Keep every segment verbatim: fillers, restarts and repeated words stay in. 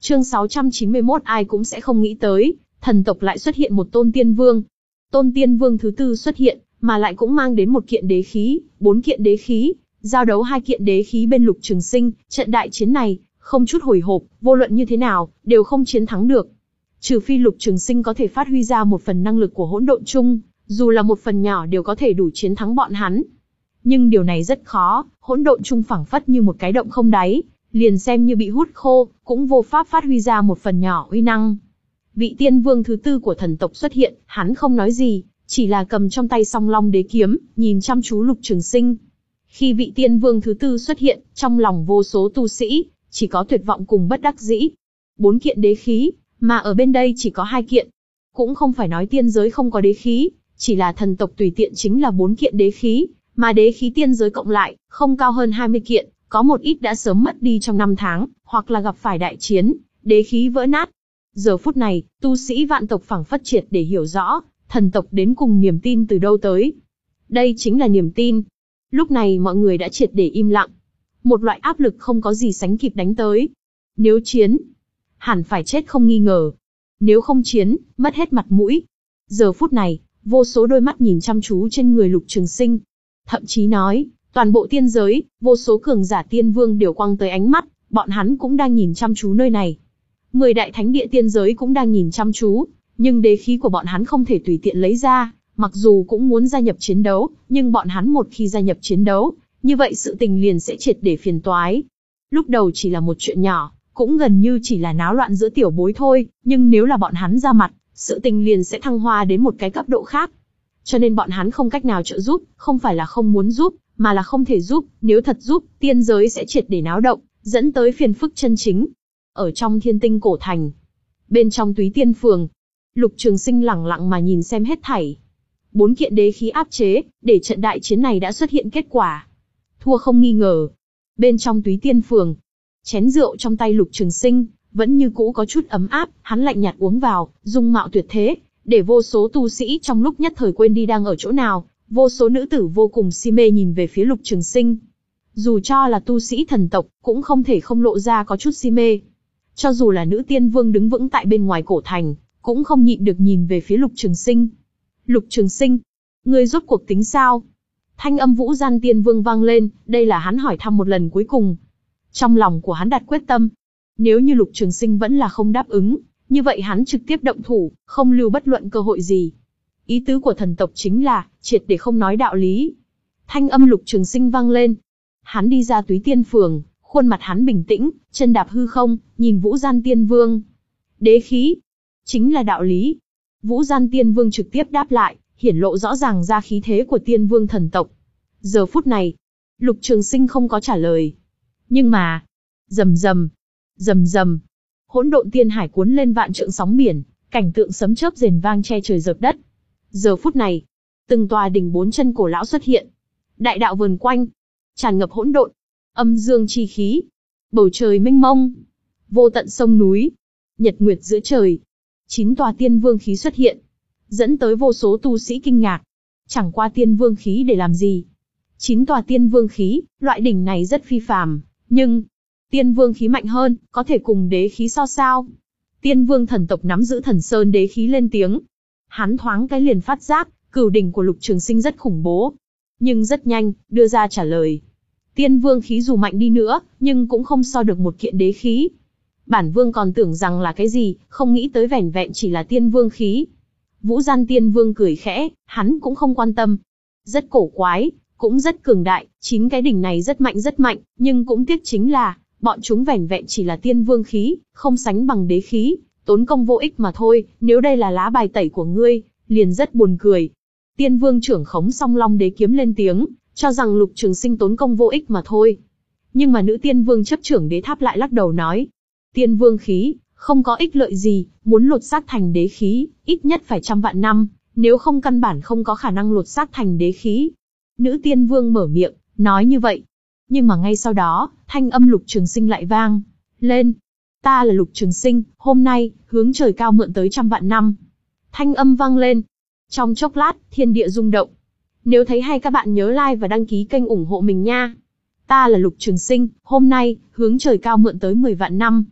Chương sáu trăm chín mươi mốt ai cũng sẽ không nghĩ tới, thần tộc lại xuất hiện một tôn tiên vương. Tôn tiên vương thứ tư xuất hiện, mà lại cũng mang đến một kiện đế khí, bốn kiện đế khí, giao đấu hai kiện đế khí bên Lục Trường Sinh, trận đại chiến này, không chút hồi hộp, vô luận như thế nào, đều không chiến thắng được. Trừ phi Lục Trường Sinh có thể phát huy ra một phần năng lực của hỗn độn chung, dù là một phần nhỏ đều có thể đủ chiến thắng bọn hắn. Nhưng điều này rất khó, hỗn độn chung phảng phất như một cái động không đáy, liền xem như bị hút khô, cũng vô pháp phát huy ra một phần nhỏ uy năng. Vị tiên vương thứ tư của thần tộc xuất hiện, hắn không nói gì, chỉ là cầm trong tay song long đế kiếm, nhìn chăm chú Lục Trường Sinh. Khi vị tiên vương thứ tư xuất hiện, trong lòng vô số tu sĩ, chỉ có tuyệt vọng cùng bất đắc dĩ. Bốn kiện đế khí, mà ở bên đây chỉ có hai kiện. Cũng không phải nói tiên giới không có đế khí, chỉ là thần tộc tùy tiện chính là bốn kiện đế khí, mà đế khí tiên giới cộng lại, không cao hơn hai mươi kiện, có một ít đã sớm mất đi trong năm tháng, hoặc là gặp phải đại chiến, đế khí vỡ nát. Giờ phút này, tu sĩ vạn tộc phảng phất triệt để hiểu rõ, thần tộc đến cùng niềm tin từ đâu tới. Đây chính là niềm tin. Lúc này mọi người đã triệt để im lặng. Một loại áp lực không có gì sánh kịp đánh tới. Nếu chiến, hẳn phải chết không nghi ngờ. Nếu không chiến, mất hết mặt mũi. Giờ phút này, vô số đôi mắt nhìn chăm chú trên người Lục Trường Sinh. Thậm chí nói, toàn bộ tiên giới, vô số cường giả tiên vương đều quăng tới ánh mắt, bọn hắn cũng đang nhìn chăm chú nơi này. Mười đại thánh địa tiên giới cũng đang nhìn chăm chú, nhưng đế khí của bọn hắn không thể tùy tiện lấy ra, mặc dù cũng muốn gia nhập chiến đấu, nhưng bọn hắn một khi gia nhập chiến đấu, như vậy sự tình liền sẽ triệt để phiền toái. Lúc đầu chỉ là một chuyện nhỏ, cũng gần như chỉ là náo loạn giữa tiểu bối thôi, nhưng nếu là bọn hắn ra mặt, sự tình liền sẽ thăng hoa đến một cái cấp độ khác. Cho nên bọn hắn không cách nào trợ giúp, không phải là không muốn giúp, mà là không thể giúp, nếu thật giúp, tiên giới sẽ triệt để náo động, dẫn tới phiền phức chân chính. Ở trong Thiên Tinh cổ thành, bên trong Túy Tiên phường, Lục Trường Sinh lẳng lặng mà nhìn xem hết thảy. Bốn kiện đế khí áp chế, để trận đại chiến này đã xuất hiện kết quả. Thua không nghi ngờ. Bên trong Túy Tiên phường, chén rượu trong tay Lục Trường Sinh vẫn như cũ có chút ấm áp, hắn lạnh nhạt uống vào, dung mạo tuyệt thế, để vô số tu sĩ trong lúc nhất thời quên đi đang ở chỗ nào, vô số nữ tử vô cùng si mê nhìn về phía Lục Trường Sinh. Dù cho là tu sĩ thần tộc, cũng không thể không lộ ra có chút si mê. Cho dù là nữ tiên vương đứng vững tại bên ngoài cổ thành, cũng không nhịn được nhìn về phía Lục Trường Sinh. Lục Trường Sinh, ngươi rốt cuộc tính sao? Thanh âm Vũ Gian Tiên Vương vang lên, đây là hắn hỏi thăm một lần cuối cùng. Trong lòng của hắn đặt quyết tâm. Nếu như Lục Trường Sinh vẫn là không đáp ứng, như vậy hắn trực tiếp động thủ, không lưu bất luận cơ hội gì. Ý tứ của thần tộc chính là, triệt để không nói đạo lý. Thanh âm Lục Trường Sinh vang lên. Hắn đi ra Túy Tiên phường, khuôn mặt hắn bình tĩnh, chân đạp hư không, nhìn Vũ Gian Tiên Vương. Đế khí, chính là đạo lý. Vũ Gian Tiên Vương trực tiếp đáp lại, hiển lộ rõ ràng ra khí thế của Tiên Vương thần tộc. Giờ phút này, Lục Trường Sinh không có trả lời. Nhưng mà, rầm rầm, rầm rầm, hỗn độn tiên hải cuốn lên vạn trượng sóng biển, cảnh tượng sấm chớp rền vang che trời dợp đất. Giờ phút này, từng tòa đỉnh bốn chân cổ lão xuất hiện. Đại đạo vườn quanh, tràn ngập hỗn độn, âm dương chi khí, bầu trời mênh mông, vô tận sông núi, nhật nguyệt giữa trời. Chín tòa tiên vương khí xuất hiện, dẫn tới vô số tu sĩ kinh ngạc. Chẳng qua tiên vương khí để làm gì? Chín tòa tiên vương khí, loại đỉnh này rất phi phàm, nhưng tiên vương khí mạnh hơn, có thể cùng đế khí so sao? Tiên vương thần tộc nắm giữ thần sơn đế khí lên tiếng. Hắn thoáng cái liền phát giác, cửu đỉnh của Lục Trường Sinh rất khủng bố. Nhưng rất nhanh, đưa ra trả lời. Tiên vương khí dù mạnh đi nữa, nhưng cũng không so được một kiện đế khí. Bản vương còn tưởng rằng là cái gì, không nghĩ tới vẻn vẹn chỉ là tiên vương khí. Vũ Gian Tiên Vương cười khẽ, hắn cũng không quan tâm. Rất cổ quái, cũng rất cường đại, chín cái đỉnh này rất mạnh rất mạnh, nhưng cũng tiếc chính là, bọn chúng vẻn vẹn chỉ là tiên vương khí, không sánh bằng đế khí, tốn công vô ích mà thôi, nếu đây là lá bài tẩy của ngươi, liền rất buồn cười. Tiên Vương trưởng khống song long đế kiếm lên tiếng, cho rằng Lục Trường Sinh tốn công vô ích mà thôi. Nhưng mà nữ Tiên Vương chấp trưởng đế tháp lại lắc đầu nói, tiên vương khí, không có ích lợi gì, muốn lột xác thành đế khí, ít nhất phải trăm vạn năm, nếu không căn bản không có khả năng lột xác thành đế khí. Nữ Tiên Vương mở miệng, nói như vậy. Nhưng mà ngay sau đó, thanh âm Lục Trường Sinh lại vang lên. Ta là Lục Trường Sinh, hôm nay, hướng trời cao mượn tới trăm vạn năm. Thanh âm vang lên. Trong chốc lát, thiên địa rung động. Nếu thấy hay các bạn nhớ like và đăng ký kênh ủng hộ mình nha. Ta là Lục Trường Sinh, hôm nay, hướng trời cao mượn tới mười vạn năm.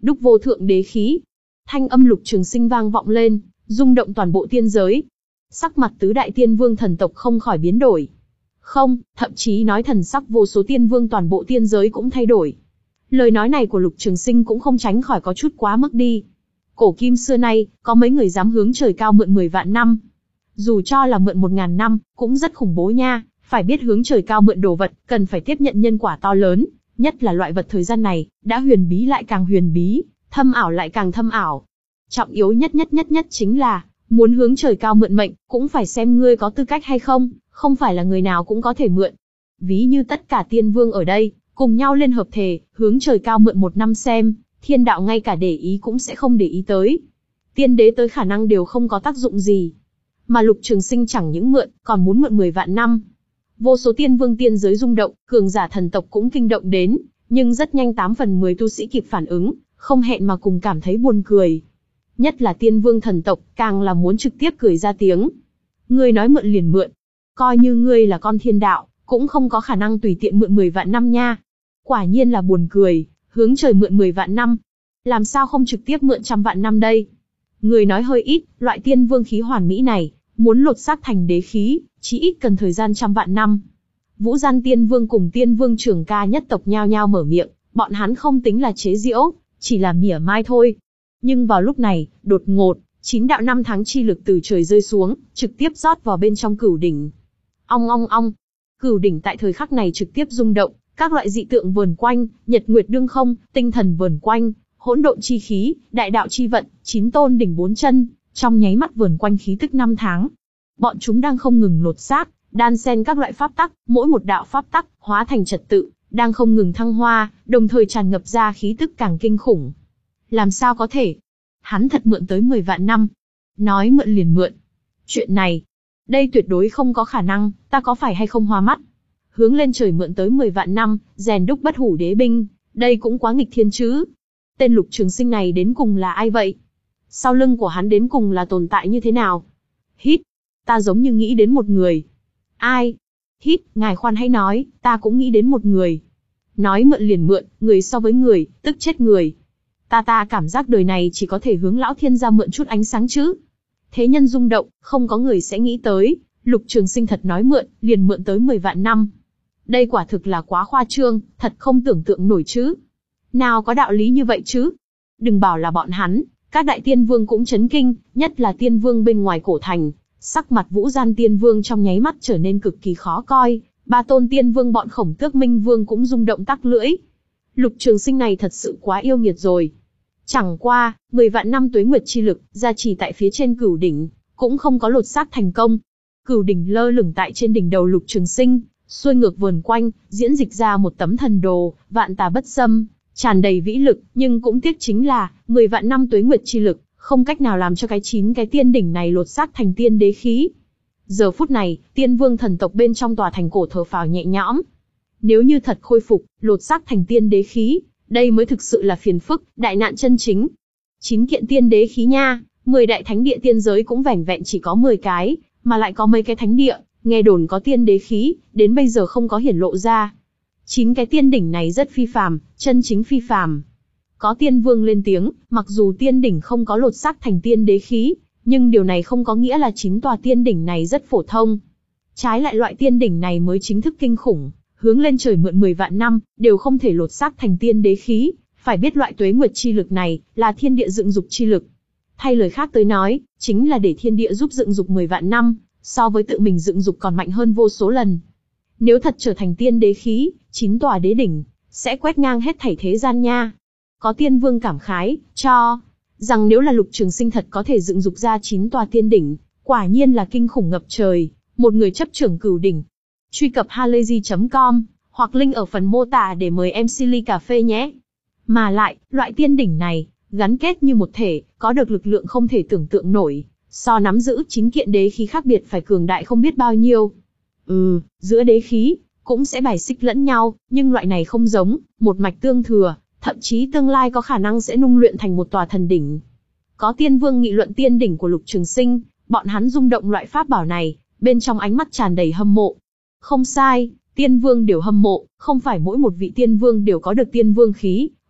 đúc vô thượng đế khí. Thanh âm Lục Trường Sinh vang vọng lên, rung động toàn bộ tiên giới. Sắc mặt tứ đại tiên vương thần tộc không khỏi biến đổi. Không, thậm chí nói thần sắc vô số tiên vương toàn bộ tiên giới cũng thay đổi. Lời nói này của Lục Trường Sinh cũng không tránh khỏi có chút quá mức đi. Cổ kim xưa nay, có mấy người dám hướng trời cao mượn mười vạn năm. Dù cho là mượn một ngàn năm, cũng rất khủng bố nha. Phải biết hướng trời cao mượn đồ vật, cần phải tiếp nhận nhân quả to lớn. Nhất là loại vật thời gian này, đã huyền bí lại càng huyền bí, thâm ảo lại càng thâm ảo. Trọng yếu nhất nhất nhất nhất chính là, muốn hướng trời cao mượn mệnh, cũng phải xem ngươi có tư cách hay không, không phải là người nào cũng có thể mượn. Ví như tất cả tiên vương ở đây, cùng nhau lên hợp thể, hướng trời cao mượn một năm xem, thiên đạo ngay cả để ý cũng sẽ không để ý tới. Tiên đế tới khả năng đều không có tác dụng gì. Mà Lục Trường Sinh chẳng những mượn, còn muốn mượn mười vạn năm. Vô số tiên vương tiên giới rung động, cường giả thần tộc cũng kinh động đến, nhưng rất nhanh tám phần mười tu sĩ kịp phản ứng, không hẹn mà cùng cảm thấy buồn cười. Nhất là tiên vương thần tộc, càng là muốn trực tiếp cười ra tiếng. Ngươi nói mượn liền mượn. Coi như ngươi là con thiên đạo, cũng không có khả năng tùy tiện mượn mười vạn năm nha. Quả nhiên là buồn cười, hướng trời mượn mười vạn năm. Làm sao không trực tiếp mượn trăm vạn năm đây? Người nói hơi ít, loại tiên vương khí hoàn mỹ này, muốn lột xác thành đế khí, chỉ ít cần thời gian trăm vạn năm. Vũ Gian Tiên Vương cùng Tiên Vương trưởng ca nhất tộc nhao nhao mở miệng, bọn hắn không tính là chế giễu, chỉ là mỉa mai thôi. Nhưng vào lúc này, đột ngột, chín đạo năm tháng chi lực từ trời rơi xuống, trực tiếp rót vào bên trong cửu đỉnh. Ong ong ong, cửu đỉnh tại thời khắc này trực tiếp rung động, các loại dị tượng vờn quanh, nhật nguyệt đương không, tinh thần vờn quanh, hỗn độn chi khí, đại đạo chi vận, chín tôn đỉnh bốn chân, trong nháy mắt vờn quanh khí tức năm tháng. Bọn chúng đang không ngừng lột xác, đan xen các loại pháp tắc, mỗi một đạo pháp tắc hóa thành trật tự, đang không ngừng thăng hoa, đồng thời tràn ngập ra khí tức càng kinh khủng. Làm sao có thể? Hắn thật mượn tới mười vạn năm. Nói mượn liền mượn. Chuyện này, đây tuyệt đối không có khả năng, ta có phải hay không hoa mắt? Hướng lên trời mượn tới mười vạn năm, rèn đúc bất hủ đế binh, đây cũng quá nghịch thiên chứ. Tên Lục Trường Sinh này đến cùng là ai vậy? Sau lưng của hắn đến cùng là tồn tại như thế nào? Hít, ta giống như nghĩ đến một người. Ai? Hít, ngài khoan hãy nói, ta cũng nghĩ đến một người. Nói mượn liền mượn, người so với người, tức chết người. Ta ta cảm giác đời này chỉ có thể hướng lão thiên gia mượn chút ánh sáng chứ. Thế nhân rung động, không có người sẽ nghĩ tới, Lục Trường Sinh thật nói mượn, liền mượn tới mười vạn năm. Đây quả thực là quá khoa trương, thật không tưởng tượng nổi chứ. Nào có đạo lý như vậy chứ? Đừng bảo là bọn hắn, các đại tiên vương cũng chấn kinh, nhất là tiên vương bên ngoài cổ thành. Sắc mặt Vũ Gian Tiên Vương trong nháy mắt trở nên cực kỳ khó coi, ba tôn tiên vương bọn Khổng Tước Minh Vương cũng rung động tắc lưỡi. Lục Trường Sinh này thật sự quá yêu nghiệt rồi. Chẳng qua, mười vạn năm tuế nguyệt chi lực, gia trì tại phía trên cửu đỉnh, cũng không có lột xác thành công. Cửu đỉnh lơ lửng tại trên đỉnh đầu Lục Trường Sinh, xuôi ngược vờn quanh, diễn dịch ra một tấm thần đồ, vạn tà bất xâm, tràn đầy vĩ lực, nhưng cũng tiếc chính là, mười vạn năm tuế nguyệt chi lực, không cách nào làm cho cái chín cái tiên đỉnh này lột xác thành tiên đế khí. Giờ phút này, tiên vương thần tộc bên trong tòa thành cổ thở phào nhẹ nhõm. Nếu như thật khôi phục, lột xác thành tiên đế khí, đây mới thực sự là phiền phức, đại nạn chân chính. Chín kiện tiên đế khí nha, mười đại thánh địa tiên giới cũng vẻn vẹn chỉ có mười cái, mà lại có mấy cái thánh địa, nghe đồn có tiên đế khí, đến bây giờ không có hiển lộ ra. Chín cái tiên đỉnh này rất phi phàm, chân chính phi phàm. Có tiên vương lên tiếng, mặc dù tiên đỉnh không có lột xác thành tiên đế khí, nhưng điều này không có nghĩa là chín tòa tiên đỉnh này rất phổ thông. Trái lại loại tiên đỉnh này mới chính thức kinh khủng, hướng lên trời mượn mười vạn năm, đều không thể lột xác thành tiên đế khí, phải biết loại tuế nguyệt chi lực này, là thiên địa dựng dục chi lực. Thay lời khác tới nói, chính là để thiên địa giúp dựng dục mười vạn năm, so với tự mình dựng dục còn mạnh hơn vô số lần. Nếu thật trở thành tiên đế khí, chín tòa đế đỉnh, sẽ quét ngang hết thảy thế gian nha. Có tiên vương cảm khái, cho rằng nếu là Lục Trường Sinh thật có thể dựng dục ra chín tòa tiên đỉnh, quả nhiên là kinh khủng ngập trời, một người chấp trưởng cửu đỉnh. Truy cập halayzi chấm com, hoặc link ở phần mô tả để mời em xê ly cà phê nhé. Mà lại, loại tiên đỉnh này, gắn kết như một thể, có được lực lượng không thể tưởng tượng nổi, so nắm giữ chín kiện đế khí khác biệt phải cường đại không biết bao nhiêu. Ừ, giữa đế khí, cũng sẽ bài xích lẫn nhau, nhưng loại này không giống, một mạch tương thừa, thậm chí tương lai có khả năng sẽ nung luyện thành một tòa thần đỉnh. Có tiên vương nghị luận tiên đỉnh của Lục Trường Sinh, bọn hắn rung động loại pháp bảo này, bên trong ánh mắt tràn đầy hâm mộ. Không sai, tiên vương đều hâm mộ, không phải mỗi một vị tiên vương đều có được tiên vương khí,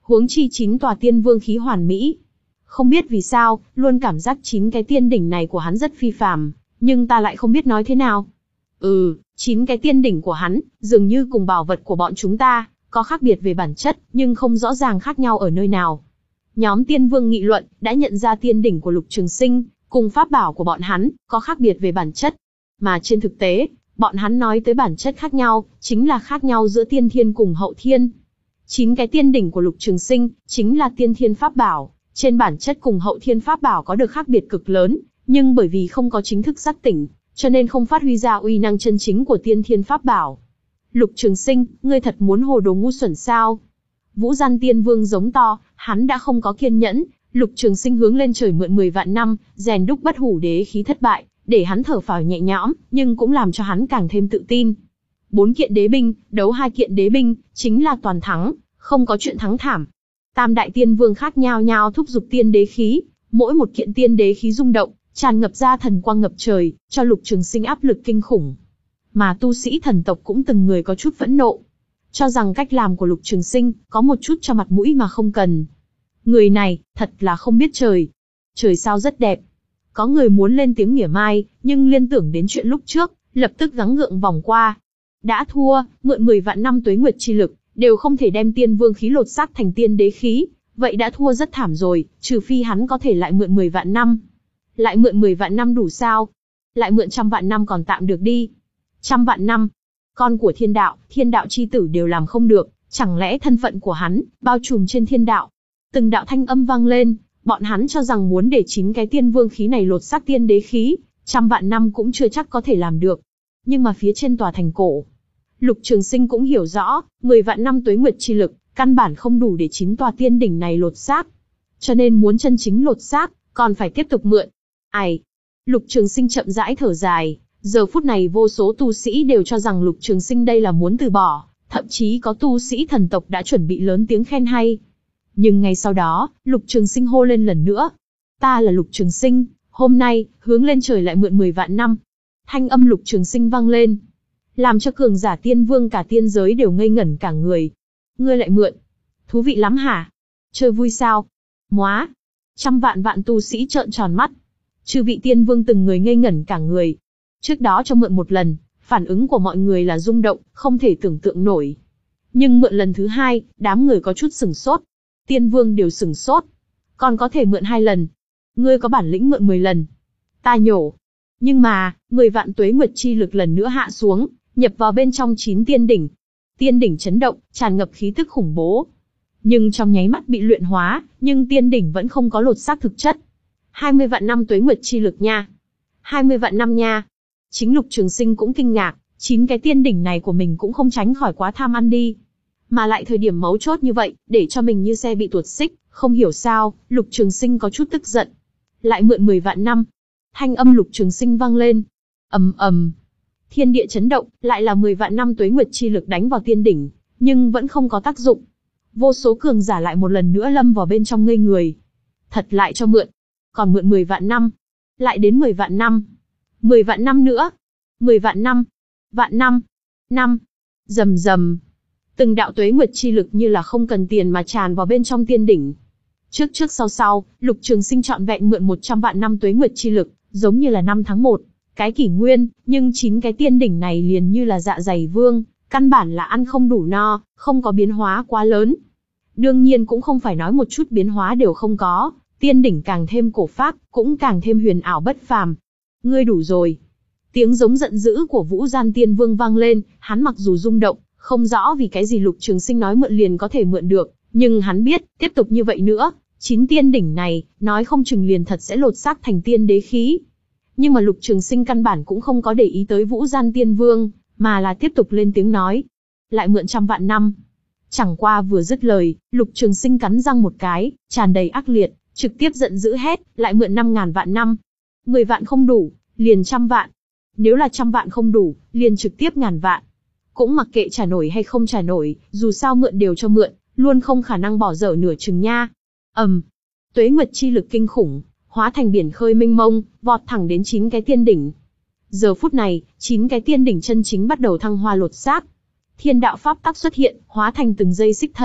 huống chi chín tòa tiên vương khí hoàn mỹ. Không biết vì sao, luôn cảm giác chín cái tiên đỉnh này của hắn rất phi phàm, nhưng ta lại không biết nói thế nào. Ừ, chín cái tiên đỉnh của hắn, dường như cùng bảo vật của bọn chúng ta, có khác biệt về bản chất, nhưng không rõ ràng khác nhau ở nơi nào. Nhóm tiên vương nghị luận, đã nhận ra tiên đỉnh của Lục Trường Sinh, cùng pháp bảo của bọn hắn, có khác biệt về bản chất. Mà trên thực tế, bọn hắn nói tới bản chất khác nhau, chính là khác nhau giữa tiên thiên cùng hậu thiên. Chín cái tiên đỉnh của Lục Trường Sinh, chính là tiên thiên pháp bảo, trên bản chất cùng hậu thiên pháp bảo có được khác biệt cực lớn, nhưng bởi vì không có chính thức giác tỉnh, cho nên không phát huy ra uy năng chân chính của tiên thiên pháp bảo. Lục Trường Sinh, ngươi thật muốn hồ đồ ngu xuẩn sao? Vũ Gian Tiên Vương giống to, hắn đã không có kiên nhẫn. Lục Trường Sinh hướng lên trời mượn mười vạn năm, rèn đúc bất hủ đế khí thất bại, để hắn thở phào nhẹ nhõm, nhưng cũng làm cho hắn càng thêm tự tin. Bốn kiện đế binh, đấu hai kiện đế binh, chính là toàn thắng, không có chuyện thắng thảm. Tam đại tiên vương khác nhau nhau thúc giục tiên đế khí, mỗi một kiện tiên đế khí rung động, tràn ngập ra thần quang ngập trời, cho Lục Trường Sinh áp lực kinh khủng. Mà tu sĩ thần tộc cũng từng người có chút phẫn nộ, cho rằng cách làm của Lục Trường Sinh có một chút cho mặt mũi mà không cần. Người này, thật là không biết trời. Trời sao rất đẹp. Có người muốn lên tiếng mỉa mai, nhưng liên tưởng đến chuyện lúc trước, lập tức gắng gượng vòng qua. Đã thua, mượn mười vạn năm tuế nguyệt chi lực, đều không thể đem tiên vương khí lột xác thành tiên đế khí, vậy đã thua rất thảm rồi, trừ phi hắn có thể lại mượn mười vạn năm. Lại mượn mười vạn năm đủ sao? Lại mượn trăm vạn năm còn tạm được đi. Trăm vạn năm, con của thiên đạo, thiên đạo chi tử đều làm không được, chẳng lẽ thân phận của hắn, bao trùm trên thiên đạo? Từng đạo thanh âm vang lên, bọn hắn cho rằng muốn để chín cái tiên vương khí này lột xác tiên đế khí, trăm vạn năm cũng chưa chắc có thể làm được. Nhưng mà phía trên tòa thành cổ, Lục Trường Sinh cũng hiểu rõ, mười vạn năm tuế nguyệt chi lực, căn bản không đủ để chín tòa tiên đỉnh này lột xác. Cho nên muốn chân chính lột xác, còn phải tiếp tục mượn. Ai? Lục Trường Sinh chậm rãi thở dài, giờ phút này vô số tu sĩ đều cho rằng Lục Trường Sinh đây là muốn từ bỏ, thậm chí có tu sĩ thần tộc đã chuẩn bị lớn tiếng khen hay. Nhưng ngay sau đó, Lục Trường Sinh hô lên lần nữa. Ta là Lục Trường Sinh, hôm nay, hướng lên trời lại mượn mười vạn năm. Thanh âm Lục Trường Sinh vang lên, làm cho cường giả tiên vương cả tiên giới đều ngây ngẩn cả người. Ngươi lại mượn? Thú vị lắm hả? Chơi vui sao? Móa! Trăm vạn vạn tu sĩ trợn tròn mắt. Chư vị tiên vương từng người ngây ngẩn cả người. Trước đó cho mượn một lần, phản ứng của mọi người là rung động, không thể tưởng tượng nổi. Nhưng mượn lần thứ hai, đám người có chút sửng sốt. Tiên vương đều sửng sốt. Còn có thể mượn hai lần. Ngươi có bản lĩnh mượn mười lần. Ta nhổ. Nhưng mà, mười vạn tuế nguyệt chi lực lần nữa hạ xuống, nhập vào bên trong chín tiên đỉnh. Tiên đỉnh chấn động, tràn ngập khí tức khủng bố. Nhưng trong nháy mắt bị luyện hóa, nhưng tiên đỉnh vẫn không có lột xác thực chất. hai mươi vạn năm tuế nguyệt chi lực nha. hai mươi vạn năm nha. Chính Lục Trường Sinh cũng kinh ngạc, chín cái tiên đỉnh này của mình cũng không tránh khỏi quá tham ăn đi. Mà lại thời điểm mấu chốt như vậy, để cho mình như xe bị tuột xích, không hiểu sao, Lục Trường Sinh có chút tức giận. Lại mượn mười vạn năm. Thanh âm Lục Trường Sinh vang lên. Ầm ầm. Thiên địa chấn động, lại là mười vạn năm tuế nguyệt chi lực đánh vào tiên đỉnh, nhưng vẫn không có tác dụng. Vô số cường giả lại một lần nữa lâm vào bên trong ngây người. Thật lại cho mượn. Còn mượn mười vạn năm. Lại đến mười vạn năm. mười vạn năm nữa. mười vạn năm. Vạn năm. Năm. Rầm rầm. Từng đạo tuế nguyệt chi lực như là không cần tiền mà tràn vào bên trong tiên đỉnh. Trước trước sau sau, Lục Trường Sinh trọn vẹn mượn một trăm vạn năm tuế nguyệt chi lực, giống như là năm tháng một. Cái kỷ nguyên, nhưng chín cái tiên đỉnh này liền như là dạ dày vương, căn bản là ăn không đủ no, không có biến hóa quá lớn. Đương nhiên cũng không phải nói một chút biến hóa đều không có, tiên đỉnh càng thêm cổ phác, cũng càng thêm huyền ảo bất phàm. Ngươi đủ rồi. Tiếng giống giận dữ của Vũ Gian Tiên Vương vang lên, hắn mặc dù rung động, không rõ vì cái gì Lục Trường Sinh nói mượn liền có thể mượn được, nhưng hắn biết, tiếp tục như vậy nữa, chín tiên đỉnh này, nói không chừng liền thật sẽ lột xác thành tiên đế khí. Nhưng mà Lục Trường Sinh căn bản cũng không có để ý tới Vũ Gian Tiên Vương, mà là tiếp tục lên tiếng nói. Lại mượn trăm vạn năm. Chẳng qua vừa dứt lời, Lục Trường Sinh cắn răng một cái, tràn đầy ác liệt, trực tiếp giận dữ hét, lại mượn năm ngàn vạn năm. Mười vạn không đủ, liền trăm vạn. Nếu là trăm vạn không đủ, liền trực tiếp ngàn vạn. Cũng mặc kệ trả nổi hay không trả nổi, dù sao mượn đều cho mượn, luôn không khả năng bỏ dở nửa chừng nha. Ầm. Um, tuế nguyệt chi lực kinh khủng, hóa thành biển khơi mênh mông, vọt thẳng đến chín cái tiên đỉnh. Giờ phút này, chín cái tiên đỉnh chân chính bắt đầu thăng hoa lột xác. Thiên đạo pháp tắc xuất hiện, hóa thành từng dây xích thần,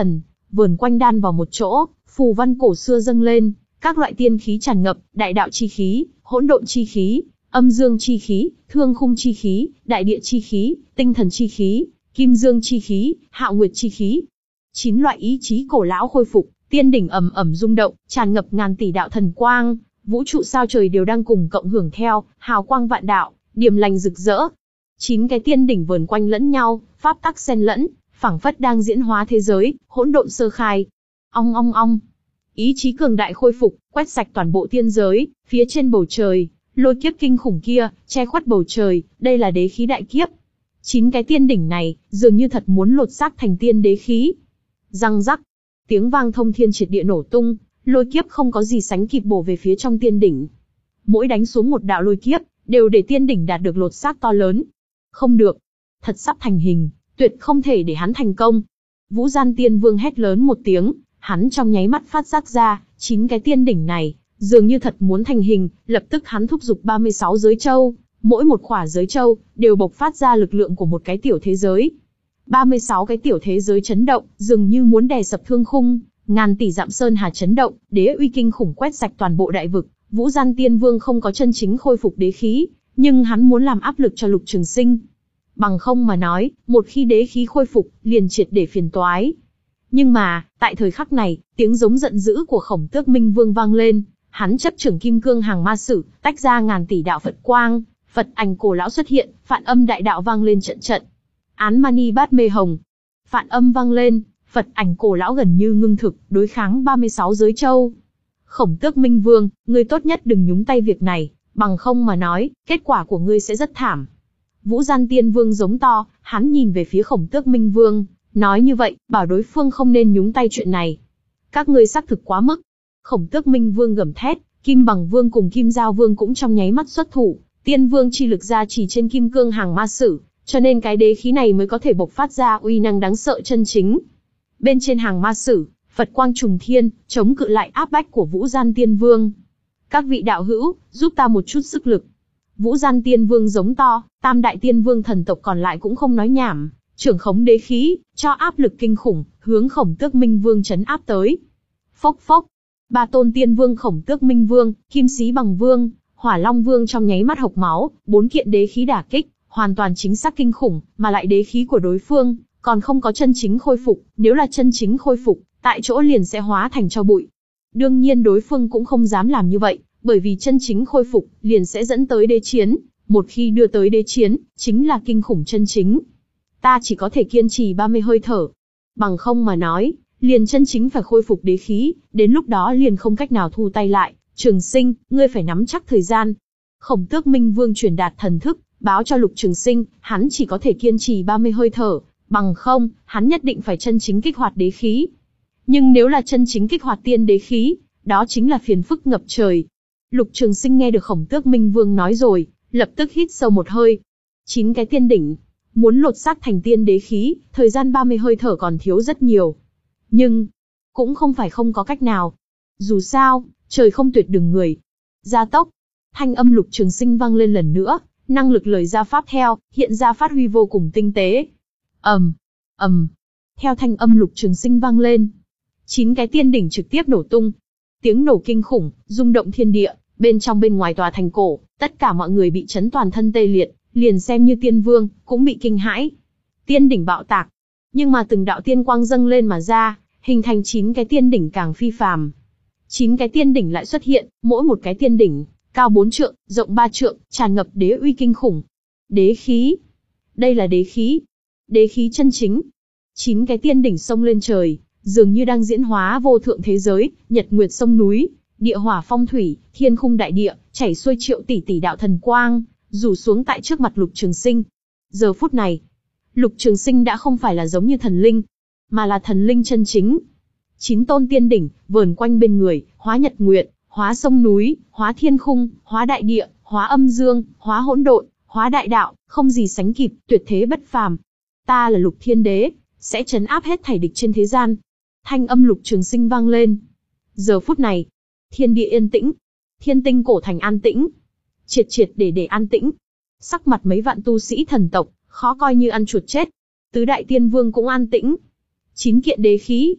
vờn quanh đan vào một chỗ, phù văn cổ xưa dâng lên, các loại tiên khí tràn ngập, đại đạo chi khí, hỗn độn chi khí, âm dương chi khí, thương khung chi khí, đại địa chi khí, tinh thần chi khí, kim dương chi khí, hạo nguyệt chi khí. Chín loại ý chí cổ lão khôi phục, tiên đỉnh ầm ầm rung động, tràn ngập ngàn tỷ đạo thần quang, vũ trụ sao trời đều đang cùng cộng hưởng theo, hào quang vạn đạo, điềm lành rực rỡ. Chín cái tiên đỉnh vờn quanh lẫn nhau, pháp tắc xen lẫn, phảng phất đang diễn hóa thế giới, hỗn độn sơ khai. Ong ong ong. Ý chí cường đại khôi phục, quét sạch toàn bộ tiên giới, phía trên bầu trời, lôi kiếp kinh khủng kia, che khuất bầu trời, đây là đế khí đại kiếp. Chín cái tiên đỉnh này, dường như thật muốn lột xác thành tiên đế khí. Răng rắc, tiếng vang thông thiên triệt địa nổ tung, lôi kiếp không có gì sánh kịp bổ về phía trong tiên đỉnh. Mỗi đánh xuống một đạo lôi kiếp, đều để tiên đỉnh đạt được lột xác to lớn. Không được, thật sắp thành hình, tuyệt không thể để hắn thành công. Vũ Gian Tiên Vương hét lớn một tiếng, hắn trong nháy mắt phát giác ra, chín cái tiên đỉnh này, dường như thật muốn thành hình, lập tức hắn thúc giục ba mươi sáu giới châu, mỗi một khỏa giới châu, đều bộc phát ra lực lượng của một cái tiểu thế giới. ba mươi sáu cái tiểu thế giới chấn động, dường như muốn đè sập thương khung, ngàn tỷ dặm sơn hà chấn động, đế uy kinh khủng quét sạch toàn bộ đại vực. Vũ Gian Tiên Vương không có chân chính khôi phục đế khí, nhưng hắn muốn làm áp lực cho Lục Trường Sinh. Bằng không mà nói, một khi đế khí khôi phục, liền triệt để phiền toái. Nhưng mà, tại thời khắc này, tiếng giống giận dữ của Khổng Tước Minh Vương vang lên, hắn chấp trưởng kim cương hàng ma sử, tách ra ngàn tỷ đạo Phật quang, Phật ảnh cổ lão xuất hiện, phạn âm đại đạo vang lên trận trận. Án mani bát mê hồng, phạn âm vang lên, Phật ảnh cổ lão gần như ngưng thực, đối kháng ba mươi sáu giới châu. Khổng Tước Minh Vương, ngươi tốt nhất đừng nhúng tay việc này, bằng không mà nói, kết quả của ngươi sẽ rất thảm. Vũ Gian Tiên Vương giống to, hắn nhìn về phía Khổng Tước Minh Vương, nói như vậy, bảo đối phương không nên nhúng tay chuyện này. Các ngươi xác thực quá mức. Khổng Tước Minh Vương gầm thét, Kim Bằng Vương cùng Kim Giao Vương cũng trong nháy mắt xuất thủ, Tiên Vương chi lực gia trì trên kim cương hàng ma sử, cho nên cái đế khí này mới có thể bộc phát ra uy năng đáng sợ chân chính. Bên trên hàng ma sử, Phật quang trùng thiên, chống cự lại áp bách của Vũ Gian Tiên Vương. Các vị đạo hữu, giúp ta một chút sức lực. Vũ Gian Tiên Vương giống to, tam đại tiên vương thần tộc còn lại cũng không nói nhảm, trưởng khống đế khí, cho áp lực kinh khủng, hướng Khổng Tước Minh Vương trấn áp tới. Phốc phốc, ba tôn tiên vương Khổng Tước Minh Vương, Kim Xí Bằng Vương, Hỏa Long Vương trong nháy mắt hộc máu, bốn kiện đế khí đả kích, hoàn toàn chính xác kinh khủng, mà lại đế khí của đối phương còn không có chân chính khôi phục, nếu là chân chính khôi phục, tại chỗ liền sẽ hóa thành tro bụi. Đương nhiên đối phương cũng không dám làm như vậy, bởi vì chân chính khôi phục, liền sẽ dẫn tới đế chiến, một khi đưa tới đế chiến, chính là kinh khủng chân chính. Ta chỉ có thể kiên trì ba mươi hơi thở. Bằng không mà nói, liền chân chính phải khôi phục đế khí, đến lúc đó liền không cách nào thu tay lại. Trường Sinh, ngươi phải nắm chắc thời gian. Khổng Tước Minh Vương truyền đạt thần thức, báo cho Lục Trường Sinh, hắn chỉ có thể kiên trì ba mươi hơi thở, bằng không, hắn nhất định phải chân chính kích hoạt đế khí. Nhưng nếu là chân chính kích hoạt tiên đế khí, đó chính là phiền phức ngập trời. Lục Trường Sinh nghe được Khổng Tước Minh Vương nói rồi, lập tức hít sâu một hơi. Chín cái tiên đỉnh, muốn lột xác thành tiên đế khí, thời gian ba mươi hơi thở còn thiếu rất nhiều. Nhưng, cũng không phải không có cách nào. Dù sao, trời không tuyệt đường người. Gia tốc, thanh âm Lục Trường Sinh vang lên lần nữa, năng lực lời ra pháp theo, hiện ra phát huy vô cùng tinh tế. ầm, ầm, theo thanh âm Lục Trường Sinh vang lên, chín cái tiên đỉnh trực tiếp nổ tung. Tiếng nổ kinh khủng, rung động thiên địa, bên trong bên ngoài tòa thành cổ, tất cả mọi người bị chấn toàn thân tê liệt, liền xem như tiên vương, cũng bị kinh hãi. Tiên đỉnh bạo tạc, nhưng mà từng đạo tiên quang dâng lên mà ra, hình thành chín cái tiên đỉnh càng phi phàm. Chín cái tiên đỉnh lại xuất hiện, mỗi một cái tiên đỉnh, cao bốn trượng, rộng ba trượng, tràn ngập đế uy kinh khủng. Đế khí. Đây là đế khí. Đế khí chân chính. Chín cái tiên đỉnh xông lên trời, dường như đang diễn hóa vô thượng thế giới, nhật nguyệt sông núi, địa hỏa phong thủy, thiên khung đại địa, chảy xuôi triệu tỷ tỷ đạo thần quang, rủ xuống tại trước mặt Lục Trường Sinh. Giờ phút này, Lục Trường Sinh đã không phải là giống như thần linh, mà là thần linh chân chính. Chín tôn tiên đỉnh, vờn quanh bên người, hóa nhật nguyệt, hóa sông núi, hóa thiên khung, hóa đại địa, hóa âm dương, hóa hỗn độn, hóa đại đạo, không gì sánh kịp, tuyệt thế bất phàm. Ta là Lục Thiên Đế, sẽ trấn áp hết thảy địch trên thế gian. Thanh âm Lục Trường Sinh vang lên. Giờ phút này, thiên địa yên tĩnh, thiên tinh cổ thành an tĩnh, triệt triệt để để an tĩnh. Sắc mặt mấy vạn tu sĩ thần tộc, khó coi như ăn chuột chết. Tứ đại tiên vương cũng an tĩnh. Chín kiện đế khí.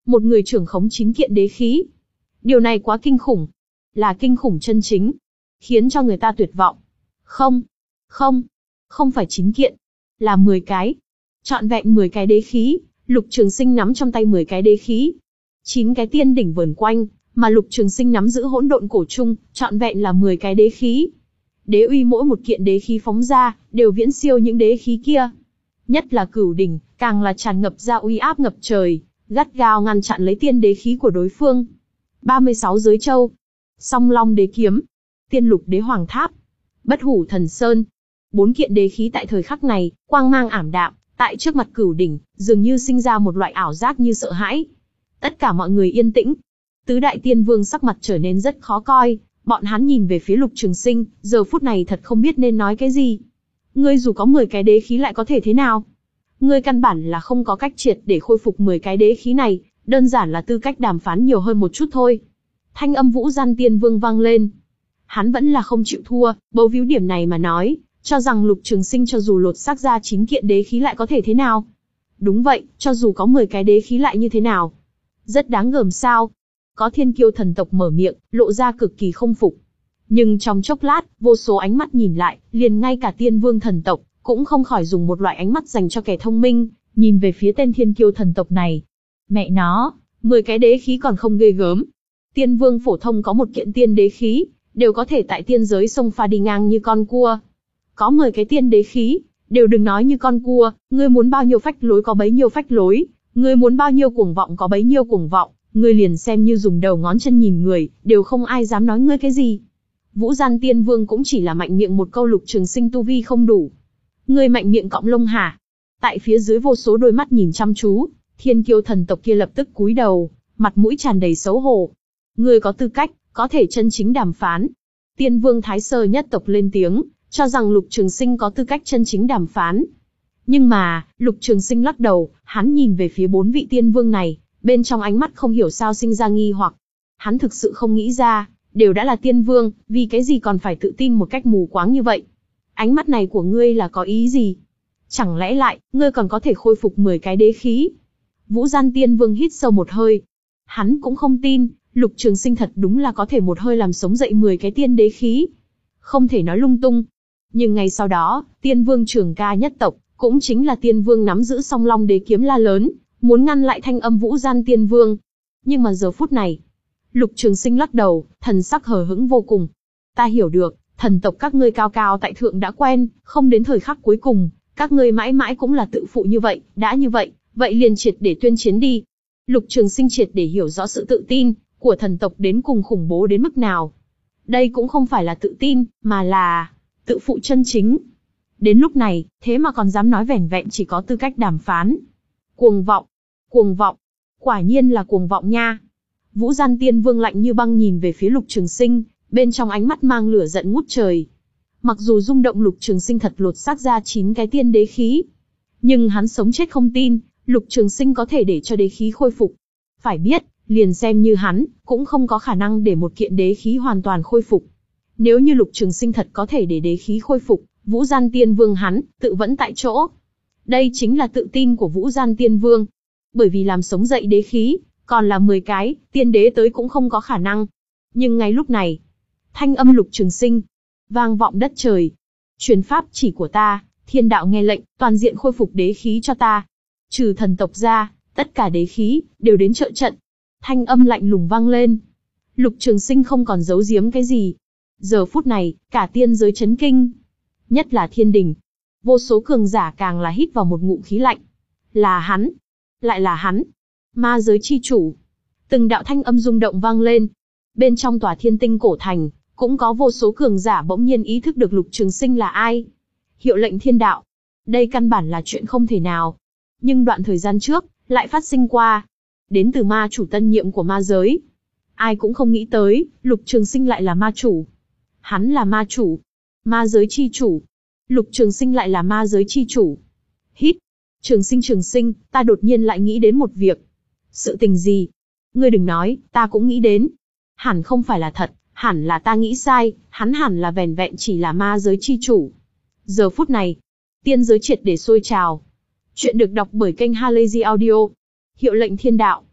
một người trưởng khống chín kiện đế khí. Điều này quá kinh khủng. Là kinh khủng chân chính. Khiến cho người ta tuyệt vọng. Không. Không. Không phải chín kiện. Là mười cái. Trọn vẹn mười cái đế khí. Lục Trường Sinh nắm trong tay mười cái đế khí. chín cái tiên đỉnh vờn quanh, mà Lục Trường Sinh nắm giữ hỗn độn cổ trung, trọn vẹn là mười cái đế khí. Đế uy mỗi một kiện đế khí phóng ra, đều viễn siêu những đế khí kia. Nhất là Cửu đỉnh, càng là tràn ngập ra uy áp ngập trời, gắt gao ngăn chặn lấy tiên đế khí của đối phương. ba mươi sáu giới châu, Song Long đế kiếm, Tiên Lục đế hoàng tháp, Bất hủ thần sơn. Bốn kiện đế khí tại thời khắc này, quang mang ảm đạm, tại trước mặt Cửu đỉnh, dường như sinh ra một loại ảo giác như sợ hãi. Tất cả mọi người yên tĩnh. Tứ đại tiên vương sắc mặt trở nên rất khó coi, bọn hắn nhìn về phía Lục Trường Sinh, giờ phút này thật không biết nên nói cái gì. Ngươi dù có mười cái đế khí lại có thể thế nào? Ngươi căn bản là không có cách triệt để khôi phục mười cái đế khí này, đơn giản là tư cách đàm phán nhiều hơn một chút thôi. Thanh âm Vũ Gian Tiên Vương vang lên. Hắn vẫn là không chịu thua, bấu víu điểm này mà nói, cho rằng Lục Trường Sinh cho dù lột xác ra chín kiện đế khí lại có thể thế nào? Đúng vậy, cho dù có mười cái đế khí lại như thế nào? Rất đáng gờm sao? Có thiên kiêu thần tộc mở miệng, lộ ra cực kỳ không phục. Nhưng trong chốc lát, vô số ánh mắt nhìn lại, liền ngay cả tiên vương thần tộc, cũng không khỏi dùng một loại ánh mắt dành cho kẻ thông minh, nhìn về phía tên thiên kiêu thần tộc này. Mẹ nó, mười cái đế khí còn không ghê gớm. Tiên vương phổ thông có một kiện tiên đế khí, đều có thể tại tiên giới xông pha đi ngang như con cua. Có mười cái tiên đế khí, đều đừng nói như con cua, ngươi muốn bao nhiêu phách lối có bấy nhiêu phách lối, ngươi muốn bao nhiêu cuồng vọng có bấy nhiêu cuồng vọng, ngươi liền xem như dùng đầu ngón chân nhìn người, đều không ai dám nói ngươi cái gì. Vũ Gian Tiên Vương cũng chỉ là mạnh miệng một câu Lục Trường Sinh tu vi không đủ. Ngươi mạnh miệng cọp lông hả? Tại phía dưới vô số đôi mắt nhìn chăm chú, thiên kiêu thần tộc kia lập tức cúi đầu, mặt mũi tràn đầy xấu hổ. Ngươi có tư cách, có thể chân chính đàm phán. Tiên Vương Thái Sơ nhất tộc lên tiếng, cho rằng Lục Trường Sinh có tư cách chân chính đàm phán. Nhưng mà, Lục Trường Sinh lắc đầu, hắn nhìn về phía bốn vị tiên vương này, bên trong ánh mắt không hiểu sao sinh ra nghi hoặc. Hắn thực sự không nghĩ ra, đều đã là tiên vương, vì cái gì còn phải tự tin một cách mù quáng như vậy? Ánh mắt này của ngươi là có ý gì? Chẳng lẽ lại, ngươi còn có thể khôi phục mười cái đế khí? Vũ Gian Tiên Vương hít sâu một hơi. Hắn cũng không tin, Lục Trường Sinh thật đúng là có thể một hơi làm sống dậy mười cái tiên đế khí. Không thể nói lung tung. Nhưng ngay sau đó, Tiên Vương Trường Ca nhất tộc, cũng chính là Tiên Vương nắm giữ Song Long đế kiếm la lớn, muốn ngăn lại thanh âm Vũ Gian Tiên Vương. Nhưng mà giờ phút này, Lục Trường Sinh lắc đầu, thần sắc hờ hững vô cùng. Ta hiểu được, thần tộc các ngươi cao cao tại thượng đã quen, không đến thời khắc cuối cùng, các ngươi mãi mãi cũng là tự phụ như vậy, đã như vậy, vậy liền triệt để tuyên chiến đi. Lục Trường Sinh triệt để hiểu rõ sự tự tin của thần tộc đến cùng khủng bố đến mức nào. Đây cũng không phải là tự tin, mà là tự phụ chân chính. Đến lúc này, thế mà còn dám nói vẻn vẹn chỉ có tư cách đàm phán. Cuồng vọng, cuồng vọng, quả nhiên là cuồng vọng nha. Vũ Gian Tiên Vương lạnh như băng nhìn về phía Lục Trường Sinh, bên trong ánh mắt mang lửa giận ngút trời. Mặc dù rung động Lục Trường Sinh thật lột xác ra chín cái tiên đế khí, nhưng hắn sống chết không tin, Lục Trường Sinh có thể để cho đế khí khôi phục. Phải biết, liền xem như hắn, cũng không có khả năng để một kiện đế khí hoàn toàn khôi phục. Nếu như Lục Trường Sinh thật có thể để đế khí khôi phục, Vũ Gian Tiên Vương hắn, tự vẫn tại chỗ. Đây chính là tự tin của Vũ Gian Tiên Vương. Bởi vì làm sống dậy đế khí, còn là mười cái, tiên đế tới cũng không có khả năng. Nhưng ngay lúc này, thanh âm Lục Trường Sinh vang vọng đất trời. Truyền pháp chỉ của ta, thiên đạo nghe lệnh, toàn diện khôi phục đế khí cho ta. Trừ thần tộc ra, tất cả đế khí, đều đến trợ trận. Thanh âm lạnh lùng vang lên. Lục Trường Sinh không còn giấu giếm cái gì. Giờ phút này, cả tiên giới chấn kinh. Nhất là thiên đình. Vô số cường giả càng là hít vào một ngụm khí lạnh. Là hắn. Lại là hắn. Ma giới chi chủ. Từng đạo thanh âm rung động vang lên. Bên trong tòa thiên tinh cổ thành, cũng có vô số cường giả bỗng nhiên ý thức được Lục Trường Sinh là ai. Hiệu lệnh thiên đạo. Đây căn bản là chuyện không thể nào. Nhưng đoạn thời gian trước, lại phát sinh qua. Đến từ ma chủ tân nhiệm của ma giới. Ai cũng không nghĩ tới, Lục Trường Sinh lại là ma chủ. Hắn là ma chủ. Ma giới chi chủ. Lục Trường Sinh lại là ma giới chi chủ. Hít. Trường Sinh Trường Sinh, ta đột nhiên lại nghĩ đến một việc. Sự tình gì? Ngươi đừng nói, ta cũng nghĩ đến. Hẳn không phải là thật, hẳn là ta nghĩ sai, hắn hẳn là vẻn vẹn chỉ là ma giới chi chủ. Giờ phút này, tiên giới triệt để sôi trào. Chuyện được đọc bởi kênh Halazy Audio. Hiệu lệnh thiên đạo.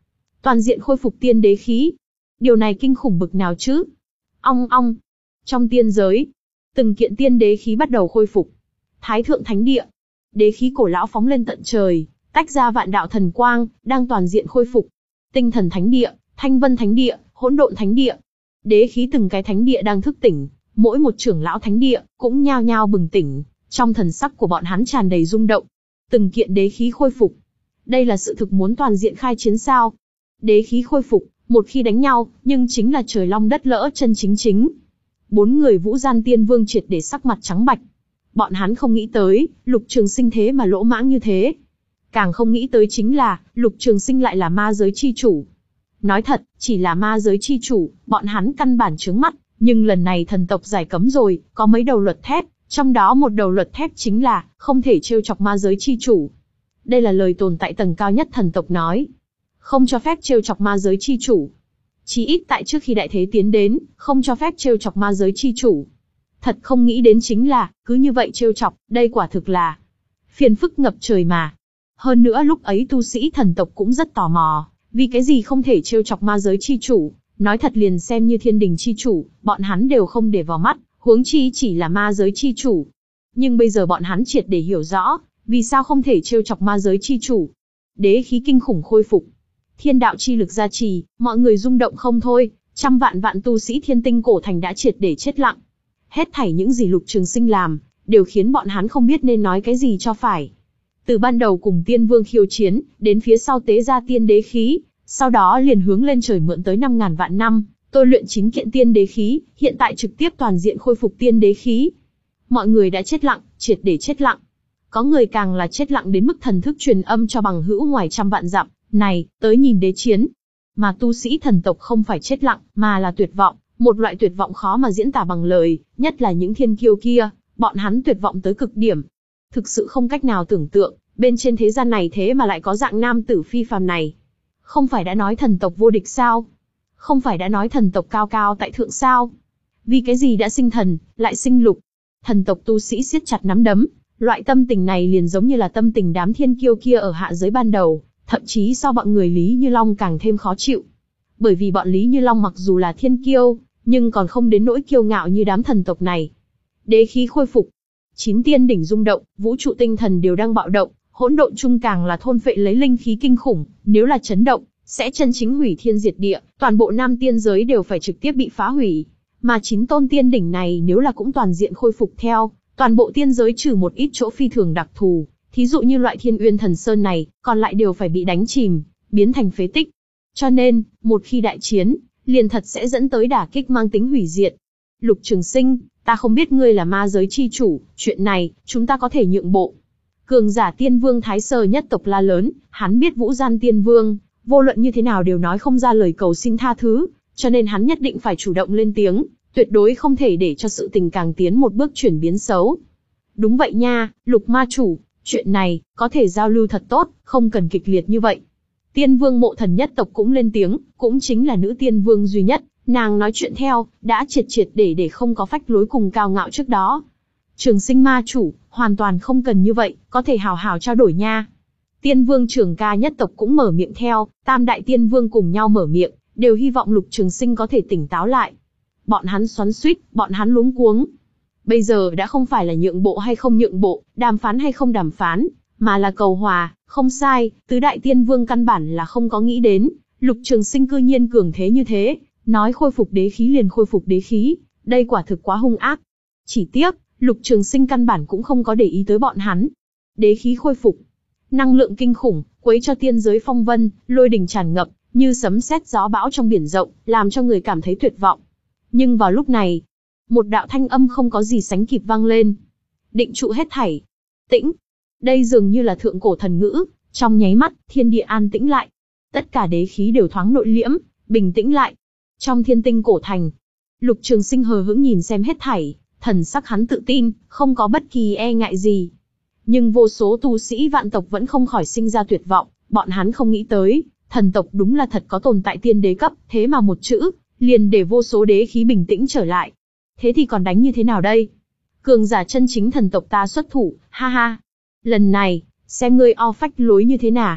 toàn diện khôi phục tiên đế khí. Điều này kinh khủng bực nào chứ? Ong ong. Trong tiên giới, từng kiện tiên đế khí bắt đầu khôi phục. Thái thượng thánh địa, đế khí cổ lão phóng lên tận trời, tách ra vạn đạo thần quang, đang toàn diện khôi phục. Tinh thần thánh địa, thanh vân thánh địa, hỗn độn thánh địa, đế khí từng cái thánh địa đang thức tỉnh, mỗi một trưởng lão thánh địa cũng nhao nhao bừng tỉnh, trong thần sắc của bọn hắn tràn đầy rung động. Từng kiện đế khí khôi phục. Đây là sự thực muốn toàn diện khai chiến sao? Đế khí khôi phục, một khi đánh nhau, nhưng chính là trời long đất lỡ chân chính chính. Bốn người Vũ Gian Tiên Vương triệt để sắc mặt trắng bạch. Bọn hắn không nghĩ tới, Lục Trường Sinh thế mà lỗ mãng như thế. Càng không nghĩ tới chính là, Lục Trường Sinh lại là ma giới chi chủ. Nói thật, chỉ là ma giới chi chủ, bọn hắn căn bản chướng mắt, nhưng lần này thần tộc giải cấm rồi, có mấy đầu luật thép, trong đó một đầu luật thép chính là, không thể trêu chọc ma giới chi chủ. Đây là lời tồn tại tầng cao nhất thần tộc nói. Không cho phép trêu chọc ma giới chi chủ. Chí ít tại trước khi đại thế tiến đến, không cho phép trêu chọc ma giới chi chủ. Thật không nghĩ đến chính là, cứ như vậy trêu chọc, đây quả thực là phiền phức ngập trời mà. Hơn nữa lúc ấy tu sĩ thần tộc cũng rất tò mò, vì cái gì không thể trêu chọc ma giới chi chủ, nói thật liền xem như thiên đình chi chủ, bọn hắn đều không để vào mắt, huống chi chỉ là ma giới chi chủ. Nhưng bây giờ bọn hắn triệt để hiểu rõ, vì sao không thể trêu chọc ma giới chi chủ. Đế khí kinh khủng khôi phục, thiên đạo chi lực gia trì, mọi người rung động không thôi, trăm vạn vạn tu sĩ thiên tinh cổ thành đã triệt để chết lặng. Hết thảy những gì Lục Trường Sinh làm, đều khiến bọn hắn không biết nên nói cái gì cho phải. Từ ban đầu cùng tiên vương khiêu chiến, đến phía sau tế ra tiên đế khí, sau đó liền hướng lên trời mượn tới năm ngàn vạn năm, tôi luyện chín kiện tiên đế khí, hiện tại trực tiếp toàn diện khôi phục tiên đế khí. Mọi người đã chết lặng, triệt để chết lặng. Có người càng là chết lặng đến mức thần thức truyền âm cho bằng hữu ngoài trăm vạn dặm, này, tới nhìn đế chiến. Mà tu sĩ thần tộc không phải chết lặng, mà là tuyệt vọng, một loại tuyệt vọng khó mà diễn tả bằng lời, nhất là những thiên kiêu kia, bọn hắn tuyệt vọng tới cực điểm. Thực sự không cách nào tưởng tượng, bên trên thế gian này thế mà lại có dạng nam tử phi phàm này. Không phải đã nói thần tộc vô địch sao? Không phải đã nói thần tộc cao cao tại thượng sao? Vì cái gì đã sinh thần, lại sinh lục? Thần tộc tu sĩ siết chặt nắm đấm, loại tâm tình này liền giống như là tâm tình đám thiên kiêu kia ở hạ giới ban đầu, thậm chí so bọn người Lý Như Long càng thêm khó chịu. Bởi vì bọn Lý Như Long mặc dù là thiên kiêu, nhưng còn không đến nỗi kiêu ngạo như đám thần tộc này. Đế khí khôi phục, chín tiên đỉnh rung động, vũ trụ tinh thần đều đang bạo động, hỗn độn chung càng là thôn phệ lấy linh khí kinh khủng, nếu là chấn động, sẽ chân chính hủy thiên diệt địa, toàn bộ nam tiên giới đều phải trực tiếp bị phá hủy. Mà chín tôn tiên đỉnh này nếu là cũng toàn diện khôi phục theo, toàn bộ tiên giới trừ một ít chỗ phi thường đặc thù, thí dụ như loại Thiên Uyên Thần Sơn này, còn lại đều phải bị đánh chìm, biến thành phế tích. Cho nên, một khi đại chiến, liền thật sẽ dẫn tới đả kích mang tính hủy diệt. Lục Trường Sinh, ta không biết ngươi là ma giới chi chủ, chuyện này, chúng ta có thể nhượng bộ. Cường giả tiên vương Thái Sơ nhất tộc la lớn, hắn biết Vũ Gian Tiên Vương, vô luận như thế nào đều nói không ra lời cầu xin tha thứ, cho nên hắn nhất định phải chủ động lên tiếng, tuyệt đối không thể để cho sự tình càng tiến một bước chuyển biến xấu. Đúng vậy nha, Lục ma chủ, chuyện này, có thể giao lưu thật tốt, không cần kịch liệt như vậy. Tiên vương Mộ Thần nhất tộc cũng lên tiếng, cũng chính là nữ tiên vương duy nhất, nàng nói chuyện theo, đã triệt triệt để để không có phách lối cùng cao ngạo trước đó. Trường Sinh ma chủ, hoàn toàn không cần như vậy, có thể hào hào trao đổi nha. Tiên vương Trường Ca nhất tộc cũng mở miệng theo, tam đại tiên vương cùng nhau mở miệng, đều hy vọng Lục Trường Sinh có thể tỉnh táo lại. Bọn hắn xoắn xuýt, bọn hắn luống cuống. Bây giờ đã không phải là nhượng bộ hay không nhượng bộ, đàm phán hay không đàm phán, mà là cầu hòa, không sai, tứ đại tiên vương căn bản là không có nghĩ đến, Lục Trường Sinh cư nhiên cường thế như thế, nói khôi phục đế khí liền khôi phục đế khí, đây quả thực quá hung ác. Chỉ tiếc, Lục Trường Sinh căn bản cũng không có để ý tới bọn hắn. Đế khí khôi phục, năng lượng kinh khủng, quấy cho tiên giới phong vân, lôi đình tràn ngập, như sấm sét gió bão trong biển rộng, làm cho người cảm thấy tuyệt vọng. Nhưng vào lúc này, một đạo thanh âm không có gì sánh kịp vang lên. Định trụ hết thảy. Tĩnh. Đây dường như là thượng cổ thần ngữ, trong nháy mắt, thiên địa an tĩnh lại. Tất cả đế khí đều thoáng nội liễm, bình tĩnh lại. Trong thiên tinh cổ thành, Lục Trường Sinh hờ hững nhìn xem hết thảy, thần sắc hắn tự tin, không có bất kỳ e ngại gì. Nhưng vô số tu sĩ vạn tộc vẫn không khỏi sinh ra tuyệt vọng, bọn hắn không nghĩ tới, thần tộc đúng là thật có tồn tại tiên đế cấp, thế mà một chữ, liền để vô số đế khí bình tĩnh trở lại. Thế thì còn đánh như thế nào đây? Cường giả chân chính thần tộc ta xuất thủ, ha ha. Lần này, xem ngươi o phách lối như thế nào.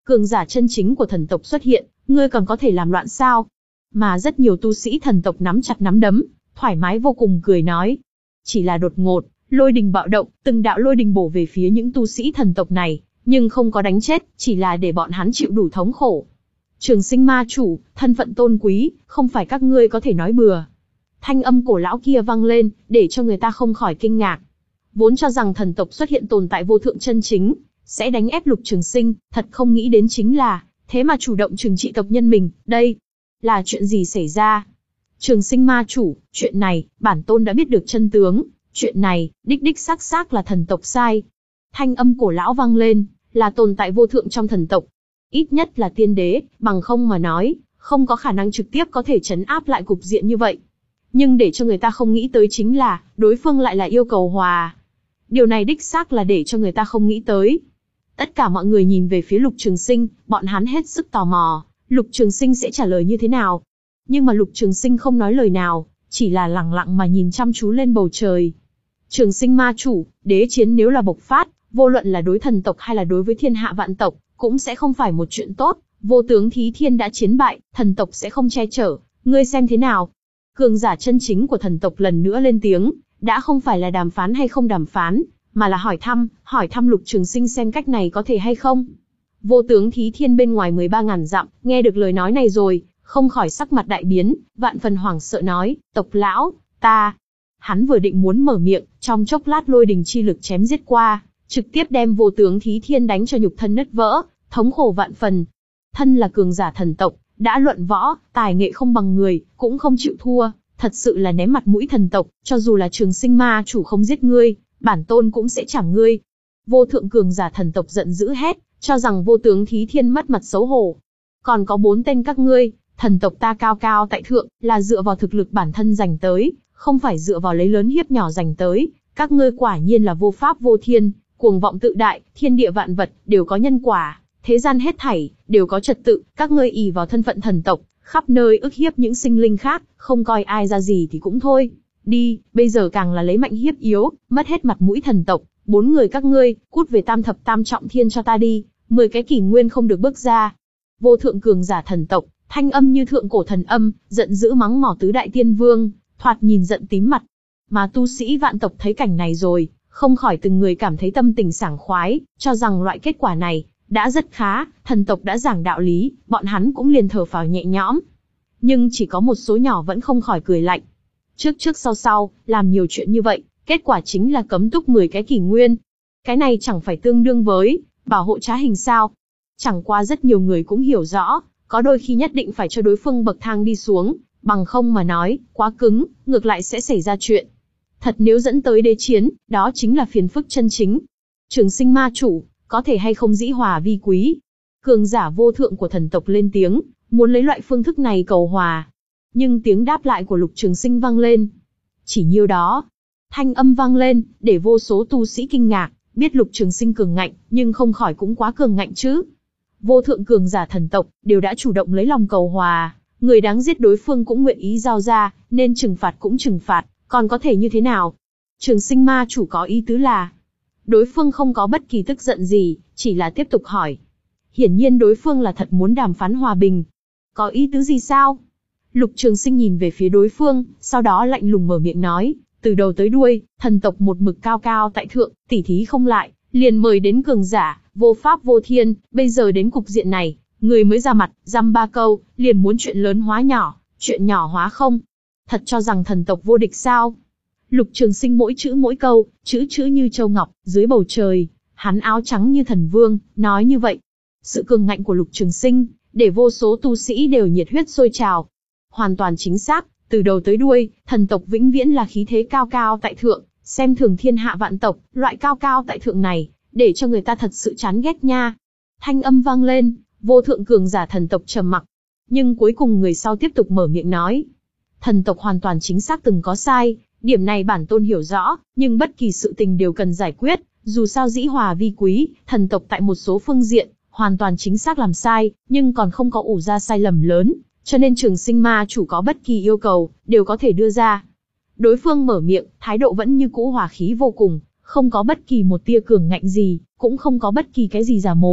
Cường giả chân chính của thần tộc xuất hiện, ngươi còn có thể làm loạn sao? Mà rất nhiều tu sĩ thần tộc nắm chặt nắm đấm, thoải mái vô cùng cười nói. Chỉ là đột ngột, lôi đình bạo động, từng đạo lôi đình bổ về phía những tu sĩ thần tộc này, nhưng không có đánh chết, chỉ là để bọn hắn chịu đủ thống khổ. Trường Sinh ma chủ, thân phận tôn quý, không phải các ngươi có thể nói bừa. Thanh âm cổ lão kia vang lên, để cho người ta không khỏi kinh ngạc. Vốn cho rằng thần tộc xuất hiện tồn tại vô thượng chân chính, sẽ đánh ép Lục Trường Sinh, thật không nghĩ đến chính là, thế mà chủ động trừng trị tộc nhân mình, đây là chuyện gì xảy ra? Trường Sinh ma chủ, chuyện này, bản tôn đã biết được chân tướng, chuyện này, đích đích xác xác là thần tộc sai. Thanh âm cổ lão vang lên, là tồn tại vô thượng trong thần tộc. Ít nhất là tiên đế, bằng không mà nói, không có khả năng trực tiếp có thể trấn áp lại cục diện như vậy. Nhưng để cho người ta không nghĩ tới chính là, đối phương lại là yêu cầu hòa. Điều này đích xác là để cho người ta không nghĩ tới. Tất cả mọi người nhìn về phía Lục Trường Sinh, bọn hắn hết sức tò mò, Lục Trường Sinh sẽ trả lời như thế nào. Nhưng mà Lục Trường Sinh không nói lời nào, chỉ là lặng lặng mà nhìn chăm chú lên bầu trời. Trường Sinh ma chủ, đế chiến nếu là bộc phát, vô luận là đối thần tộc hay là đối với thiên hạ vạn tộc, cũng sẽ không phải một chuyện tốt. Vô tướng Thí Thiên đã chiến bại, thần tộc sẽ không che chở, ngươi xem thế nào? Cường giả chân chính của thần tộc lần nữa lên tiếng, đã không phải là đàm phán hay không đàm phán, mà là hỏi thăm, hỏi thăm Lục Trường Sinh xem cách này có thể hay không. Vô tướng Thí Thiên bên ngoài mười ba ngàn dặm, nghe được lời nói này rồi, không khỏi sắc mặt đại biến, vạn phần hoảng sợ nói, tộc lão, ta. Hắn vừa định muốn mở miệng, trong chốc lát lôi đình chi lực chém giết qua, trực tiếp đem Vô tướng Thí Thiên đánh cho nhục thân nứt vỡ, thống khổ vạn phần. Thân là cường giả thần tộc, đã luận võ, tài nghệ không bằng người, cũng không chịu thua, thật sự là ném mặt mũi thần tộc, cho dù là Trường Sinh ma chủ không giết ngươi, bản tôn cũng sẽ chảm ngươi. Vô thượng cường giả thần tộc giận dữ hét, cho rằng Vô tướng Thí Thiên mất mặt xấu hổ. Còn có bốn tên các ngươi, thần tộc ta cao cao tại thượng, là dựa vào thực lực bản thân giành tới, không phải dựa vào lấy lớn hiếp nhỏ giành tới, các ngươi quả nhiên là vô pháp vô thiên, cuồng vọng tự đại, thiên địa vạn vật, đều có nhân quả, thế gian hết thảy, đều có trật tự, các ngươi ỷ vào thân phận thần tộc, khắp nơi ức hiếp những sinh linh khác, không coi ai ra gì thì cũng thôi. Đi, bây giờ càng là lấy mạnh hiếp yếu, mất hết mặt mũi thần tộc, bốn người các ngươi, cút về tam thập tam trọng thiên cho ta đi, mười cái kỷ nguyên không được bước ra. Vô thượng cường giả thần tộc, thanh âm như thượng cổ thần âm, giận dữ mắng mỏ tứ đại tiên vương, thoạt nhìn giận tím mặt. Mà tu sĩ vạn tộc thấy cảnh này rồi, không khỏi từng người cảm thấy tâm tình sảng khoái, cho rằng loại kết quả này đã rất khá, thần tộc đã giảng đạo lý, bọn hắn cũng liền thở phào nhẹ nhõm. Nhưng chỉ có một số nhỏ vẫn không khỏi cười lạnh. Trước trước sau sau, làm nhiều chuyện như vậy, kết quả chính là cấm túc mười cái kỷ nguyên. Cái này chẳng phải tương đương với bảo hộ trá hình sao? Chẳng qua rất nhiều người cũng hiểu rõ, có đôi khi nhất định phải cho đối phương bậc thang đi xuống, bằng không mà nói, quá cứng, ngược lại sẽ xảy ra chuyện. Thật nếu dẫn tới đế chiến, đó chính là phiền phức chân chính. Trường Sinh ma chủ, có thể hay không dĩ hòa vi quý? Cường giả vô thượng của thần tộc lên tiếng, muốn lấy loại phương thức này cầu hòa. Nhưng tiếng đáp lại của Lục Trường Sinh vang lên. Chỉ nhiêu đó. Thanh âm vang lên, để vô số tu sĩ kinh ngạc, biết Lục Trường Sinh cường ngạnh, nhưng không khỏi cũng quá cường ngạnh chứ. Vô thượng cường giả thần tộc, đều đã chủ động lấy lòng cầu hòa, người đáng giết đối phương cũng nguyện ý giao ra, nên trừng phạt cũng trừng phạt, còn có thể như thế nào? Trường Sinh ma chủ có ý tứ là, đối phương không có bất kỳ tức giận gì, chỉ là tiếp tục hỏi. Hiển nhiên đối phương là thật muốn đàm phán hòa bình. Có ý tứ gì sao? Lục Trường Sinh nhìn về phía đối phương, sau đó lạnh lùng mở miệng nói, từ đầu tới đuôi, thần tộc một mực cao cao tại thượng, tỉ thí không lại, liền mời đến cường giả, vô pháp vô thiên, bây giờ đến cục diện này, người mới ra mặt, dăm ba câu, liền muốn chuyện lớn hóa nhỏ, chuyện nhỏ hóa không. Thật cho rằng thần tộc vô địch sao? Lục Trường Sinh mỗi chữ mỗi câu, chữ chữ như châu ngọc, dưới bầu trời, hắn áo trắng như thần vương, nói như vậy. Sự cường ngạnh của Lục Trường Sinh, để vô số tu sĩ đều nhiệt huyết sôi trào. Hoàn toàn chính xác, từ đầu tới đuôi, thần tộc vĩnh viễn là khí thế cao cao tại thượng, xem thường thiên hạ vạn tộc, loại cao cao tại thượng này, để cho người ta thật sự chán ghét nha. Thanh âm vang lên, vô thượng cường giả thần tộc trầm mặc. Nhưng cuối cùng người sau tiếp tục mở miệng nói. Thần tộc hoàn toàn chính xác từng có sai, điểm này bản tôn hiểu rõ, nhưng bất kỳ sự tình đều cần giải quyết, dù sao dĩ hòa vi quý, thần tộc tại một số phương diện, hoàn toàn chính xác làm sai, nhưng còn không có ủ ra sai lầm lớn, cho nên Trường Sinh ma chủ có bất kỳ yêu cầu, đều có thể đưa ra. Đối phương mở miệng, thái độ vẫn như cũ hòa khí vô cùng, không có bất kỳ một tia cường ngạnh gì, cũng không có bất kỳ cái gì giả mồm,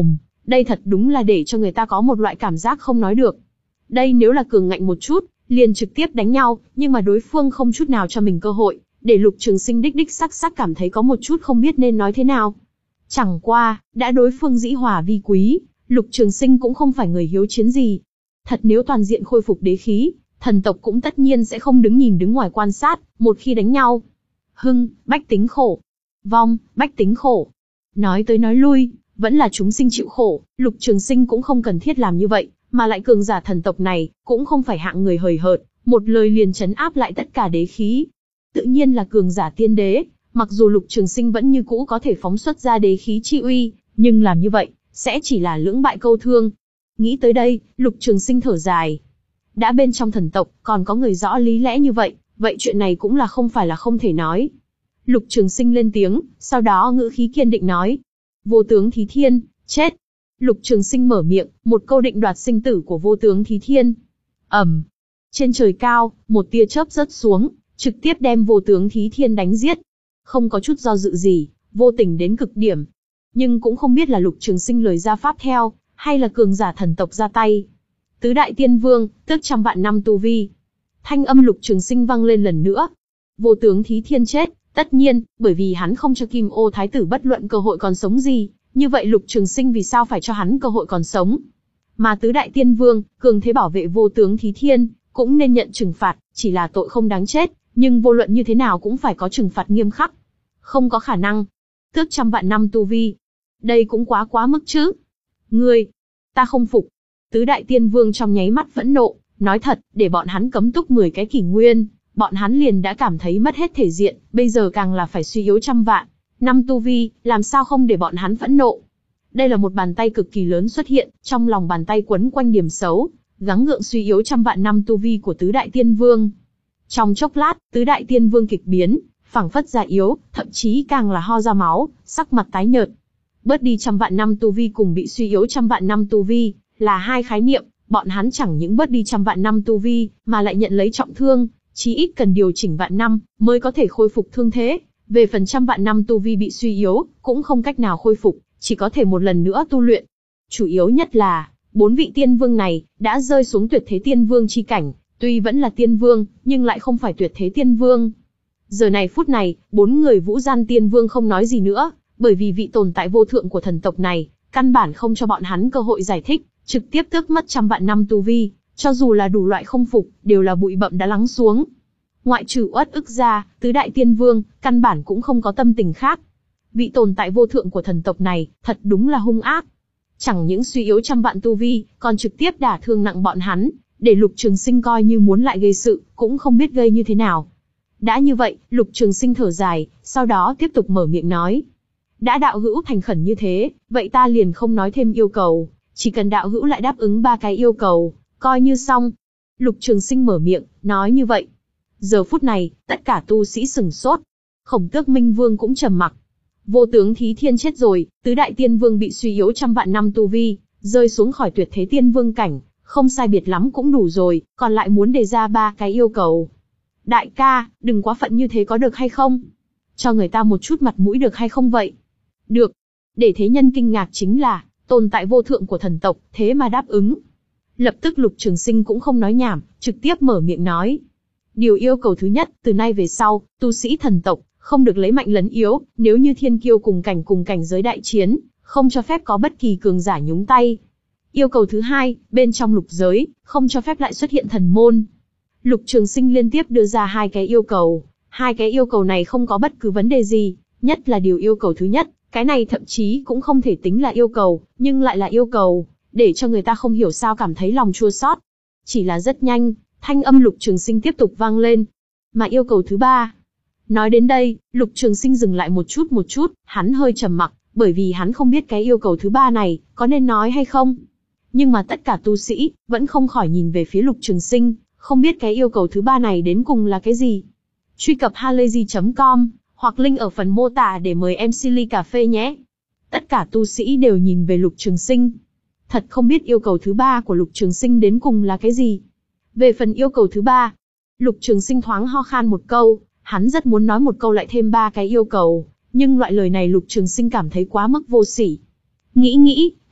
Đây thật đúng là để cho người ta có một loại cảm giác không nói được. Đây nếu là cường ngạnh một chút, liền trực tiếp đánh nhau, nhưng mà đối phương không chút nào cho mình cơ hội, để Lục Trường Sinh đích đích sắc sắc cảm thấy có một chút không biết nên nói thế nào. Chẳng qua, đã đối phương dĩ hòa vi quý, Lục Trường Sinh cũng không phải người hiếu chiến gì. Thật nếu toàn diện khôi phục đế khí, thần tộc cũng tất nhiên sẽ không đứng nhìn đứng ngoài quan sát, một khi đánh nhau. Hưng, bách tính khổ. Vong, bách tính khổ. Nói tới nói lui, vẫn là chúng sinh chịu khổ, Lục Trường Sinh cũng không cần thiết làm như vậy, mà lại cường giả thần tộc này, cũng không phải hạng người hời hợt, một lời liền trấn áp lại tất cả đế khí. Tự nhiên là cường giả tiên đế, mặc dù Lục Trường Sinh vẫn như cũ có thể phóng xuất ra đế khí chi uy, nhưng làm như vậy, sẽ chỉ là lưỡng bại câu thương. Nghĩ tới đây, Lục Trường Sinh thở dài. Đã bên trong thần tộc, còn có người rõ lý lẽ như vậy, vậy chuyện này cũng là không phải là không thể nói. Lục Trường Sinh lên tiếng, sau đó ngữ khí kiên định nói. Vô tướng Thí Thiên, chết. Lục Trường Sinh mở miệng, một câu định đoạt sinh tử của vô tướng Thí Thiên. Ầm. Trên trời cao, một tia chớp rớt xuống, trực tiếp đem vô tướng Thí Thiên đánh giết. Không có chút do dự gì, vô tình đến cực điểm. Nhưng cũng không biết là Lục Trường Sinh lời ra pháp theo, hay là cường giả thần tộc ra tay. Tứ đại tiên vương, tước trăm vạn năm tu vi. Thanh âm Lục Trường Sinh vang lên lần nữa. Vô tướng Thí Thiên chết, tất nhiên, bởi vì hắn không cho Kim Ô Thái tử bất luận cơ hội còn sống gì, như vậy Lục Trường Sinh vì sao phải cho hắn cơ hội còn sống? Mà tứ đại tiên vương, cường thế bảo vệ vô tướng Thí Thiên, cũng nên nhận trừng phạt, chỉ là tội không đáng chết, nhưng vô luận như thế nào cũng phải có trừng phạt nghiêm khắc. Không có khả năng. Tước trăm vạn năm tu vi. Đây cũng quá quá mức chứ. Ngươi, ta không phục. Tứ đại tiên vương trong nháy mắt phẫn nộ, nói thật, để bọn hắn cấm túc mười cái kỷ nguyên, bọn hắn liền đã cảm thấy mất hết thể diện, bây giờ càng là phải suy yếu trăm vạn năm tu vi, làm sao không để bọn hắn phẫn nộ. Đây là một bàn tay cực kỳ lớn xuất hiện, trong lòng bàn tay quấn quanh điểm xấu, gắng gượng suy yếu trăm vạn năm tu vi của tứ đại tiên vương. Trong chốc lát, tứ đại tiên vương kịch biến, phảng phất già yếu, thậm chí càng là ho ra máu, sắc mặt tái nhợt. Bớt đi trăm vạn năm tu vi cùng bị suy yếu trăm vạn năm tu vi, là hai khái niệm, bọn hắn chẳng những bớt đi trăm vạn năm tu vi, mà lại nhận lấy trọng thương, chí ít cần điều chỉnh vạn năm, mới có thể khôi phục thương thế. Về phần trăm vạn năm tu vi bị suy yếu, cũng không cách nào khôi phục, chỉ có thể một lần nữa tu luyện. Chủ yếu nhất là, bốn vị tiên vương này, đã rơi xuống tuyệt thế tiên vương chi cảnh, tuy vẫn là tiên vương, nhưng lại không phải tuyệt thế tiên vương. Giờ này phút này, bốn người vũ gian tiên vương không nói gì nữa, bởi vì vị tồn tại vô thượng của thần tộc này, căn bản không cho bọn hắn cơ hội giải thích, trực tiếp tước mất trăm vạn năm tu vi, cho dù là đủ loại không phục, đều là bụi bậm đã lắng xuống. Ngoại trừ uất ức ra, tứ đại tiên vương, căn bản cũng không có tâm tình khác. Vị tồn tại vô thượng của thần tộc này, thật đúng là hung ác. Chẳng những suy yếu trăm vạn tu vi, còn trực tiếp đả thương nặng bọn hắn, để Lục Trường Sinh coi như muốn lại gây sự, cũng không biết gây như thế nào. Đã như vậy, Lục Trường Sinh thở dài, sau đó tiếp tục mở miệng nói. Đã đạo hữu thành khẩn như thế, vậy ta liền không nói thêm yêu cầu, chỉ cần đạo hữu lại đáp ứng ba cái yêu cầu, coi như xong. Lục Trường Sinh mở miệng, nói như vậy. Giờ phút này, tất cả tu sĩ sừng sốt. Khổng Tước Minh Vương cũng trầm mặc. Vô tướng Thí Thiên chết rồi, tứ đại tiên vương bị suy yếu trăm vạn năm tu vi, rơi xuống khỏi tuyệt thế tiên vương cảnh, không sai biệt lắm cũng đủ rồi, còn lại muốn đề ra ba cái yêu cầu. Đại ca, đừng quá phận như thế có được hay không? Cho người ta một chút mặt mũi được hay không vậy? Được. Để thế nhân kinh ngạc chính là, tồn tại vô thượng của thần tộc, thế mà đáp ứng. Lập tức Lục Trường Sinh cũng không nói nhảm, trực tiếp mở miệng nói. Điều yêu cầu thứ nhất, từ nay về sau, tu sĩ thần tộc, không được lấy mạnh lấn yếu, nếu như thiên kiêu cùng cảnh cùng cảnh giới đại chiến, không cho phép có bất kỳ cường giả nhúng tay. Yêu cầu thứ hai, bên trong lục giới, không cho phép lại xuất hiện thần môn. Lục Trường Sinh liên tiếp đưa ra hai cái yêu cầu, hai cái yêu cầu này không có bất cứ vấn đề gì, nhất là điều yêu cầu thứ nhất, cái này thậm chí cũng không thể tính là yêu cầu, nhưng lại là yêu cầu, để cho người ta không hiểu sao cảm thấy lòng chua xót. Chỉ là rất nhanh, thanh âm Lục Trường Sinh tiếp tục vang lên. Mà yêu cầu thứ ba. Nói đến đây, Lục Trường Sinh dừng lại một chút một chút, hắn hơi trầm mặc, bởi vì hắn không biết cái yêu cầu thứ ba này, có nên nói hay không. Nhưng mà tất cả tu sĩ, vẫn không khỏi nhìn về phía Lục Trường Sinh, không biết cái yêu cầu thứ ba này đến cùng là cái gì. Truy cập halayzi chấm com, hoặc link ở phần mô tả để mời em xê ly cà phê nhé. Tất cả tu sĩ đều nhìn về Lục Trường Sinh. Thật không biết yêu cầu thứ ba của Lục Trường Sinh đến cùng là cái gì. Về phần yêu cầu thứ ba, Lục Trường Sinh thoáng ho khan một câu, hắn rất muốn nói một câu lại thêm ba cái yêu cầu, nhưng loại lời này Lục Trường Sinh cảm thấy quá mức vô sỉ. Nghĩ nghĩ,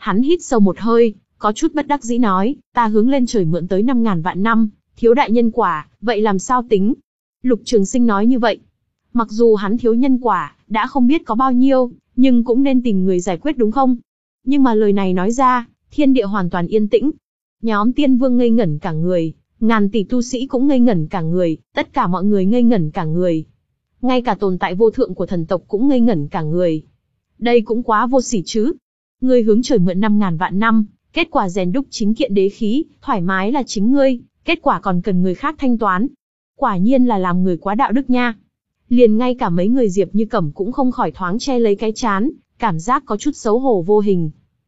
Hắn hít sâu một hơi, có chút bất đắc dĩ nói, ta hướng lên trời mượn tới năm ngàn vạn năm, thiếu đại nhân quả, vậy làm sao tính? Lục Trường Sinh nói như vậy. Mặc dù hắn thiếu nhân quả, đã không biết có bao nhiêu, nhưng cũng nên tìm người giải quyết đúng không? Nhưng mà lời này nói ra, thiên địa hoàn toàn yên tĩnh. Nhóm tiên vương ngây ngẩn cả người, ngàn tỷ tu sĩ cũng ngây ngẩn cả người, tất cả mọi người ngây ngẩn cả người. Ngay cả tồn tại vô thượng của thần tộc cũng ngây ngẩn cả người. Đây cũng quá vô sỉ chứ. Ngươi hướng trời mượn năm ngàn vạn năm, kết quả rèn đúc chính kiện đế khí, thoải mái là chính ngươi, kết quả còn cần người khác thanh toán. Quả nhiên là làm người quá đạo đức nha. Liền ngay cả mấy người Diệp Như Cẩm cũng không khỏi thoáng che lấy cái trán, cảm giác có chút xấu hổ vô hình.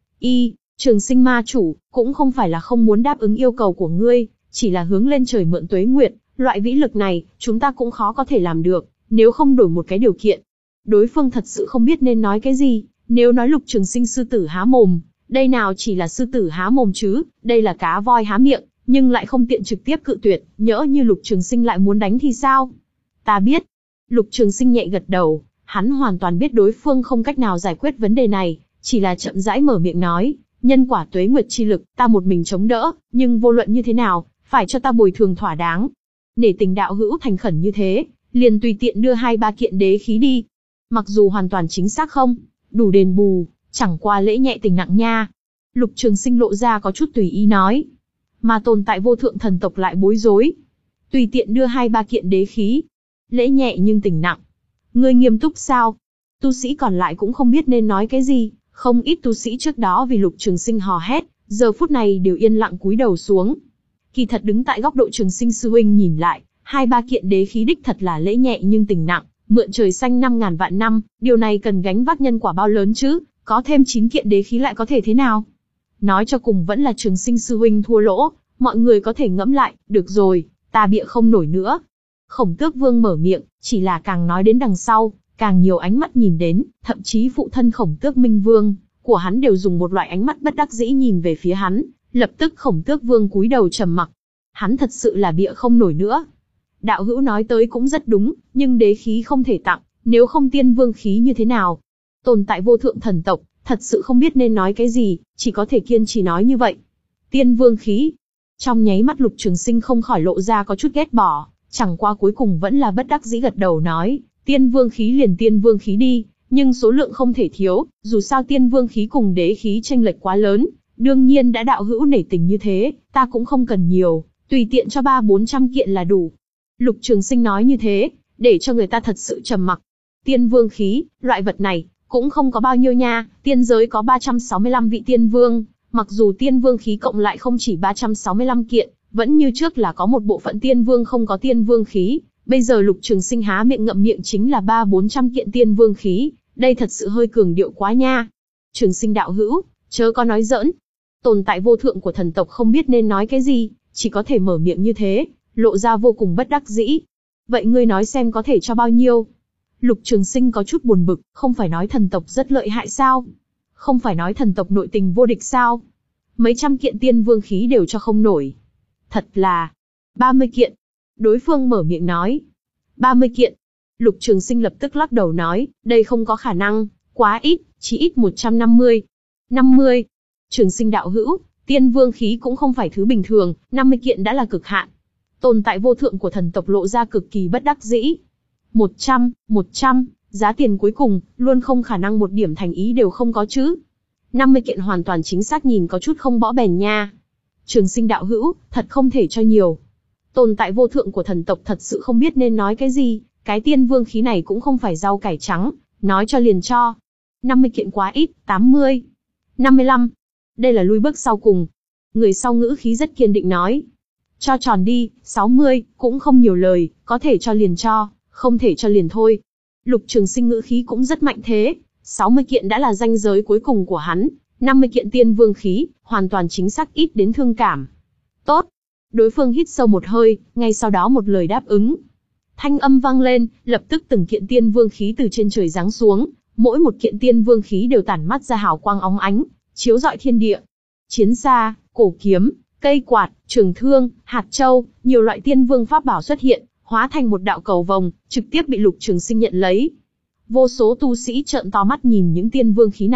Y, Trường Sinh ma chủ, cũng không phải là không muốn đáp ứng yêu cầu của ngươi, chỉ là hướng lên trời mượn tuế nguyệt, loại vĩ lực này, chúng ta cũng khó có thể làm được, nếu không đổi một cái điều kiện. Đối phương thật sự không biết nên nói cái gì, nếu nói Lục Trường Sinh sư tử há mồm, đây nào chỉ là sư tử há mồm chứ, đây là cá voi há miệng, nhưng lại không tiện trực tiếp cự tuyệt, nhỡ như Lục Trường Sinh lại muốn đánh thì sao? Ta biết. Lục Trường Sinh nhẹ gật đầu, hắn hoàn toàn biết đối phương không cách nào giải quyết vấn đề này, chỉ là chậm rãi mở miệng nói, nhân quả tuế nguyệt chi lực, ta một mình chống đỡ, nhưng vô luận như thế nào, phải cho ta bồi thường thỏa đáng. Nể tình đạo hữu thành khẩn như thế, liền tùy tiện đưa hai ba kiện đế khí đi. Mặc dù hoàn toàn chính xác không, đủ đền bù, chẳng qua lễ nhẹ tình nặng nha. Lục Trường Sinh lộ ra có chút tùy ý nói. Mà tồn tại vô thượng thần tộc lại bối rối. Tùy tiện đưa hai ba kiện đế khí. Lễ nhẹ nhưng tình nặng. Ngươi nghiêm túc sao? Tu sĩ còn lại cũng không biết nên nói cái gì. Không ít tu sĩ trước đó vì Lục Trường Sinh hò hét, giờ phút này đều yên lặng cúi đầu xuống. Kỳ thật đứng tại góc độ Trường Sinh sư huynh nhìn lại, hai ba kiện đế khí đích thật là lễ nhẹ nhưng tình nặng, mượn trời xanh năm ngàn vạn năm, điều này cần gánh vác nhân quả bao lớn chứ, có thêm chín kiện đế khí lại có thể thế nào? Nói cho cùng vẫn là Trường Sinh sư huynh thua lỗ, mọi người có thể ngẫm lại, được rồi, ta bịa không nổi nữa. Khổng Tước Vương mở miệng, chỉ là càng nói đến đằng sau, càng nhiều ánh mắt nhìn đến, thậm chí phụ thân Khổng Tước Minh Vương của hắn đều dùng một loại ánh mắt bất đắc dĩ nhìn về phía hắn, lập tức Khổng Tước Vương cúi đầu trầm mặc. Hắn thật sự là bịa không nổi nữa. Đạo hữu nói tới cũng rất đúng, nhưng đế khí không thể tặng, nếu không tiên vương khí như thế nào? Tồn tại vô thượng thần tộc, thật sự không biết nên nói cái gì, chỉ có thể kiên trì nói như vậy. Tiên vương khí. Trong nháy mắt Lục Trường Sinh không khỏi lộ ra có chút ghét bỏ, chẳng qua cuối cùng vẫn là bất đắc dĩ gật đầu nói, tiên vương khí liền tiên vương khí đi, nhưng số lượng không thể thiếu, dù sao tiên vương khí cùng đế khí chênh lệch quá lớn, đương nhiên đã đạo hữu nể tình như thế, ta cũng không cần nhiều, tùy tiện cho ba bốn trăm kiện là đủ. Lục Trường Sinh nói như thế, để cho người ta thật sự trầm mặc. Tiên vương khí, loại vật này, cũng không có bao nhiêu nha, tiên giới có ba trăm sáu mươi lăm vị tiên vương, mặc dù tiên vương khí cộng lại không chỉ ba trăm sáu mươi lăm kiện, vẫn như trước là có một bộ phận tiên vương không có tiên vương khí, bây giờ Lục Trường Sinh há miệng ngậm miệng chính là ba bốn trăm kiện tiên vương khí, đây thật sự hơi cường điệu quá nha. Trường Sinh đạo hữu, chớ có nói giỡn. Tồn tại vô thượng của thần tộc không biết nên nói cái gì, chỉ có thể mở miệng như thế, lộ ra vô cùng bất đắc dĩ. Vậy ngươi nói xem có thể cho bao nhiêu? Lục Trường Sinh có chút buồn bực, không phải nói thần tộc rất lợi hại sao? Không phải nói thần tộc nội tình vô địch sao? Mấy trăm kiện tiên vương khí đều cho không nổi. Thật là... ba mươi kiện. Đối phương mở miệng nói. ba mươi kiện. Lục Trường Sinh lập tức lắc đầu nói, đây không có khả năng, quá ít, chỉ ít một trăm năm mươi. năm mươi. Trường Sinh đạo hữu, tiên vương khí cũng không phải thứ bình thường, năm mươi kiện đã là cực hạn. Tồn tại vô thượng của thần tộc lộ ra cực kỳ bất đắc dĩ. một trăm, một trăm, giá tiền cuối cùng, luôn không khả năng một điểm thành ý đều không có chứ. năm mươi kiện hoàn toàn chính xác nhìn có chút không bõ bèn nha. Trường Sinh đạo hữu, thật không thể cho nhiều. Tồn tại vô thượng của thần tộc thật sự không biết nên nói cái gì, cái tiên vương khí này cũng không phải rau cải trắng, nói cho liền cho. năm mươi kiện quá ít, tám mươi, năm mươi lăm. Đây là lui bước sau cùng. Người sau ngữ khí rất kiên định nói. Cho tròn đi, sáu mươi, cũng không nhiều lời, có thể cho liền cho, không thể cho liền thôi. Lục Trường Sinh ngữ khí cũng rất mạnh thế, sáu mươi kiện đã là ranh giới cuối cùng của hắn, năm mươi kiện tiên vương khí, hoàn toàn chính xác ít đến thương cảm. Tốt. Đối phương hít sâu một hơi, ngay sau đó một lời đáp ứng. Thanh âm vang lên, lập tức từng kiện tiên vương khí từ trên trời giáng xuống, mỗi một kiện tiên vương khí đều tản mắt ra hào quang óng ánh, chiếu rọi thiên địa. Chiến xa, cổ kiếm, cây quạt, trường thương, hạt châu, nhiều loại tiên vương pháp bảo xuất hiện, hóa thành một đạo cầu vồng, trực tiếp bị Lục Trường Sinh nhận lấy. Vô số tu sĩ trợn to mắt nhìn những tiên vương khí này,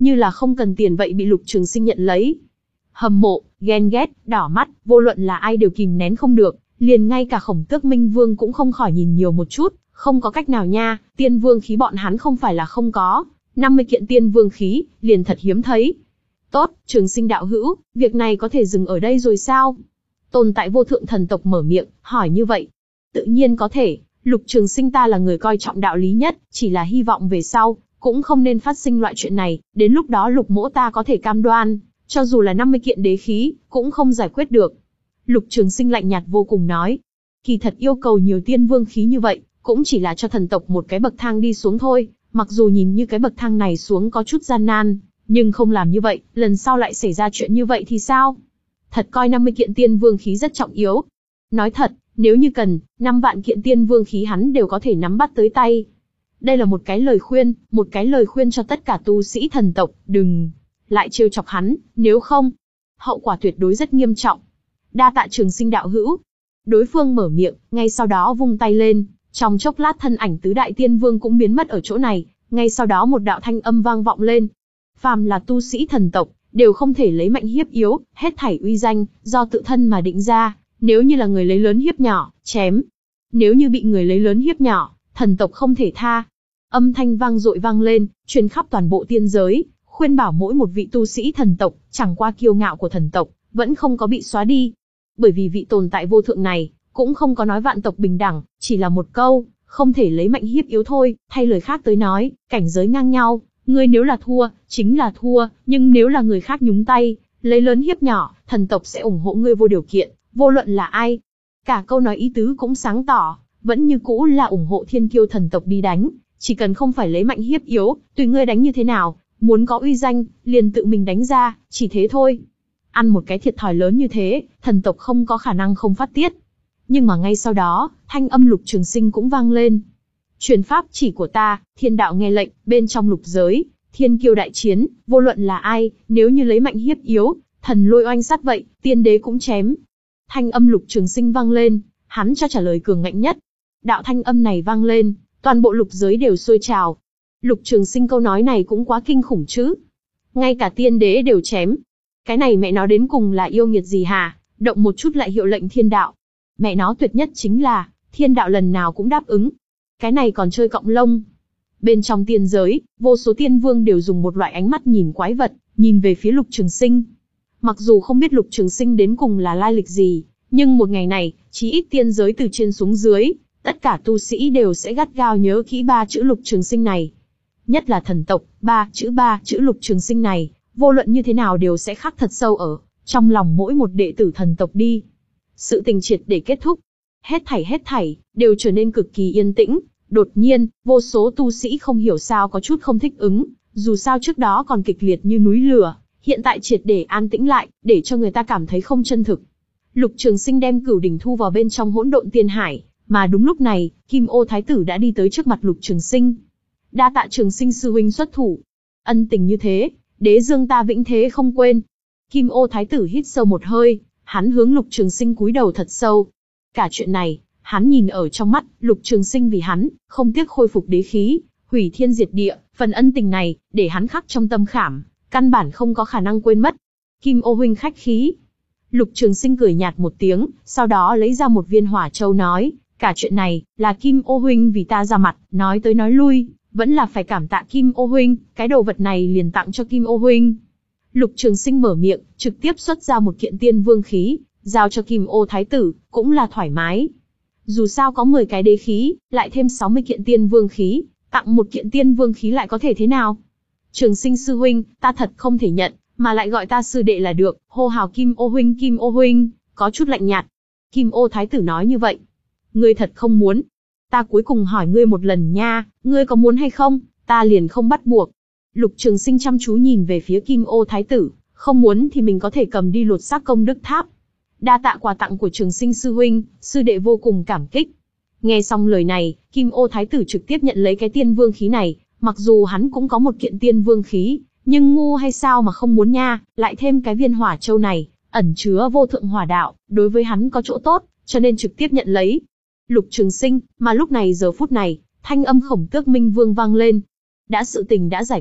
như là không cần tiền vậy bị Lục Trường Sinh nhận lấy. Hâm mộ, ghen ghét, đỏ mắt, vô luận là ai đều kìm nén không được, liền ngay cả Khổng Tước Minh Vương cũng không khỏi nhìn nhiều một chút, không có cách nào nha, tiên vương khí bọn hắn không phải là không có, năm mươi kiện tiên vương khí, liền thật hiếm thấy. Tốt, Trường Sinh đạo hữu, việc này có thể dừng ở đây rồi sao? Tồn tại vô thượng thần tộc mở miệng, hỏi như vậy. Tự nhiên có thể, Lục Trường Sinh ta là người coi trọng đạo lý nhất, chỉ là hy vọng về sau, cũng không nên phát sinh loại chuyện này, đến lúc đó Lục mỗ ta có thể cam đoan, cho dù là năm mươi kiện đế khí, cũng không giải quyết được. Lục Trường Sinh lạnh nhạt vô cùng nói. Kỳ thật yêu cầu nhiều tiên vương khí như vậy, cũng chỉ là cho thần tộc một cái bậc thang đi xuống thôi, mặc dù nhìn như cái bậc thang này xuống có chút gian nan, nhưng không làm như vậy, lần sau lại xảy ra chuyện như vậy thì sao? Thật coi năm mươi kiện tiên vương khí rất trọng yếu. Nói thật, nếu như cần, năm vạn kiện tiên vương khí hắn đều có thể nắm bắt tới tay. Đây là một cái lời khuyên, một cái lời khuyên cho tất cả tu sĩ thần tộc, đừng lại trêu chọc hắn, nếu không, hậu quả tuyệt đối rất nghiêm trọng. Đa tạ Trường Sinh đạo hữu. Đối phương mở miệng, ngay sau đó vung tay lên, trong chốc lát thân ảnh tứ đại tiên vương cũng biến mất ở chỗ này, ngay sau đó một đạo thanh âm vang vọng lên. Phàm là tu sĩ thần tộc, đều không thể lấy mạnh hiếp yếu, hết thảy uy danh, do tự thân mà định ra, nếu như là người lấy lớn hiếp nhỏ, chém. Nếu như bị người lấy lớn hiếp nhỏ, thần tộc không thể tha. Âm thanh vang dội vang lên, truyền khắp toàn bộ tiên giới, khuyên bảo mỗi một vị tu sĩ thần tộc, chẳng qua kiêu ngạo của thần tộc, vẫn không có bị xóa đi. Bởi vì vị tồn tại vô thượng này, cũng không có nói vạn tộc bình đẳng, chỉ là một câu, không thể lấy mạnh hiếp yếu thôi, thay lời khác tới nói, cảnh giới ngang nhau, ngươi nếu là thua, chính là thua, nhưng nếu là người khác nhúng tay, lấy lớn hiếp nhỏ, thần tộc sẽ ủng hộ ngươi vô điều kiện, vô luận là ai. Cả câu nói ý tứ cũng sáng tỏ, vẫn như cũ là ủng hộ thiên kiêu thần tộc đi đánh, chỉ cần không phải lấy mạnh hiếp yếu, tùy ngươi đánh như thế nào, muốn có uy danh, liền tự mình đánh ra, chỉ thế thôi. Ăn một cái thiệt thòi lớn như thế, thần tộc không có khả năng không phát tiết. Nhưng mà ngay sau đó, thanh âm Lục Trường Sinh cũng vang lên. Truyền pháp chỉ của ta, thiên đạo nghe lệnh, bên trong lục giới, thiên kiêu đại chiến, vô luận là ai, nếu như lấy mạnh hiếp yếu, thần lôi oanh sát vậy, tiên đế cũng chém. Thanh âm Lục Trường Sinh vang lên, hắn cho trả lời cường ngạnh nhất. Đạo thanh âm này vang lên, toàn bộ lục giới đều sôi trào. Lục Trường Sinh câu nói này cũng quá kinh khủng chứ. Ngay cả tiên đế đều chém. Cái này mẹ nó đến cùng là yêu nghiệt gì hả, động một chút lại hiệu lệnh thiên đạo. Mẹ nó tuyệt nhất chính là, thiên đạo lần nào cũng đáp ứng. Cái này còn chơi cọng lông. Bên trong tiên giới, vô số tiên vương đều dùng một loại ánh mắt nhìn quái vật, nhìn về phía Lục Trường Sinh. Mặc dù không biết Lục Trường Sinh đến cùng là lai lịch gì, nhưng một ngày này, chí ít tiên giới từ trên xuống dưới, tất cả tu sĩ đều sẽ gắt gao nhớ kỹ ba chữ Lục Trường Sinh này. Nhất là thần tộc, ba chữ ba chữ Lục Trường Sinh này, vô luận như thế nào đều sẽ khắc thật sâu ở trong lòng mỗi một đệ tử thần tộc đi. Sự tình triệt để kết thúc. Hết thảy hết thảy, đều trở nên cực kỳ yên tĩnh. Đột nhiên, vô số tu sĩ không hiểu sao có chút không thích ứng, dù sao trước đó còn kịch liệt như núi lửa, hiện tại triệt để an tĩnh lại, để cho người ta cảm thấy không chân thực. Lục Trường Sinh đem Cửu Đỉnh thu vào bên trong Hỗn Độn Tiên Hải, mà đúng lúc này, Kim Ô Thái tử đã đi tới trước mặt Lục Trường Sinh. Đa tạ Trường Sinh sư huynh xuất thủ. Ân tình như thế, đế dương ta vĩnh thế không quên. Kim Ô Thái tử hít sâu một hơi, hắn hướng Lục Trường Sinh cúi đầu thật sâu. Cả chuyện này, hắn nhìn ở trong mắt, Lục Trường Sinh vì hắn, không tiếc khôi phục đế khí, hủy thiên diệt địa, phần ân tình này, để hắn khắc trong tâm khảm, căn bản không có khả năng quên mất. Kim Ô huynh khách khí. Lục Trường Sinh cười nhạt một tiếng, sau đó lấy ra một viên hỏa châu nói, cả chuyện này, là Kim Ô huynh vì ta ra mặt, nói tới nói lui, vẫn là phải cảm tạ Kim Ô huynh, cái đồ vật này liền tặng cho Kim Ô huynh. Lục Trường Sinh mở miệng, trực tiếp xuất ra một kiện tiên vương khí, giao cho Kim Ô Thái tử, cũng là thoải mái. Dù sao có mười cái đế khí, lại thêm sáu mươi kiện tiên vương khí, tặng một kiện tiên vương khí lại có thể thế nào? Trường Sinh sư huynh, ta thật không thể nhận, mà lại gọi ta sư đệ là được, hô hào Kim Ô huynh Kim Ô huynh, có chút lạnh nhạt. Kim Ô Thái tử nói như vậy. Ngươi thật không muốn. Ta cuối cùng hỏi ngươi một lần nha, ngươi có muốn hay không, ta liền không bắt buộc. Lục Trường Sinh chăm chú nhìn về phía Kim Ô Thái tử, không muốn thì mình có thể cầm đi lột xác công đức tháp. Đa tạ quà tặng của Trường Sinh sư huynh, sư đệ vô cùng cảm kích. Nghe xong lời này, Kim Ô Thái tử trực tiếp nhận lấy cái tiên vương khí này, mặc dù hắn cũng có một kiện tiên vương khí, nhưng ngu hay sao mà không muốn nha, lại thêm cái viên hỏa châu này, ẩn chứa vô thượng hỏa đạo, đối với hắn có chỗ tốt, cho nên trực tiếp nhận lấy. Lục Trường Sinh, mà lúc này giờ phút này, thanh âm Khổng Tước Minh Vương vang lên. Đã sự tình đã giải quyết,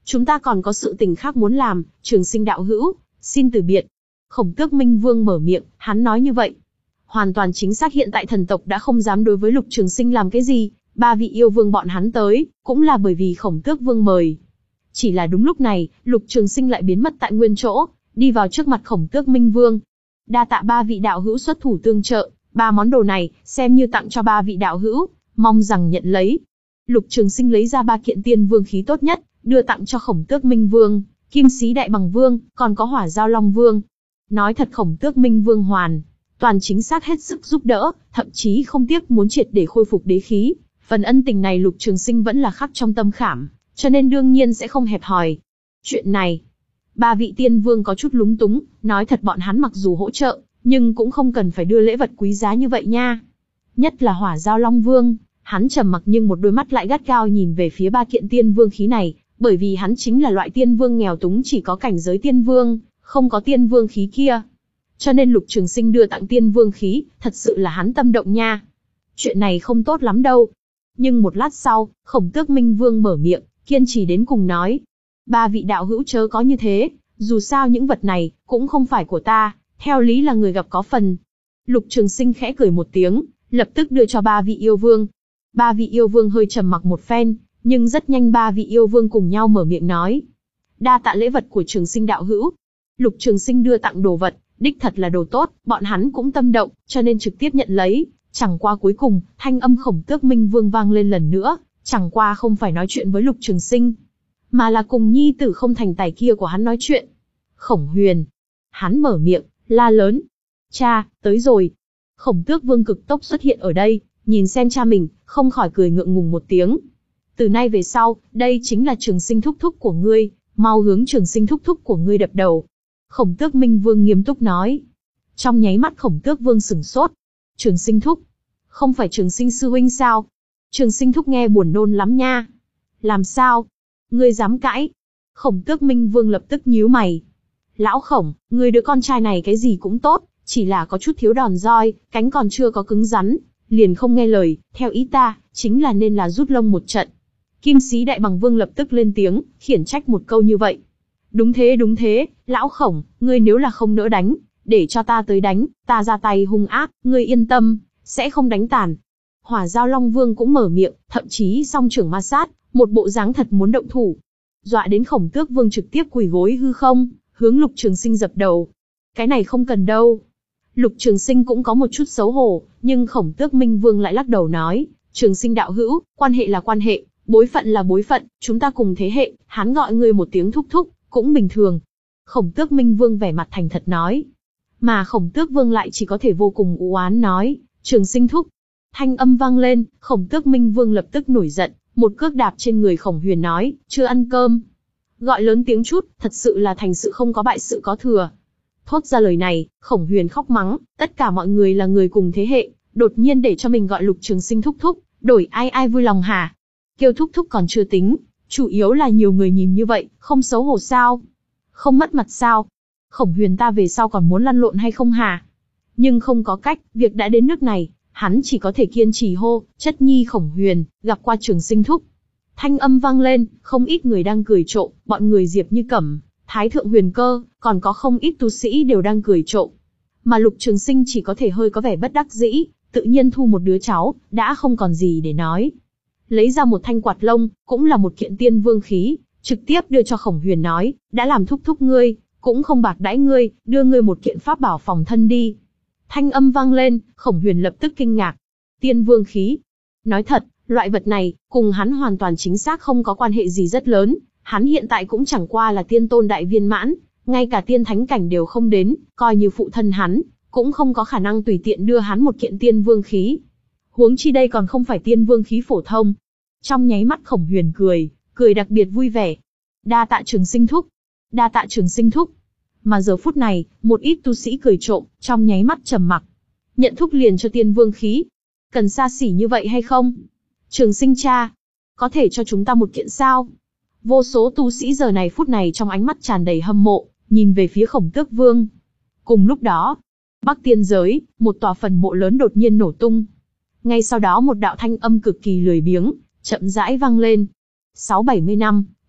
Chúng ta còn có sự tình khác muốn làm, Trường Sinh đạo hữu, xin từ biệt. Khổng Tước Minh Vương mở miệng, hắn nói như vậy. Hoàn toàn chính xác, hiện tại thần tộc đã không dám đối với Lục Trường Sinh làm cái gì, ba vị yêu vương bọn hắn tới, cũng là bởi vì Khổng Tước Vương mời. Chỉ là đúng lúc này, Lục Trường Sinh lại biến mất tại nguyên chỗ, đi vào trước mặt Khổng Tước Minh Vương. Đa tạ ba vị đạo hữu xuất thủ tương trợ, ba món đồ này, xem như tặng cho ba vị đạo hữu, mong rằng nhận lấy. Lục Trường Sinh lấy ra ba kiện tiên vương khí tốt nhất, đưa tặng cho Khổng Tước Minh Vương, Kim Xí Đại Bằng Vương, còn có Hỏa Giao Long Vương. Nói thật, Khổng Tước Minh Vương hoàn toàn chính xác hết sức giúp đỡ, thậm chí không tiếc muốn triệt để khôi phục đế khí. Phần ân tình này Lục Trường Sinh vẫn là khắc trong tâm khảm, cho nên đương nhiên sẽ không hẹp hòi. Chuyện này, ba vị tiên vương có chút lúng túng, nói thật bọn hắn mặc dù hỗ trợ, nhưng cũng không cần phải đưa lễ vật quý giá như vậy nha. Nhất là Hỏa Giao Long Vương, hắn trầm mặc nhưng một đôi mắt lại gắt gao nhìn về phía ba kiện tiên vương khí này, bởi vì hắn chính là loại tiên vương nghèo túng, chỉ có cảnh giới tiên vương, không có tiên vương khí kia. Cho nên Lục Trường Sinh đưa tặng tiên vương khí, thật sự là hắn tâm động nha. Chuyện này không tốt lắm đâu. Nhưng một lát sau, Khổng Tước Minh Vương mở miệng, kiên trì đến cùng nói. Ba vị đạo hữu chớ có như thế, dù sao những vật này, cũng không phải của ta, theo lý là người gặp có phần. Lục Trường Sinh khẽ cười một tiếng, lập tức đưa cho ba vị yêu vương. Ba vị yêu vương hơi trầm mặc một phen, nhưng rất nhanh ba vị yêu vương cùng nhau mở miệng nói. Đa tạ lễ vật của Trường Sinh đạo hữu. Lục Trường Sinh đưa tặng đồ vật, đích thật là đồ tốt, bọn hắn cũng tâm động, cho nên trực tiếp nhận lấy. Chẳng qua cuối cùng, thanh âm Khổng Tước Minh Vương vang lên lần nữa, chẳng qua không phải nói chuyện với Lục Trường Sinh, mà là cùng nhi tử không thành tài kia của hắn nói chuyện. Khổng Huyền. Hắn mở miệng, la lớn. Cha, tới rồi. Khổng Tước Vương cực tốc xuất hiện ở đây, nhìn xem cha mình, không khỏi cười ngượng ngùng một tiếng. Từ nay về sau, đây chính là Trường Sinh thúc thúc của ngươi, mau hướng Trường Sinh thúc thúc của ngươi đập đầu. Khổng Tước Minh Vương nghiêm túc nói. Trong nháy mắt Khổng Tước Vương sửng sốt. Trường Sinh thúc? Không phải Trường Sinh sư huynh sao? Trường Sinh thúc nghe buồn nôn lắm nha. Làm sao? Ngươi dám cãi? Khổng Tước Minh Vương lập tức nhíu mày. Lão Khổng, ngươi đứa con trai này cái gì cũng tốt, chỉ là có chút thiếu đòn roi, cánh còn chưa có cứng rắn, liền không nghe lời, theo ý ta, chính là nên là rút lông một trận. Kim Xí Đại Bằng Vương lập tức lên tiếng, khiển trách một câu như vậy. Đúng thế đúng thế, Lão Khổng, ngươi nếu là không nỡ đánh, để cho ta tới đánh, ta ra tay hung ác, ngươi yên tâm, sẽ không đánh tàn. Hỏa Giao Long Vương cũng mở miệng, thậm chí song trưởng ma sát, một bộ dáng thật muốn động thủ. Dọa đến Khổng Tước Vương trực tiếp quỳ gối hư không, hướng Lục Trường Sinh dập đầu. Cái này không cần đâu. Lục Trường Sinh cũng có một chút xấu hổ, nhưng Khổng Tước Minh Vương lại lắc đầu nói, Trường Sinh đạo hữu, quan hệ là quan hệ, bối phận là bối phận, chúng ta cùng thế hệ, hắn gọi ngươi một tiếng thúc thúc, cũng bình thường. Khổng Tước Minh Vương vẻ mặt thành thật nói. Mà Khổng Tước Vương lại chỉ có thể vô cùng u oán nói, Trường Sinh thúc. Thanh âm vang lên, Khổng Tước Minh Vương lập tức nổi giận, một cước đạp trên người Khổng Huyền nói, chưa ăn cơm. Gọi lớn tiếng chút, thật sự là thành sự không có bại sự có thừa. Thốt ra lời này, Khổng Huyền khóc mắng, tất cả mọi người là người cùng thế hệ, đột nhiên để cho mình gọi Lục Trường Sinh thúc thúc, đổi ai ai vui lòng hả? Kêu thúc thúc còn chưa tính, chủ yếu là nhiều người nhìn như vậy, không xấu hổ sao? Không mất mặt sao? Khổng Huyền ta về sau còn muốn lăn lộn hay không hả? Nhưng không có cách, việc đã đến nước này, hắn chỉ có thể kiên trì hô, chất nhi Khổng Huyền, gặp qua Trường Sinh thúc. Thanh âm vang lên, không ít người đang cười trộm, bọn người Diệp Như Cẩm, Thái Thượng Huyền Cơ, còn có không ít tu sĩ đều đang cười trộm. Mà Lục Trường Sinh chỉ có thể hơi có vẻ bất đắc dĩ, tự nhiên thu một đứa cháu, đã không còn gì để nói. Lấy ra một thanh quạt lông, cũng là một kiện tiên vương khí, trực tiếp đưa cho Khổng Huyền nói, đã làm thúc thúc ngươi, cũng không bạc đãi ngươi, đưa ngươi một kiện pháp bảo phòng thân đi. Thanh âm vang lên, Khổng Huyền lập tức kinh ngạc. Tiên vương khí. Nói thật, loại vật này, cùng hắn hoàn toàn chính xác không có quan hệ gì rất lớn, hắn hiện tại cũng chẳng qua là tiên tôn đại viên mãn, ngay cả tiên thánh cảnh đều không đến, coi như phụ thân hắn, cũng không có khả năng tùy tiện đưa hắn một kiện tiên vương khí. Huống chi đây còn không phải tiên vương khí phổ thông. Trong nháy mắt Khổng Huyền cười, cười đặc biệt vui vẻ. Đa tạ Trường Sinh thúc, đa tạ Trường Sinh thúc. Mà giờ phút này, một ít tu sĩ cười trộm, trong nháy mắt trầm mặc. Nhận thúc liền cho tiên vương khí. Cần xa xỉ như vậy hay không? Trường Sinh cha, có thể cho chúng ta một kiện sao? Vô số tu sĩ giờ này phút này trong ánh mắt tràn đầy hâm mộ, nhìn về phía Khổng Tước Vương. Cùng lúc đó, Bắc Tiên giới, một tòa phần mộ lớn đột nhiên nổ tung. Ngay sau đó một đạo thanh âm cực kỳ lười biếng, chậm rãi vang lên. Sáu bảy mươi năm,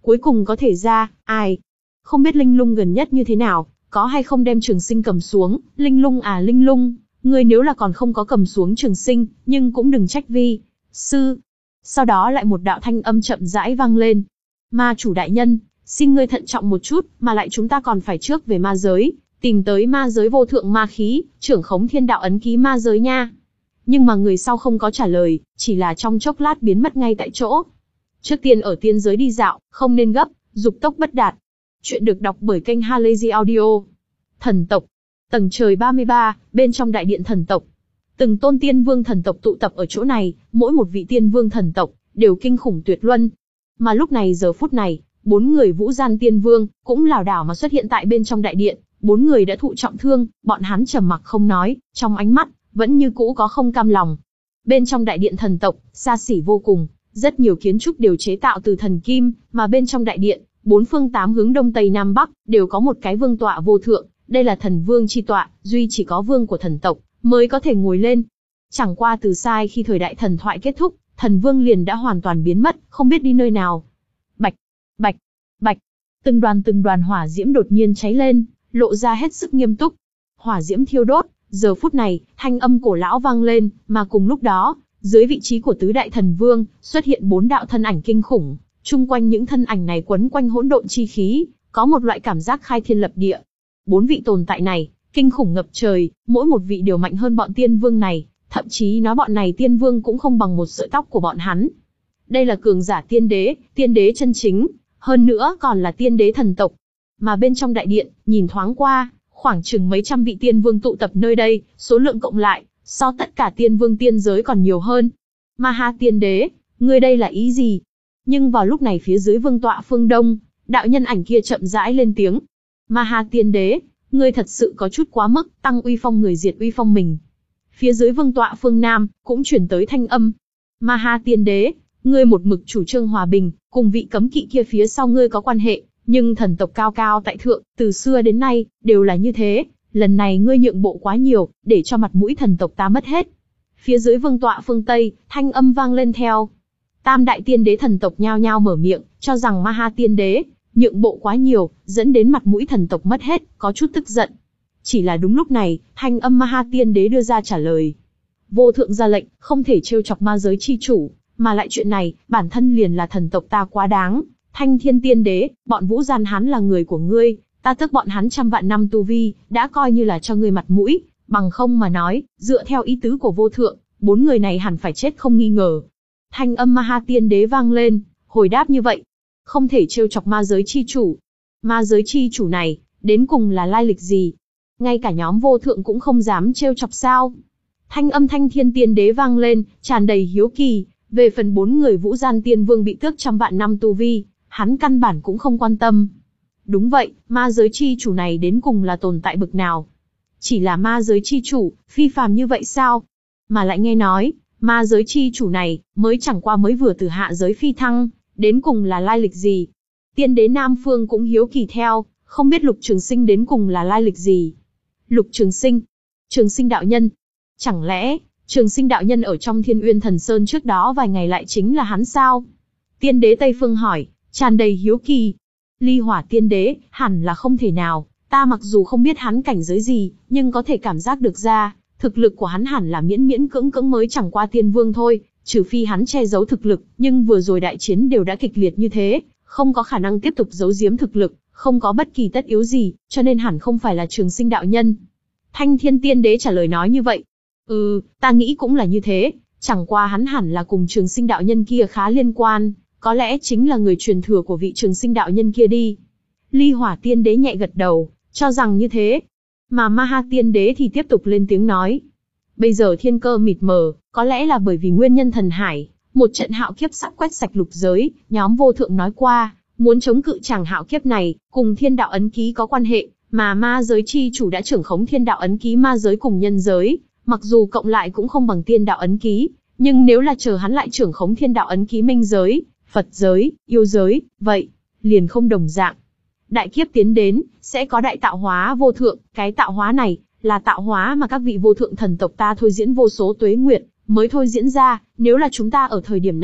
cuối cùng có thể ra, ai? Không biết Linh Lung gần nhất như thế nào, có hay không đem Trường Sinh cầm xuống, Linh Lung à Linh Lung, ngươi nếu là còn không có cầm xuống Trường Sinh, nhưng cũng đừng trách vi sư. Sau đó lại một đạo thanh âm chậm rãi vang lên. Ma chủ đại nhân, xin ngươi thận trọng một chút, mà lại chúng ta còn phải trước về ma giới, tìm tới ma giới vô thượng ma khí, trưởng khống thiên đạo ấn ký ma giới nha. Nhưng mà người sau không có trả lời, chỉ là trong chốc lát biến mất ngay tại chỗ. Trước tiên ở tiên giới đi dạo, không nên gấp, dục tốc bất đạt. Chuyện được đọc bởi kênh Halazy Audio. Thần tộc. Tầng trời ba mươi ba, bên trong đại điện thần tộc. Từng tôn tiên vương thần tộc tụ tập ở chỗ này, mỗi một vị tiên vương thần tộc, đều kinh khủng tuyệt luân. Mà lúc này giờ phút này, bốn người vũ gian tiên vương, cũng lảo đảo mà xuất hiện tại bên trong đại điện. Bốn người đã thụ trọng thương, bọn hắn trầm mặc không nói, trong ánh mắt, vẫn như cũ có không cam lòng. Bên trong đại điện thần tộc, xa xỉ vô cùng, rất nhiều kiến trúc đều chế tạo từ thần kim, mà bên trong đại điện, bốn phương tám hướng đông tây nam bắc, đều có một cái vương tọa vô thượng, đây là thần vương chi tọa, duy chỉ có vương của thần tộc, mới có thể ngồi lên. Chẳng qua từ sai khi thời đại thần thoại kết thúc, thần vương liền đã hoàn toàn biến mất, không biết đi nơi nào. Bạch, bạch, bạch, từng đoàn từng đoàn hỏa diễm đột nhiên cháy lên, lộ ra hết sức nghiêm túc. Hỏa diễm thiêu đốt, giờ phút này, thanh âm cổ lão vang lên, mà cùng lúc đó, dưới vị trí của tứ đại thần vương, xuất hiện bốn đạo thân ảnh kinh khủng, chung quanh những thân ảnh này quấn quanh hỗn độn chi khí, có một loại cảm giác khai thiên lập địa. Bốn vị tồn tại này, kinh khủng ngập trời, mỗi một vị đều mạnh hơn bọn tiên vương này, thậm chí nói bọn này tiên vương cũng không bằng một sợi tóc của bọn hắn. Đây là cường giả tiên đế, tiên đế chân chính, hơn nữa còn là tiên đế thần tộc. Mà bên trong đại điện, nhìn thoáng qua, khoảng chừng mấy trăm vị tiên vương tụ tập nơi đây, số lượng cộng lại, so tất cả tiên vương tiên giới còn nhiều hơn. Ma Ha tiên đế, ngươi đây là ý gì? Nhưng vào lúc này phía dưới vương tọa phương đông, đạo nhân ảnh kia chậm rãi lên tiếng. Ma Ha tiên đế, ngươi thật sự có chút quá mức, tăng uy phong người diệt uy phong mình. Phía dưới vương tọa phương nam, cũng chuyển tới thanh âm. Ma Ha tiên đế, ngươi một mực chủ trương hòa bình, cùng vị cấm kỵ kia phía sau ngươi có quan hệ, nhưng thần tộc cao cao tại thượng, từ xưa đến nay, đều là như thế, lần này ngươi nhượng bộ quá nhiều, để cho mặt mũi thần tộc ta mất hết. Phía dưới vương tọa phương Tây, thanh âm vang lên theo. Tam đại tiên đế thần tộc nhao nhao mở miệng, cho rằng Ma Ha tiên đế, nhượng bộ quá nhiều, dẫn đến mặt mũi thần tộc mất hết, có chút tức giận. Chỉ là đúng lúc này, thanh âm Ma Ha tiên đế đưa ra trả lời. Vô thượng ra lệnh, không thể trêu chọc ma giới chi chủ, mà lại chuyện này, bản thân liền là thần tộc ta quá đáng. Thanh thiên tiên đế, bọn vũ gian hắn là người của ngươi, ta tước bọn hắn trăm vạn năm tu vi, đã coi như là cho ngươi mặt mũi, bằng không mà nói, dựa theo ý tứ của vô thượng, bốn người này hẳn phải chết không nghi ngờ. Thanh âm Ma Ha tiên đế vang lên, hồi đáp như vậy. Không thể trêu chọc ma giới chi chủ. Ma giới chi chủ này, đến cùng là lai lịch gì? Ngay cả nhóm vô thượng cũng không dám trêu chọc sao? Thanh âm thanh thiên tiên đế vang lên, tràn đầy hiếu kỳ, về phần bốn người vũ gian tiên vương bị tước trăm vạn năm tu vi, hắn căn bản cũng không quan tâm. Đúng vậy, ma giới chi chủ này đến cùng là tồn tại bực nào? Chỉ là ma giới chi chủ, phi phàm như vậy sao? Mà lại nghe nói, ma giới chi chủ này, mới chẳng qua mới vừa từ hạ giới phi thăng, đến cùng là lai lịch gì? Tiên đế Nam Phương cũng hiếu kỳ theo, không biết Lục Trường Sinh đến cùng là lai lịch gì? Lục Trường Sinh? Trường Sinh đạo nhân? Chẳng lẽ, Trường Sinh đạo nhân ở trong Thiên Uyên Thần Sơn trước đó vài ngày lại chính là hắn sao? Tiên đế Tây Phương hỏi, tràn đầy hiếu kỳ. Ly Hỏa tiên đế, hẳn là không thể nào, ta mặc dù không biết hắn cảnh giới gì, nhưng có thể cảm giác được ra, thực lực của hắn hẳn là miễn miễn cưỡng cưỡng mới chẳng qua tiên vương thôi, trừ phi hắn che giấu thực lực, nhưng vừa rồi đại chiến đều đã kịch liệt như thế, không có khả năng tiếp tục giấu giếm thực lực, không có bất kỳ tất yếu gì, cho nên hẳn không phải là Trường Sinh đạo nhân. Thanh Thiên tiên đế trả lời nói như vậy. Ừ, ta nghĩ cũng là như thế, chẳng qua hắn hẳn là cùng Trường Sinh đạo nhân kia khá liên quan, có lẽ chính là người truyền thừa của vị Trường Sinh đạo nhân kia đi. Ly Hỏa tiên đế nhẹ gật đầu, cho rằng như thế. Mà Ma Ha tiên đế thì tiếp tục lên tiếng nói. Bây giờ thiên cơ mịt mờ, có lẽ là bởi vì nguyên nhân thần hải, một trận hạo kiếp sắp quét sạch lục giới, nhóm vô thượng nói qua, muốn chống cự chàng hạo kiếp này, cùng thiên đạo ấn ký có quan hệ, mà ma giới chi chủ đã trưởng khống thiên đạo ấn ký ma giới cùng nhân giới, mặc dù cộng lại cũng không bằng tiên đạo ấn ký, nhưng nếu là chờ hắn lại trưởng khống thiên đạo ấn ký minh giới, Phật giới, yêu giới, vậy, liền không đồng dạng. Đại kiếp tiến đến, sẽ có đại tạo hóa vô thượng, cái tạo hóa này, là tạo hóa mà các vị vô thượng thần tộc ta thôi diễn vô số tuế nguyệt, mới thôi diễn ra, nếu là chúng ta ở thời điểm này,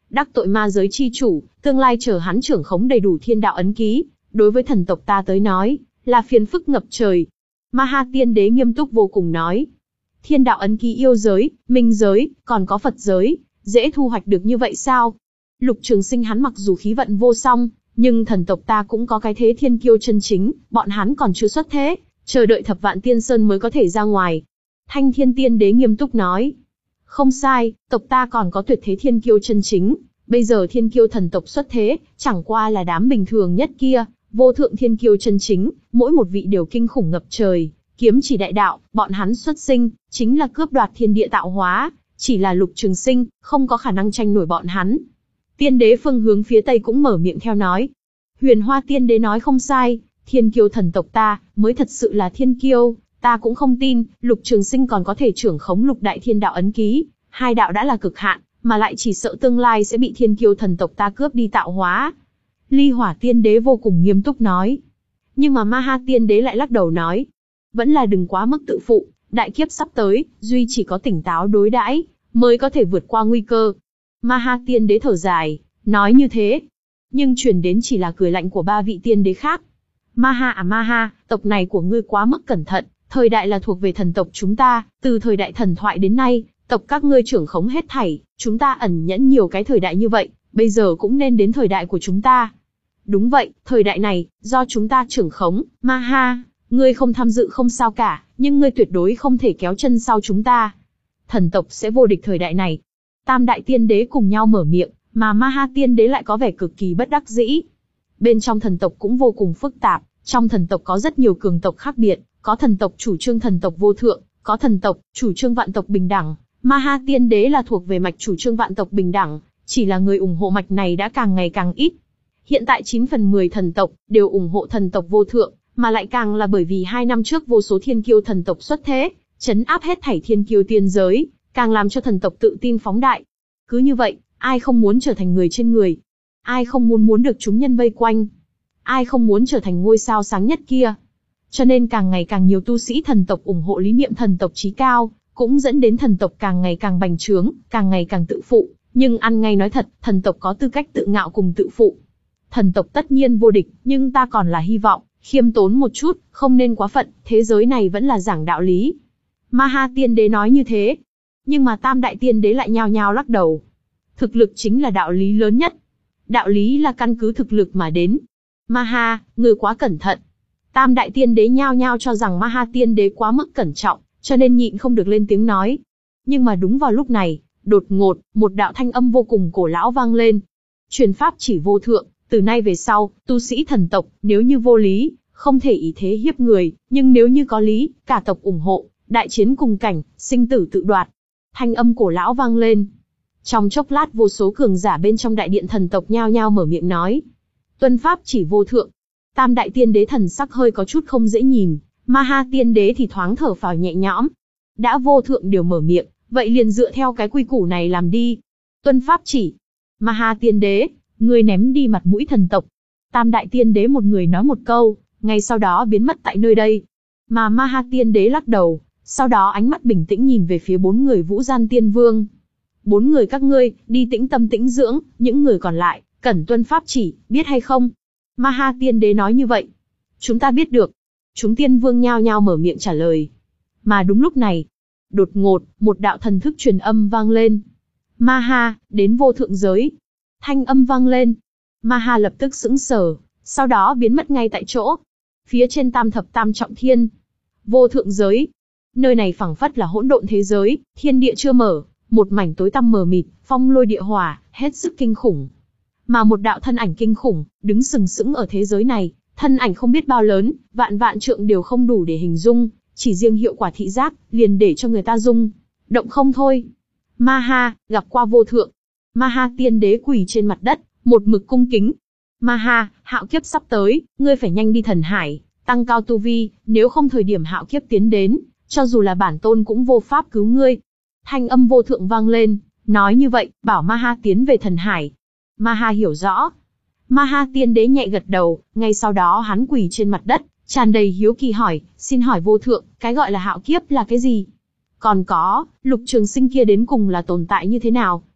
đắc tội ma giới chi chủ, tương lai chờ hắn trưởng khống đầy đủ thiên đạo ấn ký, đối với thần tộc ta tới nói, là phiền phức ngập trời. Ma Ha Tiên Đế nghiêm túc vô cùng nói. Thiên đạo ấn ký yêu giới, minh giới, còn có Phật giới, dễ thu hoạch được như vậy sao? Lục Trường Sinh hắn mặc dù khí vận vô song, nhưng thần tộc ta cũng có cái thế thiên kiêu chân chính, bọn hắn còn chưa xuất thế, chờ đợi thập vạn tiên sơn mới có thể ra ngoài. Thanh Thiên Tiên Đế nghiêm túc nói. Không sai, tộc ta còn có tuyệt thế thiên kiêu chân chính, bây giờ thiên kiêu thần tộc xuất thế, chẳng qua là đám bình thường nhất kia, vô thượng thiên kiêu chân chính, mỗi một vị đều kinh khủng ngập trời, kiếm chỉ đại đạo, bọn hắn xuất sinh, chính là cướp đoạt thiên địa tạo hóa, chỉ là Lục Trường Sinh, không có khả năng tranh nổi bọn hắn. Tiên Đế phương hướng phía Tây cũng mở miệng theo nói. Huyền Hoa Tiên Đế nói không sai, thiên kiêu thần tộc ta, mới thật sự là thiên kiêu, ta cũng không tin, Lục Trường Sinh còn có thể trưởng khống lục đại thiên đạo ấn ký, hai đạo đã là cực hạn, mà lại chỉ sợ tương lai sẽ bị thiên kiêu thần tộc ta cướp đi tạo hóa. Ly Hỏa Tiên Đế vô cùng nghiêm túc nói. Nhưng mà Ma Ha Tiên Đế lại lắc đầu nói. Vẫn là đừng quá mức tự phụ, đại kiếp sắp tới, duy chỉ có tỉnh táo đối đãi mới có thể vượt qua nguy cơ. Ma Ha Tiên Đế thở dài, nói như thế. Nhưng truyền đến chỉ là cười lạnh của ba vị tiên đế khác. Ma Ha à Ma Ha, tộc này của ngươi quá mức cẩn thận, thời đại là thuộc về thần tộc chúng ta, từ thời đại thần thoại đến nay, tộc các ngươi trưởng khống hết thảy, chúng ta ẩn nhẫn nhiều cái thời đại như vậy, bây giờ cũng nên đến thời đại của chúng ta. Đúng vậy, thời đại này, do chúng ta trưởng khống, Ma Ha, ngươi không tham dự không sao cả, nhưng ngươi tuyệt đối không thể kéo chân sau chúng ta. Thần tộc sẽ vô địch thời đại này. Tam đại tiên đế cùng nhau mở miệng, mà Ma Ha Tiên Đế lại có vẻ cực kỳ bất đắc dĩ. Bên trong thần tộc cũng vô cùng phức tạp, trong thần tộc có rất nhiều cường tộc khác biệt, có thần tộc chủ trương thần tộc vô thượng, có thần tộc chủ trương vạn tộc bình đẳng. Ma Ha Tiên Đế là thuộc về mạch chủ trương vạn tộc bình đẳng, chỉ là người ủng hộ mạch này đã càng ngày càng ít. Hiện tại chín phần mười thần tộc đều ủng hộ thần tộc vô thượng, mà lại càng là bởi vì hai năm trước vô số thiên kiêu thần tộc xuất thế, chấn áp hết thảy thiên kiêu tiên giới, càng làm cho thần tộc tự tin phóng đại. Cứ như vậy, ai không muốn trở thành người trên người? Ai không muốn muốn được chúng nhân vây quanh? Ai không muốn trở thành ngôi sao sáng nhất kia? Cho nên càng ngày càng nhiều tu sĩ thần tộc ủng hộ lý niệm thần tộc chí cao, cũng dẫn đến thần tộc càng ngày càng bành trướng, càng ngày càng tự phụ. Nhưng ăn ngay nói thật, thần tộc có tư cách tự ngạo cùng tự phụ. Thần tộc tất nhiên vô địch, nhưng ta còn là hy vọng, khiêm tốn một chút, không nên quá phận, thế giới này vẫn là giảng đạo lý. Ma Ha Tiên Đế nói như thế. Nhưng mà Tam Đại Tiên Đế lại nhao nhao lắc đầu. Thực lực chính là đạo lý lớn nhất. Đạo lý là căn cứ thực lực mà đến. Ma Ha, ngươi quá cẩn thận. Tam Đại Tiên Đế nhao nhao cho rằng Ma Ha Tiên Đế quá mức cẩn trọng, cho nên nhịn không được lên tiếng nói. Nhưng mà đúng vào lúc này, đột ngột, một đạo thanh âm vô cùng cổ lão vang lên. Truyền pháp chỉ vô thượng, từ nay về sau, tu sĩ thần tộc, nếu như vô lý, không thể ý thế hiếp người, nhưng nếu như có lý, cả tộc ủng hộ, đại chiến cùng cảnh, sinh tử tự đoạt. Thanh âm cổ lão vang lên. Trong chốc lát vô số cường giả bên trong đại điện thần tộc nhao nhao mở miệng nói. Tuân pháp chỉ vô thượng. Tam Đại Tiên Đế thần sắc hơi có chút không dễ nhìn, Ma Ha Tiên Đế thì thoáng thở phào nhẹ nhõm. Đã vô thượng đều mở miệng, vậy liền dựa theo cái quy củ này làm đi. Tuân pháp chỉ. Ma Ha Tiên Đế, ngươi ném đi mặt mũi thần tộc. Tam Đại Tiên Đế một người nói một câu, ngay sau đó biến mất tại nơi đây. Mà Ma Ha Tiên Đế lắc đầu, sau đó ánh mắt bình tĩnh nhìn về phía bốn người Vũ Gian Tiên Vương. Bốn người các ngươi, đi tĩnh tâm tĩnh dưỡng, những người còn lại, cần tuân pháp chỉ, biết hay không? Ma Ha Tiên Đế nói như vậy. Chúng ta biết được. Chúng tiên vương nhao nhao mở miệng trả lời. Mà đúng lúc này, đột ngột, một đạo thần thức truyền âm vang lên. Ma Ha, đến vô thượng giới. Thanh âm vang lên. Ma Ha lập tức sững sờ, sau đó biến mất ngay tại chỗ. Phía trên tam thập tam trọng thiên. Vô thượng giới. Nơi này phảng phất là hỗn độn thế giới, thiên địa chưa mở, một mảnh tối tăm mờ mịt, phong lôi địa hỏa, hết sức kinh khủng. Mà một đạo thân ảnh kinh khủng, đứng sừng sững ở thế giới này, thân ảnh không biết bao lớn, vạn vạn trượng đều không đủ để hình dung, chỉ riêng hiệu quả thị giác, liền để cho người ta rung động không thôi. Ma Ha, gặp qua vô thượng. Ma Ha Tiên Đế quỳ trên mặt đất, một mực cung kính. Ma Ha, hạo kiếp sắp tới, ngươi phải nhanh đi thần hải, tăng cao tu vi, nếu không thời điểm hạo kiếp tiến đến, cho dù là bản tôn cũng vô pháp cứu ngươi. Thanh âm vô thượng vang lên, nói như vậy, bảo Ma Ha tiến về thần hải. Ma Ha hiểu rõ. Ma Ha Tiên Đế nhẹ gật đầu, ngay sau đó hắn quỳ trên mặt đất, tràn đầy hiếu kỳ hỏi, xin hỏi vô thượng, cái gọi là hạo kiếp là cái gì? Còn có, Lục Trường Sinh kia đến cùng là tồn tại như thế nào?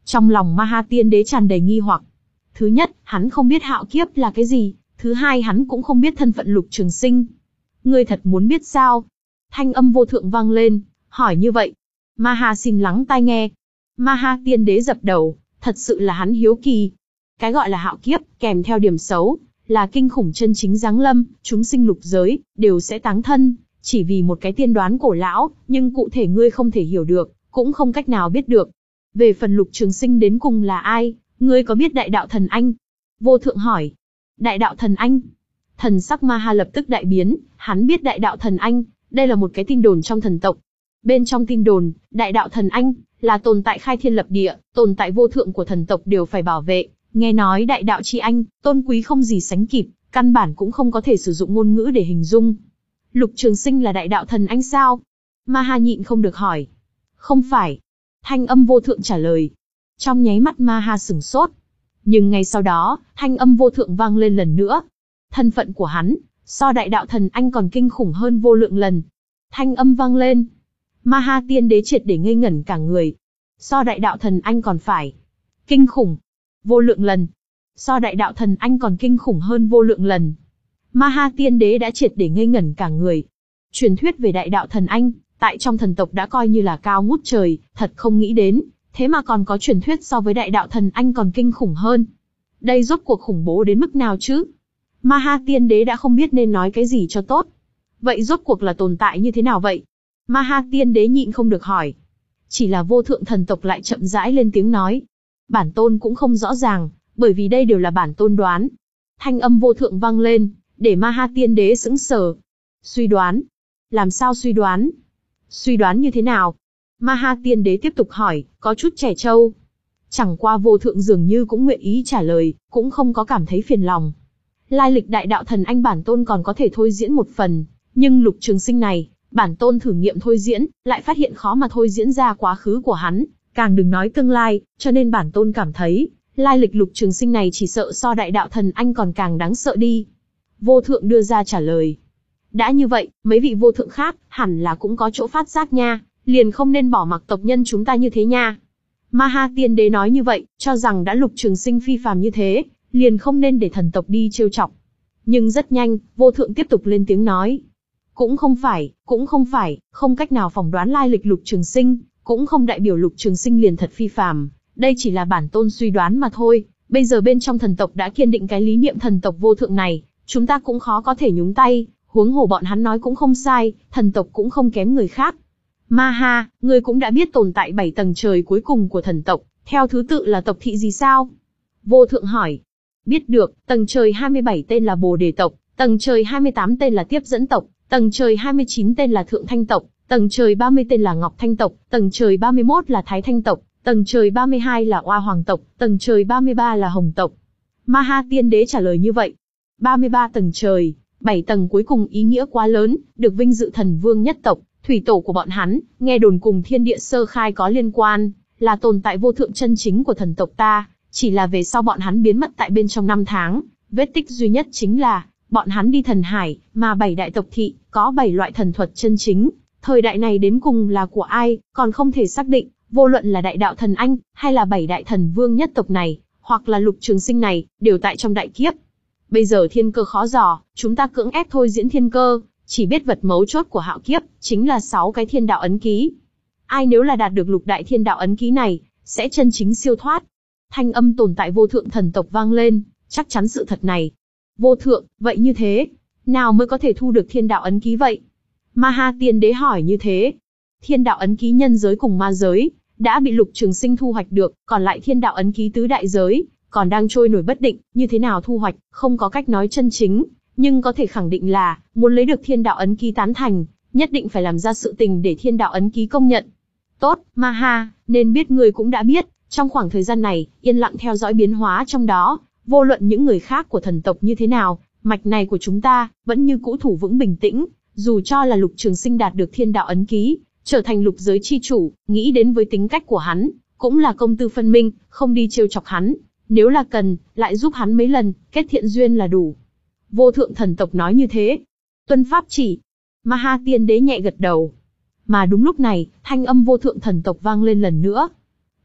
Trong lòng Ma Ha Tiên Đế tràn đầy nghi hoặc. Thứ nhất, hắn không biết hạo kiếp là cái gì, thứ hai hắn cũng không biết thân phận Lục Trường Sinh. Ngươi thật muốn biết sao? Thanh âm vô thượng vang lên, hỏi như vậy. Ma Ha xin lắng tai nghe. Ma Ha Tiên Đế dập đầu, thật sự là hắn hiếu kỳ. Cái gọi là hạo kiếp, kèm theo điểm xấu, là kinh khủng chân chính giáng lâm, chúng sinh lục giới, đều sẽ táng thân, chỉ vì một cái tiên đoán cổ lão, nhưng cụ thể ngươi không thể hiểu được, cũng không cách nào biết được. Về phần Lục Trường Sinh đến cùng là ai, ngươi có biết Đại Đạo Thần Anh? Vô thượng hỏi. Đại Đạo Thần Anh? Thần sắc Ma Ha lập tức đại biến, hắn biết Đại Đạo Thần Anh, đây là một cái tin đồn trong thần tộc. Bên trong tin đồn, Đại Đạo Thần Anh là tồn tại khai thiên lập địa, tồn tại vô thượng của thần tộc đều phải bảo vệ. Nghe nói đại đạo chi anh, tôn quý không gì sánh kịp, căn bản cũng không có thể sử dụng ngôn ngữ để hình dung. Lục Trường Sinh là Đại Đạo Thần Anh sao? Ma Ha nhịn không được hỏi. Không phải. Thanh âm vô thượng trả lời. Trong nháy mắt Ma Ha sửng sốt. Nhưng ngay sau đó, thanh âm vô thượng vang lên lần nữa. Thân phận của hắn, so Đại Đạo Thần Anh còn kinh khủng hơn vô lượng lần. Thanh âm vang lên. Ma Ha Tiên Đế triệt để ngây ngẩn cả người. So Đại Đạo Thần Anh còn phải kinh khủng vô lượng lần. So Đại Đạo Thần Anh còn kinh khủng hơn vô lượng lần. Ma Ha Tiên Đế đã triệt để ngây ngẩn cả người. Truyền thuyết về Đại Đạo Thần Anh, tại trong thần tộc đã coi như là cao ngút trời, thật không nghĩ đến, thế mà còn có truyền thuyết so với Đại Đạo Thần Anh còn kinh khủng hơn. Đây rốt cuộc khủng bố đến mức nào chứ? Ma Ha Tiên Đế đã không biết nên nói cái gì cho tốt. Vậy rốt cuộc là tồn tại như thế nào vậy? Ma Ha Tiên Đế nhịn không được hỏi. Chỉ là vô thượng thần tộc lại chậm rãi lên tiếng nói. Bản tôn cũng không rõ ràng, bởi vì đây đều là bản tôn đoán. Thanh âm vô thượng vang lên, để Ma Ha Tiên Đế sững sờ. Suy đoán? Làm sao suy đoán? Suy đoán như thế nào? Ma Ha Tiên Đế tiếp tục hỏi, có chút trẻ trâu. Chẳng qua vô thượng dường như cũng nguyện ý trả lời, cũng không có cảm thấy phiền lòng. Lai lịch Đại Đạo Thần Anh bản tôn còn có thể thôi diễn một phần, nhưng Lục Trường Sinh này, bản tôn thử nghiệm thôi diễn, lại phát hiện khó mà thôi diễn ra quá khứ của hắn, càng đừng nói tương lai, cho nên bản tôn cảm thấy, lai lịch Lục Trường Sinh này chỉ sợ so Đại Đạo Thần Anh còn càng đáng sợ đi. Vô thượng đưa ra trả lời. Đã như vậy, mấy vị vô thượng khác, hẳn là cũng có chỗ phát giác nha, liền không nên bỏ mặc tộc nhân chúng ta như thế nha. Ma Ha Tiên Đế nói như vậy, cho rằng đã Lục Trường Sinh phi phàm như thế, liền không nên để thần tộc đi trêu chọc. Nhưng rất nhanh, vô thượng tiếp tục lên tiếng nói. Cũng không phải, cũng không phải, không cách nào phỏng đoán lai lịch Lục Trường Sinh, cũng không đại biểu Lục Trường Sinh liền thật phi phàm, đây chỉ là bản tôn suy đoán mà thôi. Bây giờ bên trong thần tộc đã kiên định cái lý niệm thần tộc vô thượng này, chúng ta cũng khó có thể nhúng tay, huống hồ bọn hắn nói cũng không sai, thần tộc cũng không kém người khác. Ma Ha, ngươi cũng đã biết tồn tại bảy tầng trời cuối cùng của thần tộc, theo thứ tự là tộc thị gì sao? Vô thượng hỏi. Biết được, tầng trời hai mươi bảy tên là Bồ Đề tộc, tầng trời hai mươi tám tên là Tiếp Dẫn tộc, tầng trời hai mươi chín tên là Thượng Thanh tộc, tầng trời ba mươi tên là Ngọc Thanh tộc, tầng trời ba mươi mốt là Thái Thanh tộc, tầng trời ba mươi hai là Oa Hoàng tộc, tầng trời ba mươi ba là Hồng tộc. Ma Ha Tiên Đế trả lời như vậy. ba mươi ba tầng trời, bảy tầng cuối cùng ý nghĩa quá lớn, được vinh dự thần vương nhất tộc, thủy tổ của bọn hắn, nghe đồn cùng thiên địa sơ khai có liên quan, là tồn tại vô thượng chân chính của thần tộc ta, chỉ là về sau bọn hắn biến mất tại bên trong năm tháng, vết tích duy nhất chính là, bọn hắn đi thần hải, mà bảy đại tộc thị, có bảy loại thần thuật chân chính, thời đại này đến cùng là của ai, còn không thể xác định, vô luận là Đại Đạo Thần Anh, hay là bảy đại thần vương nhất tộc này, hoặc là Lục Trường Sinh này, đều tại trong đại kiếp. Bây giờ thiên cơ khó dò, chúng ta cưỡng ép thôi diễn thiên cơ, chỉ biết vật mấu chốt của hạo kiếp, chính là sáu cái thiên đạo ấn ký. Ai nếu là đạt được lục đại thiên đạo ấn ký này, sẽ chân chính siêu thoát. Thanh âm tồn tại vô thượng thần tộc vang lên, chắc chắn sự thật này. Vô thượng, vậy như thế, nào mới có thể thu được thiên đạo ấn ký vậy? Ma Ha Tiên Đế hỏi như thế. Thiên đạo ấn ký nhân giới cùng ma giới, đã bị Lục Trường Sinh thu hoạch được, còn lại thiên đạo ấn ký tứ đại giới, còn đang trôi nổi bất định, như thế nào thu hoạch, không có cách nói chân chính, nhưng có thể khẳng định là, muốn lấy được thiên đạo ấn ký tán thành, nhất định phải làm ra sự tình để thiên đạo ấn ký công nhận. Tốt, Ma Ha, nên biết ngươi cũng đã biết, trong khoảng thời gian này, yên lặng theo dõi biến hóa trong đó, vô luận những người khác của thần tộc như thế nào, mạch này của chúng ta, vẫn như cũ thủ vững bình tĩnh, dù cho là Lục Trường Sinh đạt được thiên đạo ấn ký, trở thành lục giới chi chủ, nghĩ đến với tính cách của hắn, cũng là công tư phân minh, không đi trêu chọc hắn, nếu là cần, lại giúp hắn mấy lần, kết thiện duyên là đủ. Vô thượng thần tộc nói như thế. Tuân pháp chỉ. Ma Ha Tiên Đế nhẹ gật đầu. Mà đúng lúc này, thanh âm vô thượng thần tộc vang lên lần nữa.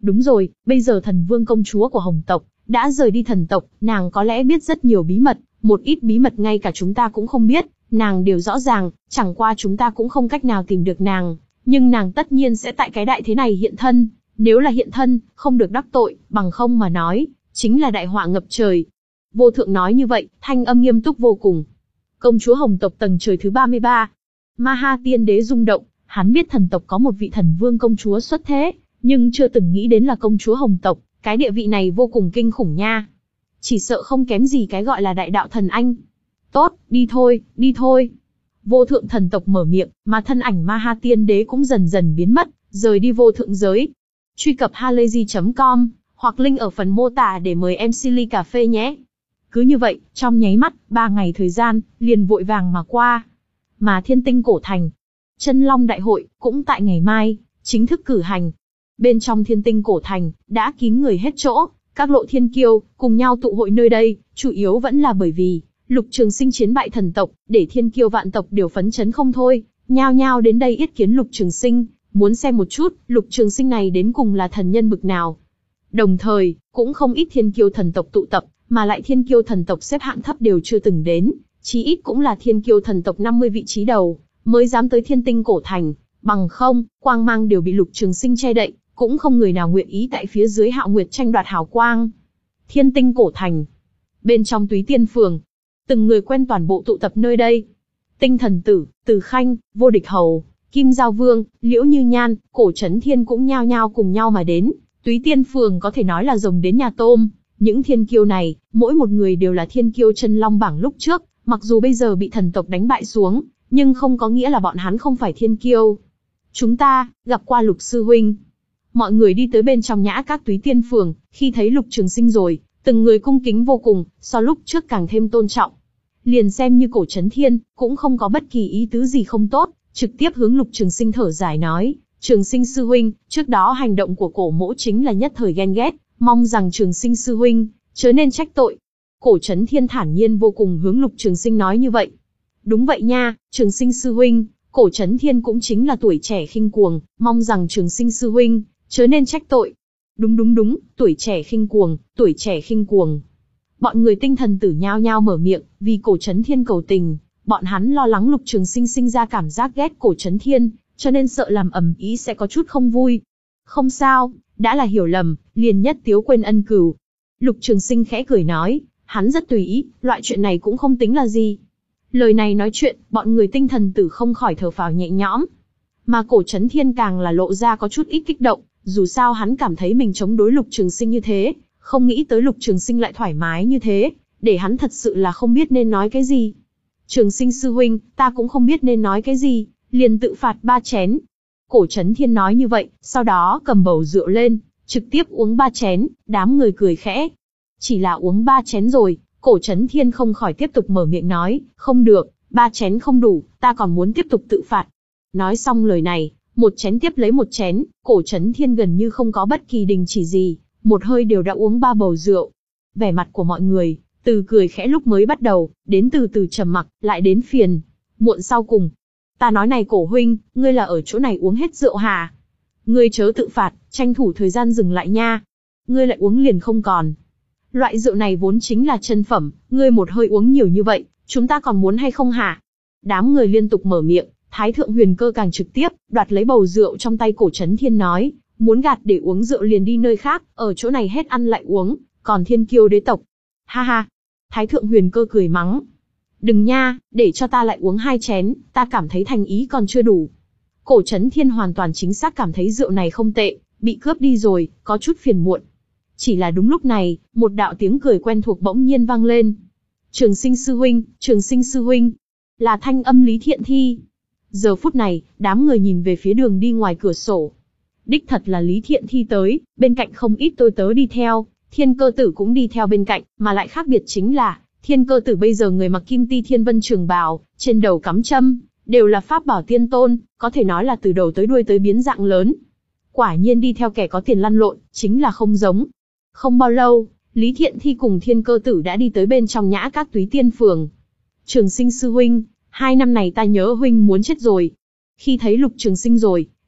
Đúng rồi, bây giờ thần vương công chúa của Hồng tộc đã rời đi thần tộc, nàng có lẽ biết rất nhiều bí mật, một ít bí mật ngay cả chúng ta cũng không biết, nàng đều rõ ràng, chẳng qua chúng ta cũng không cách nào tìm được nàng, nhưng nàng tất nhiên sẽ tại cái đại thế này hiện thân, nếu là hiện thân, không được đắc tội, bằng không mà nói, chính là đại họa ngập trời. Vô thượng nói như vậy, thanh âm nghiêm túc vô cùng. Công chúa Hồng tộc tầng trời thứ ba mươi ba. Ma Ha tiên đế rung động, hắn biết thần tộc có một vị thần vương công chúa xuất thế, nhưng chưa từng nghĩ đến là công chúa Hồng tộc, cái địa vị này vô cùng kinh khủng nha. Chỉ sợ không kém gì cái gọi là đại đạo thần anh. Tốt, đi thôi, đi thôi. Vô thượng thần tộc mở miệng, mà thân ảnh Ma Ha tiên đế cũng dần dần biến mất, rời đi vô thượng giới. Truy cập halayzi chấm com, hoặc link ở phần mô tả để mời em xê ly cà phê nhé. Cứ như vậy, trong nháy mắt, ba ngày thời gian, liền vội vàng mà qua. Mà Thiên Tinh Cổ Thành, Chân Long Đại hội, cũng tại ngày mai, chính thức cử hành. Bên trong Thiên Tinh Cổ Thành, đã kín người hết chỗ, các lộ thiên kiêu, cùng nhau tụ hội nơi đây, chủ yếu vẫn là bởi vì, Lục Trường Sinh chiến bại thần tộc, để thiên kiêu vạn tộc đều phấn chấn không thôi, nhao nhao đến đây yết kiến Lục Trường Sinh, muốn xem một chút, Lục Trường Sinh này đến cùng là thần nhân bực nào. Đồng thời, cũng không ít thiên kiêu thần tộc tụ tập, mà lại thiên kiêu thần tộc xếp hạng thấp đều chưa từng đến, chí ít cũng là thiên kiêu thần tộc năm mươi vị trí đầu, mới dám tới Thiên Tinh Cổ Thành, bằng không, quang mang đều bị Lục Trường Sinh che đậy, cũng không người nào nguyện ý tại phía dưới Hạo Nguyệt tranh đoạt hào quang. Thiên Tinh Cổ Thành, bên trong Túy Tiên Phường, từng người quen toàn bộ tụ tập nơi đây. Tinh Thần Tử, Từ Khanh, Vô Địch Hầu, Kim Giao Vương, Liễu Như Nhan, Cổ Chấn Thiên cũng nhao nhao cùng nhau mà đến. Túy Tiên Phường có thể nói là rồng đến nhà tôm. Những thiên kiêu này, mỗi một người đều là thiên kiêu chân long bảng lúc trước, mặc dù bây giờ bị thần tộc đánh bại xuống, nhưng không có nghĩa là bọn hắn không phải thiên kiêu. Chúng ta, gặp qua Lục Sư Huynh. Mọi người đi tới bên trong nhã các Túy Tiên Phường, khi thấy Lục Trường Sinh rồi, từng người cung kính vô cùng, so lúc trước càng thêm tôn trọng. Liền xem như Cổ Chấn Thiên, cũng không có bất kỳ ý tứ gì không tốt, trực tiếp hướng Lục Trường Sinh thở dài nói, Trường Sinh Sư Huynh, trước đó hành động của cổ mỗ chính là nhất thời ghen ghét, mong rằng Trường Sinh Sư Huynh, chớ nên trách tội. Cổ Chấn Thiên thản nhiên vô cùng hướng Lục Trường Sinh nói như vậy. Đúng vậy nha, Trường Sinh Sư Huynh, Cổ Chấn Thiên cũng chính là tuổi trẻ khinh cuồng, mong rằng Trường Sinh Sư Huynh, chớ nên trách tội. Đúng đúng đúng, tuổi trẻ khinh cuồng, tuổi trẻ khinh cuồng. Bọn người Tinh Thần Tử nhao nhao mở miệng, vì Cổ Chấn Thiên cầu tình, bọn hắn lo lắng Lục Trường Sinh sinh ra cảm giác ghét Cổ Chấn Thiên, cho nên sợ làm ầm ĩ sẽ có chút không vui. Không sao, đã là hiểu lầm, liền nhất tiếu quên ân cừu. Lục Trường Sinh khẽ cười nói, hắn rất tùy ý, loại chuyện này cũng không tính là gì. Lời này nói chuyện, bọn người Tinh Thần Tử không khỏi thở phào nhẹ nhõm. Mà Cổ Chấn Thiên càng là lộ ra có chút ít kích động, dù sao hắn cảm thấy mình chống đối Lục Trường Sinh như thế, không nghĩ tới Lục Trường Sinh lại thoải mái như thế, để hắn thật sự là không biết nên nói cái gì. Trường Sinh Sư Huynh, ta cũng không biết nên nói cái gì, liền tự phạt ba chén. Cổ Chấn Thiên nói như vậy, sau đó cầm bầu rượu lên, trực tiếp uống ba chén, đám người cười khẽ. Chỉ là uống ba chén rồi, Cổ Chấn Thiên không khỏi tiếp tục mở miệng nói, không được, ba chén không đủ, ta còn muốn tiếp tục tự phạt. Nói xong lời này, một chén tiếp lấy một chén, Cổ Chấn Thiên gần như không có bất kỳ đình chỉ gì, một hơi đều đã uống ba bầu rượu. Vẻ mặt của mọi người, từ cười khẽ lúc mới bắt đầu, đến từ từ trầm mặc, lại đến phiền muộn sau cùng. Ta nói này Cổ huynh, ngươi là ở chỗ này uống hết rượu hả? Ngươi chớ tự phạt, tranh thủ thời gian dừng lại nha. Ngươi lại uống liền không còn. Loại rượu này vốn chính là chân phẩm, ngươi một hơi uống nhiều như vậy, chúng ta còn muốn hay không hả? Đám người liên tục mở miệng, Thái Thượng Huyền Cơ càng trực tiếp, đoạt lấy bầu rượu trong tay Cổ Chấn Thiên nói, muốn gạt để uống rượu liền đi nơi khác, ở chỗ này hết ăn lại uống, còn thiên kiêu đế tộc. Ha ha. Thái Thượng Huyền Cơ cười mắng. Đừng nha, để cho ta lại uống hai chén, ta cảm thấy thành ý còn chưa đủ. Cổ Chấn Thiên hoàn toàn chính xác cảm thấy rượu này không tệ, bị cướp đi rồi, có chút phiền muộn. Chỉ là đúng lúc này, một đạo tiếng cười quen thuộc bỗng nhiên vang lên. Trường Sinh Sư Huynh, Trường Sinh Sư Huynh, là thanh âm Lý Thiện Thi. Giờ phút này, đám người nhìn về phía đường đi ngoài cửa sổ. Đích thật là Lý Thiện Thi tới, bên cạnh không ít tôi tớ đi theo, Thiên Cơ Tử cũng đi theo bên cạnh, mà lại khác biệt chính là, Thiên Cơ Tử bây giờ người mặc kim ti thiên vân trường bào, trên đầu cắm châm, đều là pháp bảo tiên tôn, có thể nói là từ đầu tới đuôi tới biến dạng lớn. Quả nhiên đi theo kẻ có tiền lăn lộn, chính là không giống. Không bao lâu, Lý Thiện Thi cùng Thiên Cơ Tử đã đi tới bên trong nhã các Túy Tiên Phường. Trường Sinh Sư Huynh, hai năm này ta nhớ huynh muốn chết rồi. Khi thấy Lục Trường Sinh rồi,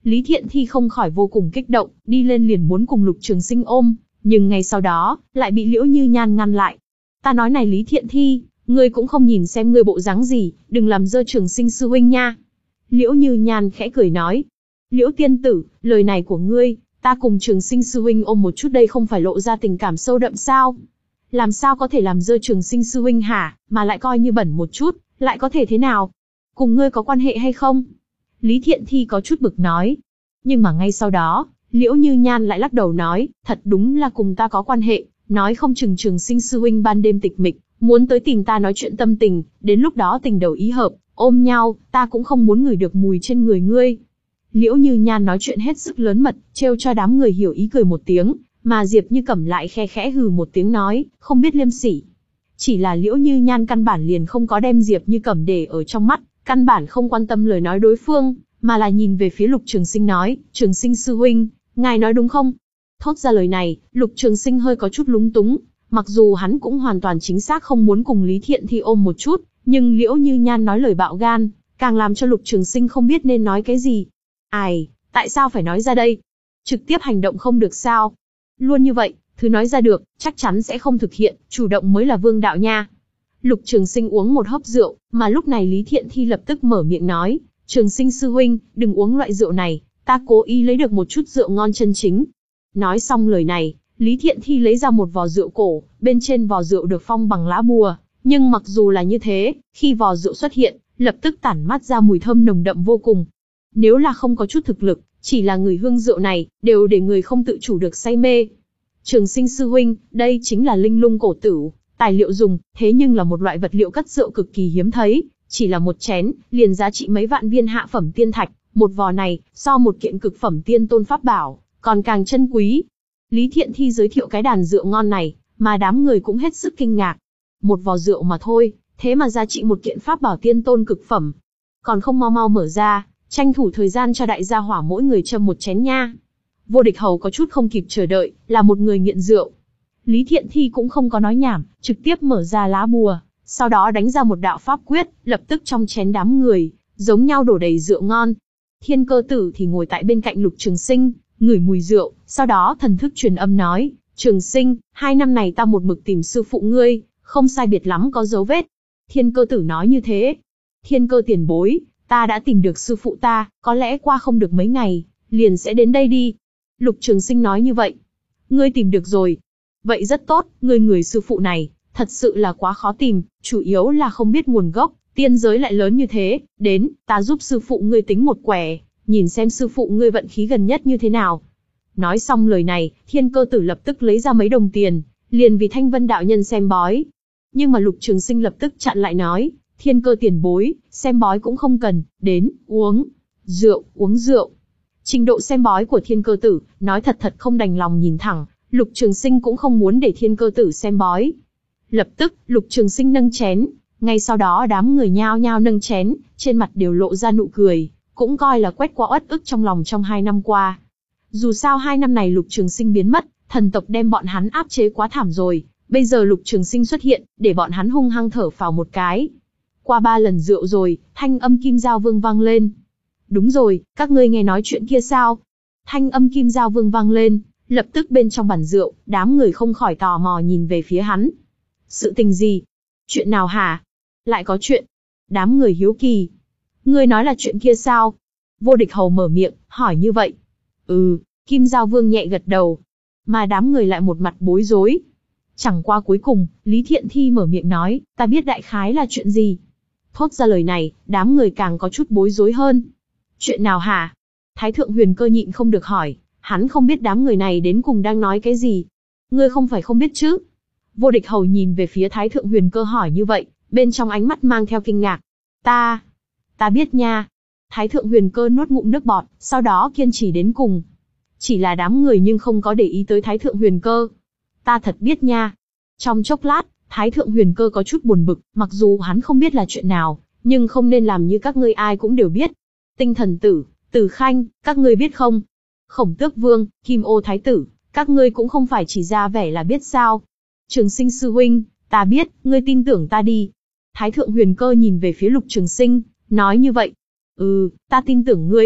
Lý Thiện Thi không khỏi vô cùng kích động, đi lên liền muốn cùng Lục Trường Sinh ôm, nhưng ngay sau đó, lại bị Liễu Như Nhan ngăn lại. Ta nói này Lý Thiện Thi, ngươi cũng không nhìn xem ngươi bộ dáng gì, đừng làm dơ Trường Sinh sư huynh nha. Liễu Như Nhan khẽ cười nói. Liễu tiên tử, lời này của ngươi, ta cùng Trường Sinh sư huynh ôm một chút đây không phải lộ ra tình cảm sâu đậm sao? Làm sao có thể làm dơ Trường Sinh sư huynh hả, mà lại coi như bẩn một chút, lại có thể thế nào? Cùng ngươi có quan hệ hay không? Lý Thiện Thi có chút bực nói. Nhưng mà ngay sau đó, Liễu Như Nhan lại lắc đầu nói, thật đúng là cùng ta có quan hệ, nói không chừng Trường Sinh sư huynh ban đêm tịch mịch, muốn tới tìm ta nói chuyện tâm tình, đến lúc đó tình đầu ý hợp, ôm nhau, ta cũng không muốn ngửi được mùi trên người ngươi. Liễu Như Nhan nói chuyện hết sức lớn mật, trêu cho đám người hiểu ý cười một tiếng, mà Diệp Như Cẩm lại khe khẽ hừ một tiếng nói, không biết liêm sỉ. Chỉ là Liễu Như Nhan căn bản liền không có đem Diệp Như Cẩm để ở trong mắt, căn bản không quan tâm lời nói đối phương, mà là nhìn về phía Lục Trường Sinh nói, Trường Sinh sư huynh, ngài nói đúng không? Thốt ra lời này, Lục Trường Sinh hơi có chút lúng túng, mặc dù hắn cũng hoàn toàn chính xác không muốn cùng Lý Thiện Thi ôm một chút, nhưng Liễu Như Nhan nói lời bạo gan, càng làm cho Lục Trường Sinh không biết nên nói cái gì. Ai, tại sao phải nói ra đây? Trực tiếp hành động không được sao? Luôn như vậy, thứ nói ra được, chắc chắn sẽ không thực hiện, chủ động mới là vương đạo nha. Lục Trường Sinh uống một hớp rượu, mà lúc này Lý Thiện Thi lập tức mở miệng nói, Trường Sinh sư huynh, đừng uống loại rượu này, ta cố ý lấy được một chút rượu ngon chân chính. Nói xong lời này, Lý Thiện Thi lấy ra một vò rượu cổ, bên trên vò rượu được phong bằng lá bùa, nhưng mặc dù là như thế, khi vò rượu xuất hiện, lập tức tản mát ra mùi thơm nồng đậm vô cùng. Nếu là không có chút thực lực, chỉ là người hương rượu này, đều để người không tự chủ được say mê. Trường Sinh sư huynh, đây chính là linh lung cổ tửu, tài liệu dùng, thế nhưng là một loại vật liệu cất rượu cực kỳ hiếm thấy, chỉ là một chén, liền giá trị mấy vạn viên hạ phẩm tiên thạch, một vò này, so một kiện cực phẩm tiên tôn pháp bảo, còn càng chân quý. Lý Thiện Thi giới thiệu cái đàn rượu ngon này, mà đám người cũng hết sức kinh ngạc. Một vò rượu mà thôi, thế mà giá trị một kiện pháp bảo tiên tôn cực phẩm. Còn không mau mau mở ra, tranh thủ thời gian cho đại gia hỏa mỗi người châm một chén nha. Vô Địch Hầu có chút không kịp chờ đợi, là một người nghiện rượu. Lý Thiện Thi cũng không có nói nhảm, trực tiếp mở ra lá bùa, sau đó đánh ra một đạo pháp quyết, lập tức trong chén đám người, giống nhau đổ đầy rượu ngon. Thiên Cơ Tử thì ngồi tại bên cạnh Lục Trường Sinh, ngửi mùi rượu, sau đó thần thức truyền âm nói, Trường Sinh, hai năm này ta một mực tìm sư phụ ngươi, không sai biệt lắm có dấu vết. Thiên Cơ Tử nói như thế. Thiên Cơ tiền bối, ta đã tìm được sư phụ ta, có lẽ qua không được mấy ngày, liền sẽ đến đây đi. Lục Trường Sinh nói như vậy. Ngươi tìm được rồi. Vậy rất tốt, ngươi người sư phụ này, thật sự là quá khó tìm, chủ yếu là không biết nguồn gốc, tiên giới lại lớn như thế, đến, ta giúp sư phụ ngươi tính một quẻ, nhìn xem sư phụ ngươi vận khí gần nhất như thế nào. Nói xong lời này, Thiên Cơ Tử lập tức lấy ra mấy đồng tiền, liền vì Thanh Vân đạo nhân xem bói. Nhưng mà Lục Trường Sinh lập tức chặn lại nói, Thiên Cơ tiền bối, xem bói cũng không cần, đến, uống, rượu, uống rượu. Trình độ xem bói của Thiên Cơ Tử, nói thật thật không đành lòng nhìn thẳng, Lục Trường Sinh cũng không muốn để Thiên Cơ Tử xem bói. Lập tức, Lục Trường Sinh nâng chén, ngay sau đó đám người nhao nhao nâng chén, trên mặt đều lộ ra nụ cười, cũng coi là quét qua uất ức trong lòng trong hai năm qua. Dù sao hai năm này Lục Trường Sinh biến mất, thần tộc đem bọn hắn áp chế quá thảm rồi, bây giờ Lục Trường Sinh xuất hiện, để bọn hắn hung hăng thở phào một cái. Qua ba lần rượu rồi, thanh âm Kim Giao Vương vang lên. Đúng rồi, các ngươi nghe nói chuyện kia sao? Thanh âm Kim Giao Vương vang lên, lập tức bên trong bàn rượu, đám người không khỏi tò mò nhìn về phía hắn. Sự tình gì? Chuyện nào hả? Lại có chuyện? Đám người hiếu kỳ. Ngươi nói là chuyện kia sao? Vô Địch Hầu mở miệng, hỏi như vậy. Ừ, Kim Giao Vương nhẹ gật đầu. Mà đám người lại một mặt bối rối. Chẳng qua cuối cùng, Lý Thiện Thi mở miệng nói, ta biết đại khái là chuyện gì. Thốt ra lời này, đám người càng có chút bối rối hơn. Chuyện nào hả? Thái thượng Huyền Cơ nhịn không được hỏi, hắn không biết đám người này đến cùng đang nói cái gì. Ngươi không phải không biết chứ? Vô Địch Hầu nhìn về phía Thái thượng Huyền Cơ hỏi như vậy, bên trong ánh mắt mang theo kinh ngạc. Ta, ta biết nha. Thái thượng Huyền Cơ nuốt ngụm nước bọt, sau đó kiên trì đến cùng. Chỉ là đám người nhưng không có để ý tới Thái thượng Huyền Cơ. Ta thật biết nha. Trong chốc lát, Thái thượng Huyền Cơ có chút buồn bực, mặc dù hắn không biết là chuyện nào, nhưng không nên làm như các ngươi ai cũng đều biết. Tinh Thần Tử, Tử Khanh, các ngươi biết không? Khổng Tước Vương, Kim Ô Thái Tử, các ngươi cũng không phải chỉ ra vẻ là biết sao? Trường Sinh sư huynh, ta biết, ngươi tin tưởng ta đi. Thái thượng Huyền Cơ nhìn về phía Lục Trường Sinh, nói như vậy. Ừ, ta tin tưởng ngươi.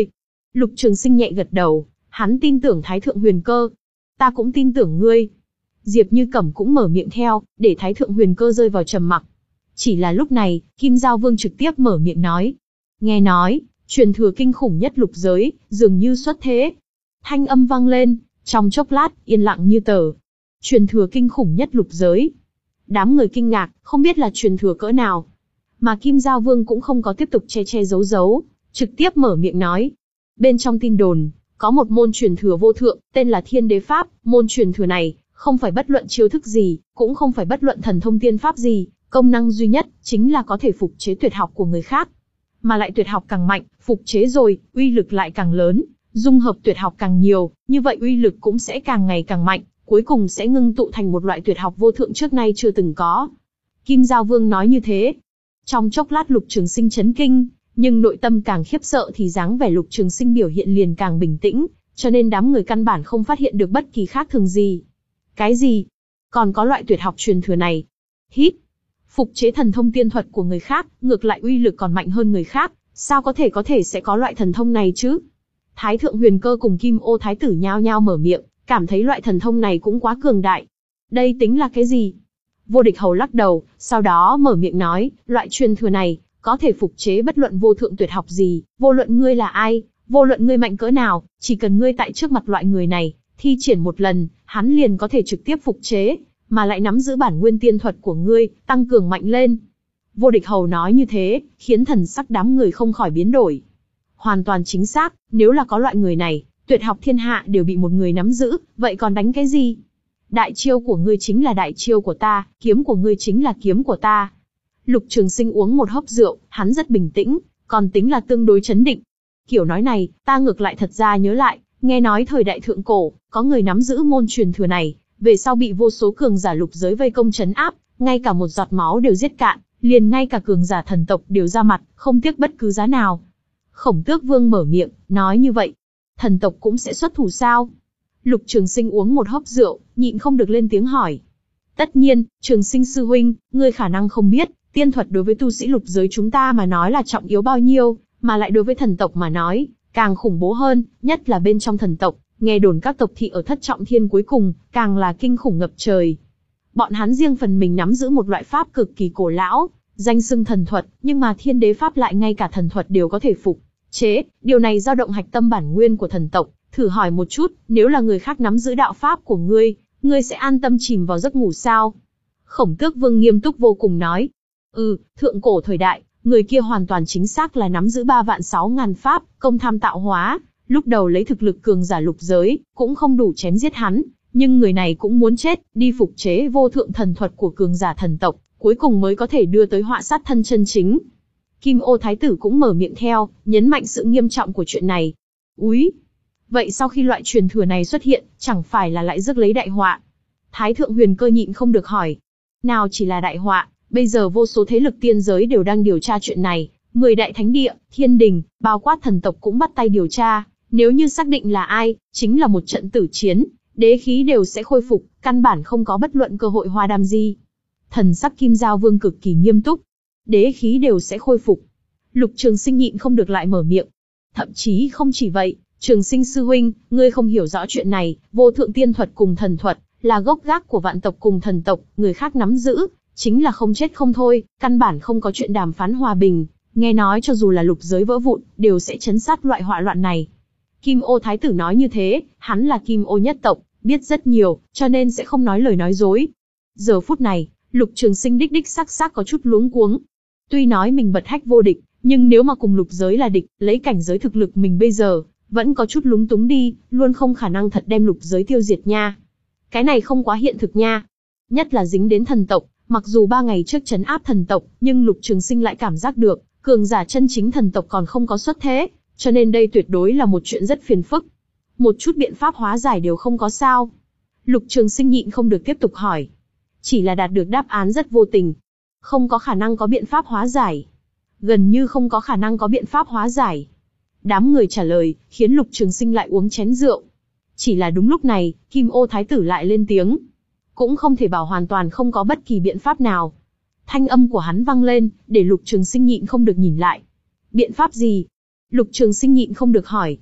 Lục Trường Sinh nhẹ gật đầu, hắn tin tưởng Thái Thượng Huyền Cơ. Ta cũng tin tưởng ngươi. Diệp Như Cẩm cũng mở miệng theo, để Thái Thượng Huyền Cơ rơi vào trầm mặc. Chỉ là lúc này, Kim Giao Vương trực tiếp mở miệng nói. Nghe nói, truyền thừa kinh khủng nhất lục giới, dường như xuất thế. Thanh âm vang lên, trong chốc lát, yên lặng như tờ. Truyền thừa kinh khủng nhất lục giới. Đám người kinh ngạc, không biết là truyền thừa cỡ nào. Mà Kim Giao Vương cũng không có tiếp tục che che giấu giấu, trực tiếp mở miệng nói. Bên trong tin đồn, có một môn truyền thừa vô thượng, tên là Thiên Đế Pháp. Môn truyền thừa này, không phải bất luận chiêu thức gì, cũng không phải bất luận thần thông tiên pháp gì, công năng duy nhất, chính là có thể phục chế tuyệt học của người khác. Mà lại tuyệt học càng mạnh, phục chế rồi, uy lực lại càng lớn, dung hợp tuyệt học càng nhiều, như vậy uy lực cũng sẽ càng ngày càng mạnh, cuối cùng sẽ ngưng tụ thành một loại tuyệt học vô thượng trước nay chưa từng có. Kim Giao Vương nói như thế. Trong chốc lát Lục Trường Sinh chấn kinh, nhưng nội tâm càng khiếp sợ thì dáng vẻ Lục Trường Sinh biểu hiện liền càng bình tĩnh, cho nên đám người căn bản không phát hiện được bất kỳ khác thường gì. Cái gì? Còn có loại tuyệt học truyền thừa này? Hít! Phục chế thần thông tiên thuật của người khác, ngược lại uy lực còn mạnh hơn người khác, sao có thể có thể sẽ có loại thần thông này chứ? Thái Thượng Huyền Cơ cùng Kim Ô Thái tử nhao nhao mở miệng, cảm thấy loại thần thông này cũng quá cường đại. Đây tính là cái gì? Vô Địch Hầu lắc đầu, sau đó mở miệng nói, loại truyền thừa này, có thể phục chế bất luận vô thượng tuyệt học gì, vô luận ngươi là ai, vô luận ngươi mạnh cỡ nào, chỉ cần ngươi tại trước mặt loại người này, thi triển một lần, hắn liền có thể trực tiếp phục chế, mà lại nắm giữ bản nguyên tiên thuật của ngươi, tăng cường mạnh lên. Vô Địch Hầu nói như thế, khiến thần sắc đám người không khỏi biến đổi. Hoàn toàn chính xác, nếu là có loại người này, tuyệt học thiên hạ đều bị một người nắm giữ, vậy còn đánh cái gì? Đại chiêu của ngươi chính là đại chiêu của ta, kiếm của ngươi chính là kiếm của ta. Lục Trường Sinh uống một hớp rượu, hắn rất bình tĩnh, còn tính là tương đối chấn định. Kiểu nói này, ta ngược lại thật ra nhớ lại, nghe nói thời đại thượng cổ, có người nắm giữ môn truyền thừa này, về sau bị vô số cường giả lục giới vây công trấn áp, ngay cả một giọt máu đều giết cạn, liền ngay cả cường giả thần tộc đều ra mặt, không tiếc bất cứ giá nào. Khổng Tước Vương mở miệng, nói như vậy, thần tộc cũng sẽ xuất thủ sao? Lục Trường Sinh uống một hớp rượu, nhịn không được lên tiếng hỏi. Tất nhiên, Trường Sinh sư huynh, ngươi khả năng không biết, tiên thuật đối với tu sĩ lục giới chúng ta mà nói là trọng yếu bao nhiêu, mà lại đối với thần tộc mà nói, càng khủng bố hơn, nhất là bên trong thần tộc, nghe đồn các tộc thị ở thất trọng thiên cuối cùng, càng là kinh khủng ngập trời. Bọn hắn riêng phần mình nắm giữ một loại pháp cực kỳ cổ lão, danh xưng thần thuật, nhưng mà Thiên Đế Pháp lại ngay cả thần thuật đều có thể phục chế, điều này dao động hạch tâm bản nguyên của thần tộc. Thử hỏi một chút, nếu là người khác nắm giữ đạo pháp của ngươi, ngươi sẽ an tâm chìm vào giấc ngủ sao? Khổng Tước Vương nghiêm túc vô cùng nói. Ừ, thượng cổ thời đại, người kia hoàn toàn chính xác là nắm giữ ba vạn sáu ngàn pháp, công tham tạo hóa, lúc đầu lấy thực lực cường giả lục giới, cũng không đủ chém giết hắn, nhưng người này cũng muốn chết, đi phục chế vô thượng thần thuật của cường giả thần tộc, cuối cùng mới có thể đưa tới họa sát thân chân chính. Kim Ô Thái tử cũng mở miệng theo, nhấn mạnh sự nghiêm trọng của chuyện này. Úi! Vậy sau khi loại truyền thừa này xuất hiện, chẳng phải là lại rước lấy đại họa? Thái Thượng Huyền Cơ nhịn không được hỏi. Nào chỉ là đại họa, bây giờ vô số thế lực tiên giới đều đang điều tra chuyện này, mười đại thánh địa, thiên đình, bao quát thần tộc cũng bắt tay điều tra, nếu như xác định là ai, chính là một trận tử chiến, đế khí đều sẽ khôi phục, căn bản không có bất luận cơ hội hòa đàm gì. Thần sắc Kim Giao Vương cực kỳ nghiêm túc. Đế khí đều sẽ khôi phục. Lục Trường Sinh nhịn không được lại mở miệng. Thậm chí không chỉ vậy, Trường Sinh sư huynh, ngươi không hiểu rõ chuyện này, vô thượng tiên thuật cùng thần thuật, là gốc gác của vạn tộc cùng thần tộc, người khác nắm giữ, chính là không chết không thôi, căn bản không có chuyện đàm phán hòa bình, nghe nói cho dù là lục giới vỡ vụn, đều sẽ chấn sát loại họa loạn này. Kim Ô Thái tử nói như thế, hắn là Kim Ô nhất tộc, biết rất nhiều, cho nên sẽ không nói lời nói dối. Giờ phút này, Lục Trường Sinh đích đích xác xác có chút luống cuống. Tuy nói mình bật hách vô địch, nhưng nếu mà cùng lục giới là địch, lấy cảnh giới thực lực mình bây giờ, vẫn có chút lúng túng đi, luôn không khả năng thật đem lục giới tiêu diệt nha. Cái này không quá hiện thực nha. Nhất là dính đến thần tộc, mặc dù ba ngày trước trấn áp thần tộc, nhưng Lục Trường Sinh lại cảm giác được, cường giả chân chính thần tộc còn không có xuất thế, cho nên đây tuyệt đối là một chuyện rất phiền phức. Một chút biện pháp hóa giải đều không có sao. Lục Trường Sinh nhịn không được tiếp tục hỏi. Chỉ là đạt được đáp án rất vô tình. Không có khả năng có biện pháp hóa giải. Gần như không có khả năng có biện pháp hóa giải. Đám người trả lời, khiến Lục Trường Sinh lại uống chén rượu. Chỉ là đúng lúc này, Kim Ô Thái tử lại lên tiếng. Cũng không thể bảo hoàn toàn không có bất kỳ biện pháp nào. Thanh âm của hắn vang lên, để Lục Trường Sinh nhịn không được nhìn lại. Biện pháp gì? Lục Trường Sinh nhịn không được hỏi.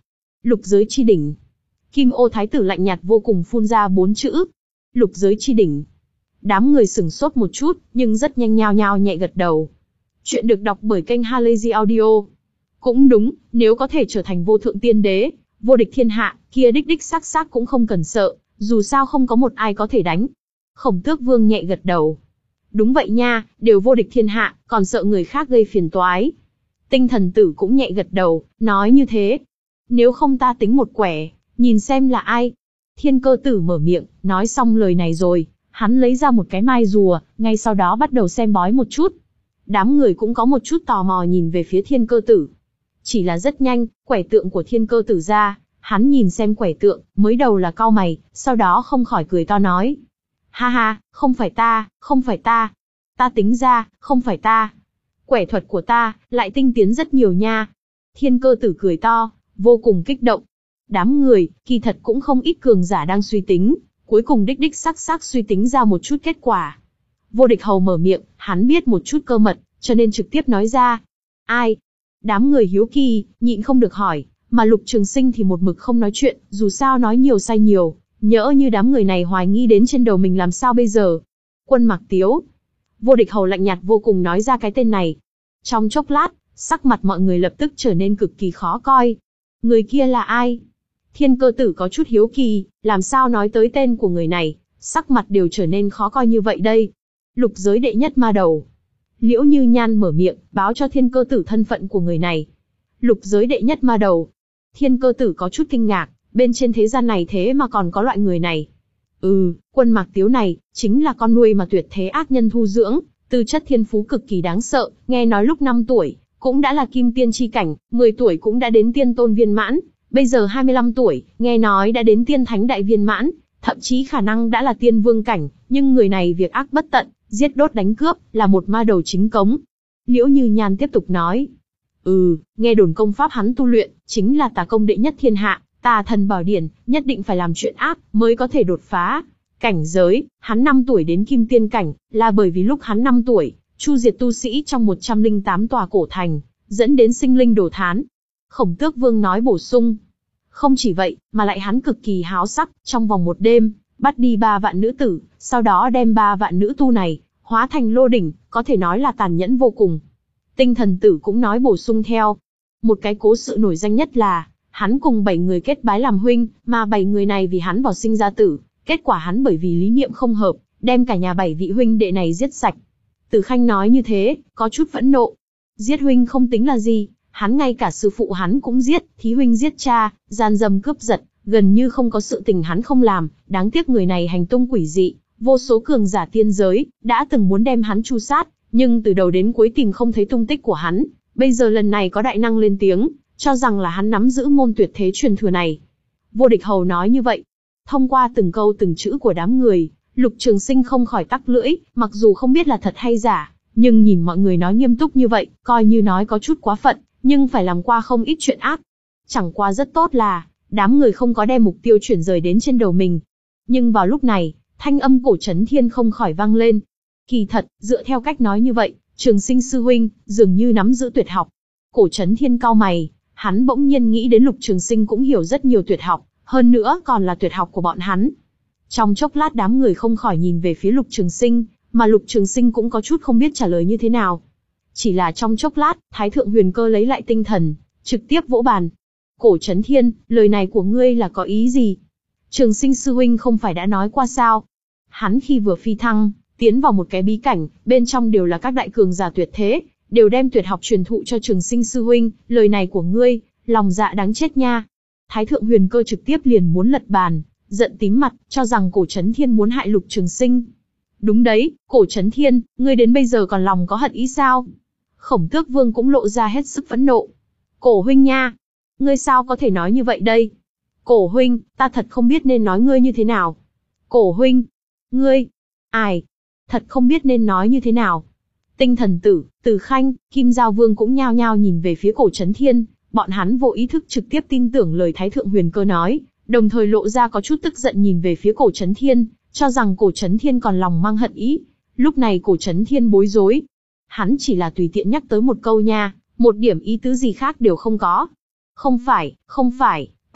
Lục giới chi đỉnh. Kim ô thái tử lạnh nhạt vô cùng phun ra bốn chữ. Lục giới chi đỉnh. Đám người sửng sốt một chút, nhưng rất nhanh nhao nhao nhẹ gật đầu. Chuyện được đọc bởi kênh Halazy Audio. Cũng đúng, nếu có thể trở thành vô thượng tiên đế, vô địch thiên hạ, kia đích đích xác xác cũng không cần sợ, dù sao không có một ai có thể đánh. Khổng Tước Vương nhẹ gật đầu. Đúng vậy nha, đều vô địch thiên hạ, còn sợ người khác gây phiền toái. Tinh Thần Tử cũng nhẹ gật đầu, nói như thế. Nếu không ta tính một quẻ, nhìn xem là ai. Thiên Cơ Tử mở miệng, nói xong lời này rồi, hắn lấy ra một cái mai rùa, ngay sau đó bắt đầu xem bói một chút. Đám người cũng có một chút tò mò nhìn về phía Thiên Cơ Tử. Chỉ là rất nhanh, quẻ tượng của Thiên Cơ Tử ra, hắn nhìn xem quẻ tượng, mới đầu là cau mày, sau đó không khỏi cười to nói. Ha ha, không phải ta, không phải ta. Ta tính ra, không phải ta. Quẻ thuật của ta, lại tinh tiến rất nhiều nha. Thiên Cơ Tử cười to, vô cùng kích động. Đám người, kỳ thật cũng không ít cường giả đang suy tính, cuối cùng đích đích xác xác suy tính ra một chút kết quả. Vô Địch Hầu mở miệng, hắn biết một chút cơ mật, cho nên trực tiếp nói ra. Ai? Đám người hiếu kỳ, nhịn không được hỏi, mà Lục Trường Sinh thì một mực không nói chuyện, dù sao nói nhiều sai nhiều, nhỡ như đám người này hoài nghi đến trên đầu mình làm sao bây giờ. Quân Mạc Tiếu. Vô Địch Hầu lạnh nhạt vô cùng nói ra cái tên này. Trong chốc lát, sắc mặt mọi người lập tức trở nên cực kỳ khó coi. Người kia là ai? Thiên Cơ Tử có chút hiếu kỳ, làm sao nói tới tên của người này, sắc mặt đều trở nên khó coi như vậy đây. Lục giới đệ nhất ma đầu. Liễu Như Nhan mở miệng, báo cho Thiên Cơ Tử thân phận của người này. Lục giới đệ nhất ma đầu. Thiên Cơ Tử có chút kinh ngạc, bên trên thế gian này thế mà còn có loại người này. Ừ, Quân Mạc Tiếu này, chính là con nuôi mà tuyệt thế ác nhân thu dưỡng, tư chất thiên phú cực kỳ đáng sợ, nghe nói lúc năm tuổi, cũng đã là kim tiên chi cảnh, mười tuổi cũng đã đến tiên tôn viên mãn, bây giờ hai mươi lăm tuổi, nghe nói đã đến tiên thánh đại viên mãn, thậm chí khả năng đã là tiên vương cảnh, nhưng người này việc ác bất tận, giết đốt đánh cướp, là một ma đầu chính cống. Liễu Như Nhan tiếp tục nói. Ừ, nghe đồn công pháp hắn tu luyện, chính là tà công đệ nhất thiên hạ, tà thần bảo điển, nhất định phải làm chuyện ác, mới có thể đột phá. Cảnh giới, hắn năm tuổi đến kim tiên cảnh, là bởi vì lúc hắn năm tuổi, chu diệt tu sĩ trong một trăm lẻ tám tòa cổ thành, dẫn đến sinh linh đổ thán. Khổng Tước Vương nói bổ sung. Không chỉ vậy, mà lại hắn cực kỳ háo sắc, trong vòng một đêm, bắt đi ba vạn nữ tử, sau đó đem ba vạn nữ tu này, hóa thành lô đỉnh, có thể nói là tàn nhẫn vô cùng. Tinh Thần Tử cũng nói bổ sung theo. Một cái cố sự nổi danh nhất là, hắn cùng bảy người kết bái làm huynh, mà bảy người này vì hắn vào sinh ra tử, kết quả hắn bởi vì lý niệm không hợp, đem cả nhà bảy vị huynh đệ này giết sạch. Tử Khanh nói như thế, có chút phẫn nộ. Giết huynh không tính là gì, hắn ngay cả sư phụ hắn cũng giết, thí huynh giết cha, gian dâm cướp giật, gần như không có sự tình hắn không làm, đáng tiếc người này hành tung quỷ dị, vô số cường giả tiên giới, đã từng muốn đem hắn tru sát, nhưng từ đầu đến cuối tìm không thấy tung tích của hắn, bây giờ lần này có đại năng lên tiếng, cho rằng là hắn nắm giữ môn tuyệt thế truyền thừa này. Vô Địch Hầu nói như vậy. Thông qua từng câu từng chữ của đám người, Lục Trường Sinh không khỏi tắc lưỡi, mặc dù không biết là thật hay giả, nhưng nhìn mọi người nói nghiêm túc như vậy, coi như nói có chút quá phận, nhưng phải làm qua không ít chuyện ác. Chẳng qua rất tốt là, đám người không có đem mục tiêu chuyển rời đến trên đầu mình. Nhưng vào lúc này, thanh âm Cổ Chấn Thiên không khỏi vang lên. Kỳ thật, dựa theo cách nói như vậy, Trường Sinh sư huynh, dường như nắm giữ tuyệt học. Cổ Chấn Thiên cau mày, hắn bỗng nhiên nghĩ đến Lục Trường Sinh cũng hiểu rất nhiều tuyệt học, hơn nữa còn là tuyệt học của bọn hắn. Trong chốc lát đám người không khỏi nhìn về phía Lục Trường Sinh, mà Lục Trường Sinh cũng có chút không biết trả lời như thế nào. Chỉ là trong chốc lát, Thái Thượng Huyền Cơ lấy lại tinh thần, trực tiếp vỗ bàn. Cổ Chấn Thiên, lời này của ngươi là có ý gì? Trường Sinh sư huynh không phải đã nói qua sao? Hắn khi vừa phi thăng, tiến vào một cái bí cảnh, bên trong đều là các đại cường giả tuyệt thế, đều đem tuyệt học truyền thụ cho Trường Sinh sư huynh, lời này của ngươi, lòng dạ đáng chết nha. Thái Thượng Huyền Cơ trực tiếp liền muốn lật bàn, giận tím mặt, cho rằng Cổ Chấn Thiên muốn hại Lục Trường Sinh. Đúng đấy, Cổ Chấn Thiên, ngươi đến bây giờ còn lòng có hận ý sao? Khổng Tước Vương cũng lộ ra hết sức phẫn nộ. Cổ huynh nha, ngươi sao có thể nói như vậy đây? Cổ huynh, ta thật không biết nên nói ngươi như thế nào. Cổ huynh, ngươi, ai? Thật không biết nên nói như thế nào. Tinh Thần Tử, Từ Khanh, Kim Giao Vương cũng nhao nhao nhìn về phía Cổ Chấn Thiên, bọn hắn vô ý thức trực tiếp tin tưởng lời Thái Thượng Huyền Cơ nói, đồng thời lộ ra có chút tức giận nhìn về phía Cổ Chấn Thiên, cho rằng Cổ Chấn Thiên còn lòng mang hận ý. Lúc này Cổ Chấn Thiên bối rối. Hắn chỉ là tùy tiện nhắc tới một câu nha, một điểm ý tứ gì khác đều không có. Không phải, không phải,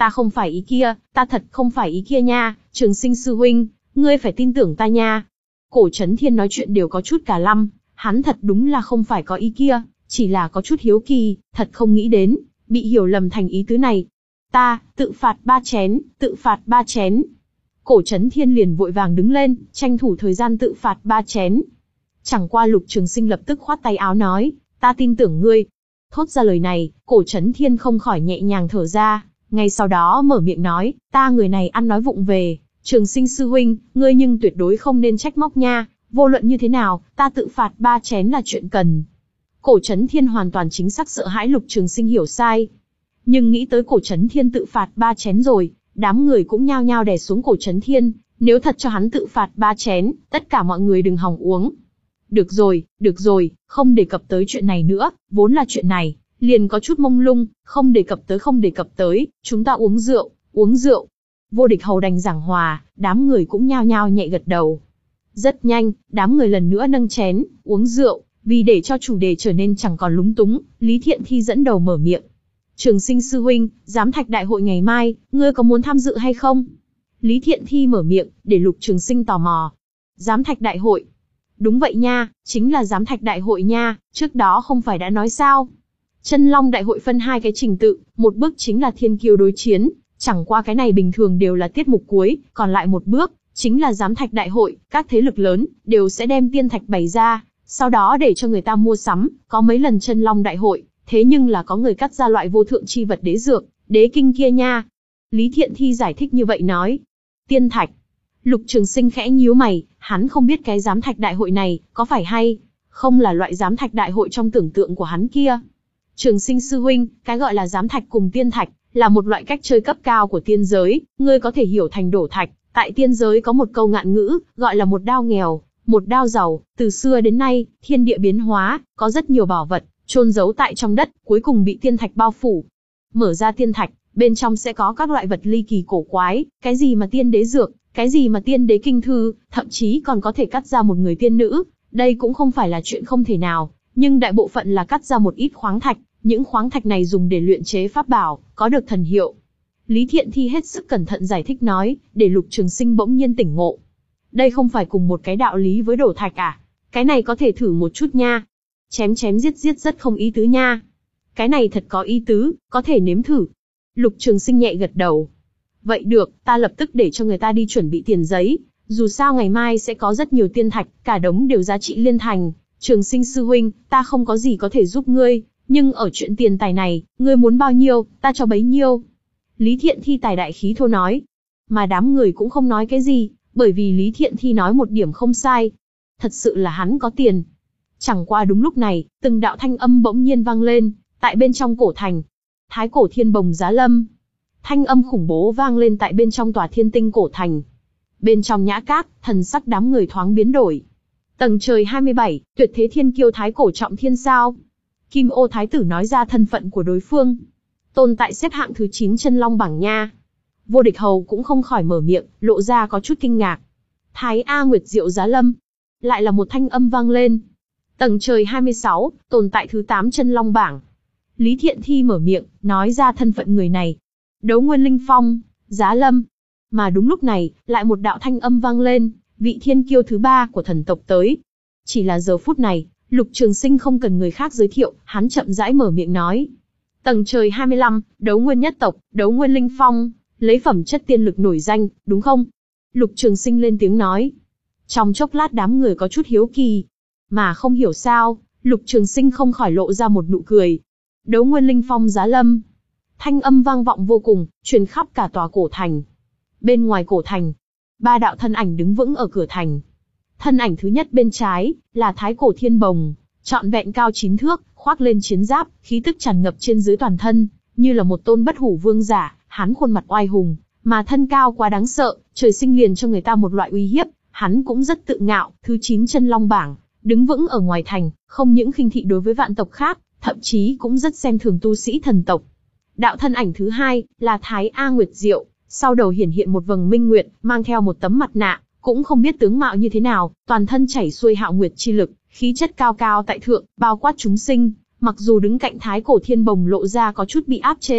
ta không phải ý kia, ta thật không phải ý kia nha, Trường Sinh sư huynh, ngươi phải tin tưởng ta nha. Cổ Chấn Thiên nói chuyện đều có chút cả lăm, hắn thật đúng là không phải có ý kia, chỉ là có chút hiếu kỳ, thật không nghĩ đến, bị hiểu lầm thành ý tứ này. Ta, tự phạt ba chén, tự phạt ba chén. Cổ Chấn Thiên liền vội vàng đứng lên, tranh thủ thời gian tự phạt ba chén. Chẳng qua Lục Trường Sinh lập tức khoát tay áo nói, ta tin tưởng ngươi. Thốt ra lời này, Cổ Chấn Thiên không khỏi nhẹ nhàng thở ra, ngay sau đó mở miệng nói, ta người này ăn nói vụng về, Trường Sinh sư huynh, ngươi nhưng tuyệt đối không nên trách móc nha, vô luận như thế nào, ta tự phạt ba chén là chuyện cần. Cổ Chấn Thiên hoàn toàn chính xác sợ hãi Lục Trường Sinh hiểu sai. Nhưng nghĩ tới Cổ Chấn Thiên tự phạt ba chén rồi, đám người cũng nhao nhao đè xuống Cổ Chấn Thiên, nếu thật cho hắn tự phạt ba chén, tất cả mọi người đừng hòng uống. Được rồi, được rồi, không đề cập tới chuyện này nữa, vốn là chuyện này, liền có chút mông lung, không đề cập tới không đề cập tới, chúng ta uống rượu, uống rượu. Vô Địch Hầu đành giảng hòa, đám người cũng nhao nhao nhẹ gật đầu. Rất nhanh, đám người lần nữa nâng chén, uống rượu, vì để cho chủ đề trở nên chẳng còn lúng túng, Lý Thiện Thi dẫn đầu mở miệng. Trường Sinh sư huynh, giám thạch đại hội ngày mai, ngươi có muốn tham dự hay không? Lý Thiện Thi mở miệng, để Lục Trường Sinh tò mò. Giám thạch đại hội? Đúng vậy nha, chính là giám thạch đại hội nha, trước đó không phải đã nói sao? Chân Long đại hội phân hai cái trình tự, một bước chính là thiên kiêu đối chiến, chẳng qua cái này bình thường đều là tiết mục cuối, còn lại một bước, chính là giám thạch đại hội, các thế lực lớn, đều sẽ đem tiên thạch bày ra, sau đó để cho người ta mua sắm, có mấy lần Chân Long đại hội, thế nhưng là có người cắt ra loại vô thượng chi vật đế dược, đế kinh kia nha. Lý Thiện Thi giải thích như vậy nói. Tiên thạch. Lục Trường Sinh khẽ nhíu mày, hắn không biết cái giám thạch đại hội này, có phải hay không là loại giám thạch đại hội trong tưởng tượng của hắn kia. Trường Sinh sư huynh, cái gọi là giám thạch cùng tiên thạch, là một loại cách chơi cấp cao của tiên giới, ngươi có thể hiểu thành đổ thạch. Tại tiên giới có một câu ngạn ngữ, gọi là một đao nghèo, một đao giàu, từ xưa đến nay, thiên địa biến hóa, có rất nhiều bảo vật, chôn giấu tại trong đất, cuối cùng bị tiên thạch bao phủ. Mở ra tiên thạch, bên trong sẽ có các loại vật ly kỳ cổ quái, cái gì mà tiên đế dược, cái gì mà tiên đế kinh thư, thậm chí còn có thể cắt ra một người tiên nữ, đây cũng không phải là chuyện không thể nào, nhưng đại bộ phận là cắt ra một ít khoáng thạch, những khoáng thạch này dùng để luyện chế pháp bảo, có được thần hiệu. Lý Thiện Thi hết sức cẩn thận giải thích nói, để Lục Trường Sinh bỗng nhiên tỉnh ngộ. Đây không phải cùng một cái đạo lý với đổ thạch à? Cái này có thể thử một chút nha. Chém chém giết giết rất không ý tứ nha. Cái này thật có ý tứ, có thể nếm thử. Lục Trường Sinh nhẹ gật đầu. Vậy được, ta lập tức để cho người ta đi chuẩn bị tiền giấy. Dù sao ngày mai sẽ có rất nhiều tiên thạch, cả đống đều giá trị liên thành. Trường Sinh sư huynh, ta không có gì có thể giúp ngươi, nhưng ở chuyện tiền tài này, ngươi muốn bao nhiêu, ta cho bấy nhiêu. Lý Thiện Thi tài đại khí thô nói. Mà đám người cũng không nói cái gì, bởi vì Lý Thiện Thi nói một điểm không sai. Thật sự là hắn có tiền. Chẳng qua đúng lúc này, từng đạo thanh âm bỗng nhiên vang lên, tại bên trong cổ thành. Thái cổ thiên bồng giá lâm. Thanh âm khủng bố vang lên tại bên trong tòa thiên tinh cổ thành. Bên trong nhã các, thần sắc đám người thoáng biến đổi. Tầng trời hai mươi bảy, tuyệt thế thiên kiêu thái cổ trọng thiên sao. Kim Ô thái tử nói ra thân phận của đối phương. Tồn tại xếp hạng thứ chín Chân Long bảng nha. Vô Địch Hầu cũng không khỏi mở miệng, lộ ra có chút kinh ngạc. Thái A Nguyệt Diệu giá lâm. Lại là một thanh âm vang lên. Tầng trời hai mươi sáu, tồn tại thứ tám Chân Long bảng. Lý Thiện Thi mở miệng, nói ra thân phận người này. Đấu Nguyên Linh Phong, giá lâm. Mà đúng lúc này, lại một đạo thanh âm vang lên, vị thiên kiêu thứ ba của thần tộc tới. Chỉ là giờ phút này, Lục Trường Sinh không cần người khác giới thiệu, hắn chậm rãi mở miệng nói. Tầng trời hai mươi lăm, Đấu Nguyên nhất tộc, Đấu Nguyên Linh Phong, lấy phẩm chất tiên lực nổi danh, đúng không? Lục Trường Sinh lên tiếng nói. Trong chốc lát đám người có chút hiếu kỳ. Mà không hiểu sao, Lục Trường Sinh không khỏi lộ ra một nụ cười. Đấu Nguyên Linh Phong giá lâm. Thanh âm vang vọng vô cùng, truyền khắp cả tòa cổ thành. Bên ngoài cổ thành, ba đạo thân ảnh đứng vững ở cửa thành. Thân ảnh thứ nhất bên trái, là Thái cổ thiên bồng, trọn vẹn cao chín thước, khoác lên chiến giáp, khí tức tràn ngập trên dưới toàn thân, như là một tôn bất hủ vương giả, hắn khuôn mặt oai hùng, mà thân cao quá đáng sợ, trời sinh liền cho người ta một loại uy hiếp, hắn cũng rất tự ngạo, thứ chín Chân Long bảng, đứng vững ở ngoài thành, không những khinh thị đối với vạn tộc khác, thậm chí cũng rất xem thường tu sĩ thần tộc. Đạo thân ảnh thứ hai, là Thái A Nguyệt Diệu, sau đầu hiển hiện một vầng minh nguyệt, mang theo một tấm mặt nạ, cũng không biết tướng mạo như thế nào, toàn thân chảy xuôi hạo nguyệt chi lực, khí chất cao cao tại thượng, bao quát chúng sinh, mặc dù đứng cạnh Thái cổ thiên bồng lộ ra có chút bị áp chế,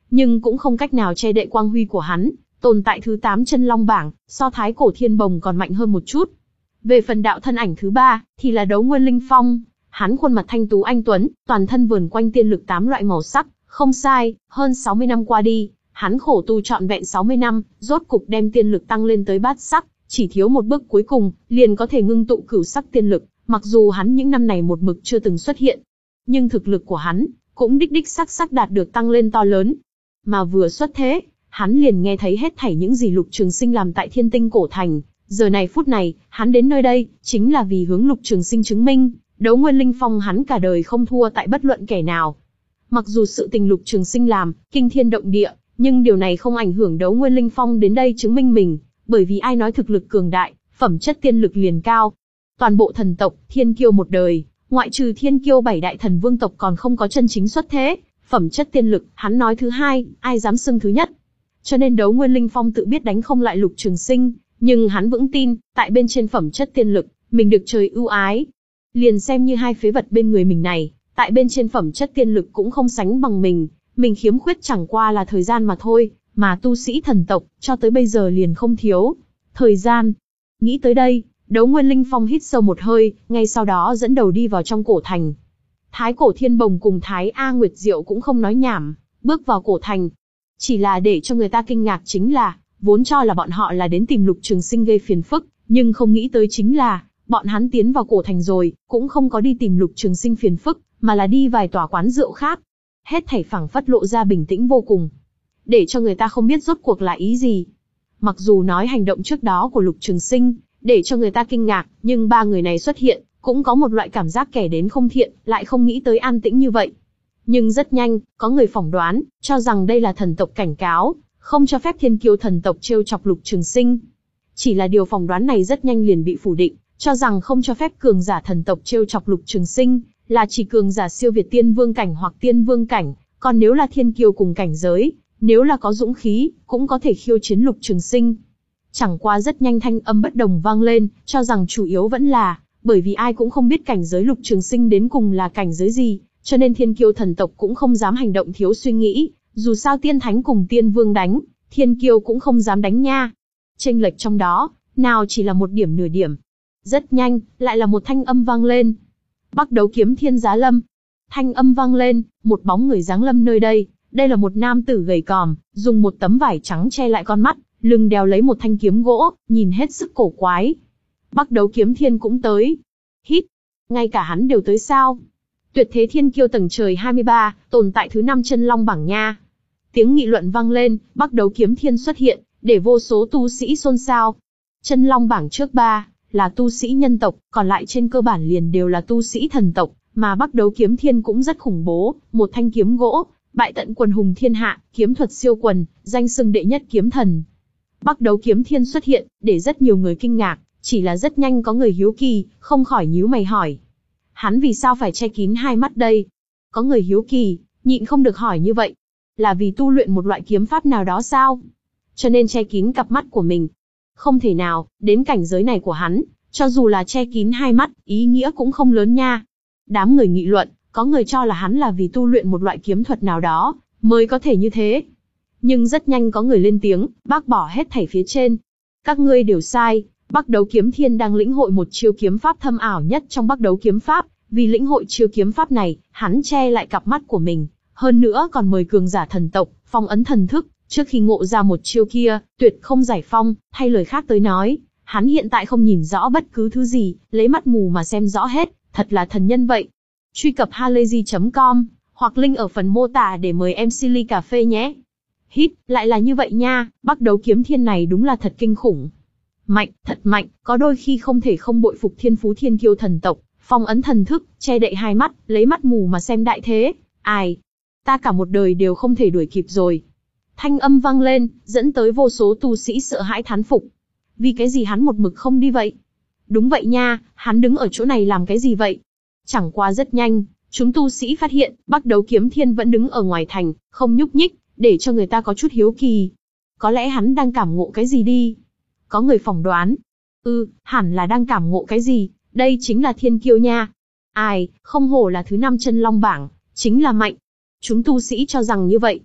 nhưng cũng không cách nào che đậy quang huy của hắn, tồn tại thứ tám chân long bảng, so Thái Cổ Thiên Bồng còn mạnh hơn một chút. Về phần đạo thân ảnh thứ ba, thì là Đấu Nguyên Linh Phong, hắn khuôn mặt thanh tú anh tuấn, toàn thân vờn quanh tiên lực tám loại màu sắc, không sai, hơn sáu mươi năm qua đi, hắn khổ tu trọn vẹn sáu mươi năm, rốt cục đem tiên lực tăng lên tới bát sắc, chỉ thiếu một bước cuối cùng, liền có thể ngưng tụ cửu sắc tiên lực, mặc dù hắn những năm này một mực chưa từng xuất hiện, nhưng thực lực của hắn cũng đích đích sắc sắc đạt được tăng lên to lớn. Mà vừa xuất thế, hắn liền nghe thấy hết thảy những gì Lục Trường Sinh làm tại Thiên Tinh Cổ Thành, giờ này phút này, hắn đến nơi đây, chính là vì hướng Lục Trường Sinh chứng minh, Đấu Nguyên Linh Phong hắn cả đời không thua tại bất luận kẻ nào. Mặc dù sự tình Lục Trường Sinh làm, kinh thiên động địa, nhưng điều này không ảnh hưởng Đấu Nguyên Linh Phong đến đây chứng minh mình, bởi vì ai nói thực lực cường đại, phẩm chất tiên lực liền cao. Toàn bộ thần tộc, thiên kiêu một đời, ngoại trừ thiên kiêu bảy đại thần vương tộc còn không có chân chính xuất thế, phẩm chất tiên lực, hắn nói thứ hai, ai dám xưng thứ nhất. Cho nên Đấu Nguyên Linh Phong tự biết đánh không lại Lục Trường Sinh, nhưng hắn vững tin, tại bên trên phẩm chất tiên lực, mình được trời ưu ái. Liền xem như hai phế vật bên người mình này, tại bên trên phẩm chất tiên lực cũng không sánh bằng mình, mình khiếm khuyết chẳng qua là thời gian mà thôi, mà tu sĩ thần tộc, cho tới bây giờ liền không thiếu thời gian. Nghĩ tới đây, Đấu Nguyên Linh Phong hít sâu một hơi, ngay sau đó dẫn đầu đi vào trong cổ thành. Thái Cổ Thiên Bồng cùng Thái A Nguyệt Diệu cũng không nói nhảm, bước vào cổ thành. Chỉ là để cho người ta kinh ngạc chính là, vốn cho là bọn họ là đến tìm Lục Trường Sinh gây phiền phức, nhưng không nghĩ tới chính là, bọn hắn tiến vào cổ thành rồi, cũng không có đi tìm Lục Trường Sinh phiền phức, mà là đi vài tòa quán rượu khác. Hết thảy phảng phất lộ ra bình tĩnh vô cùng, để cho người ta không biết rốt cuộc là ý gì. Mặc dù nói hành động trước đó của Lục Trường Sinh, để cho người ta kinh ngạc, nhưng ba người này xuất hiện, cũng có một loại cảm giác kẻ đến không thiện, lại không nghĩ tới an tĩnh như vậy. Nhưng rất nhanh, có người phỏng đoán, cho rằng đây là thần tộc cảnh cáo, không cho phép thiên kiêu thần tộc trêu chọc Lục Trường Sinh. Chỉ là điều phỏng đoán này rất nhanh liền bị phủ định, cho rằng không cho phép cường giả thần tộc trêu chọc Lục Trường Sinh, là chỉ cường giả siêu việt tiên vương cảnh hoặc tiên vương cảnh, còn nếu là thiên kiêu cùng cảnh giới, nếu là có dũng khí, cũng có thể khiêu chiến Lục Trường Sinh. Chẳng qua rất nhanh thanh âm bất đồng vang lên, cho rằng chủ yếu vẫn là, bởi vì ai cũng không biết cảnh giới Lục Trường Sinh đến cùng là cảnh giới gì, cho nên thiên kiêu thần tộc cũng không dám hành động thiếu suy nghĩ, dù sao tiên thánh cùng tiên vương đánh, thiên kiêu cũng không dám đánh nha. Chênh lệch trong đó, nào chỉ là một điểm nửa điểm. Rất nhanh, lại là một thanh âm vang lên. Bắc Đấu Kiếm Thiên giá lâm. Thanh âm vang lên, một bóng người giáng lâm nơi đây. Đây là một nam tử gầy còm, dùng một tấm vải trắng che lại con mắt, lưng đeo lấy một thanh kiếm gỗ, nhìn hết sức cổ quái. Bắc Đấu Kiếm Thiên cũng tới. Hít, ngay cả hắn đều tới sao? Tuyệt thế thiên kiêu tầng trời hai mươi ba, tồn tại thứ năm chân long bảng nha. Tiếng nghị luận vang lên, Bắc Đấu Kiếm Thiên xuất hiện, để vô số tu sĩ xôn xao. Chân long bảng trước ba là tu sĩ nhân tộc, còn lại trên cơ bản liền đều là tu sĩ thần tộc, mà Bắc Đấu Kiếm Thiên cũng rất khủng bố, một thanh kiếm gỗ, bại tận quần hùng thiên hạ, kiếm thuật siêu quần, danh xưng đệ nhất kiếm thần. Bắc Đấu Kiếm Thiên xuất hiện, để rất nhiều người kinh ngạc, chỉ là rất nhanh có người hiếu kỳ, không khỏi nhíu mày hỏi. Hắn vì sao phải che kín hai mắt đây? Có người hiếu kỳ, nhịn không được hỏi như vậy. Là vì tu luyện một loại kiếm pháp nào đó sao? Cho nên che kín cặp mắt của mình. Không thể nào, đến cảnh giới này của hắn, cho dù là che kín hai mắt, ý nghĩa cũng không lớn nha. Đám người nghị luận, có người cho là hắn là vì tu luyện một loại kiếm thuật nào đó, mới có thể như thế. Nhưng rất nhanh có người lên tiếng, bác bỏ hết thảy phía trên. Các ngươi đều sai, Bắc Đấu Kiếm Thiên đang lĩnh hội một chiêu kiếm pháp thâm ảo nhất trong Bắc Đấu Kiếm Pháp, vì lĩnh hội chiêu kiếm pháp này, hắn che lại cặp mắt của mình, hơn nữa còn mời cường giả thần tộc, phong ấn thần thức, trước khi ngộ ra một chiêu kia, tuyệt không giải phong, thay lời khác tới nói, hắn hiện tại không nhìn rõ bất cứ thứ gì, lấy mắt mù mà xem rõ hết, thật là thần nhân vậy. Truy cập halayzi chấm com, hoặc link ở phần mô tả để mời em xê ly cà phê nhé. Hít, lại là như vậy nha, Bắc Đấu Kiếm Thiên này đúng là thật kinh khủng. Mạnh, thật mạnh, có đôi khi không thể không bội phục thiên phú thiên kiêu thần tộc, phong ấn thần thức, che đậy hai mắt, lấy mắt mù mà xem đại thế. Ai? Ta cả một đời đều không thể đuổi kịp rồi. Thanh âm vang lên, dẫn tới vô số tu sĩ sợ hãi thán phục. Vì cái gì hắn một mực không đi vậy? Đúng vậy nha, hắn đứng ở chỗ này làm cái gì vậy? Chẳng qua rất nhanh, chúng tu sĩ phát hiện, Bắc Đấu Kiếm Thiên vẫn đứng ở ngoài thành, không nhúc nhích, để cho người ta có chút hiếu kỳ. Có lẽ hắn đang cảm ngộ cái gì đi? Có người phỏng đoán. Ừ, hẳn là đang cảm ngộ cái gì, đây chính là thiên kiêu nha. Ai, không hổ là thứ năm chân long bảng, chính là mạnh. Chúng tu sĩ cho rằng như vậy.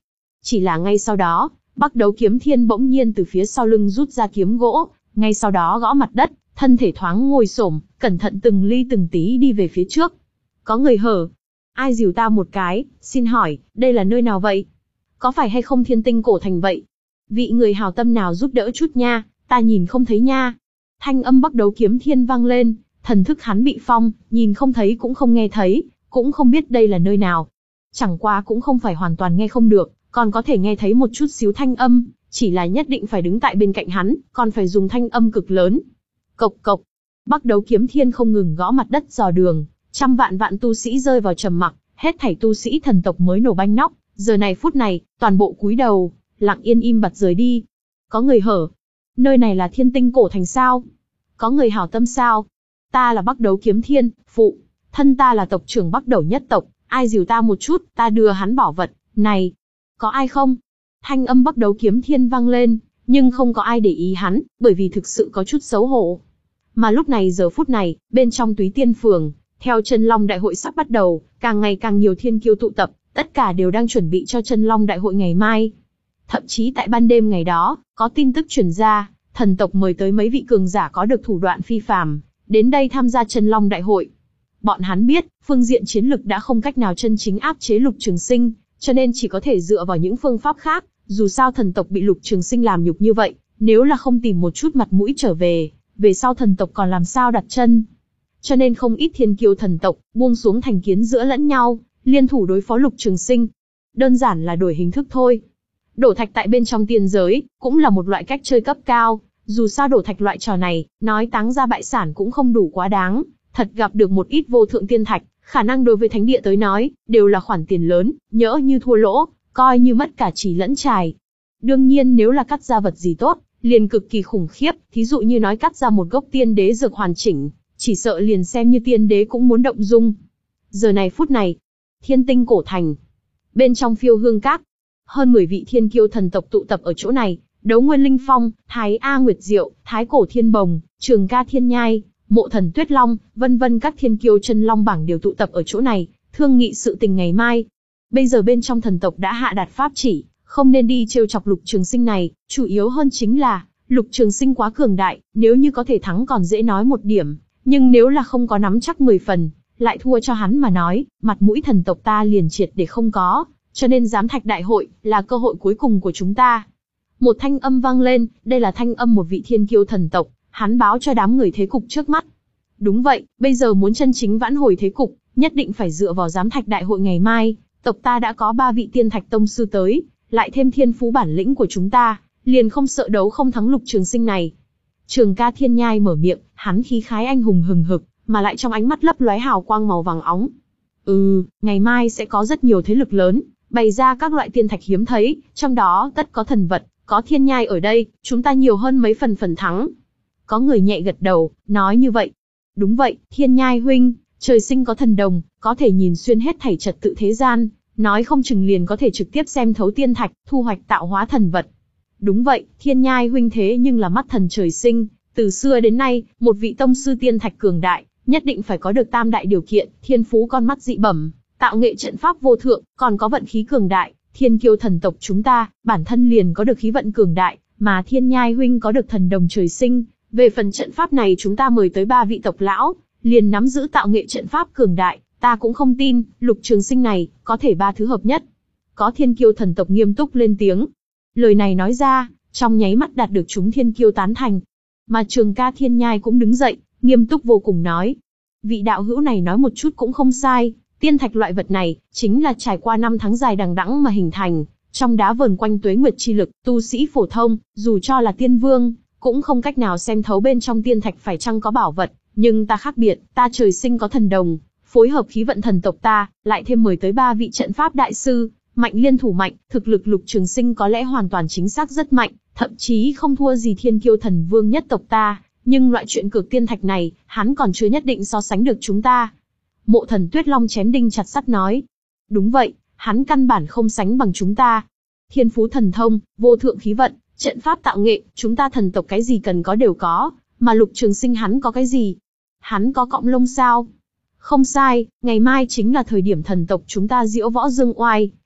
Chỉ là ngay sau đó, Bắc Đấu Kiếm Thiên bỗng nhiên từ phía sau lưng rút ra kiếm gỗ, ngay sau đó gõ mặt đất, thân thể thoáng ngồi xổm, cẩn thận từng ly từng tí đi về phía trước. Có người hở. Ai dìu ta một cái, xin hỏi, đây là nơi nào vậy? Có phải hay không Thiên Tinh Cổ Thành vậy? Vị người hảo tâm nào giúp đỡ chút nha, ta nhìn không thấy nha. Thanh âm Bắc Đấu Kiếm Thiên vang lên, thần thức hắn bị phong, nhìn không thấy cũng không nghe thấy, cũng không biết đây là nơi nào. Chẳng qua cũng không phải hoàn toàn nghe không được, còn có thể nghe thấy một chút xíu thanh âm, chỉ là nhất định phải đứng tại bên cạnh hắn, còn phải dùng thanh âm cực lớn. Cộc cộc, Bắc Đấu Kiếm Thiên không ngừng gõ mặt đất dò đường, trăm vạn vạn tu sĩ rơi vào trầm mặc, hết thảy tu sĩ thần tộc mới nổ banh nóc, giờ này phút này, toàn bộ cúi đầu, lặng yên im bặt rời đi. Có người hở. Nơi này là Thiên Tinh Cổ Thành sao? Có người hảo tâm sao? Ta là Bắc Đấu Kiếm Thiên, phụ. Thân ta là tộc trưởng Bắc Đấu nhất tộc, ai dìu ta một chút, ta đưa hắn bảo vật, này. Có ai không? Thanh âm Bắc Đấu Kiếm Thiên vang lên, nhưng không có ai để ý hắn, bởi vì thực sự có chút xấu hổ. Mà lúc này giờ phút này, bên trong Túy Tiên Phường, theo Chân Long Đại hội sắp bắt đầu, càng ngày càng nhiều thiên kiêu tụ tập, tất cả đều đang chuẩn bị cho Chân Long Đại hội ngày mai. Thậm chí tại ban đêm ngày đó, có tin tức truyền ra, thần tộc mời tới mấy vị cường giả có được thủ đoạn phi phàm, đến đây tham gia Chân Long Đại hội. Bọn hắn biết, phương diện chiến lực đã không cách nào chân chính áp chế Lục Trường Sinh, cho nên chỉ có thể dựa vào những phương pháp khác, dù sao thần tộc bị Lục Trường Sinh làm nhục như vậy, nếu là không tìm một chút mặt mũi trở về, về sau thần tộc còn làm sao đặt chân. Cho nên không ít thiên kiêu thần tộc, buông xuống thành kiến giữa lẫn nhau, liên thủ đối phó Lục Trường Sinh. Đơn giản là đổi hình thức thôi. Đổ thạch tại bên trong tiên giới, cũng là một loại cách chơi cấp cao, dù sao đổ thạch loại trò này, nói táng ra bại sản cũng không đủ quá đáng, thật gặp được một ít vô thượng tiên thạch, khả năng đối với thánh địa tới nói, đều là khoản tiền lớn, nhỡ như thua lỗ, coi như mất cả chỉ lẫn trài. Đương nhiên nếu là cắt ra vật gì tốt, liền cực kỳ khủng khiếp, thí dụ như nói cắt ra một gốc tiên đế dược hoàn chỉnh, chỉ sợ liền xem như tiên đế cũng muốn động dung. Giờ này phút này, Thiên Tinh Cổ Thành, bên trong Phiêu Hương Các, hơn mười vị thiên kiêu thần tộc tụ tập ở chỗ này, Đấu Nguyên Linh Phong, Thái A Nguyệt Diệu, Thái Cổ Thiên Bồng, Trường Ca Thiên Nhai, Mộ Thần Tuyết Long, vân vân các thiên kiêu chân long bảng đều tụ tập ở chỗ này, thương nghị sự tình ngày mai. Bây giờ bên trong thần tộc đã hạ đạt pháp chỉ, không nên đi trêu chọc Lục Trường Sinh này, chủ yếu hơn chính là, Lục Trường Sinh quá cường đại, nếu như có thể thắng còn dễ nói một điểm, nhưng nếu là không có nắm chắc mười phần, lại thua cho hắn mà nói, mặt mũi thần tộc ta liền triệt để không có, cho nên giám thạch đại hội, là cơ hội cuối cùng của chúng ta. Một thanh âm vang lên, đây là thanh âm một vị thiên kiêu thần tộc, hắn báo cho đám người thế cục trước mắt. Đúng vậy, bây giờ muốn chân chính vãn hồi thế cục, nhất định phải dựa vào giám thạch đại hội ngày mai, tộc ta đã có ba vị tiên thạch tông sư tới, lại thêm thiên phú bản lĩnh của chúng ta, liền không sợ đấu không thắng Lục Trường Sinh này. Trường Ca Thiên Nhai mở miệng, hắn khí khái anh hùng hừng hực, mà lại trong ánh mắt lấp lóe hào quang màu vàng óng. Ừ, ngày mai sẽ có rất nhiều thế lực lớn, bày ra các loại tiên thạch hiếm thấy, trong đó tất có thần vật, có thiên nhai ở đây, chúng ta nhiều hơn mấy phần phần thắng. Có người nhẹ gật đầu, nói như vậy. Đúng vậy, Thiên Nhai huynh, trời sinh có thần đồng, có thể nhìn xuyên hết thảy trật tự thế gian, nói không chừng liền có thể trực tiếp xem thấu tiên thạch, thu hoạch tạo hóa thần vật. Đúng vậy, Thiên Nhai huynh thế nhưng là mắt thần trời sinh, từ xưa đến nay, một vị tông sư tiên thạch cường đại, nhất định phải có được tam đại điều kiện, thiên phú con mắt dị bẩm, tạo nghệ trận pháp vô thượng, còn có vận khí cường đại. Thiên kiêu thần tộc chúng ta, bản thân liền có được khí vận cường đại, mà Thiên Nhai huynh có được thần đồng trời sinh. Về phần trận pháp này chúng ta mời tới ba vị tộc lão, liền nắm giữ tạo nghệ trận pháp cường đại, ta cũng không tin, Lục Trường Sinh này, có thể ba thứ hợp nhất. Có thiên kiêu thần tộc nghiêm túc lên tiếng. Lời này nói ra, trong nháy mắt đạt được chúng thiên kiêu tán thành. Mà Trường Ca Thiên Nhai cũng đứng dậy, nghiêm túc vô cùng nói. Vị đạo hữu này nói một chút cũng không sai, tiên thạch loại vật này, chính là trải qua năm tháng dài đằng đẵng mà hình thành, trong đá vờn quanh tuế nguyệt chi lực, tu sĩ phổ thông, dù cho là tiên vương, cũng không cách nào xem thấu bên trong tiên thạch phải chăng có bảo vật, nhưng ta khác biệt, ta trời sinh có thần đồng, phối hợp khí vận thần tộc ta, lại thêm mời tới ba vị trận pháp đại sư, mạnh liên thủ mạnh, thực lực Lục Trường Sinh có lẽ hoàn toàn chính xác rất mạnh, thậm chí không thua gì thiên kiêu thần vương nhất tộc ta, nhưng loại chuyện cược tiên thạch này, hắn còn chưa nhất định so sánh được chúng ta. Mộ Thần Tuyết Long chém đinh chặt sắt nói. Đúng vậy, hắn căn bản không sánh bằng chúng ta. Thiên phú thần thông, vô thượng khí vận, trận pháp tạo nghệ, chúng ta thần tộc cái gì cần có đều có, mà Lục Trường Sinh hắn có cái gì? Hắn có cọng lông sao? Không sai, ngày mai chính là thời điểm thần tộc chúng ta diễu võ dương oai,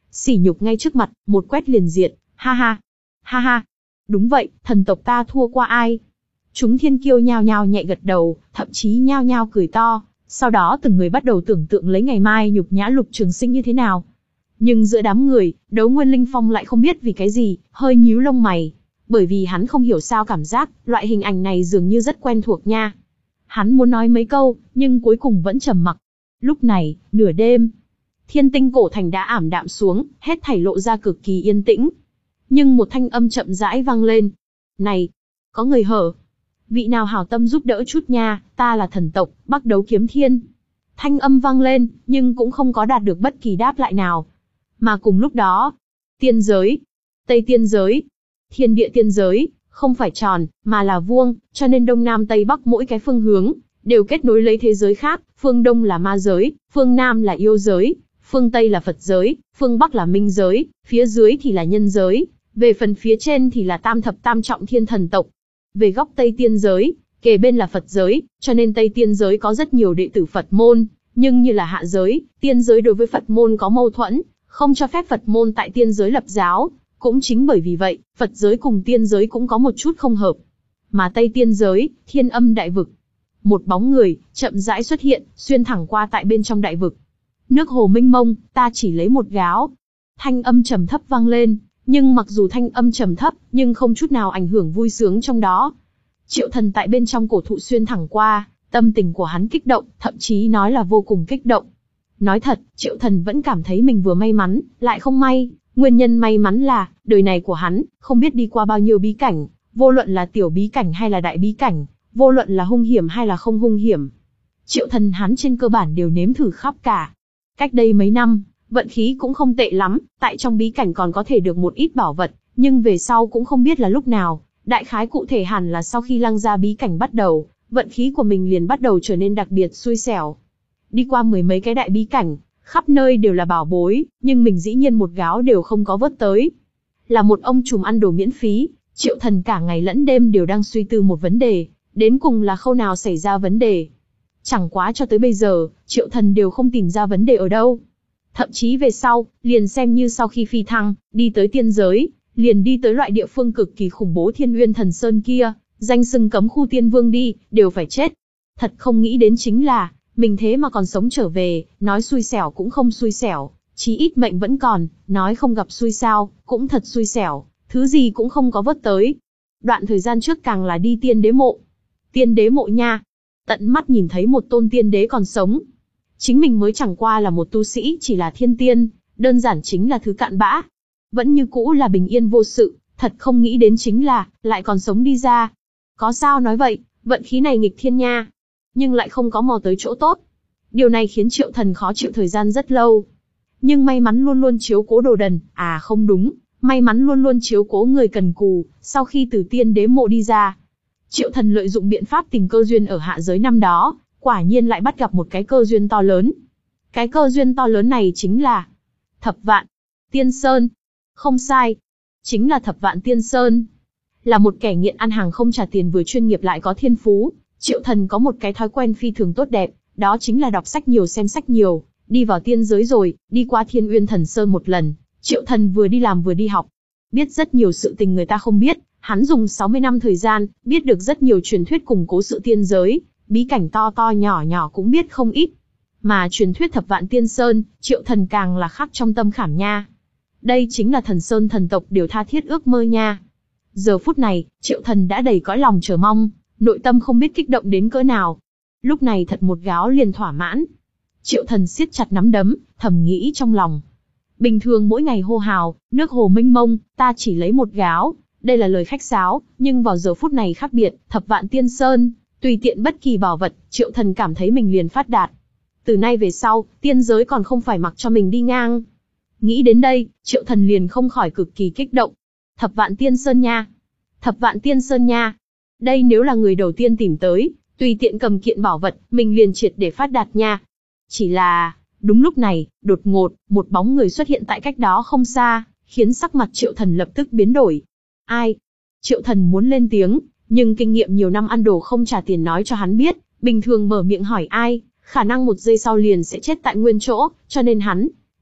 Sỉ nhục ngay trước mặt, một quét liền diệt, ha ha, ha ha. Đúng vậy, thần tộc ta thua qua ai? Chúng thiên kiêu nhao nhao nhẹ gật đầu, thậm chí nhao nhao cười to, sau đó từng người bắt đầu tưởng tượng lấy ngày mai nhục nhã Lục Trường Sinh như thế nào. Nhưng giữa đám người, Đấu Nguyên Linh Phong lại không biết vì cái gì, hơi nhíu lông mày. Bởi vì hắn không hiểu sao cảm giác, loại hình ảnh này dường như rất quen thuộc nha. Hắn muốn nói mấy câu, nhưng cuối cùng vẫn trầm mặc. Lúc này, nửa đêm, Thiên Tinh cổ thành đã ảm đạm xuống, hết thảy lộ ra cực kỳ yên tĩnh. Nhưng một thanh âm chậm rãi vang lên. Này, có người hở. Vị nào hảo tâm giúp đỡ chút nha, ta là thần tộc, Bắc Đấu Kiếm Thiên. Thanh âm vang lên, nhưng cũng không có đạt được bất kỳ đáp lại nào. Mà cùng lúc đó, tiên giới, Tây tiên giới, thiên địa tiên giới, không phải tròn, mà là vuông, cho nên Đông Nam Tây Bắc mỗi cái phương hướng, đều kết nối lấy thế giới khác, phương Đông là ma giới, phương Nam là yêu giới, phương Tây là Phật giới, phương Bắc là minh giới, phía dưới thì là nhân giới, về phần phía trên thì là tam thập tam trọng thiên thần tộc. Về góc Tây tiên giới, kề bên là Phật giới, cho nên Tây tiên giới có rất nhiều đệ tử Phật môn, nhưng như là hạ giới, tiên giới đối với Phật môn có mâu thuẫn, không cho phép Phật môn tại tiên giới lập giáo. Cũng chính bởi vì vậy, Phật giới cùng tiên giới cũng có một chút không hợp. Mà Tây tiên giới, Thiên Âm đại vực. Một bóng người, chậm rãi xuất hiện, xuyên thẳng qua tại bên trong đại vực. Nước hồ mênh mông, ta chỉ lấy một gáo. Thanh âm trầm thấp vang lên, nhưng mặc dù thanh âm trầm thấp, nhưng không chút nào ảnh hưởng vui sướng trong đó. Triệu Thần tại bên trong cổ thụ xuyên thẳng qua, tâm tình của hắn kích động, thậm chí nói là vô cùng kích động. Nói thật, Triệu Thần vẫn cảm thấy mình vừa may mắn, lại không may. Nguyên nhân may mắn là, đời này của hắn, không biết đi qua bao nhiêu bí cảnh, vô luận là tiểu bí cảnh hay là đại bí cảnh, vô luận là hung hiểm hay là không hung hiểm. Triệu Thần hắn trên cơ bản đều nếm thử khắp cả. Cách đây mấy năm, vận khí cũng không tệ lắm, tại trong bí cảnh còn có thể được một ít bảo vật, nhưng về sau cũng không biết là lúc nào, đại khái cụ thể hẳn là sau khi lăng ra bí cảnh bắt đầu, vận khí của mình liền bắt đầu trở nên đặc biệt xui xẻo. Đi qua mười mấy cái đại bí cảnh, khắp nơi đều là bảo bối, nhưng mình dĩ nhiên một gáo đều không có vớt tới. Là một ông trùm ăn đồ miễn phí, Triệu Thần cả ngày lẫn đêm đều đang suy tư một vấn đề, đến cùng là khâu nào xảy ra vấn đề. Chẳng quá cho tới bây giờ, Triệu Thần đều không tìm ra vấn đề ở đâu. Thậm chí về sau, liền xem như sau khi phi thăng, đi tới tiên giới, liền đi tới loại địa phương cực kỳ khủng bố Thiên Uyên Thần Sơn kia, danh xưng cấm khu tiên vương đi, đều phải chết. Thật không nghĩ đến chính là, mình thế mà còn sống trở về, nói xui xẻo cũng không xui xẻo, chí ít mệnh vẫn còn, nói không gặp xui sao, cũng thật xui xẻo, thứ gì cũng không có vớt tới. Đoạn thời gian trước càng là đi tiên đế mộ. Tiên đế mộ nha, tận mắt nhìn thấy một tôn tiên đế còn sống. Chính mình mới chẳng qua là một tu sĩ chỉ là thiên tiên, đơn giản chính là thứ cặn bã. Vẫn như cũ là bình yên vô sự, thật không nghĩ đến chính là, lại còn sống đi ra. Có sao nói vậy, vận khí này nghịch thiên nha. Nhưng lại không có mò tới chỗ tốt. Điều này khiến Triệu Thần khó chịu thời gian rất lâu. Nhưng may mắn luôn luôn chiếu cố đồ đần, à không đúng, may mắn luôn luôn chiếu cố người cần cù, sau khi từ tiên đế mộ đi ra. Triệu Thần lợi dụng biện pháp tìm cơ duyên ở hạ giới năm đó, quả nhiên lại bắt gặp một cái cơ duyên to lớn. Cái cơ duyên to lớn này chính là Thập Vạn Tiên Sơn. Không sai, chính là Thập Vạn Tiên Sơn. Là một kẻ nghiện ăn hàng không trả tiền vừa chuyên nghiệp lại có thiên phú, Triệu Thần có một cái thói quen phi thường tốt đẹp, đó chính là đọc sách nhiều xem sách nhiều, đi vào tiên giới rồi, đi qua Thiên Uyên Thần Sơn một lần, Triệu Thần vừa đi làm vừa đi học. Biết rất nhiều sự tình người ta không biết, hắn dùng sáu mươi năm thời gian, biết được rất nhiều truyền thuyết củng cố sự tiên giới, bí cảnh to to nhỏ nhỏ cũng biết không ít. Mà truyền thuyết Thập Vạn Tiên Sơn, Triệu Thần càng là khắc trong tâm khảm nha. Đây chính là thần sơn thần tộc đều tha thiết ước mơ nha. Giờ phút này, Triệu Thần đã đầy cõi lòng chờ mong, nội tâm không biết kích động đến cỡ nào. Lúc này thật một gáo liền thỏa mãn. Triệu Thần siết chặt nắm đấm, thầm nghĩ trong lòng. Bình thường mỗi ngày hô hào, nước hồ mênh mông, ta chỉ lấy một gáo. Đây là lời khách sáo, nhưng vào giờ phút này khác biệt, Thập Vạn Tiên Sơn, tùy tiện bất kỳ bảo vật, Triệu Thần cảm thấy mình liền phát đạt. Từ nay về sau, tiên giới còn không phải mặc cho mình đi ngang. Nghĩ đến đây, Triệu Thần liền không khỏi cực kỳ kích động. Thập Vạn Tiên Sơn nha. Thập Vạn Tiên Sơn nha. Đây nếu là người đầu tiên tìm tới, tùy tiện cầm kiện bảo vật, mình liền triệt để phát đạt nha. Chỉ là, đúng lúc này, đột ngột, một bóng người xuất hiện tại cách đó không xa, khiến sắc mặt Triệu Thần lập tức biến đổi. Ai? Triệu Thần muốn lên tiếng, nhưng kinh nghiệm nhiều năm ăn đồ không trả tiền nói cho hắn biết, bình thường mở miệng hỏi ai, khả năng một giây sau liền sẽ chết tại nguyên chỗ, cho nên hắn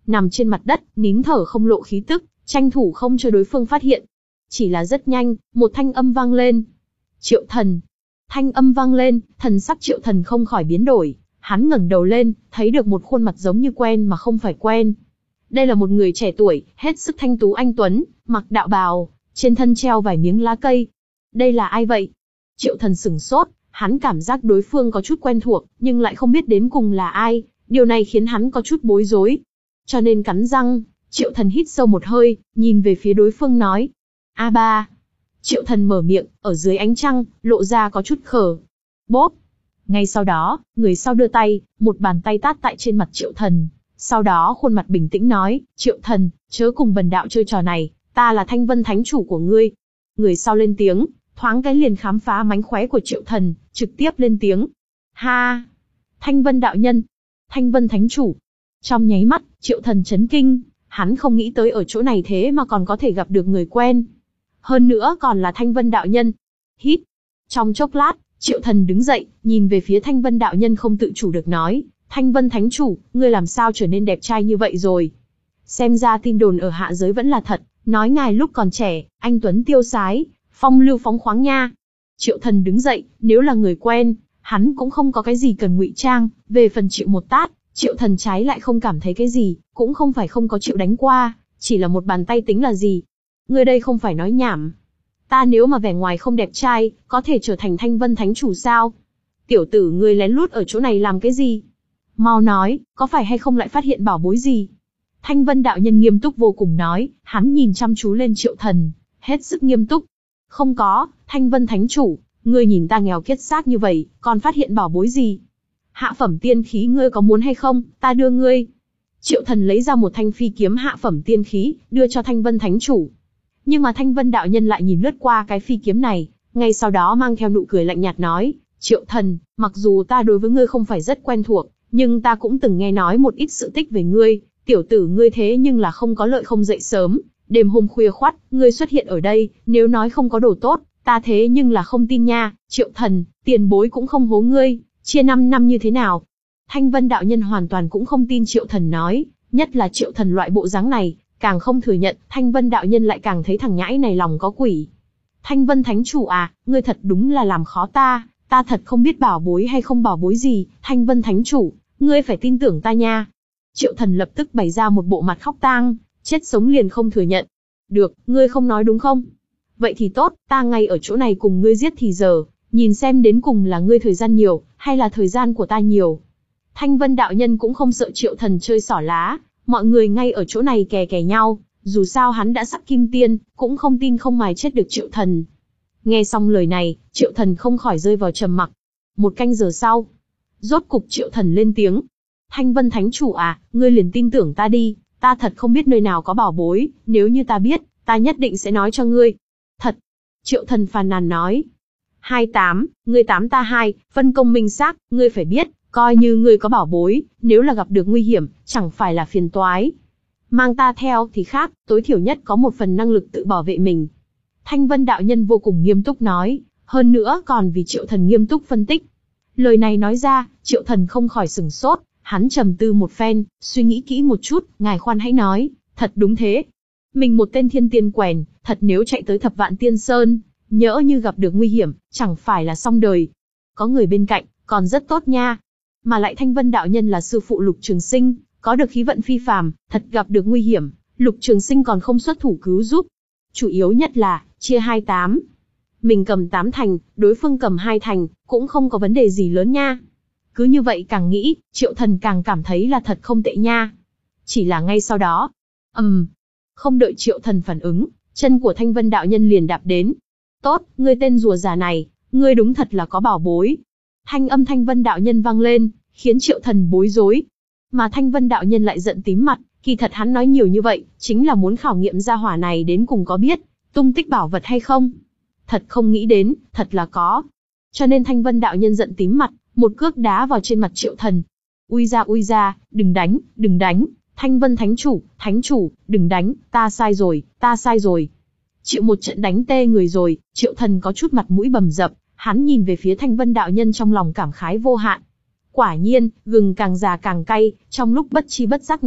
nằm trên mặt đất, nín thở không lộ khí tức, tranh thủ không cho đối phương phát hiện. Chỉ là rất nhanh, một thanh âm vang lên. Triệu Thần. Thanh âm vang lên, thần sắc Triệu Thần không khỏi biến đổi. Hắn ngẩng đầu lên, thấy được một khuôn mặt giống như quen mà không phải quen. Đây là một người trẻ tuổi, hết sức thanh tú anh tuấn, mặc đạo bào, trên thân treo vài miếng lá cây. Đây là ai vậy? Triệu Thần sửng sốt, hắn cảm giác đối phương có chút quen thuộc, nhưng lại không biết đến cùng là ai. Điều này khiến hắn có chút bối rối. Cho nên cắn răng, Triệu Thần hít sâu một hơi, nhìn về phía đối phương nói. A ba. Triệu Thần mở miệng, ở dưới ánh trăng, lộ ra có chút khờ. Bốp. Ngay sau đó, người sau đưa tay, một bàn tay tát tại trên mặt Triệu Thần. Sau đó khuôn mặt bình tĩnh nói, Triệu Thần, chớ cùng bần đạo chơi trò này, ta là Thanh Vân Thánh Chủ của ngươi. Người sau lên tiếng, thoáng cái liền khám phá mánh khóe của Triệu Thần, trực tiếp lên tiếng. Ha! Thanh Vân đạo nhân! Thanh Vân Thánh Chủ! Trong nháy mắt, Triệu Thần chấn kinh, hắn không nghĩ tới ở chỗ này thế mà còn có thể gặp được người quen. Hơn nữa còn là Thanh Vân đạo nhân. Hít! Trong chốc lát, Triệu Thần đứng dậy, nhìn về phía Thanh Vân đạo nhân không tự chủ được nói, Thanh Vân Thánh Chủ, ngươi làm sao trở nên đẹp trai như vậy rồi? Xem ra tin đồn ở hạ giới vẫn là thật, nói ngài lúc còn trẻ, anh tuấn tiêu sái, phong lưu phóng khoáng nha. Triệu Thần đứng dậy, nếu là người quen, hắn cũng không có cái gì cần ngụy trang, về phần chịu một tát, Triệu Thần trái lại không cảm thấy cái gì, cũng không phải không có chịu đánh qua, chỉ là một bàn tay tính là gì. Ngươi đây không phải nói nhảm. Ta nếu mà vẻ ngoài không đẹp trai, có thể trở thành Thanh Vân Thánh Chủ sao? Tiểu tử ngươi lén lút ở chỗ này làm cái gì? Mau nói, có phải hay không lại phát hiện bảo bối gì? Thanh Vân đạo nhân nghiêm túc vô cùng nói, hắn nhìn chăm chú lên Triệu Thần, hết sức nghiêm túc. Không có, Thanh Vân Thánh Chủ, ngươi nhìn ta nghèo kiết xác như vậy, còn phát hiện bảo bối gì? Hạ phẩm tiên khí ngươi có muốn hay không, ta đưa ngươi. Triệu Thần lấy ra một thanh phi kiếm hạ phẩm tiên khí, đưa cho Thanh Vân Thánh Chủ. Nhưng mà Thanh Vân đạo nhân lại nhìn lướt qua cái phi kiếm này, ngay sau đó mang theo nụ cười lạnh nhạt nói, Triệu Thần, mặc dù ta đối với ngươi không phải rất quen thuộc, nhưng ta cũng từng nghe nói một ít sự tích về ngươi, tiểu tử ngươi thế nhưng là không có lợi không dậy sớm, đêm hôm khuya khoắt, ngươi xuất hiện ở đây, nếu nói không có đồ tốt, ta thế nhưng là không tin nha, Triệu Thần, tiền bối cũng không hố ngươi, chia năm năm như thế nào? Thanh Vân đạo nhân hoàn toàn cũng không tin Triệu Thần nói, nhất là Triệu Thần loại bộ dáng này, càng không thừa nhận, Thanh Vân đạo nhân lại càng thấy thằng nhãi này lòng có quỷ. Thanh Vân Thánh Chủ à, ngươi thật đúng là làm khó ta, ta thật không biết bảo bối hay không bảo bối gì, Thanh Vân Thánh Chủ, ngươi phải tin tưởng ta nha. Triệu Thần lập tức bày ra một bộ mặt khóc tang, chết sống liền không thừa nhận. Được, ngươi không nói đúng không? Vậy thì tốt, ta ngay ở chỗ này cùng ngươi giết thì giờ, nhìn xem đến cùng là ngươi thời gian nhiều, hay là thời gian của ta nhiều. Thanh Vân đạo nhân cũng không sợ Triệu Thần chơi xỏ lá, mọi người ngay ở chỗ này kè kè nhau, dù sao hắn đã sắp kim tiên, cũng không tin không mài chết được Triệu Thần. Nghe xong lời này, Triệu Thần không khỏi rơi vào trầm mặc. Một canh giờ sau, rốt cục Triệu Thần lên tiếng. Thanh Vân Thánh Chủ à, ngươi liền tin tưởng ta đi, ta thật không biết nơi nào có bảo bối, nếu như ta biết, ta nhất định sẽ nói cho ngươi. Thật. Triệu Thần phàn nàn nói. Hai tám, ngươi tám ta hai, phân công minh xác, ngươi phải biết, coi như ngươi có bảo bối, nếu là gặp được nguy hiểm, chẳng phải là phiền toái. Mang ta theo thì khác, tối thiểu nhất có một phần năng lực tự bảo vệ mình. Thanh Vân đạo nhân vô cùng nghiêm túc nói, hơn nữa còn vì Triệu Thần nghiêm túc phân tích. Lời này nói ra, Triệu Thần không khỏi sửng sốt, hắn trầm tư một phen, suy nghĩ kỹ một chút, ngài khoan hãy nói, thật đúng thế. Mình một tên thiên tiên quèn, thật nếu chạy tới Thập Vạn Tiên Sơn, nhỡ như gặp được nguy hiểm, chẳng phải là xong đời. Có người bên cạnh, còn rất tốt nha. Mà lại Thanh Vân đạo nhân là sư phụ Lục Trường Sinh, có được khí vận phi phàm, thật gặp được nguy hiểm, Lục Trường Sinh còn không xuất thủ cứu giúp. Chủ yếu nhất là, chia hai tám. Mình cầm tám thành, đối phương cầm hai thành, cũng không có vấn đề gì lớn nha. Cứ như vậy càng nghĩ, Triệu Thần càng cảm thấy là thật không tệ nha. Chỉ là ngay sau đó, ầm, um, không đợi Triệu Thần phản ứng, chân của Thanh Vân đạo nhân liền đạp đến. Tốt, ngươi tên rùa già này, ngươi đúng thật là có bảo bối. Thanh âm Thanh Vân đạo nhân vang lên, khiến Triệu Thần bối rối. Mà Thanh Vân đạo nhân lại giận tím mặt, kỳ thật hắn nói nhiều như vậy, chính là muốn khảo nghiệm gia hỏa này đến cùng có biết tung tích bảo vật hay không. Thật không nghĩ đến, thật là có. Cho nên Thanh Vân đạo nhân giận tím mặt, một cước đá vào trên mặt Triệu Thần. Ui ra ui ra, đừng đánh, đừng đánh, Thanh Vân Thánh Chủ, Thánh Chủ, đừng đánh, ta sai rồi, ta sai rồi. Chịu một trận đánh tê người rồi, Triệu Thần có chút mặt mũi bầm dập, hắn nhìn về phía Thanh Vân đạo nhân trong lòng cảm khái vô hạn. Quả nhiên, gừng càng già càng cay, trong lúc bất chi bất giác này,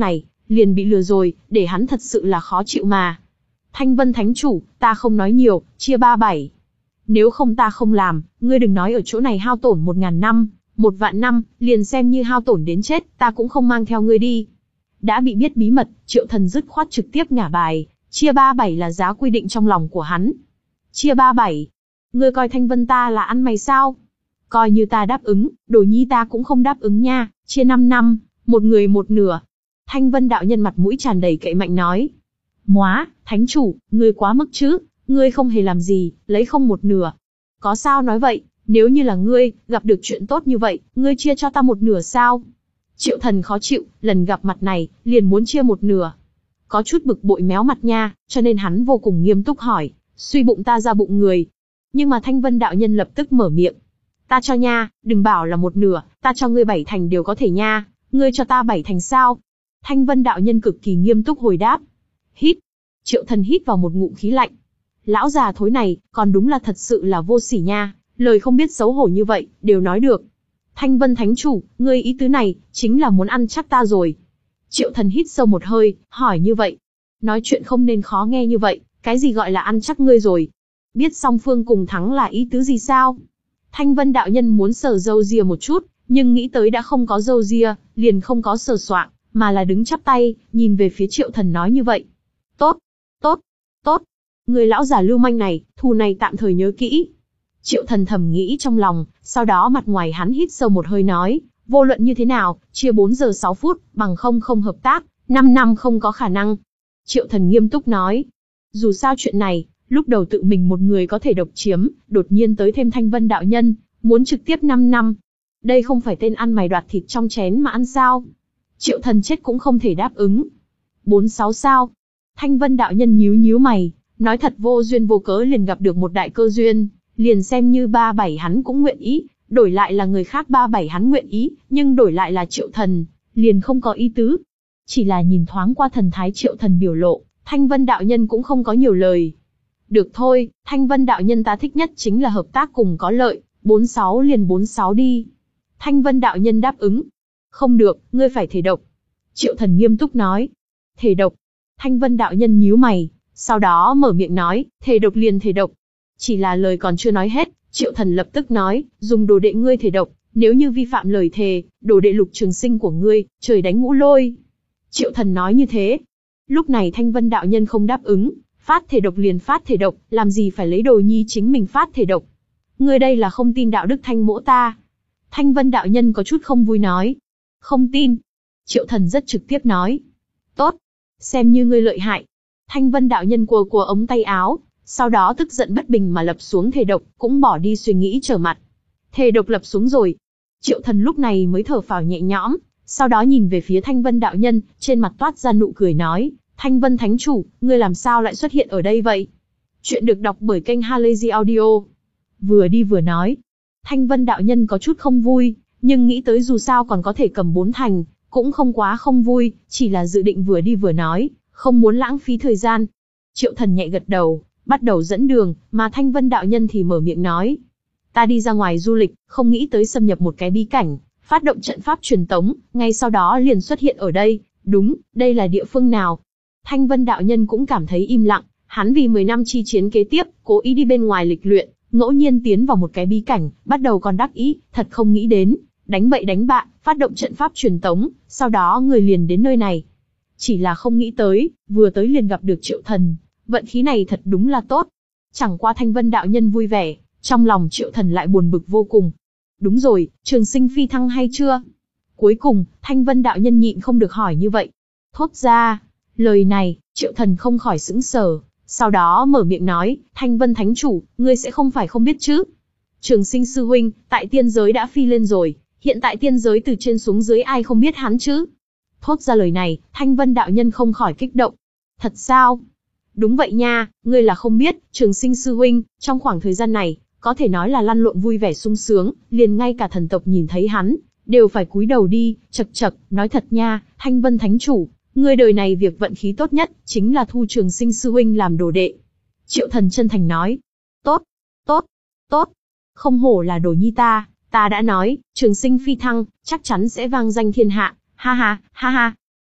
liền bị lừa rồi, để hắn thật sự là khó chịu mà. Thanh Vân Thánh Chủ, ta không nói nhiều, chia ba bảy. Nếu không ta không làm, ngươi đừng nói ở chỗ này hao tổn một ngàn năm, một vạn năm, liền xem như hao tổn đến chết, ta cũng không mang theo ngươi đi. Đã bị biết bí mật, Triệu Thần dứt khoát trực tiếp ngả bài, chia ba bảy là giá quy định trong lòng của hắn. Chia ba bảy? Ngươi coi Thanh Vân ta là ăn mày sao? Coi như ta đáp ứng, Đồ Nhi ta cũng không đáp ứng nha, chia năm năm, một người một nửa. Thanh Vân đạo nhân mặt mũi tràn đầy cậy mạnh nói. Móa, Thánh Chủ, ngươi quá mức chứ, ngươi không hề làm gì, lấy không một nửa. Có sao nói vậy, nếu như là ngươi, gặp được chuyện tốt như vậy, ngươi chia cho ta một nửa sao? Triệu Thần khó chịu, lần gặp mặt này, liền muốn chia một nửa. Có chút bực bội méo mặt nha, cho nên hắn vô cùng nghiêm túc hỏi, suy bụng ta ra bụng người. Nhưng mà Thanh Vân đạo nhân lập tức mở miệng. Ta cho nha, đừng bảo là một nửa, ta cho ngươi bảy thành đều có thể nha, ngươi cho ta bảy thành sao? Thanh Vân đạo nhân cực kỳ nghiêm túc hồi đáp. Hít. Triệu Thần hít vào một ngụm khí lạnh. Lão già thối này, còn đúng là thật sự là vô sỉ nha, lời không biết xấu hổ như vậy, đều nói được. Thanh Vân Thánh Chủ, ngươi ý tứ này, chính là muốn ăn chắc ta rồi. Triệu Thần hít sâu một hơi, hỏi như vậy. Nói chuyện không nên khó nghe như vậy, cái gì gọi là ăn chắc ngươi rồi? Biết song phương cùng thắng là ý tứ gì sao? Thanh Vân đạo nhân muốn sờ râu ria một chút, nhưng nghĩ tới đã không có râu ria, liền không có sờ soạng, mà là đứng chắp tay, nhìn về phía Triệu Thần nói như vậy. Tốt, tốt, tốt. Người lão già lưu manh này, thù này tạm thời nhớ kỹ. Triệu Thần thầm nghĩ trong lòng, sau đó mặt ngoài hắn hít sâu một hơi nói, vô luận như thế nào, chia bốn giờ sáu phút, bằng không không hợp tác, năm năm không có khả năng. Triệu Thần nghiêm túc nói, dù sao chuyện này, lúc đầu tự mình một người có thể độc chiếm, đột nhiên tới thêm Thanh Vân đạo nhân, muốn trực tiếp năm năm. Đây không phải tên ăn mày đoạt thịt trong chén mà ăn sao? Triệu Thần chết cũng không thể đáp ứng. Bốn sáu sao? Thanh Vân đạo nhân nhíu nhíu mày, nói thật vô duyên vô cớ liền gặp được một đại cơ duyên, liền xem như ba bảy hắn cũng nguyện ý, đổi lại là người khác ba bảy hắn nguyện ý, nhưng đổi lại là Triệu Thần, liền không có ý tứ. Chỉ là nhìn thoáng qua thần thái Triệu Thần biểu lộ, Thanh Vân đạo nhân cũng không có nhiều lời. Được thôi, Thanh Vân đạo nhân ta thích nhất chính là hợp tác cùng có lợi, bốn sáu liền bốn sáu đi. Thanh Vân đạo nhân đáp ứng. Không được, ngươi phải thể độc. Triệu Thần nghiêm túc nói. Thể độc. Thanh Vân đạo nhân nhíu mày, sau đó mở miệng nói, thể độc liền thể độc. Chỉ là lời còn chưa nói hết, Triệu Thần lập tức nói, dùng đồ đệ ngươi thể độc, nếu như vi phạm lời thề, đồ đệ Lục Trường Sinh của ngươi, trời đánh ngũ lôi. Triệu Thần nói như thế. Lúc này Thanh Vân đạo nhân không đáp ứng, phát thể độc liền phát thể độc, làm gì phải lấy Đồ Nhi chính mình phát thể độc. Ngươi đây là không tin đạo đức Thanh mỗ ta. Thanh Vân đạo nhân có chút không vui nói. Không tin. Triệu Thần rất trực tiếp nói. Tốt. Xem như ngươi lợi hại. Thanh Vân đạo nhân cua cua ống tay áo, sau đó tức giận bất bình mà lập xuống thể độc, cũng bỏ đi suy nghĩ trở mặt. Thể độc lập xuống rồi. Triệu Thần lúc này mới thở phào nhẹ nhõm, sau đó nhìn về phía Thanh Vân đạo nhân, trên mặt toát ra nụ cười nói, Thanh Vân Thánh Chủ, ngươi làm sao lại xuất hiện ở đây vậy? Chuyện được đọc bởi kênh Halazy Audio. Vừa đi vừa nói. Thanh Vân đạo nhân có chút không vui, nhưng nghĩ tới dù sao còn có thể cầm bốn thành, cũng không quá không vui, chỉ là dự định vừa đi vừa nói, không muốn lãng phí thời gian. Triệu Thần nhẹ gật đầu, bắt đầu dẫn đường, mà Thanh Vân đạo nhân thì mở miệng nói. Ta đi ra ngoài du lịch, không nghĩ tới xâm nhập một cái bí cảnh, phát động trận pháp truyền tống, ngay sau đó liền xuất hiện ở đây. Đúng, đây là địa phương nào? Thanh Vân đạo nhân cũng cảm thấy im lặng, hắn vì mười năm chi chiến kế tiếp, cố ý đi bên ngoài lịch luyện, ngẫu nhiên tiến vào một cái bí cảnh, bắt đầu còn đắc ý, thật không nghĩ đến, đánh bậy đánh bạ, phát động trận pháp truyền tống, sau đó người liền đến nơi này. Chỉ là không nghĩ tới, vừa tới liền gặp được Triệu Thần, vận khí này thật đúng là tốt. Chẳng qua Thanh Vân đạo nhân vui vẻ, trong lòng Triệu Thần lại buồn bực vô cùng. Đúng rồi, Trường Sinh phi thăng hay chưa? Cuối cùng, Thanh Vân đạo nhân nhịn không được hỏi như vậy. Thốt ra, lời này, Triệu Thần không khỏi sững sờ, sau đó mở miệng nói, Thanh Vân Thánh Chủ, ngươi sẽ không phải không biết chứ? Trường Sinh sư huynh, tại tiên giới đã phi lên rồi, hiện tại tiên giới từ trên xuống dưới ai không biết hắn chứ? Thốt ra lời này, Thanh Vân đạo nhân không khỏi kích động. Thật sao? Đúng vậy nha, ngươi là không biết, Trường Sinh sư huynh, trong khoảng thời gian này, có thể nói là lăn lộn vui vẻ sung sướng, liền ngay cả thần tộc nhìn thấy hắn, đều phải cúi đầu đi, chậc chậc, nói thật nha, Thanh Vân Thánh Chủ, ngươi đời này việc vận khí tốt nhất, chính là thu Trường Sinh sư huynh làm đồ đệ. Triệu Thần chân thành nói. Tốt, tốt, tốt, không hổ là đồ nhi ta, ta đã nói, Trường Sinh phi thăng, chắc chắn sẽ vang danh thiên hạ, ha ha, ha ha.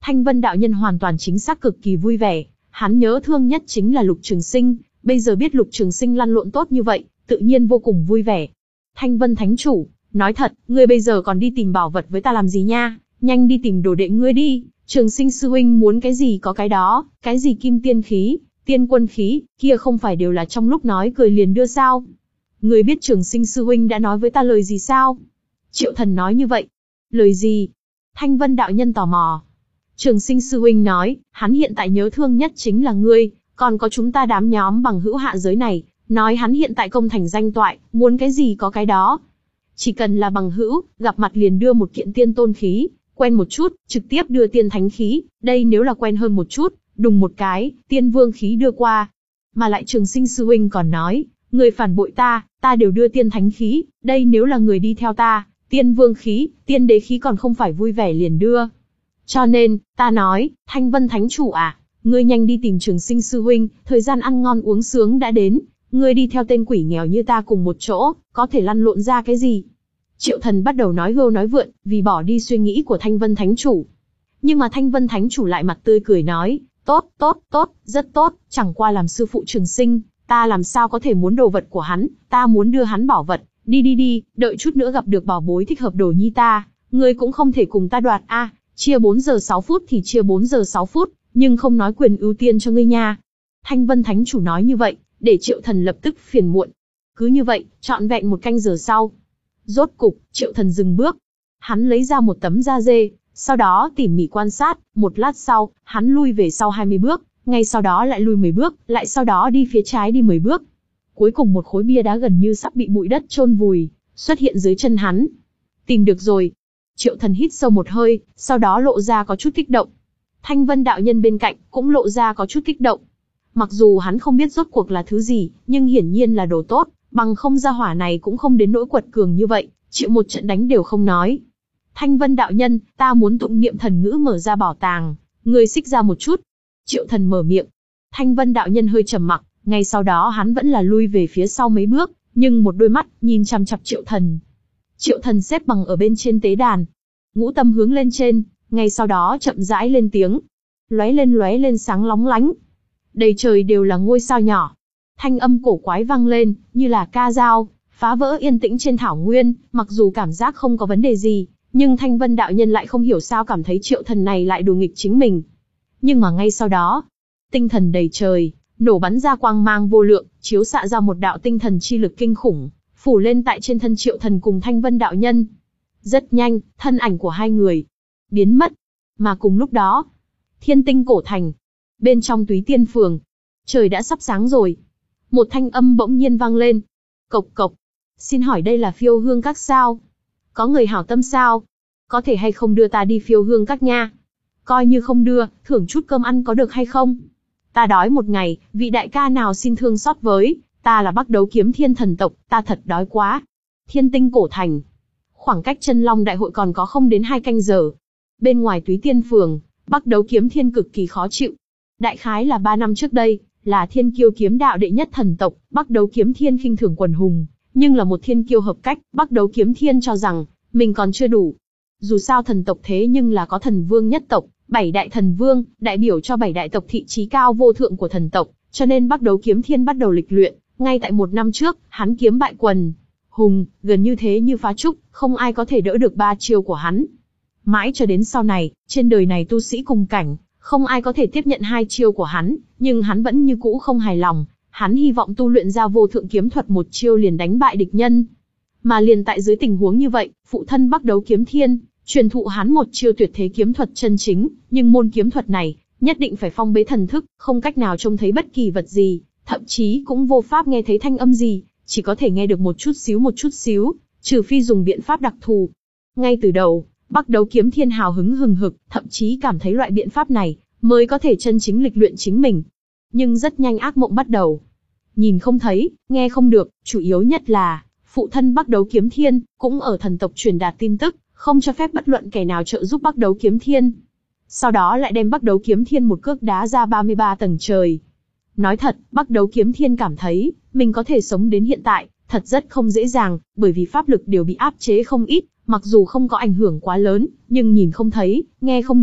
Thanh Vân đạo nhân hoàn toàn chính xác cực kỳ vui vẻ, hắn nhớ thương nhất chính là Lục Trường Sinh, bây giờ biết Lục Trường Sinh lăn lộn tốt như vậy, tự nhiên vô cùng vui vẻ. Thanh Vân Thánh Chủ, nói thật, ngươi bây giờ còn đi tìm bảo vật với ta làm gì nha, nhanh đi tìm đồ đệ ngươi đi, Trường Sinh sư huynh muốn cái gì có cái đó, cái gì kim tiên khí, tiên quân khí, kia không phải đều là trong lúc nói cười liền đưa sao? Ngươi biết Trường Sinh sư huynh đã nói với ta lời gì sao? Triệu Thần nói như vậy. Lời gì? Thanh Vân đạo nhân tò mò. Trường Sinh sư huynh nói, hắn hiện tại nhớ thương nhất chính là ngươi, còn có chúng ta đám nhóm bằng hữu hạ giới này, nói hắn hiện tại công thành danh toại, muốn cái gì có cái đó. Chỉ cần là bằng hữu, gặp mặt liền đưa một kiện tiên tôn khí, quen một chút, trực tiếp đưa tiên thánh khí, đây nếu là quen hơn một chút, đùng một cái, tiên vương khí đưa qua. Mà lại Trường Sinh sư huynh còn nói, người phản bội ta, ta đều đưa tiên thánh khí, đây nếu là người đi theo ta, tiên vương khí, tiên đế khí còn không phải vui vẻ liền đưa. Cho nên, ta nói, Thanh Vân Thánh Chủ à, ngươi nhanh đi tìm Trường Sinh sư huynh, thời gian ăn ngon uống sướng đã đến, ngươi đi theo tên quỷ nghèo như ta cùng một chỗ, có thể lăn lộn ra cái gì? Triệu Thần bắt đầu nói hưu nói vượn, vì bỏ đi suy nghĩ của Thanh Vân Thánh Chủ. Nhưng mà Thanh Vân Thánh Chủ lại mặt tươi cười nói, tốt, tốt, tốt, rất tốt, chẳng qua làm sư phụ Trường Sinh, ta làm sao có thể muốn đồ vật của hắn, ta muốn đưa hắn bảo vật, đi đi đi, đợi chút nữa gặp được bảo bối thích hợp đồ nhi ta, ngươi cũng không thể cùng ta đoạt a, chia bốn giờ sáu phút thì chia bốn giờ sáu phút, nhưng không nói quyền ưu tiên cho ngươi nha. Thanh Vân Thánh Chủ nói như vậy, để Triệu Thần lập tức phiền muộn. Cứ như vậy, trọn vẹn một canh giờ sau. Rốt cục, Triệu Thần dừng bước. Hắn lấy ra một tấm da dê, sau đó tỉ mỉ quan sát, một lát sau, hắn lui về sau hai mươi bước, ngay sau đó lại lui mười bước, lại sau đó đi phía trái đi mười bước. Cuối cùng một khối bia đá gần như sắp bị bụi đất chôn vùi, xuất hiện dưới chân hắn. Tìm được rồi. Triệu Thần hít sâu một hơi, sau đó lộ ra có chút kích động. Thanh Vân đạo nhân bên cạnh cũng lộ ra có chút kích động. Mặc dù hắn không biết rốt cuộc là thứ gì, nhưng hiển nhiên là đồ tốt, bằng không gia hỏa này cũng không đến nỗi quật cường như vậy, chịu một trận đánh đều không nói. Thanh Vân đạo nhân, ta muốn tụng niệm thần ngữ mở ra bảo tàng, ngươi xích ra một chút. Triệu Thần mở miệng. Thanh Vân đạo nhân hơi trầm mặc, ngay sau đó hắn vẫn là lui về phía sau mấy bước, nhưng một đôi mắt nhìn chằm chằm Triệu Thần. Triệu Thần xếp bằng ở bên trên tế đàn, ngũ tâm hướng lên trên, ngay sau đó chậm rãi lên tiếng, lóe lên lóe lên sáng lóng lánh. Đầy trời đều là ngôi sao nhỏ. Thanh âm cổ quái vang lên, như là ca dao, phá vỡ yên tĩnh trên thảo nguyên, mặc dù cảm giác không có vấn đề gì, nhưng Thanh Vân đạo nhân lại không hiểu sao cảm thấy Triệu Thần này lại đùa nghịch chính mình. Nhưng mà ngay sau đó, tinh thần đầy trời, nổ bắn ra quang mang vô lượng, chiếu xạ ra một đạo tinh thần chi lực kinh khủng, phủ lên tại trên thân Triệu Thần cùng Thanh Vân đạo nhân. Rất nhanh, thân ảnh của hai người biến mất. Mà cùng lúc đó, Thiên Tinh cổ thành, bên trong Túy Tiên phường, trời đã sắp sáng rồi. Một thanh âm bỗng nhiên vang lên. Cộc cộc. Xin hỏi đây là Phiêu Hương Các sao? Có người hảo tâm sao? Có thể hay không đưa ta đi Phiêu Hương Các nha? Coi như không đưa, thưởng chút cơm ăn có được hay không? Ta đói một ngày, vị đại ca nào xin thương xót với, ta là Bắc Đấu Kiếm Thiên thần tộc, ta thật đói quá. Thiên Tinh cổ thành. Khoảng cách Chân Long đại hội còn có không đến hai canh giờ. Bên ngoài Túy Tiên phường, Bắc Đấu Kiếm Thiên cực kỳ khó chịu. Đại khái là ba năm trước đây, là thiên kiêu kiếm đạo đệ nhất thần tộc, Bắc Đấu Kiếm Thiên khinh thường quần hùng, nhưng là một thiên kiêu hợp cách, Bắc Đấu Kiếm Thiên cho rằng mình còn chưa đủ. Dù sao thần tộc thế nhưng là có thần vương nhất tộc, bảy đại thần vương, đại biểu cho bảy đại tộc thị trí cao vô thượng của thần tộc, cho nên Bắc Đấu Kiếm Thiên bắt đầu lịch luyện. Ngay tại một năm trước, hắn kiếm bại quần hùng, gần như thế như phá trúc, không ai có thể đỡ được ba chiêu của hắn. Mãi cho đến sau này, trên đời này tu sĩ cùng cảnh, không ai có thể tiếp nhận hai chiêu của hắn, nhưng hắn vẫn như cũ không hài lòng, hắn hy vọng tu luyện ra vô thượng kiếm thuật một chiêu liền đánh bại địch nhân. Mà liền tại dưới tình huống như vậy, phụ thân Bắc Đấu Kiếm Thiên truyền thụ hắn một chiêu tuyệt thế kiếm thuật chân chính, nhưng môn kiếm thuật này nhất định phải phong bế thần thức, không cách nào trông thấy bất kỳ vật gì, thậm chí cũng vô pháp nghe thấy thanh âm gì, chỉ có thể nghe được một chút xíu một chút xíu, trừ phi dùng biện pháp đặc thù. Ngay từ đầu, Bắc Đấu Kiếm Thiên hào hứng hừng hực, thậm chí cảm thấy loại biện pháp này mới có thể chân chính lịch luyện chính mình. Nhưng rất nhanh ác mộng bắt đầu. Nhìn không thấy, nghe không được, chủ yếu nhất là phụ thân Bắc Đấu Kiếm Thiên cũng ở thần tộc truyền đạt tin tức, không cho phép bất luận kẻ nào trợ giúp Bắc Đấu Kiếm Thiên. Sau đó lại đem Bắc Đấu Kiếm Thiên một cước đá ra ba mươi ba tầng trời. Nói thật, Bắc Đấu Kiếm Thiên cảm thấy mình có thể sống đến hiện tại, thật rất không dễ dàng, bởi vì pháp lực đều bị áp chế không ít, mặc dù không có ảnh hưởng quá lớn, nhưng nhìn không thấy, nghe không được,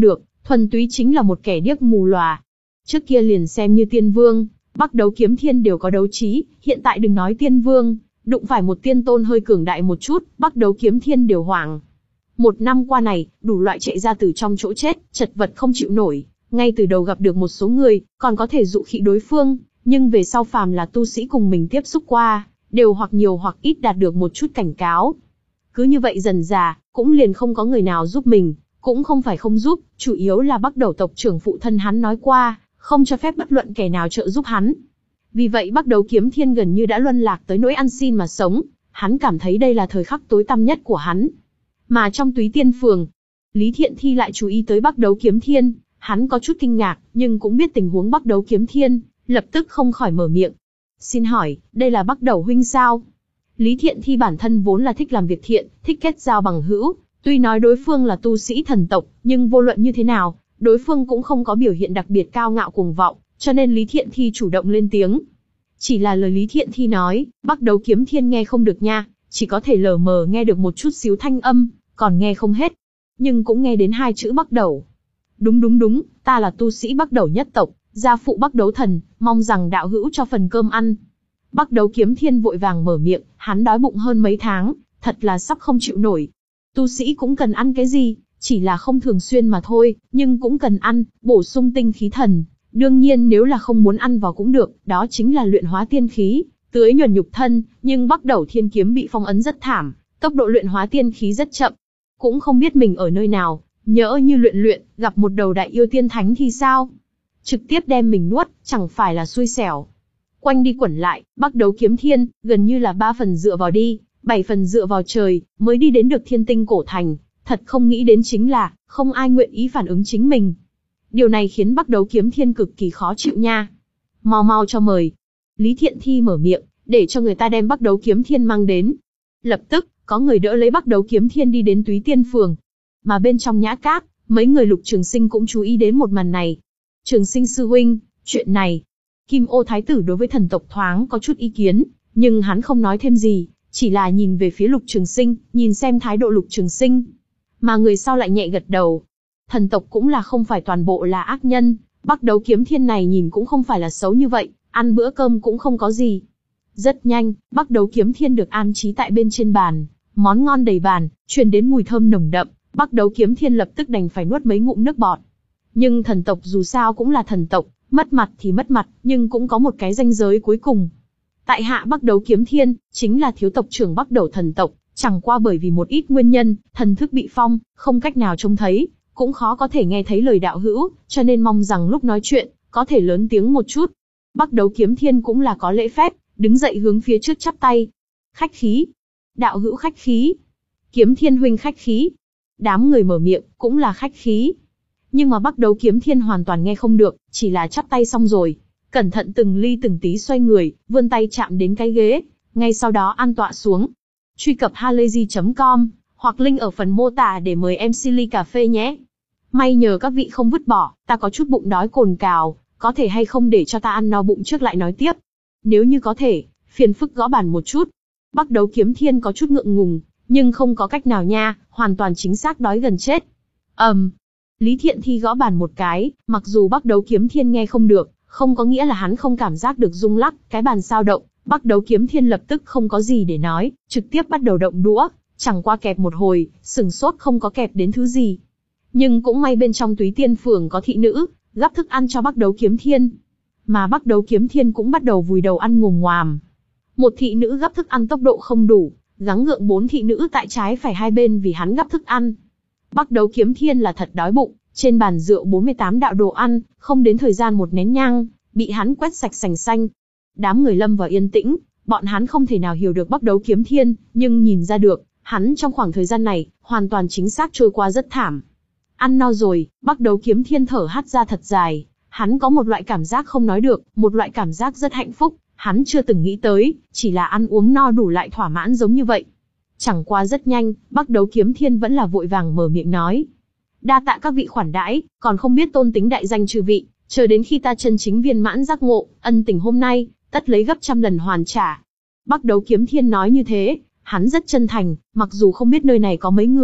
thuần túy chính là một kẻ điếc mù lòa. Trước kia liền xem như tiên vương, Bắc Đấu Kiếm Thiên đều có đấu trí, hiện tại đừng nói tiên vương, đụng phải một tiên tôn hơi cường đại một chút, Bắc Đấu Kiếm Thiên đều hoảng. Một năm qua này, đủ loại chạy ra từ trong chỗ chết, chật vật không chịu nổi, ngay từ đầu gặp được một số người, còn có thể dụ khị đối phương, nhưng về sau phàm là tu sĩ cùng mình tiếp xúc qua, đều hoặc nhiều hoặc ít đạt được một chút cảnh cáo. Cứ như vậy dần dà, cũng liền không có người nào giúp mình, cũng không phải không giúp, chủ yếu là Bắc Đầu tộc trưởng phụ thân hắn nói qua, không cho phép bất luận kẻ nào trợ giúp hắn. Vì vậy Bắc Đấu Kiếm Thiên gần như đã luân lạc tới nỗi ăn xin mà sống, hắn cảm thấy đây là thời khắc tối tăm nhất của hắn. Mà trong Túy Tiên Phường, Lý Thiện Thi lại chú ý tới Bắc Đấu Kiếm Thiên, hắn có chút kinh ngạc, nhưng cũng biết tình huống Bắc Đấu Kiếm Thiên, lập tức không khỏi mở miệng. Xin hỏi, đây là Bắc Đầu huynh sao? Lý Thiện Thi bản thân vốn là thích làm việc thiện, thích kết giao bằng hữu, tuy nói đối phương là tu sĩ thần tộc, nhưng vô luận như thế nào, đối phương cũng không có biểu hiện đặc biệt cao ngạo cuồng vọng, cho nên Lý Thiện Thi chủ động lên tiếng. Chỉ là lời Lý Thiện Thi nói, Bắc Đấu Kiếm Thiên nghe không được nha, chỉ có thể lờ mờ nghe được một chút xíu thanh âm, còn nghe không hết. Nhưng cũng nghe đến hai chữ Bắc Đầu. Đúng đúng đúng, ta là tu sĩ Bắc Đầu nhất tộc, gia phụ Bắc Đấu Thần, mong rằng đạo hữu cho phần cơm ăn. Bắc Đấu Kiếm Thiên vội vàng mở miệng, hắn đói bụng hơn mấy tháng, thật là sắp không chịu nổi. Tu sĩ cũng cần ăn cái gì, chỉ là không thường xuyên mà thôi, nhưng cũng cần ăn, bổ sung tinh khí thần. Đương nhiên nếu là không muốn ăn vào cũng được, đó chính là luyện hóa tiên khí, tưới nhuần nhục thân, nhưng Bắc Đầu Thiên Kiếm bị phong ấn rất thảm, tốc độ luyện hóa tiên khí rất chậm. Cũng không biết mình ở nơi nào, nhỡ như luyện luyện, gặp một đầu đại yêu tiên thánh thì sao? Trực tiếp đem mình nuốt, chẳng phải là xui xẻo. Quanh đi quẩn lại, Bắc Đấu Kiếm Thiên, gần như là ba phần dựa vào đi, bảy phần dựa vào trời, mới đi đến được Thiên Tinh Cổ Thành. Thật không nghĩ đến chính là, không ai nguyện ý phản ứng chính mình. Điều này khiến Bắc Đấu Kiếm Thiên cực kỳ khó chịu nha. Mau mau cho mời. Lý Thiện Thi mở miệng, để cho người ta đem Bắc Đấu Kiếm Thiên mang đến. Lập tức, có người đỡ lấy Bắc Đấu Kiếm Thiên đi đến Túy Tiên Phường. Mà bên trong nhã các, mấy người Lục Trường Sinh cũng chú ý đến một màn này. Trường Sinh sư huynh, chuyện này. Kim Ô Thái tử đối với thần tộc thoáng có chút ý kiến, nhưng hắn không nói thêm gì, chỉ là nhìn về phía Lục Trường Sinh, nhìn xem thái độ Lục Trường Sinh. Mà người sau lại nhẹ gật đầu. Thần tộc cũng là không phải toàn bộ là ác nhân, Bắc Đấu Kiếm Thiên này nhìn cũng không phải là xấu như vậy, ăn bữa cơm cũng không có gì. Rất nhanh, Bắc Đấu Kiếm Thiên được an trí tại bên trên bàn, món ngon đầy bàn, truyền đến mùi thơm nồng đậm, Bắc Đấu Kiếm Thiên lập tức đành phải nuốt mấy ngụm nước bọt. Nhưng thần tộc dù sao cũng là thần tộc, mất mặt thì mất mặt, nhưng cũng có một cái ranh giới cuối cùng. Tại hạ Bắc Đấu Kiếm Thiên, chính là thiếu tộc trưởng Bắc Đầu thần tộc, chẳng qua bởi vì một ít nguyên nhân, thần thức bị phong, không cách nào trông thấy, cũng khó có thể nghe thấy lời đạo hữu, cho nên mong rằng lúc nói chuyện, có thể lớn tiếng một chút. Bắc Đấu Kiếm Thiên cũng là có lễ phép, đứng dậy hướng phía trước chắp tay. Khách khí. Đạo hữu khách khí. Kiếm Thiên huynh khách khí. Đám người mở miệng, cũng là khách khí. Nhưng mà Bắc Đấu Kiếm Thiên hoàn toàn nghe không được, chỉ là chắp tay xong rồi. Cẩn thận từng ly từng tí xoay người, vươn tay chạm đến cái ghế, ngay sau đó an tọa xuống. Truy cập halayzi chấm com, hoặc link ở phần mô tả để mời em xê ly cà phê nhé. May nhờ các vị không vứt bỏ, ta có chút bụng đói cồn cào, có thể hay không để cho ta ăn no bụng trước lại nói tiếp. Nếu như có thể, phiền phức gõ bàn một chút. Bắc Đấu Kiếm Thiên có chút ngượng ngùng, nhưng không có cách nào nha, hoàn toàn chính xác đói gần chết. ầm, um, Lý Thiện Thi gõ bàn một cái, mặc dù Bắc Đấu Kiếm Thiên nghe không được, không có nghĩa là hắn không cảm giác được rung lắc, cái bàn sao động, Bắc Đấu Kiếm Thiên lập tức không có gì để nói, trực tiếp bắt đầu động đũa, chẳng qua kẹp một hồi, sừng sốt không có kẹp đến thứ gì. Nhưng cũng may bên trong Túy Tiên Phường có thị nữ, gắp thức ăn cho Bắc Đấu Kiếm Thiên. Mà Bắc Đấu Kiếm Thiên cũng bắt đầu vùi đầu ăn ngồm ngoàm. Một thị nữ gắp thức ăn tốc độ không đủ, gắng gượng bốn thị nữ tại trái phải hai bên vì hắn gắp thức ăn. Bắc Đấu Kiếm Thiên là thật đói bụng, trên bàn rượu bốn mươi tám đạo đồ ăn, không đến thời gian một nén nhang, bị hắn quét sạch sành xanh. Đám người lâm vào yên tĩnh, bọn hắn không thể nào hiểu được Bắc Đấu Kiếm Thiên, nhưng nhìn ra được, hắn trong khoảng thời gian này, hoàn toàn chính xác trôi qua rất thảm. Ăn no rồi, Bắc Đấu Kiếm Thiên thở hắt ra thật dài, hắn có một loại cảm giác không nói được, một loại cảm giác rất hạnh phúc, hắn chưa từng nghĩ tới, chỉ là ăn uống no đủ lại thỏa mãn giống như vậy. Chẳng qua rất nhanh, Bắc Đấu Kiếm Thiên vẫn là vội vàng mở miệng nói. Đa tạ các vị khoản đãi, còn không biết tôn tính đại danh chư vị, chờ đến khi ta chân chính viên mãn giác ngộ, ân tình hôm nay, tất lấy gấp trăm lần hoàn trả. Bắc Đấu Kiếm Thiên nói như thế, hắn rất chân thành, mặc dù không biết nơi này có mấy người,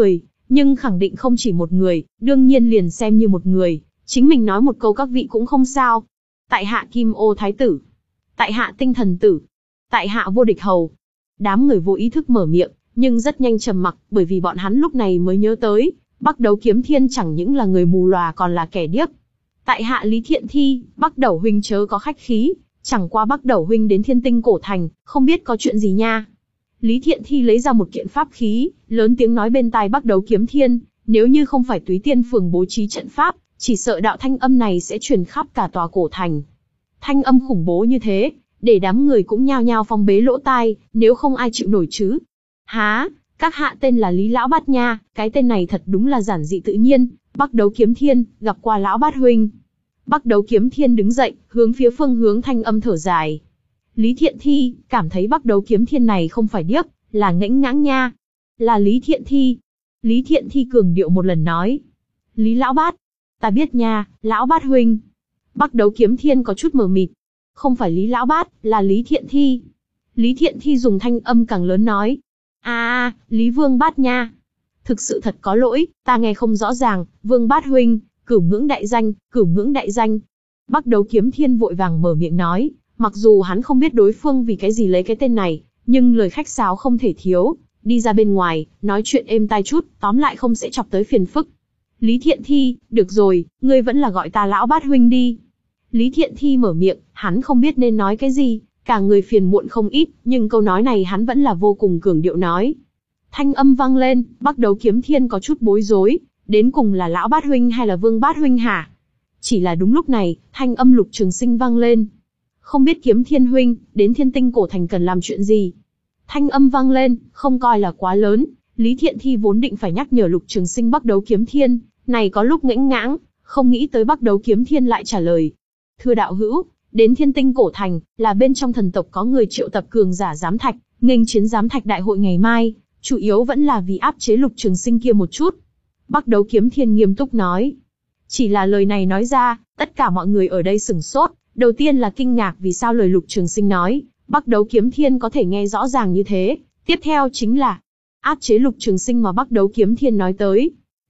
nhưng khẳng định không chỉ một người, đương nhiên liền xem như một người, chính mình nói một câu các vị cũng không sao. Tại hạ Kim Ô Thái Tử, tại hạ Tinh Thần Tử, tại hạ Vô Địch Hầu. Đám người vô ý thức mở miệng, nhưng rất nhanh trầm mặc, bởi vì bọn hắn lúc này mới nhớ tới, Bắc Đấu Kiếm Thiên chẳng những là người mù lòa còn là kẻ điếc. Tại hạ Lý Thiện Thi, Bắc Đẩu huynh chớ có khách khí, chẳng qua Bắc Đẩu huynh đến Thiên Tinh Cổ Thành, không biết có chuyện gì nha. Lý Thiện Thi lấy ra một kiện pháp khí, lớn tiếng nói bên tai Bắc Đấu Kiếm Thiên, nếu như không phải Túy Tiên Phường bố trí trận pháp, chỉ sợ đạo thanh âm này sẽ truyền khắp cả tòa cổ thành. Thanh âm khủng bố như thế, để đám người cũng nhao nhao phong bế lỗ tai, nếu không ai chịu nổi chứ. Há, các hạ tên là Lý Lão Bát nha, cái tên này thật đúng là giản dị tự nhiên. Bắc Đấu Kiếm Thiên, gặp qua Lão Bát huynh. Bắc Đấu Kiếm Thiên đứng dậy, hướng phía phương hướng thanh âm thở dài. Lý Thiện Thi, cảm thấy Bắc Đấu Kiếm Thiên này không phải điếc, là ngãnh ngãng nha. Là Lý Thiện Thi. Lý Thiện Thi cường điệu một lần nói. Lý Lão Bát. Ta biết nha, Lão Bát huynh. Bắc Đấu Kiếm Thiên có chút mờ mịt. Không phải Lý Lão Bát, là Lý Thiện Thi. Lý Thiện Thi dùng thanh âm càng lớn nói. À, Lý Vương Bát nha. Thực sự thật có lỗi, ta nghe không rõ ràng, Vương Bát huynh, cửu ngưỡng đại danh, cửu ngưỡng đại danh. Bắc Đấu Kiếm Thiên vội vàng mở miệng nói, mặc dù hắn không biết đối phương vì cái gì lấy cái tên này, nhưng lời khách sáo không thể thiếu, đi ra bên ngoài, nói chuyện êm tai chút, tóm lại không sẽ chọc tới phiền phức. Lý Thiện Thi, được rồi, ngươi vẫn là gọi ta Lão Bát huynh đi. Lý Thiện Thi mở miệng, hắn không biết nên nói cái gì, cả người phiền muộn không ít, nhưng câu nói này hắn vẫn là vô cùng cường điệu nói. Thanh âm vang lên, Bắc Đấu Kiếm Thiên có chút bối rối, đến cùng là Lão Bát huynh hay là Vương Bát huynh hả? Chỉ là đúng lúc này, thanh âm Lục Trường Sinh vang lên. Không biết Kiếm Thiên huynh, đến Thiên Tinh Cổ Thành cần làm chuyện gì? Thanh âm vang lên, không coi là quá lớn, Lý Thiện Thi vốn định phải nhắc nhở Lục Trường Sinh Bắc Đấu Kiếm Thiên, này có lúc ngãnh ngãng, không nghĩ tới Bắc Đấu Kiếm Thiên lại trả lời. Thưa đạo hữu, đến Thiên Tinh Cổ Thành, là bên trong thần tộc có người triệu tập cường giả giám thạch, nghênh chiến giám thạch đại hội ngày mai, chủ yếu vẫn là vì áp chế Lục Trường Sinh kia một chút. Bắc Đấu Kiếm Thiên nghiêm túc nói. Chỉ là lời này nói ra, tất cả mọi người ở đây sửng sốt, đầu tiên là kinh ngạc vì sao lời Lục Trường Sinh nói, Bắc Đấu Kiếm Thiên có thể nghe rõ ràng như thế, tiếp theo chính là áp chế Lục Trường Sinh mà Bắc Đấu Kiếm Thiên nói tới.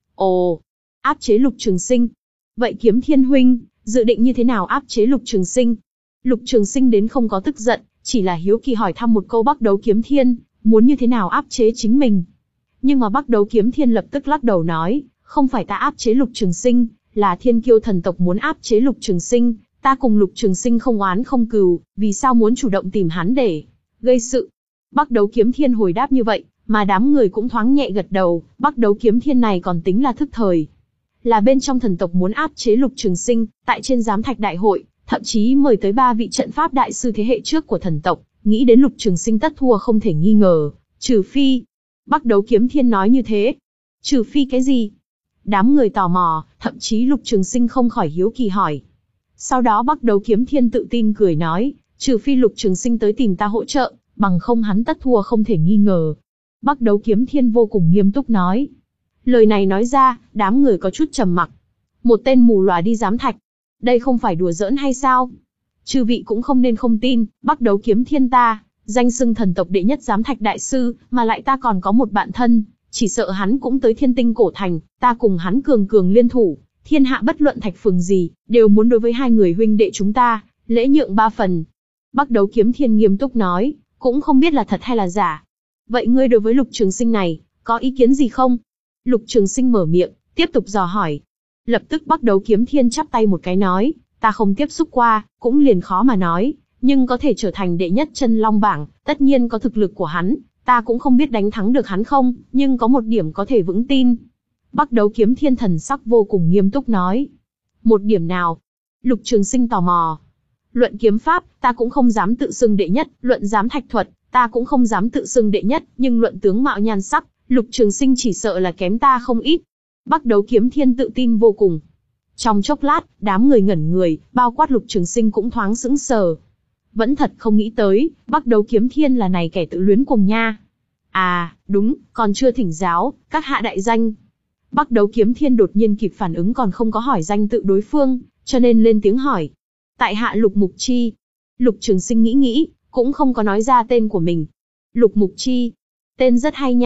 Ồ, áp chế Lục Trường Sinh. Vậy Kiếm Thiên huynh, dự định như thế nào áp chế Lục Trường Sinh? Lục Trường Sinh đến không có tức giận, chỉ là hiếu kỳ hỏi thăm một câu Bắc Đấu Kiếm Thiên, muốn như thế nào áp chế chính mình. Nhưng mà Bắc Đấu Kiếm Thiên lập tức lắc đầu nói, không phải ta áp chế Lục Trường Sinh, là Thiên Kiêu thần tộc muốn áp chế Lục Trường Sinh, ta cùng Lục Trường Sinh không oán không cừu, vì sao muốn chủ động tìm hắn để gây sự? Bắc Đấu Kiếm Thiên hồi đáp như vậy, mà đám người cũng thoáng nhẹ gật đầu, Bắc Đấu Kiếm Thiên này còn tính là thức thời. Là bên trong thần tộc muốn áp chế Lục Trường Sinh, tại trên giám thạch đại hội, thậm chí mời tới ba vị trận pháp đại sư thế hệ trước của thần tộc, nghĩ đến Lục Trường Sinh tất thua không thể nghi ngờ, trừ phi. Bắc Đấu Kiếm Thiên nói như thế. Trừ phi cái gì? Đám người tò mò, thậm chí Lục Trường Sinh không khỏi hiếu kỳ hỏi. Sau đó Bắc Đấu Kiếm Thiên tự tin cười nói, trừ phi Lục Trường Sinh tới tìm ta hỗ trợ, bằng không hắn tất thua không thể nghi ngờ. Bắc Đấu Kiếm Thiên vô cùng nghiêm túc nói. Lời này nói ra, đám người có chút trầm mặc. Một tên mù lòa đi giám thạch. Đây không phải đùa giỡn hay sao? Chư vị cũng không nên không tin, Bắc Đấu Kiếm Thiên ta, danh xưng thần tộc đệ nhất giám thạch đại sư, mà lại ta còn có một bạn thân, chỉ sợ hắn cũng tới Thiên Tinh Cổ Thành, ta cùng hắn cường cường liên thủ, thiên hạ bất luận thạch phường gì, đều muốn đối với hai người huynh đệ chúng ta, lễ nhượng ba phần. Bắc Đấu Kiếm Thiên nghiêm túc nói, cũng không biết là thật hay là giả. Vậy ngươi đối với Lục Trường Sinh này, có ý kiến gì không? Lục Trường Sinh mở miệng, tiếp tục dò hỏi. Lập tức Bắc Đấu Kiếm Thiên chắp tay một cái nói, ta không tiếp xúc qua, cũng liền khó mà nói, nhưng có thể trở thành đệ nhất chân long bảng, tất nhiên có thực lực của hắn, ta cũng không biết đánh thắng được hắn không, nhưng có một điểm có thể vững tin. Bắc Đấu Kiếm Thiên thần sắc vô cùng nghiêm túc nói. Một điểm nào? Lục Trường Sinh tò mò. Luận kiếm pháp, ta cũng không dám tự xưng đệ nhất, luận giám thạch thuật, ta cũng không dám tự xưng đệ nhất, nhưng luận tướng mạo nhan sắc, Lục Trường Sinh chỉ sợ là kém ta không ít. Bắc Đấu Kiếm Thiên tự tin vô cùng. Trong chốc lát, đám người ngẩn người, bao quát Lục Trường Sinh cũng thoáng sững sờ. Vẫn thật không nghĩ tới, Bắc Đấu Kiếm Thiên là này kẻ tự luyến cùng nha. À, đúng, còn chưa thỉnh giáo, các hạ đại danh. Bắc Đấu Kiếm Thiên đột nhiên kịp phản ứng còn không có hỏi danh tự đối phương, cho nên lên tiếng hỏi. Tại hạ Lục Mục Chi. Lục Trường Sinh nghĩ nghĩ, cũng không có nói ra tên của mình. Lục Mục Chi. Tên rất hay nha,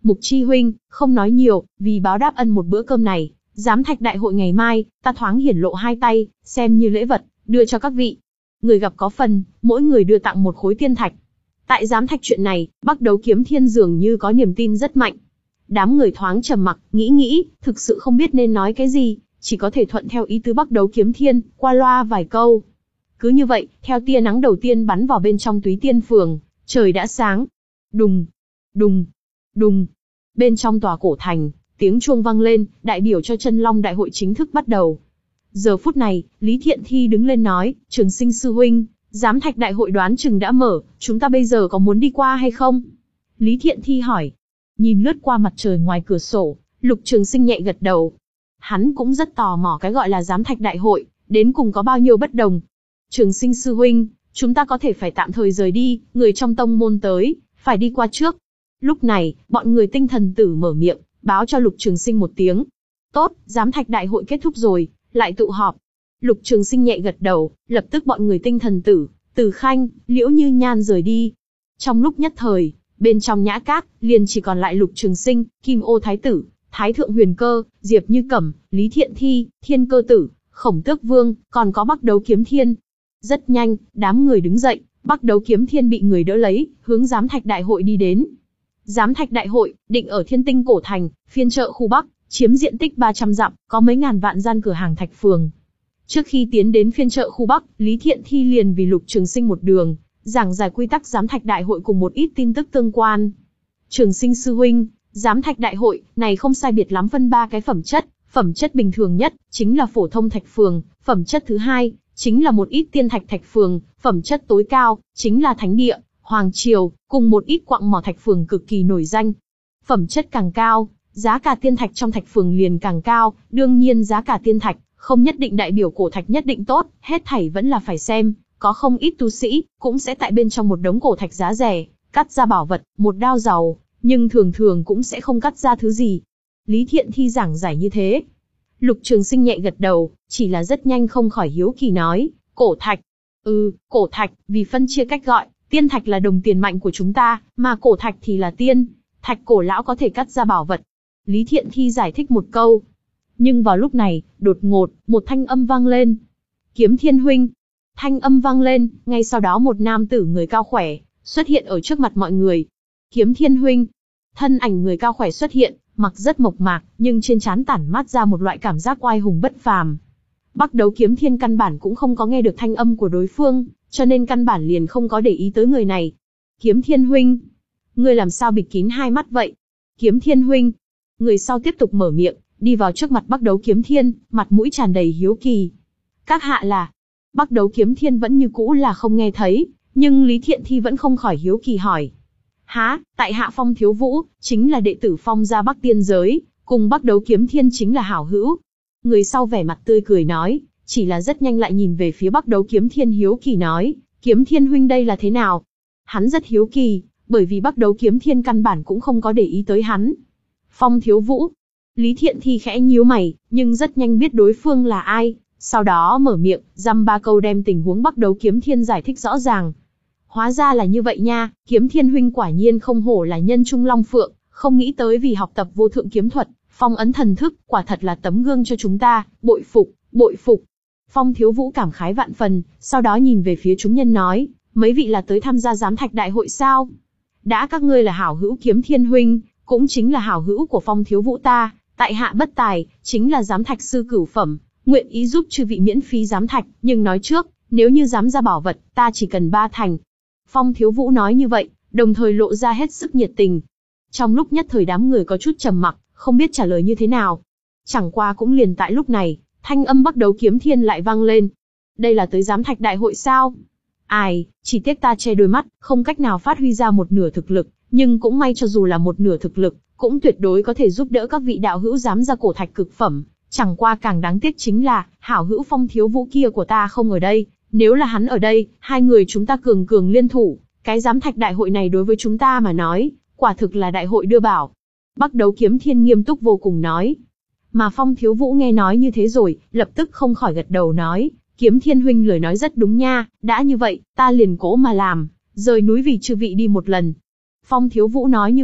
Mục Chi huynh, không nói nhiều, vì báo đáp ân một bữa cơm này, giám thạch đại hội ngày mai, ta thoáng hiển lộ hai tay, xem như lễ vật, đưa cho các vị. Người gặp có phần, mỗi người đưa tặng một khối tiên thạch. Tại giám thạch chuyện này, Bắc Đấu Kiếm Thiên dường như có niềm tin rất mạnh. Đám người thoáng trầm mặc, nghĩ nghĩ, thực sự không biết nên nói cái gì, chỉ có thể thuận theo ý tứ Bắc Đấu Kiếm Thiên, qua loa vài câu. Cứ như vậy, theo tia nắng đầu tiên bắn vào bên trong Túy Tiên Phường, trời đã sáng. Đùng, đùng, đùng. Bên trong tòa cổ thành, tiếng chuông vang lên, đại biểu cho Chân Long Đại hội chính thức bắt đầu. Giờ phút này, Lý Thiện Thi đứng lên nói, Trường Sinh sư huynh, giám thạch đại hội đoán chừng đã mở, chúng ta bây giờ có muốn đi qua hay không? Lý Thiện Thi hỏi. Nhìn lướt qua mặt trời ngoài cửa sổ, Lục Trường Sinh nhẹ gật đầu. Hắn cũng rất tò mò cái gọi là giám thạch đại hội, đến cùng có bao nhiêu bất đồng. Trường Sinh sư huynh, chúng ta có thể phải tạm thời rời đi, người trong tông môn tới, phải đi qua trước. Lúc này, bọn người Tinh Thần Tử mở miệng, báo cho Lục Trường Sinh một tiếng. Tốt, giám thạch đại hội kết thúc rồi, lại tụ họp. Lục Trường Sinh nhẹ gật đầu, lập tức bọn người Tinh Thần Tử, Tử Khanh, Liễu Như Nhan rời đi. Trong lúc nhất thời, bên trong nhã các, liền chỉ còn lại Lục Trường Sinh, Kim Ô Thái Tử, Thái Thượng Huyền Cơ, Diệp Như Cẩm, Lý Thiện Thi, Thiên Cơ Tử, Khổng Tước Vương, còn có Bắc Đấu Kiếm Thiên. Rất nhanh, đám người đứng dậy, Bắc Đấu Kiếm Thiên bị người đỡ lấy, hướng giám thạch đại hội đi đến. Giám thạch đại hội, định ở Thiên Tinh Cổ Thành, phiên chợ khu Bắc, chiếm diện tích ba trăm dặm, có mấy ngàn vạn gian cửa hàng thạch phường. Trước khi tiến đến phiên chợ khu Bắc, Lý Thiện Thi liền vì Lục Trường Sinh một đường, giảng giải quy tắc giám thạch đại hội cùng một ít tin tức tương quan. Trường Sinh sư huynh, giám thạch đại hội này không sai biệt lắm phân ba cái phẩm chất, phẩm chất bình thường nhất chính là phổ thông thạch phường, phẩm chất thứ hai chính là một ít tiên thạch thạch phường, phẩm chất tối cao chính là thánh địa, hoàng triều, cùng một ít quặng mỏ thạch phường cực kỳ nổi danh. Phẩm chất càng cao, giá cả tiên thạch trong thạch phường liền càng cao, đương nhiên giá cả tiên thạch không nhất định đại biểu cổ thạch nhất định tốt, hết thảy vẫn là phải xem, có không ít tu sĩ cũng sẽ tại bên trong một đống cổ thạch giá rẻ, cắt ra bảo vật, một đao giàu, nhưng thường thường cũng sẽ không cắt ra thứ gì. Lý Thiện Thi giảng giải như thế. Lục Trường Sinh nhẹ gật đầu, chỉ là rất nhanh không khỏi hiếu kỳ nói, cổ thạch. Ừ, cổ thạch, vì phân chia cách gọi, tiên thạch là đồng tiền mạnh của chúng ta, mà cổ thạch thì là tiên. Thạch cổ lão có thể cắt ra bảo vật. Lý Thiện Thi giải thích một câu. Nhưng vào lúc này, đột ngột, một thanh âm vang lên. Kiếm Thiên huynh. Thanh âm vang lên, ngay sau đó một nam tử người cao khỏe, xuất hiện ở trước mặt mọi người. Kiếm Thiên huynh. Thân ảnh người cao khỏe xuất hiện, mặc rất mộc mạc, nhưng trên trán tản mát ra một loại cảm giác oai hùng bất phàm. Bắc Đấu Kiếm Thiên căn bản cũng không có nghe được thanh âm của đối phương, cho nên căn bản liền không có để ý tới người này. Kiếm Thiên huynh, ngươi làm sao bịt kín hai mắt vậy? Kiếm Thiên huynh. Người sau tiếp tục mở miệng, đi vào trước mặt Bắc Đấu Kiếm Thiên, mặt mũi tràn đầy hiếu kỳ. Các hạ là? Bắc Đấu Kiếm Thiên vẫn như cũ là không nghe thấy, nhưng Lý Thiện Thi vẫn không khỏi hiếu kỳ hỏi. Há, tại hạ Phong Thiếu Vũ, chính là đệ tử Phong gia Bắc Tiên giới, cùng Bắc Đấu Kiếm Thiên chính là hảo hữu. Người sau vẻ mặt tươi cười nói, chỉ là rất nhanh lại nhìn về phía Bắc Đấu Kiếm Thiên hiếu kỳ nói, Kiếm Thiên huynh đây là thế nào? Hắn rất hiếu kỳ, bởi vì Bắc Đấu Kiếm Thiên căn bản cũng không có để ý tới hắn. Phong Thiếu Vũ. Lý Thiện Thi khẽ nhíu mày, nhưng rất nhanh biết đối phương là ai, sau đó mở miệng, dăm ba câu đem tình huống Bắc Đấu Kiếm Thiên giải thích rõ ràng. Hóa ra là như vậy nha, Kiếm Thiên huynh quả nhiên không hổ là nhân trung long phượng, không nghĩ tới vì học tập vô thượng kiếm thuật, phong ấn thần thức, quả thật là tấm gương cho chúng ta, bội phục, bội phục. Phong Thiếu Vũ cảm khái vạn phần, sau đó nhìn về phía chúng nhân nói, mấy vị là tới tham gia giám thạch đại hội sao? Đã các ngươi là hảo hữu Kiếm Thiên huynh, cũng chính là hảo hữu của Phong Thiếu Vũ ta, tại hạ bất tài, chính là giám thạch sư cửu phẩm, nguyện ý giúp chư vị miễn phí giám thạch, nhưng nói trước, nếu như dám ra bảo vật, ta chỉ cần ba thành. Phong Thiếu Vũ nói như vậy, đồng thời lộ ra hết sức nhiệt tình. Trong lúc nhất thời đám người có chút trầm mặc, không biết trả lời như thế nào. Chẳng qua cũng liền tại lúc này, thanh âm Bắc Đấu Kiếm Thiên lại vang lên. Đây là tới giám thạch đại hội sao? Ai, chỉ tiếc ta che đôi mắt, không cách nào phát huy ra một nửa thực lực, nhưng cũng may cho dù là một nửa thực lực, cũng tuyệt đối có thể giúp đỡ các vị đạo hữu dám ra cổ thạch cực phẩm. Chẳng qua càng đáng tiếc chính là, hảo hữu Phong Thiếu Vũ kia của ta không ở đây. Nếu là hắn ở đây, hai người chúng ta cường cường liên thủ, cái giám thạch đại hội này đối với chúng ta mà nói, quả thực là đại hội đưa bảo. Bắc Đấu Kiếm Thiên nghiêm túc vô cùng nói. Mà Phong Thiếu Vũ nghe nói như thế rồi, lập tức không khỏi gật đầu nói, Kiếm Thiên huynh lời nói rất đúng nha, đã như vậy, ta liền cố mà làm, rời núi vì chư vị đi một lần. Phong Thiếu Vũ nói như vậy,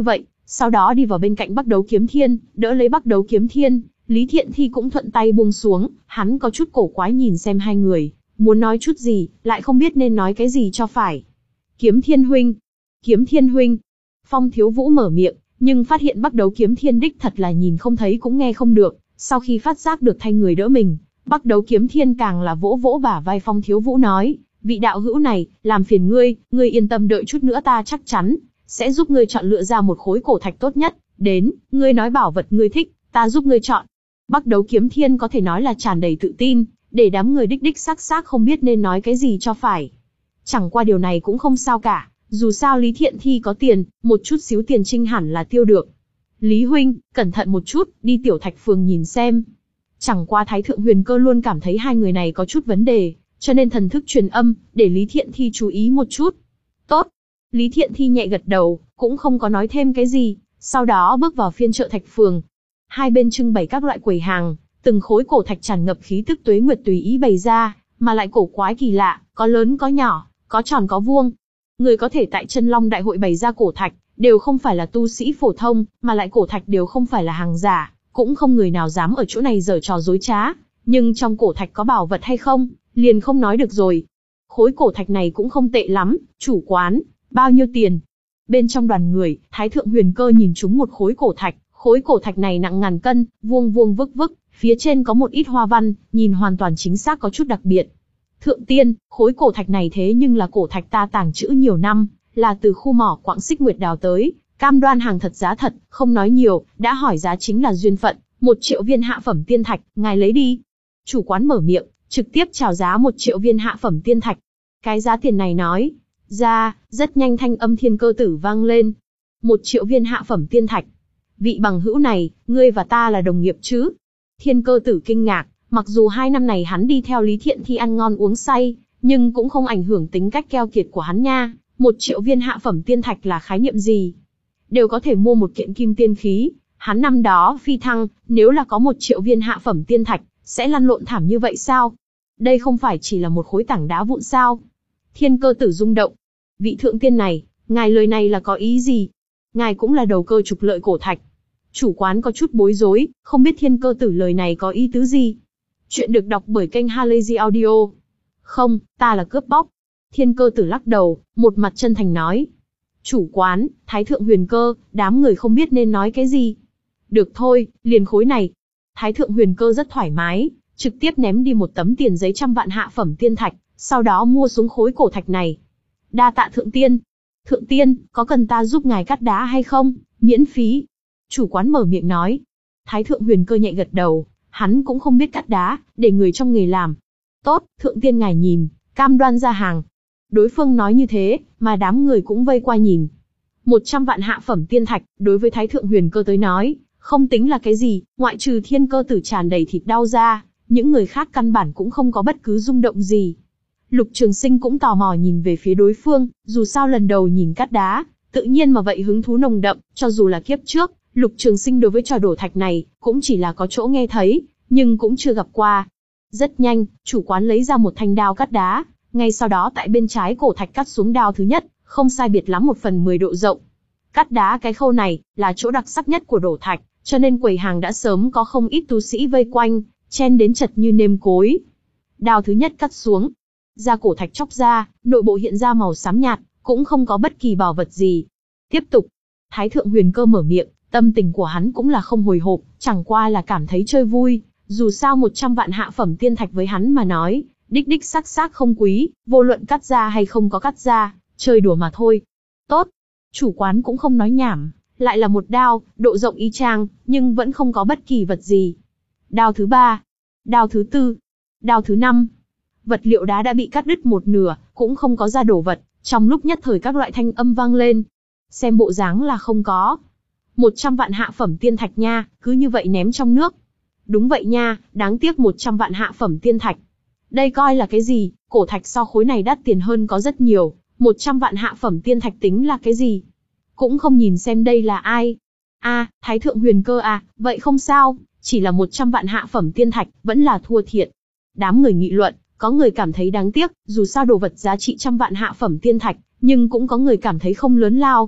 sau đó đi vào bên cạnh Bắc Đấu Kiếm Thiên, đỡ lấy Bắc Đấu Kiếm Thiên. Lý Thiện Thi cũng thuận tay buông xuống, hắn có chút cổ quái nhìn xem hai người, muốn nói chút gì, lại không biết nên nói cái gì cho phải. Kiếm Thiên huynh, Kiếm Thiên huynh. Phong Thiếu Vũ mở miệng, nhưng phát hiện Bắc Đấu Kiếm Thiên đích thật là nhìn không thấy cũng nghe không được, sau khi phát giác được thay người đỡ mình, Bắc Đấu Kiếm Thiên càng là vỗ vỗ bả vai Phong Thiếu Vũ nói, vị đạo hữu này, làm phiền ngươi, ngươi yên tâm đợi chút nữa ta chắc chắn sẽ giúp ngươi chọn lựa ra một khối cổ thạch tốt nhất, đến, ngươi nói bảo vật ngươi thích, ta giúp ngươi chọn. Bắc Đấu Kiếm Thiên có thể nói là tràn đầy tự tin, để đám người đích đích xác xác không biết nên nói cái gì cho phải. Chẳng qua điều này cũng không sao cả, dù sao Lý Thiện Thi có tiền, một chút xíu tiền trinh hẳn là tiêu được. Lý huynh, cẩn thận một chút, đi Tiểu Thạch Phường nhìn xem. Chẳng qua Thái Thượng Huyền Cơ luôn cảm thấy hai người này có chút vấn đề, cho nên thần thức truyền âm, để Lý Thiện Thi chú ý một chút. Tốt. Lý Thiện Thi nhẹ gật đầu, cũng không có nói thêm cái gì, sau đó bước vào phiên chợ Thạch Phường. Hai bên trưng bày các loại quầy hàng, từng khối cổ thạch tràn ngập khí tức tuế nguyệt tùy ý bày ra, mà lại cổ quái kỳ lạ, có lớn có nhỏ, có tròn có vuông. Người có thể tại Chân Long Đại hội bày ra cổ thạch, đều không phải là tu sĩ phổ thông, mà lại cổ thạch đều không phải là hàng giả, cũng không người nào dám ở chỗ này giở trò dối trá. Nhưng trong cổ thạch có bảo vật hay không, liền không nói được rồi. Khối cổ thạch này cũng không tệ lắm, chủ quán, bao nhiêu tiền? Bên trong đoàn người, Thái Thượng Huyền Cơ nhìn trúng một khối cổ thạch, khối cổ thạch này nặng ngàn cân, vuông vuông vức vức, phía trên có một ít hoa văn, nhìn hoàn toàn chính xác có chút đặc biệt. Thượng tiên, khối cổ thạch này thế nhưng là cổ thạch ta tàng trữ nhiều năm, là từ khu mỏ quặng Xích Nguyệt đào tới, cam đoan hàng thật giá thật, không nói nhiều, đã hỏi giá chính là duyên phận, một triệu viên hạ phẩm tiên thạch, ngài lấy đi. Chủ quán mở miệng, trực tiếp chào giá một triệu viên hạ phẩm tiên thạch. Cái giá tiền này nói ra, rất nhanh thanh âm Thiên Cơ Tử vang lên. Một triệu viên hạ phẩm tiên thạch. Vị bằng hữu này, ngươi và ta là đồng nghiệp chứ? Thiên Cơ Tử kinh ngạc, mặc dù hai năm này hắn đi theo Lý Thiện Thi ăn ngon uống say, nhưng cũng không ảnh hưởng tính cách keo kiệt của hắn nha. Một triệu viên hạ phẩm tiên thạch là khái niệm gì? Đều có thể mua một kiện kim tiên khí. Hắn năm đó phi thăng, nếu là có một triệu viên hạ phẩm tiên thạch, sẽ lăn lộn thảm như vậy sao? Đây không phải chỉ là một khối tảng đá vụn sao? Thiên Cơ Tử rung động. Vị thượng tiên này, ngài lời này là có ý gì? Ngài cũng là đầu cơ trục lợi cổ thạch. Chủ quán có chút bối rối, không biết Thiên Cơ Tử lời này có ý tứ gì. Chuyện được đọc bởi kênh Halazy Audio. Không, ta là cướp bóc. Thiên Cơ Tử lắc đầu, một mặt chân thành nói. Chủ quán, Thái Thượng Huyền Cơ, đám người không biết nên nói cái gì. Được thôi, liền khối này. Thái Thượng Huyền Cơ rất thoải mái, trực tiếp ném đi một tấm tiền giấy trăm vạn hạ phẩm tiên thạch, sau đó mua xuống khối cổ thạch này. Đa tạ thượng tiên. Thượng tiên, có cần ta giúp ngài cắt đá hay không? Miễn phí. Chủ quán mở miệng nói. Thái Thượng Huyền Cơ nhẹ gật đầu, hắn cũng không biết cắt đá, để người trong nghề làm. Tốt, thượng tiên ngài nhìn, cam đoan ra hàng. Đối phương nói như thế, mà đám người cũng vây qua nhìn. Một trăm vạn hạ phẩm tiên thạch, đối với Thái Thượng Huyền Cơ tới nói, không tính là cái gì, ngoại trừ Thiên Cơ Tử tràn đầy thịt đau ra, những người khác căn bản cũng không có bất cứ rung động gì. Lục Trường Sinh cũng tò mò nhìn về phía đối phương, dù sao lần đầu nhìn cắt đá, tự nhiên mà vậy hứng thú nồng đậm, cho dù là kiếp trước, Lục Trường Sinh đối với trò đổ thạch này, cũng chỉ là có chỗ nghe thấy, nhưng cũng chưa gặp qua. Rất nhanh, chủ quán lấy ra một thanh đao cắt đá, ngay sau đó tại bên trái cổ thạch cắt xuống đao thứ nhất, không sai biệt lắm một phần mười độ rộng. Cắt đá cái khâu này, là chỗ đặc sắc nhất của đổ thạch, cho nên quầy hàng đã sớm có không ít tu sĩ vây quanh, chen đến chật như nêm cối. Đao thứ nhất cắt xuống, da cổ thạch chóc ra, nội bộ hiện ra màu xám nhạt, cũng không có bất kỳ bảo vật gì. Tiếp tục, Thái Thượng Huyền Cơ mở miệng, tâm tình của hắn cũng là không hồi hộp, chẳng qua là cảm thấy chơi vui, dù sao một trăm vạn hạ phẩm tiên thạch với hắn mà nói, đích đích xác xác không quý, vô luận cắt ra hay không có cắt ra, chơi đùa mà thôi. Tốt, chủ quán cũng không nói nhảm, lại là một đao, độ rộng y chang, nhưng vẫn không có bất kỳ vật gì. Đao thứ ba, đao thứ tư, đao thứ năm. Vật liệu đá đã bị cắt đứt một nửa, cũng không có ra đổ vật, trong lúc nhất thời các loại thanh âm vang lên. Xem bộ dáng là không có. Một trăm vạn hạ phẩm tiên thạch nha, cứ như vậy ném trong nước. Đúng vậy nha, đáng tiếc một trăm vạn hạ phẩm tiên thạch. Đây coi là cái gì, cổ thạch so khối này đắt tiền hơn có rất nhiều, một trăm vạn hạ phẩm tiên thạch tính là cái gì? Cũng không nhìn xem đây là ai. A, à, Thái Thượng Huyền Cơ à, vậy không sao, chỉ là một trăm vạn hạ phẩm tiên thạch, vẫn là thua thiệt. Đám người nghị luận, có người cảm thấy đáng tiếc, dù sao đồ vật giá trị trăm vạn hạ phẩm tiên thạch, nhưng cũng có người cảm thấy không lớn lao.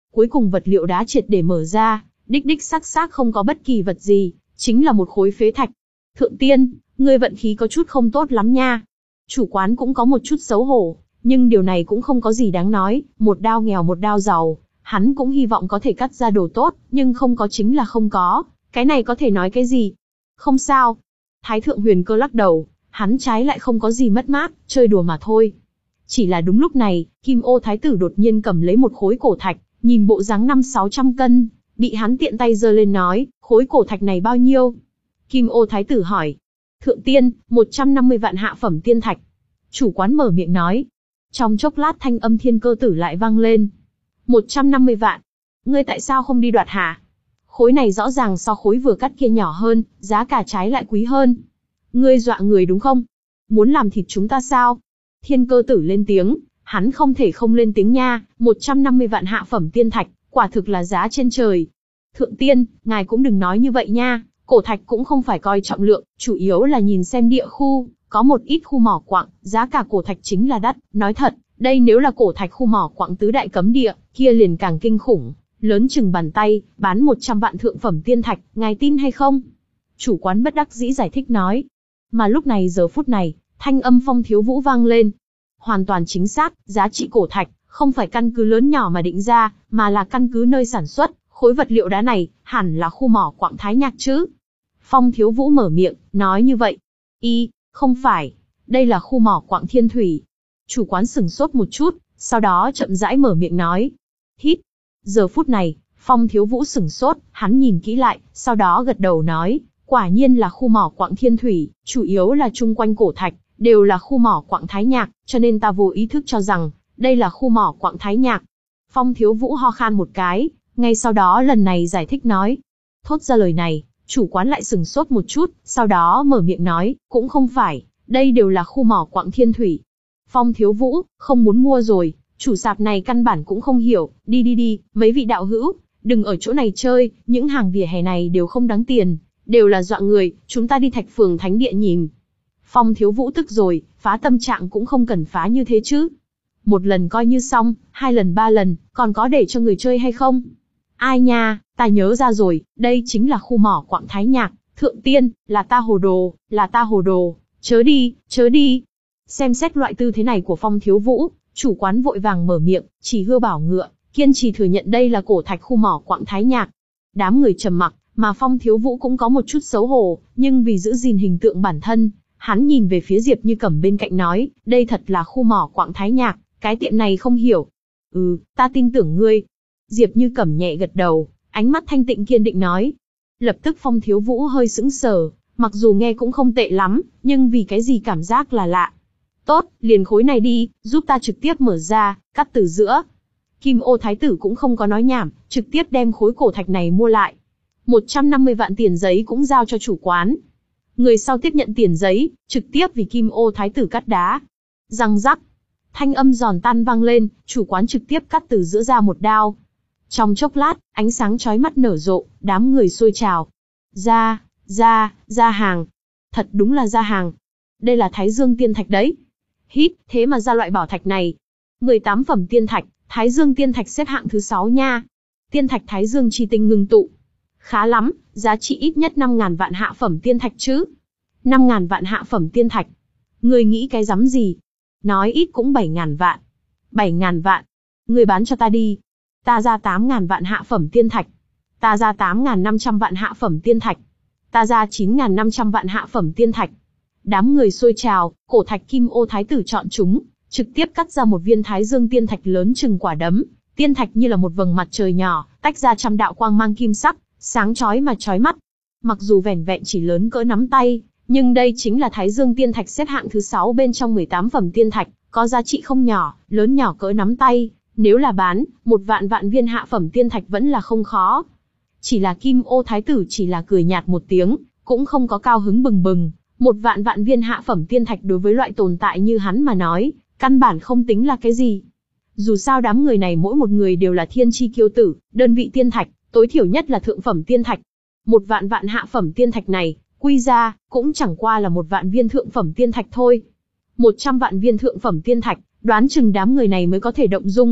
Cuối cùng vật liệu đá triệt để mở ra, đích đích xác xác không có bất kỳ vật gì, chính là một khối phế thạch. Thượng tiên, ngươi vận khí có chút không tốt lắm nha. Chủ quán cũng có một chút xấu hổ, nhưng điều này cũng không có gì đáng nói, một đao nghèo một đao giàu, hắn cũng hy vọng có thể cắt ra đồ tốt, nhưng không có chính là không có, cái này có thể nói cái gì? Không sao. Thái thượng huyền cơ lắc đầu, hắn trái lại không có gì mất mát, chơi đùa mà thôi. Chỉ là đúng lúc này, Kim Ô Thái tử đột nhiên cầm lấy một khối cổ thạch, nhìn bộ dáng năm sáu trăm cân, bị hắn tiện tay giơ lên nói, khối cổ thạch này bao nhiêu? Kim Ô Thái tử hỏi. Thượng tiên, một trăm năm mươi vạn hạ phẩm tiên thạch. Chủ quán mở miệng nói. Trong chốc lát thanh âm thiên cơ tử lại vang lên. một trăm năm mươi vạn. Ngươi tại sao không đi đoạt hả? Khối này rõ ràng so khối vừa cắt kia nhỏ hơn, giá cả trái lại quý hơn. Ngươi dọa người đúng không? Muốn làm thịt chúng ta sao? Thiên cơ tử lên tiếng, hắn không thể không lên tiếng nha, một trăm năm mươi vạn hạ phẩm tiên thạch, quả thực là giá trên trời. Thượng tiên, ngài cũng đừng nói như vậy nha, cổ thạch cũng không phải coi trọng lượng, chủ yếu là nhìn xem địa khu, có một ít khu mỏ quặng, giá cả cổ thạch chính là đắt, nói thật, đây nếu là cổ thạch khu mỏ quặng tứ đại cấm địa, kia liền càng kinh khủng, lớn chừng bàn tay, bán một trăm vạn thượng phẩm tiên thạch, ngài tin hay không? Chủ quán bất đắc dĩ giải thích nói. Mà lúc này giờ phút này, thanh âm Phong Thiếu Vũ vang lên. Hoàn toàn chính xác, giá trị cổ thạch, không phải căn cứ lớn nhỏ mà định ra, mà là căn cứ nơi sản xuất, khối vật liệu đá này, hẳn là khu mỏ quặng Thái Nhạc chứ. Phong Thiếu Vũ mở miệng, nói như vậy. Y, không phải, đây là khu mỏ quặng Thiên Thủy. Chủ quán sửng sốt một chút, sau đó chậm rãi mở miệng nói. Hít. Giờ phút này, Phong Thiếu Vũ sửng sốt, hắn nhìn kỹ lại, sau đó gật đầu nói, quả nhiên là khu mỏ quặng Thiên Thủy, chủ yếu là chung quanh cổ thạch, đều là khu mỏ quặng Thái Nhạc, cho nên ta vô ý thức cho rằng, đây là khu mỏ quặng Thái Nhạc. Phong Thiếu Vũ ho khan một cái, ngay sau đó lần này giải thích nói. Thốt ra lời này, chủ quán lại sửng sốt một chút, sau đó mở miệng nói, cũng không phải, đây đều là khu mỏ quặng Thiên Thủy. Phong Thiếu Vũ, không muốn mua rồi, chủ sạp này căn bản cũng không hiểu, đi đi đi, mấy vị đạo hữu, đừng ở chỗ này chơi, những hàng vỉa hè này đều không đáng tiền, đều là dọa người, chúng ta đi Thạch Phường Thánh Địa nhìn. Phong Thiếu Vũ tức rồi, phá tâm trạng cũng không cần phá như thế chứ. Một lần coi như xong, hai lần ba lần, còn có để cho người chơi hay không? Ai nha, ta nhớ ra rồi, đây chính là khu mỏ quặng Thái Nhạc, thượng tiên, là ta hồ đồ, là ta hồ đồ, chớ đi, chớ đi. Xem xét loại tư thế này của Phong Thiếu Vũ, chủ quán vội vàng mở miệng, chỉ hưa bảo ngựa, kiên trì thừa nhận đây là cổ thạch khu mỏ quặng Thái Nhạc. Đám người trầm mặc, mà Phong Thiếu Vũ cũng có một chút xấu hổ, nhưng vì giữ gìn hình tượng bản thân, hắn nhìn về phía Diệp Như Cẩm bên cạnh nói, đây thật là khu mỏ quặng Thái Nhạc, cái tiệm này không hiểu. Ừ, ta tin tưởng ngươi. Diệp Như Cẩm nhẹ gật đầu, ánh mắt thanh tịnh kiên định nói. Lập tức Phong Thiếu Vũ hơi sững sờ, mặc dù nghe cũng không tệ lắm, nhưng vì cái gì cảm giác là lạ. Tốt, liền khối này đi, giúp ta trực tiếp mở ra, cắt từ giữa. Kim Ô Thái tử cũng không có nói nhảm, trực tiếp đem khối cổ thạch này mua lại. một trăm năm mươi vạn tiền giấy cũng giao cho chủ quán. Người sau tiếp nhận tiền giấy, trực tiếp vì Kim Ô Thái tử cắt đá. Răng rắc, thanh âm giòn tan vang lên, chủ quán trực tiếp cắt từ giữa ra một đao. Trong chốc lát, ánh sáng chói mắt nở rộ, đám người xôi trào. Ra, ra, ra hàng. Thật đúng là ra hàng. Đây là Thái Dương Tiên Thạch đấy. Hít, thế mà ra loại bảo thạch này. mười tám phẩm tiên thạch, Thái Dương Tiên Thạch xếp hạng thứ sáu nha. Tiên thạch Thái Dương chi tinh ngưng tụ. Khá lắm, giá trị ít nhất năm ngàn vạn hạ phẩm tiên thạch chứ. năm ngàn vạn hạ phẩm tiên thạch. Người nghĩ cái rắm gì? Nói ít cũng bảy ngàn vạn. bảy ngàn vạn. Người bán cho ta đi. Ta ra tám ngàn vạn hạ phẩm tiên thạch. Ta ra tám ngàn năm trăm vạn hạ phẩm tiên thạch. Ta ra chín ngàn năm trăm vạn hạ phẩm tiên thạch. Đám người xôi trào, cổ thạch Kim Ô Thái tử chọn chúng, trực tiếp cắt ra một viên Thái Dương Tiên Thạch lớn chừng quả đấm. Tiên thạch như là một vầng mặt trời nhỏ, tách ra trăm đạo quang mang kim sắc, sáng chói mà chói mắt. Mặc dù vẻn vẹn chỉ lớn cỡ nắm tay, nhưng đây chính là Thái Dương Tiên Thạch xếp hạng thứ sáu bên trong mười tám phẩm tiên thạch, có giá trị không nhỏ, lớn nhỏ cỡ nắm tay. Nếu là bán, một vạn vạn viên hạ phẩm tiên thạch vẫn là không khó. Chỉ là Kim Ô Thái tử chỉ là cười nhạt một tiếng, cũng không có cao hứng bừng bừng. Một vạn vạn viên hạ phẩm tiên thạch đối với loại tồn tại như hắn mà nói, căn bản không tính là cái gì. Dù sao đám người này mỗi một người đều là thiên chi kiêu tử, đơn vị tiên thạch, tối thiểu nhất là thượng phẩm tiên thạch. Một vạn vạn hạ phẩm tiên thạch này, quy ra, cũng chẳng qua là một vạn viên thượng phẩm tiên thạch thôi. Một trăm vạn viên thượng phẩm tiên thạch, đoán chừng đám người này mới có thể động dung.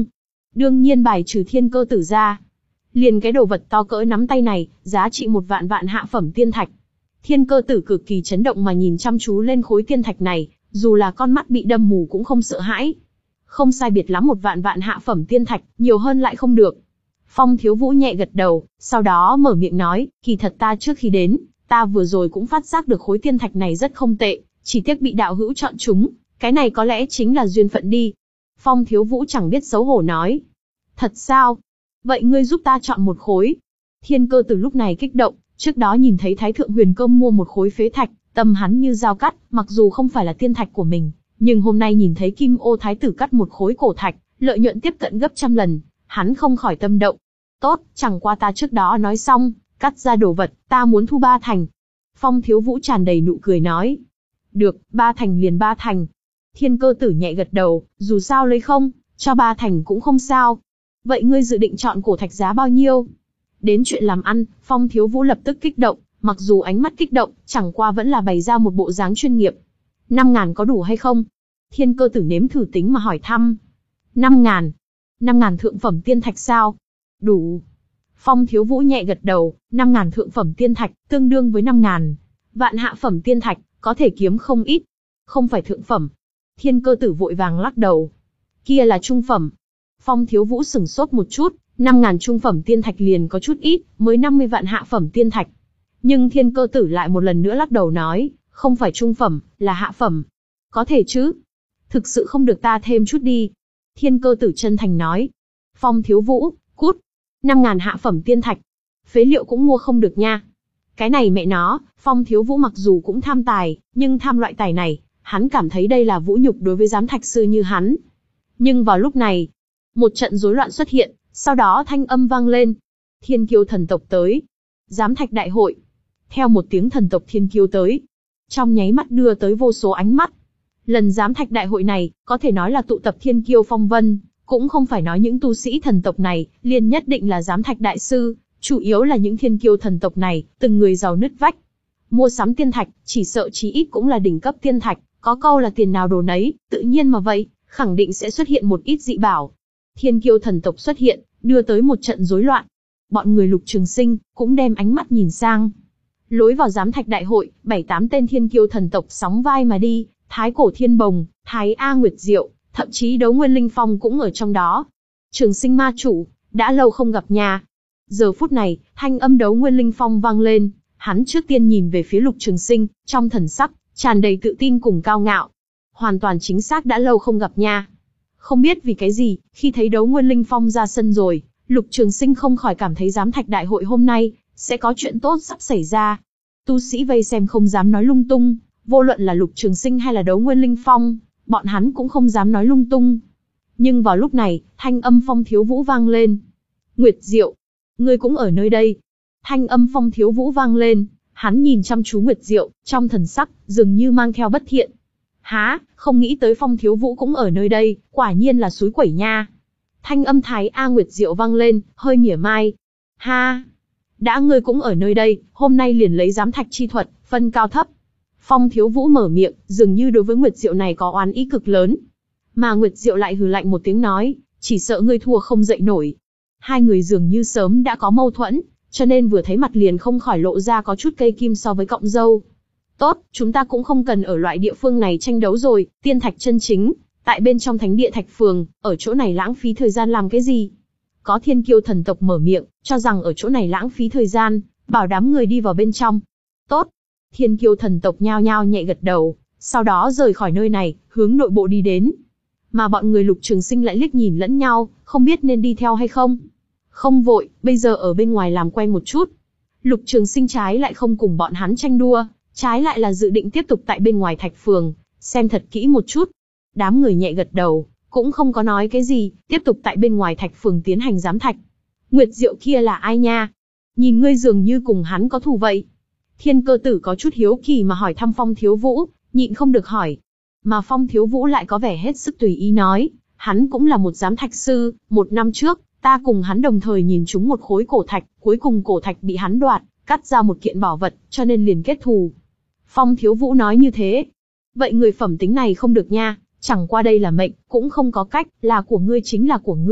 Đương nhiên bài trừ thiên cơ tử ra. Liền cái đồ vật to cỡ nắm tay này, giá trị một vạn vạn hạ phẩm tiên thạch. Thiên cơ tử cực kỳ chấn động mà nhìn chăm chú lên khối tiên thạch này, dù là con mắt bị đâm mù cũng không sợ hãi. Không sai biệt lắm một vạn vạn hạ phẩm tiên thạch, nhiều hơn lại không được. Phong Thiếu Vũ nhẹ gật đầu, sau đó mở miệng nói, kỳ thật ta trước khi đến, ta vừa rồi cũng phát giác được khối tiên thạch này rất không tệ, chỉ tiếc bị đạo hữu chọn chúng, cái này có lẽ chính là duyên phận đi. Phong Thiếu Vũ chẳng biết xấu hổ nói. Thật sao? Vậy ngươi giúp ta chọn một khối. Thiên cơ tử lúc này kích động, trước đó nhìn thấy Thái Thượng Huyền Cơ mua một khối phế thạch, tâm hắn như dao cắt, mặc dù không phải là tiên thạch của mình, nhưng hôm nay nhìn thấy Kim Ô Thái tử cắt một khối cổ thạch, lợi nhuận tiếp cận gấp trăm lần, hắn không khỏi tâm động. Tốt, chẳng qua ta trước đó nói xong, cắt ra đồ vật, ta muốn thu ba thành. Phong Thiếu Vũ tràn đầy nụ cười nói. Được, ba thành liền ba thành. Thiên cơ tử nhẹ gật đầu, dù sao lấy không, cho ba thành cũng không sao. Vậy ngươi dự định chọn cổ thạch giá bao nhiêu? Đến chuyện làm ăn, Phong Thiếu Vũ lập tức kích động, mặc dù ánh mắt kích động, chẳng qua vẫn là bày ra một bộ dáng chuyên nghiệp. Năm ngàn có đủ hay không? Thiên cơ tử nếm thử tính mà hỏi thăm. Năm ngàn. Năm ngàn thượng phẩm tiên thạch sao? Đủ. Phong Thiếu Vũ nhẹ gật đầu, năm ngàn thượng phẩm tiên thạch, tương đương với năm ngàn. Vạn hạ phẩm tiên thạch, có thể kiếm không ít. Không phải thượng phẩm. Thiên cơ tử vội vàng lắc đầu. Kia là trung phẩm. Phong Thiếu Vũ sửng sốt một chút, năm ngàn trung phẩm tiên thạch liền có chút ít, mới năm mươi vạn hạ phẩm tiên thạch. Nhưng thiên cơ tử lại một lần nữa lắc đầu nói, không phải trung phẩm, là hạ phẩm. Có thể chứ? Thực sự không được ta thêm chút đi. Thiên cơ tử chân thành nói. Phong Thiếu Vũ, cút. Năm ngàn hạ phẩm tiên thạch. Phế liệu cũng mua không được nha. Cái này mẹ nó, Phong Thiếu Vũ mặc dù cũng tham tài, nhưng tham loại tài này, hắn cảm thấy đây là vũ nhục đối với giám thạch sư như hắn. Nhưng vào lúc này, một trận rối loạn xuất hiện, sau đó thanh âm vang lên. Thiên kiêu thần tộc tới. Giám thạch đại hội. Theo một tiếng thần tộc thiên kiêu tới. Trong nháy mắt đưa tới vô số ánh mắt. Lần giám thạch đại hội này, có thể nói là tụ tập thiên kiêu phong vân, cũng không phải nói những tu sĩ thần tộc này, liền nhất định là giám thạch đại sư, chủ yếu là những thiên kiêu thần tộc này, từng người giàu nứt vách. Mua sắm tiên thạch, chỉ sợ chí ít cũng là đỉnh cấp tiên thạch, có câu là tiền nào đồ nấy, tự nhiên mà vậy, khẳng định sẽ xuất hiện một ít dị bảo. Thiên kiêu thần tộc xuất hiện, đưa tới một trận rối loạn. Bọn người Lục Trường Sinh cũng đem ánh mắt nhìn sang. Lối vào giám thạch đại hội, bảy tám tên thiên kiêu thần tộc sóng vai mà đi, Thái Cổ Thiên Bồng, Thái A Nguyệt Diệu, thậm chí Đấu Nguyên Linh Phong cũng ở trong đó. Trường Sinh ma chủ, đã lâu không gặp nhà. Giờ phút này, thanh âm Đấu Nguyên Linh Phong vang lên, hắn trước tiên nhìn về phía Lục Trường Sinh, trong thần sắc tràn đầy tự tin cùng cao ngạo. Hoàn toàn chính xác đã lâu không gặp nha. Không biết vì cái gì, khi thấy Đấu Nguyên Linh Phong ra sân rồi, Lục Trường Sinh không khỏi cảm thấy giám thạch đại hội hôm nay sẽ có chuyện tốt sắp xảy ra. Tu sĩ vây xem không dám nói lung tung, vô luận là Lục Trường Sinh hay là Đấu Nguyên Linh Phong, bọn hắn cũng không dám nói lung tung. Nhưng vào lúc này, thanh âm Phong Thiếu Vũ vang lên. Nguyệt Diệu, ngươi cũng ở nơi đây. Thanh âm Phong Thiếu Vũ vang lên, hắn nhìn chăm chú Nguyệt Diệu, trong thần sắc dường như mang theo bất thiện. Há, không nghĩ tới Phong Thiếu Vũ cũng ở nơi đây, quả nhiên là suối quẩy nha. Thanh âm Thái A Nguyệt Diệu vang lên, hơi mỉa mai. Ha, đã ngươi cũng ở nơi đây, hôm nay liền lấy giám thạch chi thuật, phân cao thấp. Phong Thiếu Vũ mở miệng, dường như đối với Nguyệt Diệu này có oán ý cực lớn. Mà Nguyệt Diệu lại hừ lạnh một tiếng nói, chỉ sợ ngươi thua không dậy nổi. Hai người dường như sớm đã có mâu thuẫn, cho nên vừa thấy mặt liền không khỏi lộ ra có chút cây kim so với cọng dâu. Tốt, chúng ta cũng không cần ở loại địa phương này tranh đấu rồi, tiên thạch chân chính, tại bên trong thánh địa thạch phường, ở chỗ này lãng phí thời gian làm cái gì? Có thiên kiêu thần tộc mở miệng, cho rằng ở chỗ này lãng phí thời gian, bảo đám người đi vào bên trong. Tốt. Thiên kiêu thần tộc nhao nhao nhẹ gật đầu, sau đó rời khỏi nơi này, hướng nội bộ đi đến. Mà bọn người Lục Trường Sinh lại liếc nhìn lẫn nhau, không biết nên đi theo hay không. Không vội, bây giờ ở bên ngoài làm quen một chút. Lục Trường Sinh trái lại không cùng bọn hắn tranh đua, trái lại là dự định tiếp tục tại bên ngoài thạch phường, xem thật kỹ một chút. Đám người nhẹ gật đầu, cũng không có nói cái gì, tiếp tục tại bên ngoài thạch phường tiến hành giám thạch. Nguyệt Diệu kia là ai nha? Nhìn ngươi dường như cùng hắn có thù vậy. Thiên cơ tử có chút hiếu kỳ mà hỏi thăm Phong Thiếu Vũ, nhịn không được hỏi. Mà Phong Thiếu Vũ lại có vẻ hết sức tùy ý nói, hắn cũng là một giám thạch sư, một năm trước, ta cùng hắn đồng thời nhìn trúng một khối cổ thạch, cuối cùng cổ thạch bị hắn đoạt, cắt ra một kiện bảo vật, cho nên liền kết thù. Phong Thiếu Vũ nói như thế. Vậy người phẩm tính này không được nha, chẳng qua đây là mệnh, cũng không có cách, là của ngươi chính là của ngươi,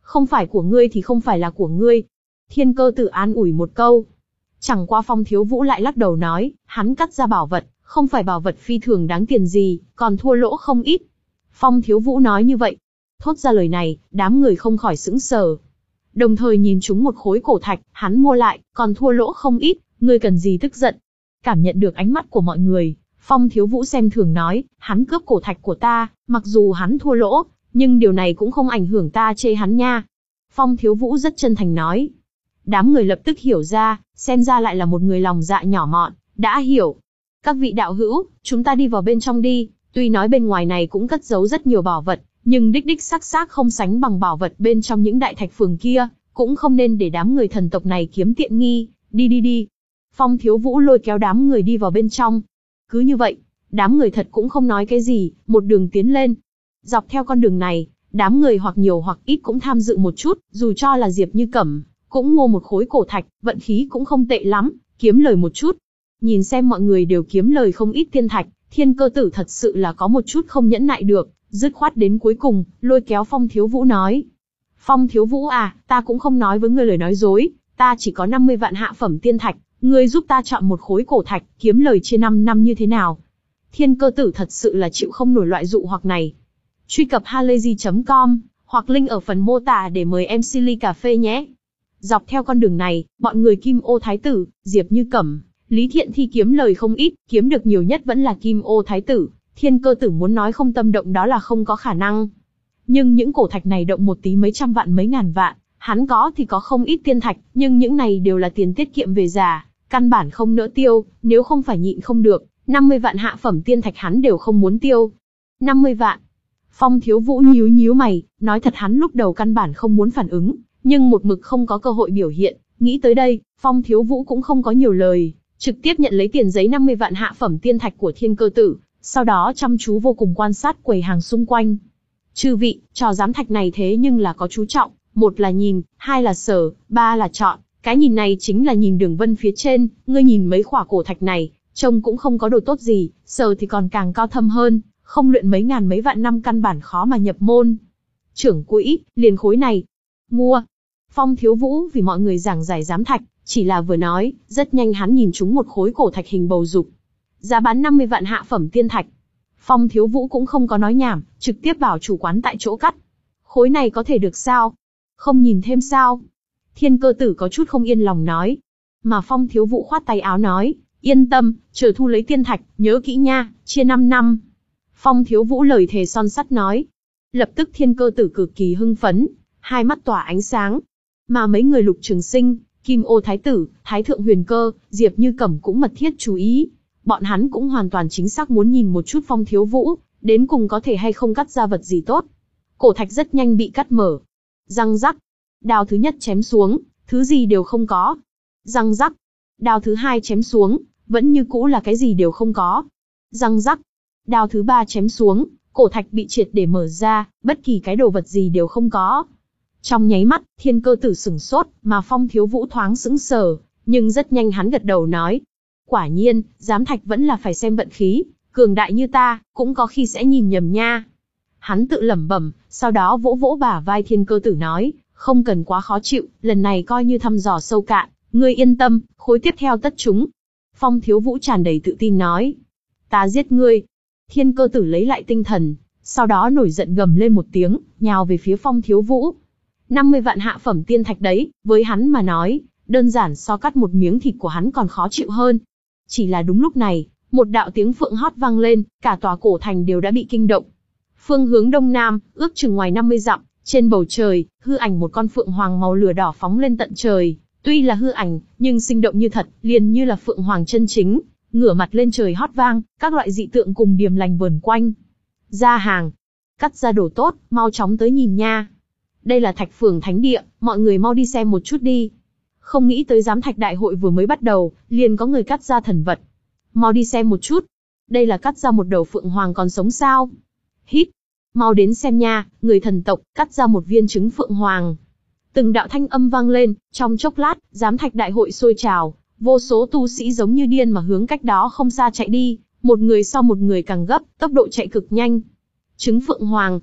Không phải của ngươi thì không phải là của ngươi. Thiên Cơ Tử an ủi một câu. Chẳng qua Phong Thiếu Vũ lại lắc đầu nói, hắn cắt ra bảo vật, không phải bảo vật phi thường đáng tiền gì, còn thua lỗ không ít. Phong Thiếu Vũ nói như vậy. Thốt ra lời này, đám người không khỏi sững sờ. Đồng thời nhìn chúng một khối cổ thạch, hắn mua lại, còn thua lỗ không ít, ngươi cần gì tức giận. Cảm nhận được ánh mắt của mọi người, Phong Thiếu Vũ xem thường nói, hắn cướp cổ thạch của ta, mặc dù hắn thua lỗ, nhưng điều này cũng không ảnh hưởng ta chê hắn nha. Phong Thiếu Vũ rất chân thành nói. Đám người lập tức hiểu ra, xem ra lại là một người lòng dạ nhỏ mọn, đã hiểu. Các vị đạo hữu, chúng ta đi vào bên trong đi, tuy nói bên ngoài này cũng cất giấu rất nhiều bảo vật, nhưng đích đích xác xác không sánh bằng bảo vật bên trong những đại thạch phường kia, cũng không nên để đám người thần tộc này kiếm tiện nghi, đi đi đi. Phong Thiếu Vũ lôi kéo đám người đi vào bên trong. Cứ như vậy, đám người thật cũng không nói cái gì, một đường tiến lên. Dọc theo con đường này, đám người hoặc nhiều hoặc ít cũng tham dự một chút, dù cho là Diệp Như Cẩm, cũng mua một khối cổ thạch, vận khí cũng không tệ lắm, kiếm lời một chút. Nhìn xem mọi người đều kiếm lời không ít tiên thạch, Thiên Cơ Tử thật sự là có một chút không nhẫn nại được, dứt khoát đến cuối cùng, lôi kéo Phong Thiếu Vũ nói. Phong Thiếu Vũ à, ta cũng không nói với ngươi lời nói dối, ta chỉ có năm mươi vạn hạ phẩm tiên thạch, ngươi giúp ta chọn một khối cổ thạch, kiếm lời chia năm năm như thế nào? Thiên Cơ Tử thật sự là chịu không nổi loại dụ hoặc này. Truy cập halayzi chấm com, hoặc link ở phần mô tả để mời em xê ly cà phê nhé. Dọc theo con đường này, bọn người Kim Ô Thái Tử, Diệp Như Cẩm, Lý Thiện Thi kiếm lời không ít, kiếm được nhiều nhất vẫn là Kim Ô Thái Tử. Thiên Cơ Tử muốn nói không tâm động đó là không có khả năng. Nhưng những cổ thạch này động một tí mấy trăm vạn mấy ngàn vạn, hắn có thì có không ít tiên thạch, nhưng những này đều là tiền tiết kiệm về già, căn bản không nỡ tiêu, nếu không phải nhịn không được, năm mươi vạn hạ phẩm tiên thạch hắn đều không muốn tiêu. năm mươi vạn. Phong Thiếu Vũ nhíu nhíu mày, nói thật hắn lúc đầu căn bản không muốn phản ứng, nhưng một mực không có cơ hội biểu hiện, nghĩ tới đây, Phong Thiếu Vũ cũng không có nhiều lời, trực tiếp nhận lấy tiền giấy năm mươi vạn hạ phẩm tiên thạch của Thiên Cơ Tử, sau đó chăm chú vô cùng quan sát quầy hàng xung quanh. Chư vị, trò giám thạch này thế nhưng là có chú trọng, một là nhìn, hai là sở, ba là chọn, cái nhìn này chính là nhìn đường vân phía trên, ngươi nhìn mấy khỏa cổ thạch này, trông cũng không có đồ tốt gì, sở thì còn càng cao thâm hơn, không luyện mấy ngàn mấy vạn năm căn bản khó mà nhập môn. Trưởng quỹ, liền khối này. Mua. Phong Thiếu Vũ vì mọi người giảng giải giám thạch, chỉ là vừa nói, rất nhanh hắn nhìn trúng một khối cổ thạch hình bầu dục. Giá bán năm mươi vạn hạ phẩm tiên thạch. Phong Thiếu Vũ cũng không có nói nhảm, trực tiếp bảo chủ quán tại chỗ cắt. Khối này có thể được sao? Không nhìn thêm sao? Thiên Cơ Tử có chút không yên lòng nói. Mà Phong Thiếu Vũ khoát tay áo nói, yên tâm, chờ thu lấy tiên thạch, nhớ kỹ nha, chia năm năm. Phong Thiếu Vũ lời thề son sắt nói. Lập tức Thiên Cơ Tử cực kỳ hưng phấn, hai mắt tỏa ánh sáng. Mà mấy người Lục Trường Sinh, Kim Ô Thái Tử, Thái Thượng Huyền Cơ, Diệp Như Cẩm cũng mật thiết chú ý. Bọn hắn cũng hoàn toàn chính xác muốn nhìn một chút Phong Thiếu Vũ, đến cùng có thể hay không cắt ra vật gì tốt. Cổ thạch rất nhanh bị cắt mở. Răng rắc. Đao thứ nhất chém xuống, thứ gì đều không có. Răng rắc. Đao thứ hai chém xuống, vẫn như cũ là cái gì đều không có. Răng rắc. Đao thứ ba chém xuống, cổ thạch bị triệt để mở ra, bất kỳ cái đồ vật gì đều không có. Trong nháy mắt, Thiên Cơ Tử sửng sốt, mà Phong Thiếu Vũ thoáng sững sờ, nhưng rất nhanh hắn gật đầu nói. Quả nhiên, giám thạch vẫn là phải xem vận khí, cường đại như ta, cũng có khi sẽ nhìn nhầm nha. Hắn tự lẩm bẩm, sau đó vỗ vỗ bả vai Thiên Cơ Tử nói, không cần quá khó chịu, lần này coi như thăm dò sâu cạn, ngươi yên tâm, khối tiếp theo tất chúng. Phong Thiếu Vũ tràn đầy tự tin nói, ta giết ngươi. Thiên Cơ Tử lấy lại tinh thần, sau đó nổi giận gầm lên một tiếng, nhào về phía Phong Thiếu Vũ. năm mươi vạn hạ phẩm tiên thạch đấy, với hắn mà nói, đơn giản so cắt một miếng thịt của hắn còn khó chịu hơn. Chỉ là đúng lúc này, một đạo tiếng phượng hót vang lên, cả tòa cổ thành đều đã bị kinh động. Phương hướng đông nam, ước chừng ngoài năm mươi dặm, trên bầu trời, hư ảnh một con phượng hoàng màu lửa đỏ phóng lên tận trời. Tuy là hư ảnh, nhưng sinh động như thật, liền như là phượng hoàng chân chính, ngửa mặt lên trời hót vang, các loại dị tượng cùng điềm lành vờn quanh. Ra hàng, cắt ra đồ tốt, mau chóng tới nhìn nha. Đây là Thạch Phường Thánh Địa, mọi người mau đi xem một chút đi. Không nghĩ tới giám thạch đại hội vừa mới bắt đầu, liền có người cắt ra thần vật. Mau đi xem một chút. Đây là cắt ra một đầu phượng hoàng còn sống sao? Hít. Mau đến xem nha, người thần tộc, cắt ra một viên trứng phượng hoàng. Từng đạo thanh âm vang lên, trong chốc lát, giám thạch đại hội sôi trào, vô số tu sĩ giống như điên mà hướng cách đó không xa chạy đi, một người sau một người càng gấp, tốc độ chạy cực nhanh. Trứng phượng hoàng.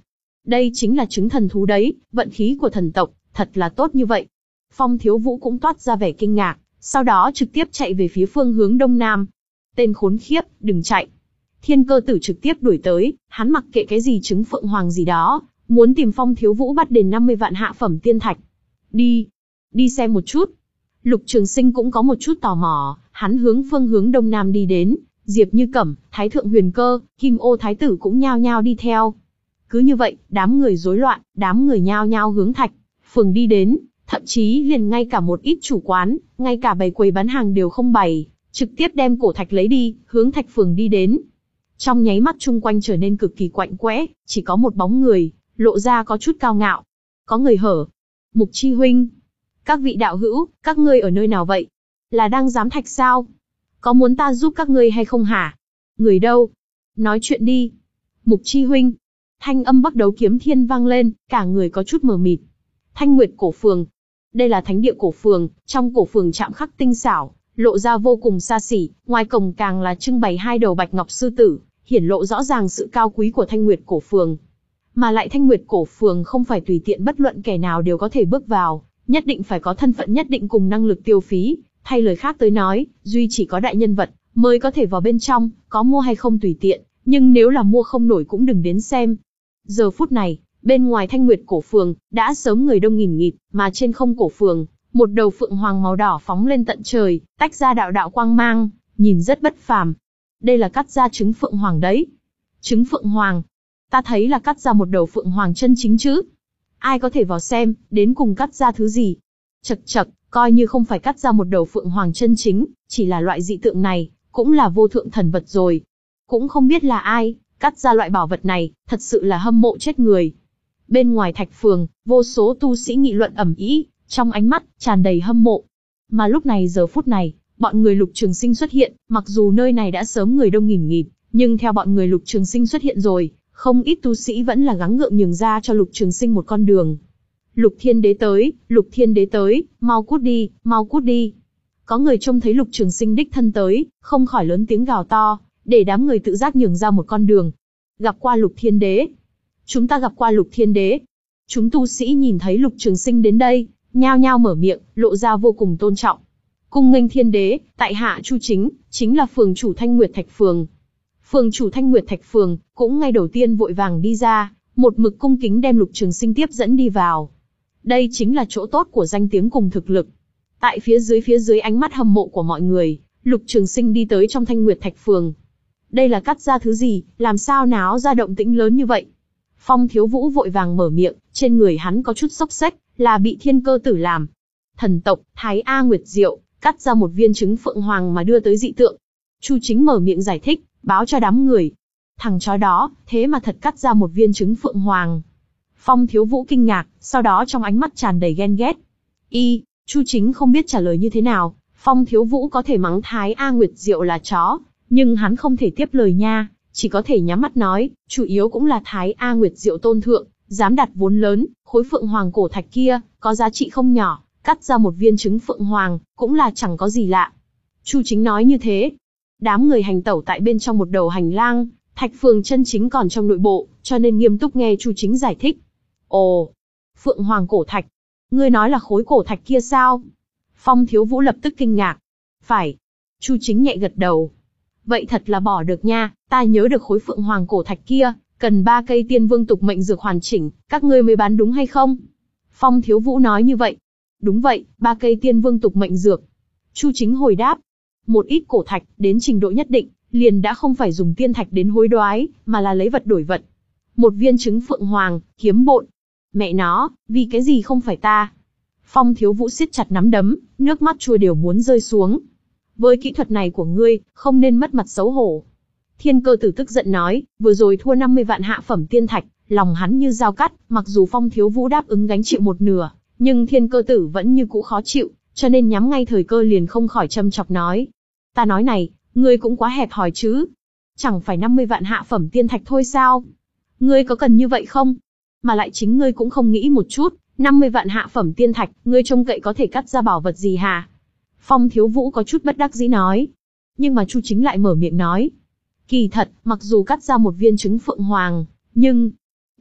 Đây chính là trứng thần thú đấy, vận khí của thần tộc, thật là tốt như vậy. Phong Thiếu Vũ cũng toát ra vẻ kinh ngạc, sau đó trực tiếp chạy về phía phương hướng đông nam. Tên khốn khiếp, đừng chạy. Thiên Cơ Tử trực tiếp đuổi tới, hắn mặc kệ cái gì trứng phượng hoàng gì đó, muốn tìm Phong Thiếu Vũ bắt đền năm mươi vạn hạ phẩm tiên thạch. Đi, đi xem một chút. Lục Trường Sinh cũng có một chút tò mò, hắn hướng phương hướng đông nam đi đến, Diệp Như Cẩm, Thái Thượng Huyền Cơ, Kim Ô Thái Tử cũng nhao nhao đi theo. Cứ như vậy, đám người rối loạn, đám người nhao nhao hướng Thạch Phường đi đến, thậm chí liền ngay cả một ít chủ quán, ngay cả bày quầy bán hàng đều không bày, trực tiếp đem cổ thạch lấy đi, hướng Thạch Phường đi đến. Trong nháy mắt chung quanh trở nên cực kỳ quạnh quẽ, chỉ có một bóng người, lộ ra có chút cao ngạo. Có người hở. Mục Chi huynh. Các vị đạo hữu, các ngươi ở nơi nào vậy? Là đang giám thạch sao? Có muốn ta giúp các ngươi hay không hả? Người đâu? Nói chuyện đi. Mục Chi huynh. Thanh âm Bắc Đấu Kiếm Thiên vang lên, cả người có chút mờ mịt. Thanh Nguyệt Cổ Phường. Đây là thánh địa cổ phường, trong cổ phường chạm khắc tinh xảo, lộ ra vô cùng xa xỉ, ngoài cổng càng là trưng bày hai đầu bạch ngọc sư tử, hiển lộ rõ ràng sự cao quý của Thanh Nguyệt Cổ Phường. Mà lại Thanh Nguyệt Cổ Phường không phải tùy tiện bất luận kẻ nào đều có thể bước vào, nhất định phải có thân phận nhất định cùng năng lực tiêu phí, thay lời khác tới nói, duy chỉ có đại nhân vật mới có thể vào bên trong, có mua hay không tùy tiện, nhưng nếu là mua không nổi cũng đừng đến xem. Giờ phút này, bên ngoài Thanh Nguyệt Cổ Phường, đã sớm người đông nghìn nghịt, mà trên không cổ phường, một đầu phượng hoàng màu đỏ phóng lên tận trời, tách ra đạo đạo quang mang, nhìn rất bất phàm. Đây là cắt ra trứng phượng hoàng đấy. Trứng phượng hoàng? Ta thấy là cắt ra một đầu phượng hoàng chân chính chứ. Ai có thể vào xem, đến cùng cắt ra thứ gì? Chậc chậc, coi như không phải cắt ra một đầu phượng hoàng chân chính, chỉ là loại dị tượng này, cũng là vô thượng thần vật rồi. Cũng không biết là ai, cắt ra loại bảo vật này, thật sự là hâm mộ chết người. Bên ngoài Thạch Phường, vô số tu sĩ nghị luận ầm ĩ, trong ánh mắt tràn đầy hâm mộ. Mà lúc này giờ phút này, bọn người Lục Trường Sinh xuất hiện, mặc dù nơi này đã sớm người đông nghìn nghịt, nhưng theo bọn người Lục Trường Sinh xuất hiện rồi, không ít tu sĩ vẫn là gắng gượng nhường ra cho Lục Trường Sinh một con đường. Lục Thiên Đế tới, Lục Thiên Đế tới, mau cút đi, mau cút đi. Có người trông thấy Lục Trường Sinh đích thân tới, không khỏi lớn tiếng gào to, để đám người tự giác nhường ra một con đường. Gặp qua Lục Thiên Đế. Chúng ta gặp qua Lục Thiên Đế. Chúng tu sĩ nhìn thấy Lục Trường Sinh đến đây, nhao nhao mở miệng, lộ ra vô cùng tôn trọng. Cung nghênh Thiên Đế, tại hạ Chu Chính, chính là phường chủ Thanh Nguyệt Thạch Phường. Phường chủ Thanh Nguyệt Thạch Phường, cũng ngay đầu tiên vội vàng đi ra, một mực cung kính đem Lục Trường Sinh tiếp dẫn đi vào. Đây chính là chỗ tốt của danh tiếng cùng thực lực. Tại phía dưới phía dưới ánh mắt hâm mộ của mọi người, Lục Trường Sinh đi tới trong Thanh Nguyệt Thạch Phường. Đây là cắt ra thứ gì, làm sao náo ra động tĩnh lớn như vậy? Phong Thiếu Vũ vội vàng mở miệng, trên người hắn có chút xốc xếch, là bị Thiên Cơ Tử làm. Thần tộc, Thái A Nguyệt Diệu, cắt ra một viên trứng phượng hoàng mà đưa tới dị tượng. Chu Chính mở miệng giải thích, báo cho đám người. Thằng chó đó, thế mà thật cắt ra một viên trứng phượng hoàng. Phong Thiếu Vũ kinh ngạc, sau đó trong ánh mắt tràn đầy ghen ghét. Y, Chu Chính không biết trả lời như thế nào, Phong Thiếu Vũ có thể mắng Thái A Nguyệt Diệu là chó, nhưng hắn không thể tiếp lời nha, chỉ có thể nhắm mắt nói, chủ yếu cũng là Thái A Nguyệt Diệu tôn thượng, dám đặt vốn lớn, khối phượng hoàng cổ thạch kia, có giá trị không nhỏ, cắt ra một viên trứng phượng hoàng, cũng là chẳng có gì lạ. Chu Chính nói như thế. Đám người hành tẩu tại bên trong một đầu hành lang, Thạch Phường chân chính còn trong nội bộ, cho nên nghiêm túc nghe Chu Chính giải thích. Ồ, phượng hoàng cổ thạch. Ngươi nói là khối cổ thạch kia sao? Phong Thiếu Vũ lập tức kinh ngạc. Phải. Chu Chính nhẹ gật đầu. Vậy thật là bỏ được nha, ta nhớ được khối phượng hoàng cổ thạch kia, cần ba cây tiên vương tục mệnh dược hoàn chỉnh, các ngươi mới bán đúng hay không? Phong Thiếu Vũ nói như vậy. Đúng vậy, ba cây tiên vương tục mệnh dược. Chu Chính hồi đáp. Một ít cổ thạch, đến trình độ nhất định, liền đã không phải dùng tiên thạch đến hối đoái, mà là lấy vật đổi vật. Một viên trứng phượng hoàng, kiếm bộn. Mẹ nó, vì cái gì không phải ta? Phong Thiếu Vũ siết chặt nắm đấm, nước mắt chua đều muốn rơi xuống. Với kỹ thuật này của ngươi, không nên mất mặt xấu hổ. Thiên Cơ Tử tức giận nói, vừa rồi thua năm mươi vạn hạ phẩm tiên thạch, lòng hắn như dao cắt, mặc dù Phong Thiếu Vũ đáp ứng gánh chịu một nửa, nhưng Thiên Cơ Tử vẫn như cũ khó chịu, cho nên nhắm ngay thời cơ liền không khỏi châm chọc nói. Ta nói này, ngươi cũng quá hẹp hòi chứ. Chẳng phải năm mươi vạn hạ phẩm tiên thạch thôi sao? Ngươi có cần như vậy không? Mà lại chính ngươi cũng không nghĩ một chút, năm mươi vạn hạ phẩm tiên thạch, ngươi trông cậy có thể cắt ra bảo vật gì hả? Phong Thiếu Vũ có chút bất đắc dĩ nói. Nhưng mà Chu Chính lại mở miệng nói. Kỳ thật, mặc dù cắt ra một viên trứng phượng hoàng, nhưng...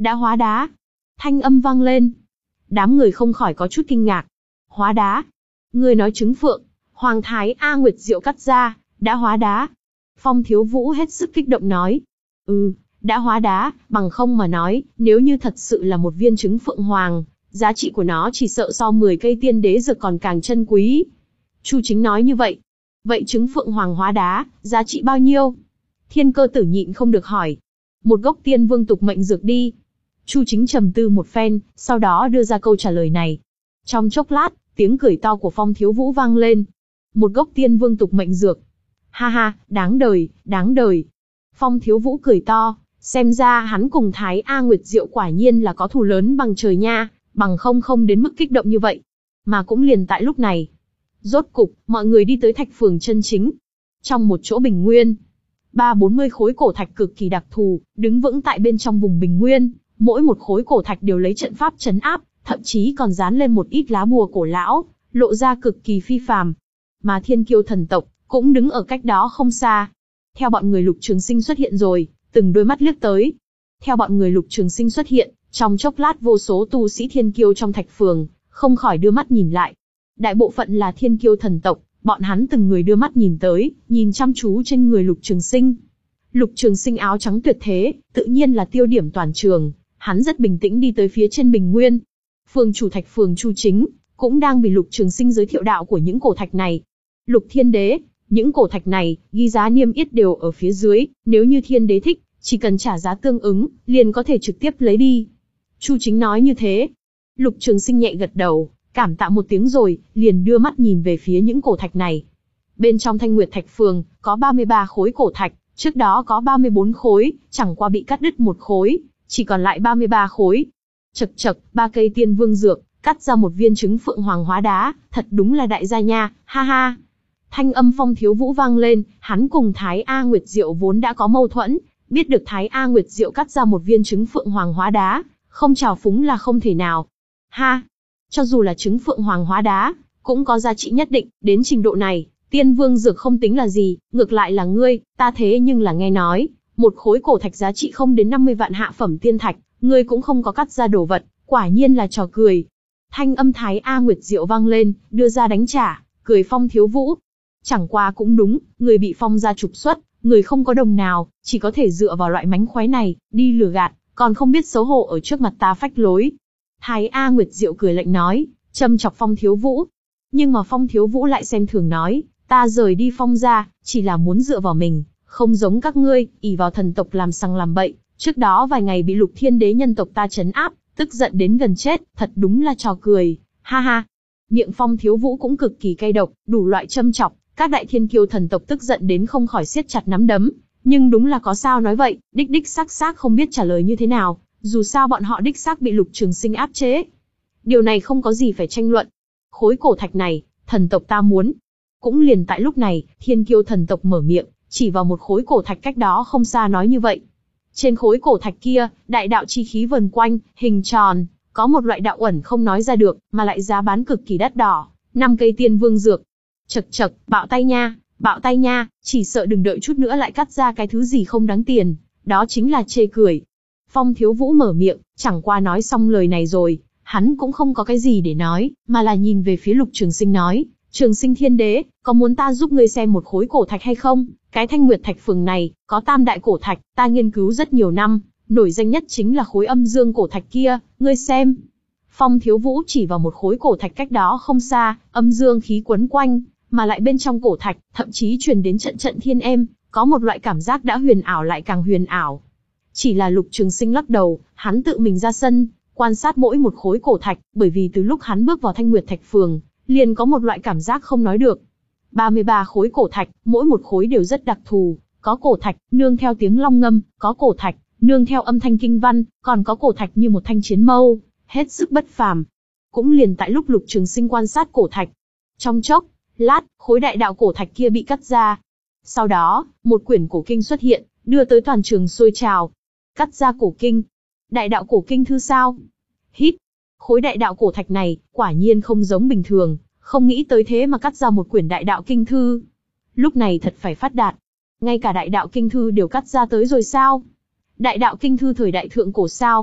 Đã hóa đá. Thanh âm vang lên. Đám người không khỏi có chút kinh ngạc. Hóa đá? Ngươi nói trứng phượng, Hoàng Thái A Nguyệt Diệu cắt ra, đã hóa đá. Phong Thiếu Vũ hết sức kích động nói. Ừ, đã hóa đá, bằng không mà nói, nếu như thật sự là một viên trứng phượng hoàng, giá trị của nó chỉ sợ so mười cây tiên đế dược còn càng chân quý. Chu Chính nói như vậy. Vậy trứng phượng hoàng hóa đá, giá trị bao nhiêu? Thiên Cơ Tử nhịn không được hỏi. Một gốc tiên vương tục mệnh dược đi. Chu Chính trầm tư một phen, sau đó đưa ra câu trả lời này. Trong chốc lát, tiếng cười to của Phong Thiếu Vũ vang lên. Một gốc tiên vương tục mệnh dược. Ha ha, đáng đời, đáng đời. Phong Thiếu Vũ cười to, xem ra hắn cùng Thái A Nguyệt Diệu quả nhiên là có thù lớn bằng trời nha, bằng không không đến mức kích động như vậy. Mà cũng liền tại lúc này. Rốt cục, mọi người đi tới thạch phường chân chính. Trong một chỗ bình nguyên, ba bốn mươi khối cổ thạch cực kỳ đặc thù, đứng vững tại bên trong vùng bình nguyên. Mỗi một khối cổ thạch đều lấy trận pháp trấn áp, thậm chí còn dán lên một ít lá bùa cổ lão, lộ ra cực kỳ phi phàm. Mà Thiên Kiêu thần tộc cũng đứng ở cách đó không xa. Theo bọn người Lục Trường Sinh xuất hiện rồi, từng đôi mắt liếc tới. Theo bọn người Lục Trường Sinh xuất hiện, trong chốc lát vô số tu sĩ Thiên Kiêu trong thạch phường không khỏi đưa mắt nhìn lại. Đại bộ phận là Thiên Kiêu thần tộc, bọn hắn từng người đưa mắt nhìn tới, nhìn chăm chú trên người Lục Trường Sinh. Lục Trường Sinh áo trắng tuyệt thế, tự nhiên là tiêu điểm toàn trường. Hắn rất bình tĩnh đi tới phía trên bình nguyên. Phường chủ thạch phường Chu Chính cũng đang vì Lục Trường Sinh giới thiệu đạo của những cổ thạch này. Lục Thiên Đế, những cổ thạch này ghi giá niêm yết đều ở phía dưới, nếu như Thiên Đế thích, chỉ cần trả giá tương ứng, liền có thể trực tiếp lấy đi. Chu Chính nói như thế. Lục Trường Sinh nhẹ gật đầu, cảm tạ một tiếng rồi, liền đưa mắt nhìn về phía những cổ thạch này. Bên trong Thanh Nguyệt Thạch Phường có ba mươi ba khối cổ thạch, trước đó có ba mươi bốn khối, chẳng qua bị cắt đứt một khối, chỉ còn lại ba mươi ba khối. Chậc chậc, ba cây tiên vương dược, cắt ra một viên trứng phượng hoàng hóa đá, thật đúng là đại gia nha, ha ha. Thanh âm Phong Thiếu Vũ vang lên, hắn cùng Thái A Nguyệt Diệu vốn đã có mâu thuẫn, biết được Thái A Nguyệt Diệu cắt ra một viên trứng phượng hoàng hóa đá, không trào phúng là không thể nào. Ha, cho dù là trứng phượng hoàng hóa đá, cũng có giá trị nhất định, đến trình độ này, tiên vương dược không tính là gì, ngược lại là ngươi, ta thế nhưng là nghe nói, một khối cổ thạch giá trị không đến năm mươi vạn hạ phẩm tiên thạch, ngươi cũng không có cắt ra đồ vật, quả nhiên là trò cười. Thanh âm Thái A Nguyệt Diệu vang lên, đưa ra đánh trả, cười Phong Thiếu Vũ. Chẳng qua cũng đúng, người bị Phong gia trục xuất, người không có đồng nào, chỉ có thể dựa vào loại mánh khóe này, đi lừa gạt, còn không biết xấu hổ ở trước mặt ta phách lối. Thái A Nguyệt Diệu cười lạnh nói, châm chọc Phong Thiếu Vũ. Nhưng mà Phong Thiếu Vũ lại xem thường nói, ta rời đi Phong gia, chỉ là muốn dựa vào mình, không giống các ngươi, ỷ vào thần tộc làm sằng làm bậy. Trước đó vài ngày bị Lục Thiên Đế nhân tộc ta trấn áp, tức giận đến gần chết, thật đúng là trò cười, ha ha. Miệng Phong Thiếu Vũ cũng cực kỳ cay độc, đủ loại châm chọc, các đại thiên kiêu thần tộc tức giận đến không khỏi siết chặt nắm đấm. Nhưng đúng là có sao nói vậy, đích đích xác xác không biết trả lời như thế nào, dù sao bọn họ đích xác bị Lục Trường Sinh áp chế. Điều này không có gì phải tranh luận. Khối cổ thạch này, thần tộc ta muốn. Cũng liền tại lúc này, thiên kiêu thần tộc mở miệng, chỉ vào một khối cổ thạch cách đó không xa nói như vậy. Trên khối cổ thạch kia, đại đạo chi khí vần quanh, hình tròn, có một loại đạo ẩn không nói ra được, mà lại giá bán cực kỳ đắt đỏ, năm cây tiên vương dược. Chậc chậc, bạo tay nha, bạo tay nha, chỉ sợ đừng đợi chút nữa lại cắt ra cái thứ gì không đáng tiền, đó chính là chê cười. Phong Thiếu Vũ mở miệng, chẳng qua nói xong lời này rồi, hắn cũng không có cái gì để nói, mà là nhìn về phía Lục Trường Sinh nói, Trường Sinh Thiên Đế, có muốn ta giúp ngươi xem một khối cổ thạch hay không? Cái Thanh Nguyệt Thạch Phường này, có tam đại cổ thạch, ta nghiên cứu rất nhiều năm, nổi danh nhất chính là khối âm dương cổ thạch kia, ngươi xem. Phong Thiếu Vũ chỉ vào một khối cổ thạch cách đó không xa, âm dương khí quấn quanh, mà lại bên trong cổ thạch, thậm chí truyền đến trận trận thiên êm, có một loại cảm giác đã huyền ảo lại càng huyền ảo. Chỉ là Lục Trường Sinh lắc đầu, hắn tự mình ra sân, quan sát mỗi một khối cổ thạch, bởi vì từ lúc hắn bước vào Thanh Nguyệt Thạch Phường, liền có một loại cảm giác không nói được. ba mươi ba khối cổ thạch, mỗi một khối đều rất đặc thù, có cổ thạch nương theo tiếng long ngâm, có cổ thạch nương theo âm thanh kinh văn, còn có cổ thạch như một thanh chiến mâu, hết sức bất phàm. Cũng liền tại lúc Lục Trường Sinh quan sát cổ thạch, trong chốc lát, khối đại đạo cổ thạch kia bị cắt ra. Sau đó, một quyển cổ kinh xuất hiện, đưa tới toàn trường sôi trào. Cắt ra cổ kinh, đại đạo cổ kinh thư sao? Hít, khối đại đạo cổ thạch này, quả nhiên không giống bình thường, không nghĩ tới thế mà cắt ra một quyển đại đạo kinh thư. Lúc này thật phải phát đạt, ngay cả đại đạo kinh thư đều cắt ra tới rồi sao? Đại đạo kinh thư thời đại thượng cổ sao?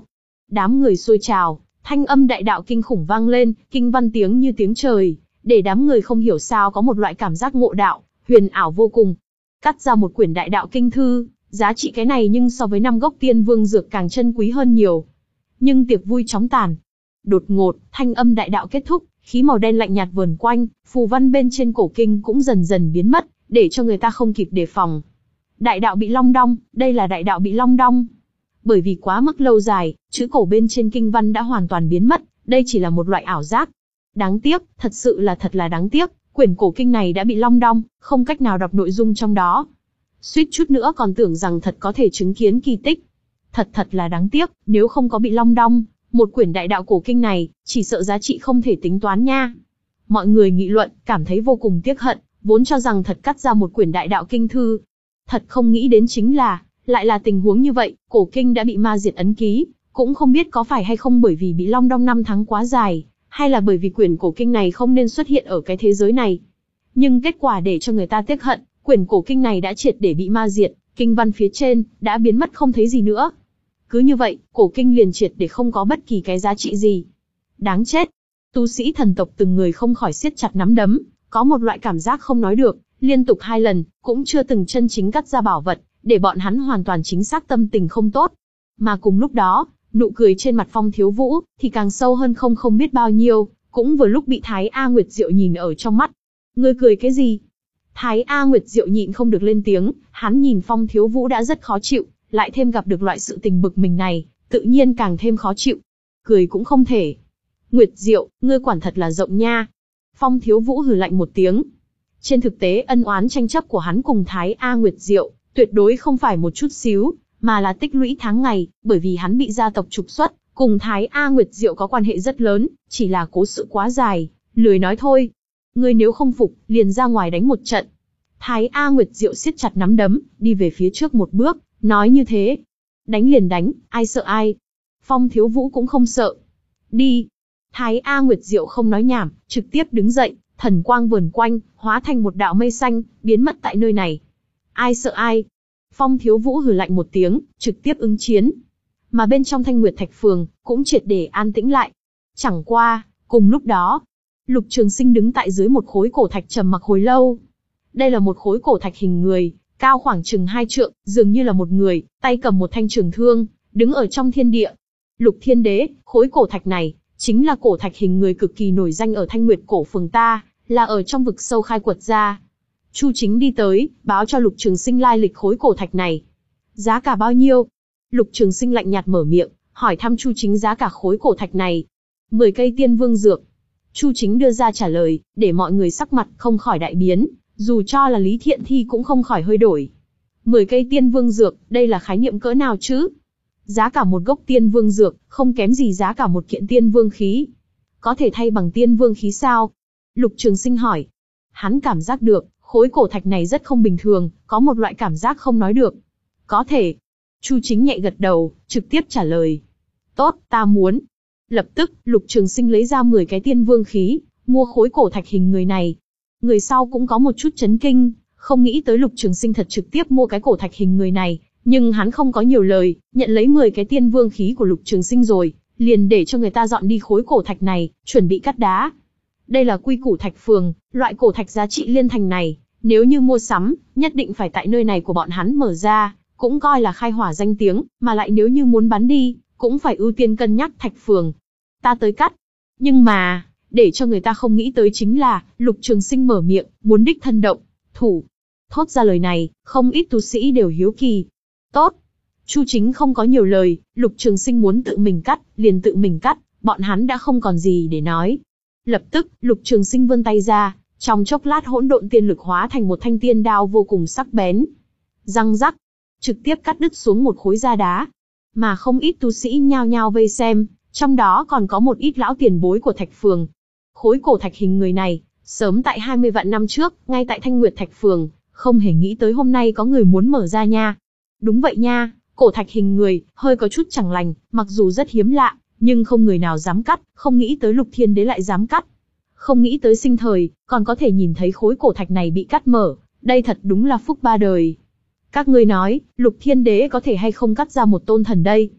Đám người xôi trào, thanh âm đại đạo kinh khủng vang lên, kinh văn tiếng như tiếng trời, để đám người không hiểu sao có một loại cảm giác ngộ đạo, huyền ảo vô cùng. Cắt ra một quyển đại đạo kinh thư, giá trị cái này nhưng so với năm gốc tiên vương dược càng chân quý hơn nhiều. Nhưng tiệc vui chóng tàn. Đột ngột, thanh âm đại đạo kết thúc, khí màu đen lạnh nhạt vờn quanh, phù văn bên trên cổ kinh cũng dần dần biến mất, để cho người ta không kịp đề phòng. Đại đạo bị long đong, đây là đại đạo bị long đong. Bởi vì quá mức lâu dài, chữ cổ bên trên kinh văn đã hoàn toàn biến mất, đây chỉ là một loại ảo giác. Đáng tiếc, thật sự là thật là đáng tiếc, quyển cổ kinh này đã bị long đong, không cách nào đọc nội dung trong đó. Suýt chút nữa còn tưởng rằng thật có thể chứng kiến kỳ tích. Thật thật là đáng tiếc, nếu không có bị long đong, một quyển đại đạo cổ kinh này, chỉ sợ giá trị không thể tính toán nha. Mọi người nghị luận, cảm thấy vô cùng tiếc hận, vốn cho rằng thật cắt ra một quyển đại đạo kinh thư. Thật không nghĩ đến chính là, lại là tình huống như vậy, cổ kinh đã bị ma diệt ấn ký, cũng không biết có phải hay không bởi vì bị long đong năm tháng quá dài, hay là bởi vì quyển cổ kinh này không nên xuất hiện ở cái thế giới này. Nhưng kết quả để cho người ta tiếc hận, quyển cổ kinh này đã triệt để bị ma diệt, kinh văn phía trên đã biến mất không thấy gì nữa. Cứ như vậy, cổ kinh liền triệt để không có bất kỳ cái giá trị gì. Đáng chết. Tu sĩ thần tộc từng người không khỏi siết chặt nắm đấm, có một loại cảm giác không nói được, liên tục hai lần, cũng chưa từng chân chính cắt ra bảo vật, để bọn hắn hoàn toàn chính xác tâm tình không tốt. Mà cùng lúc đó, nụ cười trên mặt Phong Thiếu Vũ, thì càng sâu hơn không không biết bao nhiêu, cũng vừa lúc bị Thái A Nguyệt Diệu nhìn ở trong mắt. Ngươi cười cái gì? Thái A Nguyệt Diệu nhịn không được lên tiếng, hắn nhìn Phong Thiếu Vũ đã rất khó chịu, lại thêm gặp được loại sự tình bực mình này, tự nhiên càng thêm khó chịu. Cười cũng không thể. Nguyệt Diệu, ngươi quản thật là rộng nha. Phong Thiếu Vũ hừ lạnh một tiếng. Trên thực tế ân oán tranh chấp của hắn cùng Thái A Nguyệt Diệu, tuyệt đối không phải một chút xíu, mà là tích lũy tháng ngày, bởi vì hắn bị gia tộc trục xuất, cùng Thái A Nguyệt Diệu có quan hệ rất lớn, chỉ là cố sự quá dài, lười nói thôi. Ngươi nếu không phục, liền ra ngoài đánh một trận. Thái A Nguyệt Diệu siết chặt nắm đấm, đi về phía trước một bước, nói như thế. Đánh liền đánh, ai sợ ai. Phong Thiếu Vũ cũng không sợ. Đi. Thái A Nguyệt Diệu không nói nhảm, trực tiếp đứng dậy, thần quang vờn quanh, hóa thành một đạo mây xanh, biến mất tại nơi này. Ai sợ ai? Phong Thiếu Vũ hừ lạnh một tiếng, trực tiếp ứng chiến. Mà bên trong Thanh Nguyệt Thạch Phường, cũng triệt để an tĩnh lại. Chẳng qua, cùng lúc đó, Lục Trường Sinh đứng tại dưới một khối cổ thạch trầm mặc hồi lâu. Đây là một khối cổ thạch hình người, cao khoảng chừng hai trượng, dường như là một người, tay cầm một thanh trường thương, đứng ở trong thiên địa. Lục Thiên Đế, khối cổ thạch này, chính là cổ thạch hình người cực kỳ nổi danh ở Thanh Nguyệt cổ phường ta, là ở trong vực sâu khai quật ra. Chu Chính đi tới, báo cho Lục Trường Sinh lai lịch khối cổ thạch này. Giá cả bao nhiêu? Lục Trường Sinh lạnh nhạt mở miệng, hỏi thăm Chu Chính giá cả khối cổ thạch này. mười cây tiên vương dược. Chu Chính đưa ra trả lời, để mọi người sắc mặt không khỏi đại biến, dù cho là Lý Thiện Thi cũng không khỏi hơi đổi. mười cây tiên vương dược, đây là khái niệm cỡ nào chứ? Giá cả một gốc tiên vương dược, không kém gì giá cả một kiện tiên vương khí. Có thể thay bằng tiên vương khí sao? Lục Trường Sinh hỏi. Hắn cảm giác được, khối cổ thạch này rất không bình thường, có một loại cảm giác không nói được. Có thể. Chu Chính nhẹ gật đầu, trực tiếp trả lời. Tốt, ta muốn. Lập tức, Lục Trường Sinh lấy ra mười cái tiên vương khí, mua khối cổ thạch hình người này. Người sau cũng có một chút chấn kinh, không nghĩ tới Lục Trường Sinh thật trực tiếp mua cái cổ thạch hình người này, nhưng hắn không có nhiều lời, nhận lấy mười cái tiên vương khí của Lục Trường Sinh rồi, liền để cho người ta dọn đi khối cổ thạch này, chuẩn bị cắt đá. Đây là quy củ thạch phường, loại cổ thạch giá trị liên thành này, nếu như mua sắm, nhất định phải tại nơi này của bọn hắn mở ra, cũng coi là khai hỏa danh tiếng, mà lại nếu như muốn bán đi, cũng phải ưu tiên cân nhắc thạch phường. Ta tới cắt. Nhưng mà, để cho người ta không nghĩ tới chính là, Lục Trường Sinh mở miệng, muốn đích thân động thủ. Thốt ra lời này, không ít tu sĩ đều hiếu kỳ. Tốt. Chu Chính không có nhiều lời, Lục Trường Sinh muốn tự mình cắt, liền tự mình cắt, bọn hắn đã không còn gì để nói. Lập tức, Lục Trường Sinh vươn tay ra, trong chốc lát hỗn độn tiên lực hóa thành một thanh tiên đao vô cùng sắc bén. Răng rắc, trực tiếp cắt đứt xuống một khối da đá. Mà không ít tu sĩ nhao nhao vây xem, trong đó còn có một ít lão tiền bối của thạch phường. Khối cổ thạch hình người này, sớm tại hai mươi vạn năm trước, ngay tại Thanh Nguyệt Thạch Phường, không hề nghĩ tới hôm nay có người muốn mở ra nha. Đúng vậy nha, cổ thạch hình người, hơi có chút chẳng lành, mặc dù rất hiếm lạ, nhưng không người nào dám cắt, không nghĩ tới Lục Thiên Đế lại dám cắt. Không nghĩ tới sinh thời, còn có thể nhìn thấy khối cổ thạch này bị cắt mở, đây thật đúng là phúc ba đời. Các ngươi nói, Lục Thiên Đế có thể hay không cắt ra một tôn thần đây?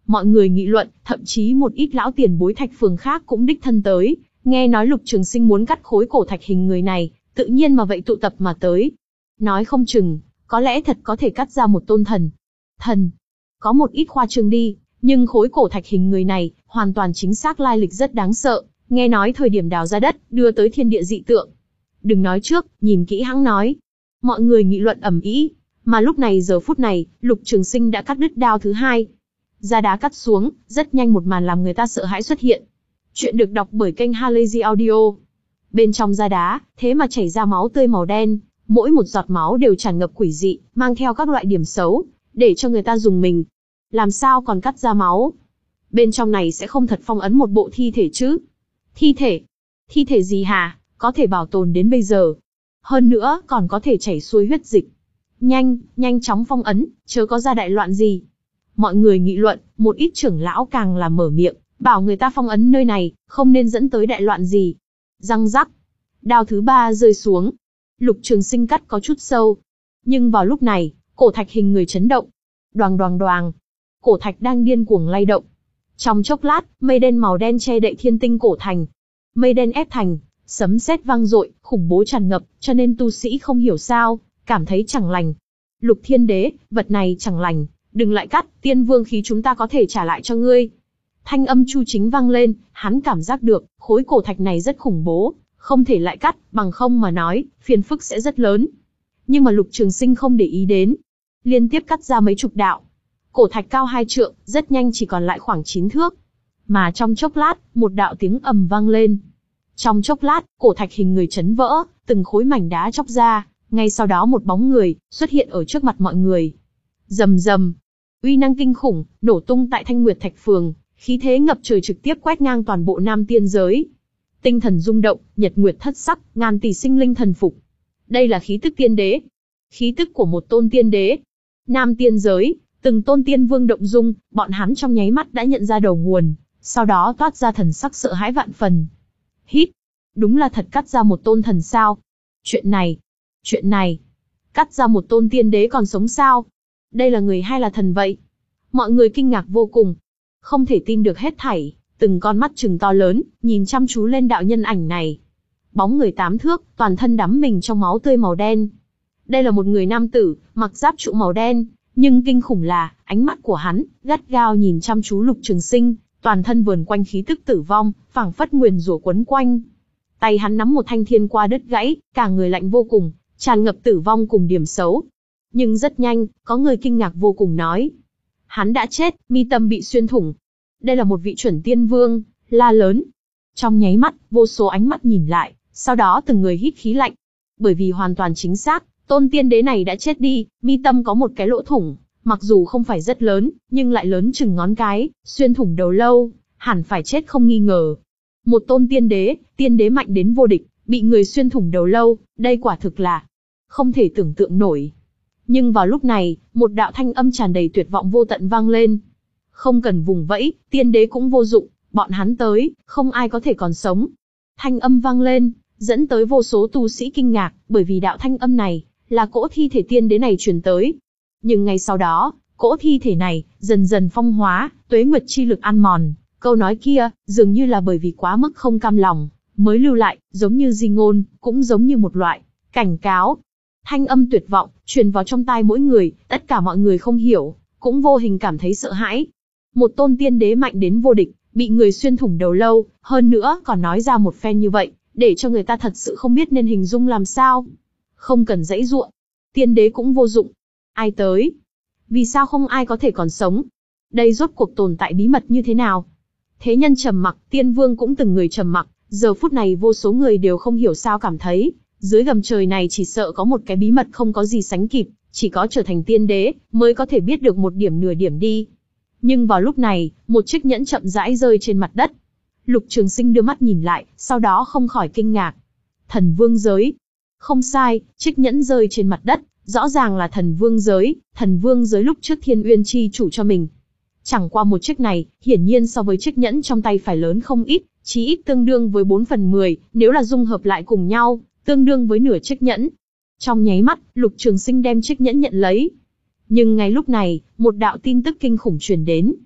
Mọi người nghị luận, thậm chí một ít lão tiền bối Thạch Phường khác cũng đích thân tới, nghe nói Lục Trường Sinh muốn cắt khối cổ thạch hình người này, tự nhiên mà vậy tụ tập mà tới. Nói không chừng, có lẽ thật có thể cắt ra một tôn thần. Thần, có một ít khoa trương đi, nhưng khối cổ thạch hình người này, hoàn toàn chính xác lai lịch rất đáng sợ, nghe nói thời điểm đào ra đất, đưa tới thiên địa dị tượng. Đừng nói trước, nhìn kỹ hãng nói. Mọi người nghị luận ầm ĩ, mà lúc này giờ phút này, Lục Trường Sinh đã cắt đứt đao thứ hai. Ra đá cắt xuống, rất nhanh một màn làm người ta sợ hãi xuất hiện. Chuyện được đọc bởi kênh Halazy Audio. Bên trong da đá, thế mà chảy ra máu tươi màu đen, mỗi một giọt máu đều tràn ngập quỷ dị, mang theo các loại điểm xấu, để cho người ta rùng mình. Làm sao còn cắt ra máu? Bên trong này sẽ không thật phong ấn một bộ thi thể chứ? Thi thể? Thi thể gì hả? Có thể bảo tồn đến bây giờ. Hơn nữa, còn có thể chảy xuôi huyết dịch. Nhanh, nhanh chóng phong ấn, chớ có ra đại loạn gì. Mọi người nghị luận, một ít trưởng lão càng là mở miệng, bảo người ta phong ấn nơi này, không nên dẫn tới đại loạn gì. Răng rắc. Đao thứ ba rơi xuống. Lục Trường Sinh cắt có chút sâu. Nhưng vào lúc này, cổ thạch hình người chấn động. Đoàng đoàng đoàng. Cổ thạch đang điên cuồng lay động. Trong chốc lát, mây đen màu đen che đậy thiên tinh cổ thành. Mây đen ép thành, sấm sét vang dội, khủng bố tràn ngập, cho nên tu sĩ không hiểu sao, cảm thấy chẳng lành. Lục Thiên Đế, vật này chẳng lành, đừng lại cắt, tiên vương khí chúng ta có thể trả lại cho ngươi. Thanh âm Chu Chính vang lên, hắn cảm giác được, khối cổ thạch này rất khủng bố, không thể lại cắt, bằng không mà nói, phiền phức sẽ rất lớn. Nhưng mà Lục Trường Sinh không để ý đến, liên tiếp cắt ra mấy chục đạo. Cổ thạch cao hai trượng, rất nhanh chỉ còn lại khoảng chín thước. Mà trong chốc lát, một đạo tiếng ầm vang lên. Trong chốc lát, cổ thạch hình người chấn vỡ, từng khối mảnh đá chóc ra, ngay sau đó một bóng người xuất hiện ở trước mặt mọi người. Rầm rầm, uy năng kinh khủng nổ tung tại Thanh Nguyệt Thạch Phường, khí thế ngập trời trực tiếp quét ngang toàn bộ Nam Tiên giới. Tinh thần rung động, nhật nguyệt thất sắc, ngàn tỷ sinh linh thần phục. Đây là khí tức tiên đế, khí tức của một tôn tiên đế. Nam Tiên giới, từng tôn tiên vương động dung, bọn hắn trong nháy mắt đã nhận ra đầu nguồn, sau đó toát ra thần sắc sợ hãi vạn phần. Hít, đúng là thật cắt ra một tôn thần sao? Chuyện này, chuyện này, cắt ra một tôn tiên đế còn sống sao? Đây là người hay là thần vậy? Mọi người kinh ngạc vô cùng, không thể tin được hết thảy, từng con mắt trừng to lớn, nhìn chăm chú lên đạo nhân ảnh này. Bóng người tám thước, toàn thân đắm mình trong máu tươi màu đen. Đây là một người nam tử, mặc giáp trụ màu đen, nhưng kinh khủng là, ánh mắt của hắn, gắt gao nhìn chăm chú Lục Trường Sinh, toàn thân vờn quanh khí tức tử vong, phảng phất nguyền rủa quấn quanh. Tay hắn nắm một thanh thiên qua đứt gãy, cả người lạnh vô cùng, tràn ngập tử vong cùng điểm xấu. Nhưng rất nhanh, có người kinh ngạc vô cùng nói. Hắn đã chết, mi tâm bị xuyên thủng. Đây là một vị chuẩn tiên vương, la lớn. Trong nháy mắt, vô số ánh mắt nhìn lại, sau đó từng người hít khí lạnh. Bởi vì hoàn toàn chính xác, tôn tiên đế này đã chết đi, mi tâm có một cái lỗ thủng, mặc dù không phải rất lớn, nhưng lại lớn chừng ngón cái, xuyên thủng đầu lâu, hẳn phải chết không nghi ngờ. Một tôn tiên đế, tiên đế mạnh đến vô địch, bị người xuyên thủng đầu lâu, đây quả thực là không thể tưởng tượng nổi. Nhưng vào lúc này, một đạo thanh âm tràn đầy tuyệt vọng vô tận vang lên. Không cần vùng vẫy, tiên đế cũng vô dụng, bọn hắn tới, không ai có thể còn sống. Thanh âm vang lên, dẫn tới vô số tu sĩ kinh ngạc, bởi vì đạo thanh âm này, là cỗ thi thể tiên đế này truyền tới. Nhưng ngay sau đó, cỗ thi thể này, dần dần phong hóa, tuế nguyệt chi lực ăn mòn. Câu nói kia, dường như là bởi vì quá mức không cam lòng, mới lưu lại, giống như di ngôn, cũng giống như một loại cảnh cáo. Thanh âm tuyệt vọng, truyền vào trong tai mỗi người, tất cả mọi người không hiểu, cũng vô hình cảm thấy sợ hãi. Một tôn tiên đế mạnh đến vô địch, bị người xuyên thủng đầu lâu, hơn nữa còn nói ra một phen như vậy, để cho người ta thật sự không biết nên hình dung làm sao. Không cần giãy giụa, tiên đế cũng vô dụng. Ai tới? Vì sao không ai có thể còn sống? Đây rốt cuộc tồn tại bí mật như thế nào? Thế nhân trầm mặc, tiên vương cũng từng người trầm mặc, giờ phút này vô số người đều không hiểu sao cảm thấy, dưới gầm trời này chỉ sợ có một cái bí mật không có gì sánh kịp, chỉ có trở thành tiên đế, mới có thể biết được một điểm nửa điểm đi. Nhưng vào lúc này, một chiếc nhẫn chậm rãi rơi trên mặt đất. Lục Trường Sinh đưa mắt nhìn lại, sau đó không khỏi kinh ngạc. Thần vương giới. Không sai, chiếc nhẫn rơi trên mặt đất, rõ ràng là thần vương giới, thần vương giới lúc trước Thiên Uyên chi chủ cho mình. Chẳng qua một chiếc này, hiển nhiên so với chiếc nhẫn trong tay phải lớn không ít, chí ít tương đương với bốn phần mười, nếu là dung hợp lại cùng nhau, tương đương với nửa chiếc nhẫn. Trong nháy mắt, Lục Trường Sinh đem chiếc nhẫn nhận lấy. Nhưng ngay lúc này, một đạo tin tức kinh khủng truyền đến.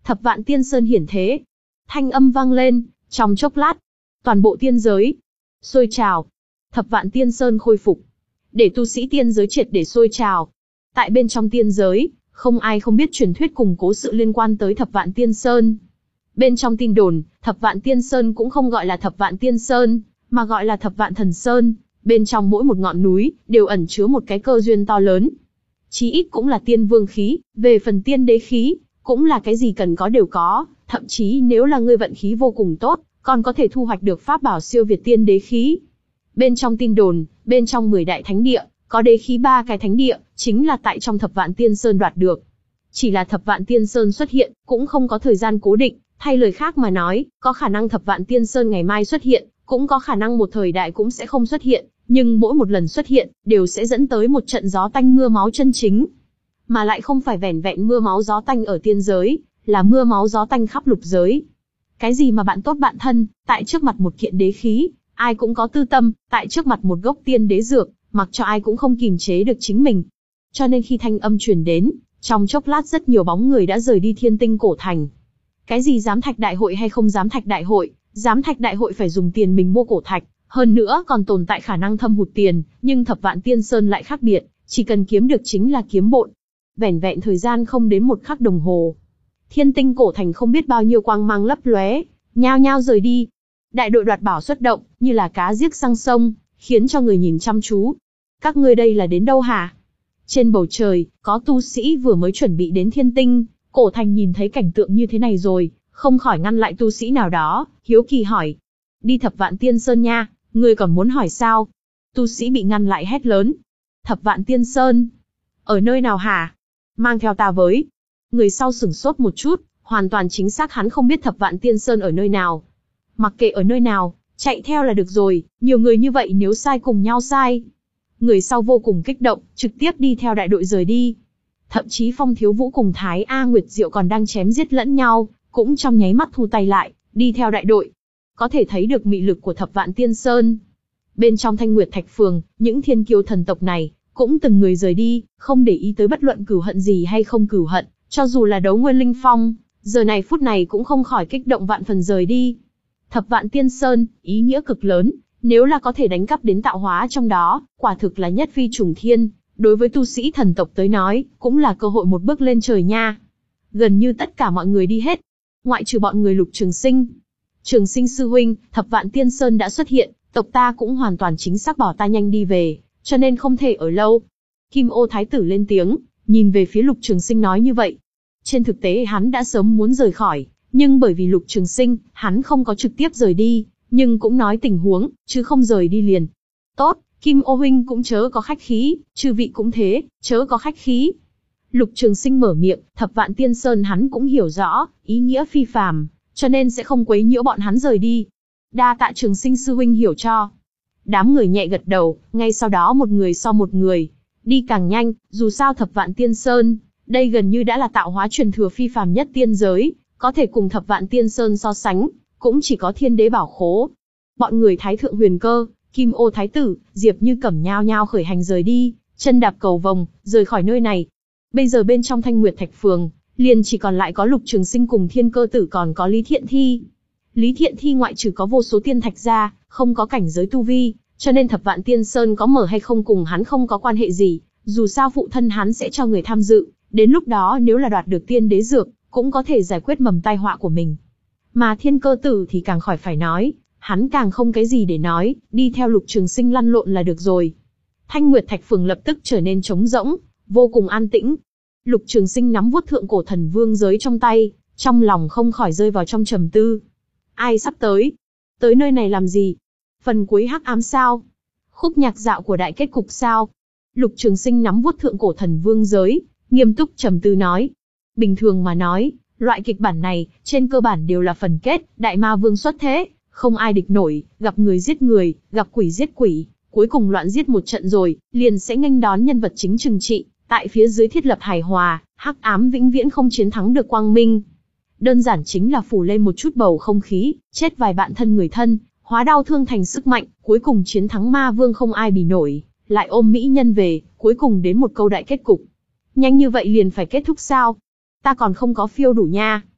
Thập vạn tiên sơn hiển thế. Thanh âm vang lên, trong chốc lát, toàn bộ tiên giới sôi trào. Thập vạn tiên sơn khôi phục, để tu sĩ tiên giới triệt để sôi trào. Tại bên trong tiên giới, không ai không biết truyền thuyết cùng cố sự liên quan tới Thập vạn tiên sơn. Bên trong tin đồn, Thập vạn tiên sơn cũng không gọi là Thập vạn tiên sơn, mà gọi là Thập vạn thần sơn. Bên trong mỗi một ngọn núi, đều ẩn chứa một cái cơ duyên to lớn. Chí ít cũng là tiên vương khí, về phần tiên đế khí, cũng là cái gì cần có đều có, thậm chí nếu là ngươi vận khí vô cùng tốt, còn có thể thu hoạch được pháp bảo siêu việt tiên đế khí. Bên trong tin đồn, bên trong mười đại thánh địa, có đế khí ba cái thánh địa, chính là tại trong Thập vạn tiên sơn đoạt được. Chỉ là Thập vạn tiên sơn xuất hiện, cũng không có thời gian cố định, thay lời khác mà nói, có khả năng Thập vạn tiên sơn ngày mai xuất hiện, cũng có khả năng một thời đại cũng sẽ không xuất hiện, nhưng mỗi một lần xuất hiện, đều sẽ dẫn tới một trận gió tanh mưa máu chân chính. Mà lại không phải vẻn vẹn mưa máu gió tanh ở tiên giới, là mưa máu gió tanh khắp lục giới. Cái gì mà bạn tốt bạn thân, tại trước mặt một kiện đế khí, ai cũng có tư tâm, tại trước mặt một gốc tiên đế dược, mặc cho ai cũng không kìm chế được chính mình. Cho nên khi thanh âm truyền đến, trong chốc lát rất nhiều bóng người đã rời đi Thiên Tinh cổ thành. Cái gì giám thạch đại hội hay không giám thạch đại hội, giám thạch đại hội phải dùng tiền mình mua cổ thạch, hơn nữa còn tồn tại khả năng thâm hụt tiền, nhưng Thập vạn tiên sơn lại khác biệt, chỉ cần kiếm được chính là kiếm bộn. Vẻn vẹn thời gian không đến một khắc đồng hồ, Thiên Tinh cổ thành không biết bao nhiêu quang mang lấp lóe, nhao nhao rời đi. Đại đội đoạt bảo xuất động, như là cá giết sang sông, khiến cho người nhìn chăm chú. Các ngươi đây là đến đâu hả? Trên bầu trời, có tu sĩ vừa mới chuẩn bị đến Thiên Tinh cổ thành nhìn thấy cảnh tượng như thế này rồi, không khỏi ngăn lại tu sĩ nào đó, hiếu kỳ hỏi. Đi Thập vạn tiên sơn nha, ngươi còn muốn hỏi sao? Tu sĩ bị ngăn lại hét lớn. Thập vạn tiên sơn? Ở nơi nào hả? Mang theo ta với. Người sau sửng sốt một chút, hoàn toàn chính xác hắn không biết Thập vạn tiên sơn ở nơi nào. Mặc kệ ở nơi nào, chạy theo là được rồi, nhiều người như vậy nếu sai cùng nhau sai. Người sau vô cùng kích động, trực tiếp đi theo đại đội rời đi. Thậm chí Phong Thiếu Vũ cùng Thái A Nguyệt Diệu còn đang chém giết lẫn nhau, cũng trong nháy mắt thu tay lại, đi theo đại đội. Có thể thấy được mị lực của Thập vạn tiên sơn. Bên trong Thanh Nguyệt Thạch Phường, những thiên kiêu thần tộc này, cũng từng người rời đi, không để ý tới bất luận cửu hận gì hay không cửu hận, cho dù là đấu Nguyên Linh Phong, giờ này phút này cũng không khỏi kích động vạn phần rời đi. Thập vạn tiên sơn, ý nghĩa cực lớn, nếu là có thể đánh cắp đến tạo hóa trong đó, quả thực là nhất phi trùng thiên, đối với tu sĩ thần tộc tới nói, cũng là cơ hội một bước lên trời nha. Gần như tất cả mọi người đi hết, ngoại trừ bọn người Lục Trường Sinh. Trường Sinh sư huynh, Thập vạn tiên sơn đã xuất hiện, tộc ta cũng hoàn toàn chính xác bảo ta nhanh đi về, cho nên không thể ở lâu. Kim Ô Thái tử lên tiếng, nhìn về phía Lục Trường Sinh nói như vậy. Trên thực tế hắn đã sớm muốn rời khỏi, nhưng bởi vì Lục Trường Sinh, hắn không có trực tiếp rời đi, nhưng cũng nói tình huống, chứ không rời đi liền. Tốt, Kim Ô huynh cũng chớ có khách khí, chư vị cũng thế, chớ có khách khí. Lục Trường Sinh mở miệng, Thập vạn tiên sơn hắn cũng hiểu rõ, ý nghĩa phi phàm, cho nên sẽ không quấy nhiễu bọn hắn rời đi. Đa tạ Trường Sinh sư huynh hiểu cho. Đám người nhẹ gật đầu, ngay sau đó một người sau một người, đi càng nhanh, dù sao Thập vạn tiên sơn, đây gần như đã là tạo hóa truyền thừa phi phàm nhất tiên giới, có thể cùng Thập vạn tiên sơn so sánh, cũng chỉ có Thiên Đế bảo khố. Bọn người Thái thượng Huyền Cơ, Kim Ô Thái tử, Diệp Như Cẩm nhao nhao khởi hành rời đi, chân đạp cầu vồng, rời khỏi nơi này. Bây giờ bên trong Thanh Nguyệt Thạch Phường, liền chỉ còn lại có Lục Trường Sinh cùng Thiên Cơ Tử còn có Lý Thiện Thi. Lý Thiện Thi ngoại trừ có vô số tiên thạch ra, không có cảnh giới tu vi, cho nên Thập vạn tiên sơn có mở hay không cùng hắn không có quan hệ gì, dù sao phụ thân hắn sẽ cho người tham dự, đến lúc đó nếu là đoạt được tiên đế dược, cũng có thể giải quyết mầm tai họa của mình. Mà Thiên Cơ Tử thì càng khỏi phải nói, hắn càng không cái gì để nói, đi theo Lục Trường Sinh lăn lộn là được rồi. Thanh Nguyệt Thạch Phường lập tức trở nên trống rỗng, vô cùng an tĩnh. Lục Trường Sinh nắm vuốt thượng cổ thần vương giới trong tay, trong lòng không khỏi rơi vào trong trầm tư. Ai sắp tới? Tới nơi này làm gì? Phần cuối hắc ám sao? Khúc nhạc dạo của đại kết cục sao? Lục Trường Sinh nắm vuốt thượng cổ thần vương giới, nghiêm túc trầm tư nói. Bình thường mà nói, loại kịch bản này, trên cơ bản đều là phần kết, đại ma vương xuất thế, không ai địch nổi, gặp người giết người, gặp quỷ giết quỷ, cuối cùng loạn giết một trận rồi, liền sẽ nghênh đón nhân vật chính trừng trị, tại phía dưới thiết lập hài hòa, hắc ám vĩnh viễn không chiến thắng được quang minh. Đơn giản chính là phủ lên một chút bầu không khí, chết vài bạn thân người thân, hóa đau thương thành sức mạnh, cuối cùng chiến thắng ma vương không ai bì nổi, lại ôm mỹ nhân về, cuối cùng đến một câu đại kết cục. Nhanh như vậy liền phải kết thúc sao? Ta còn không có phiêu đủ nha.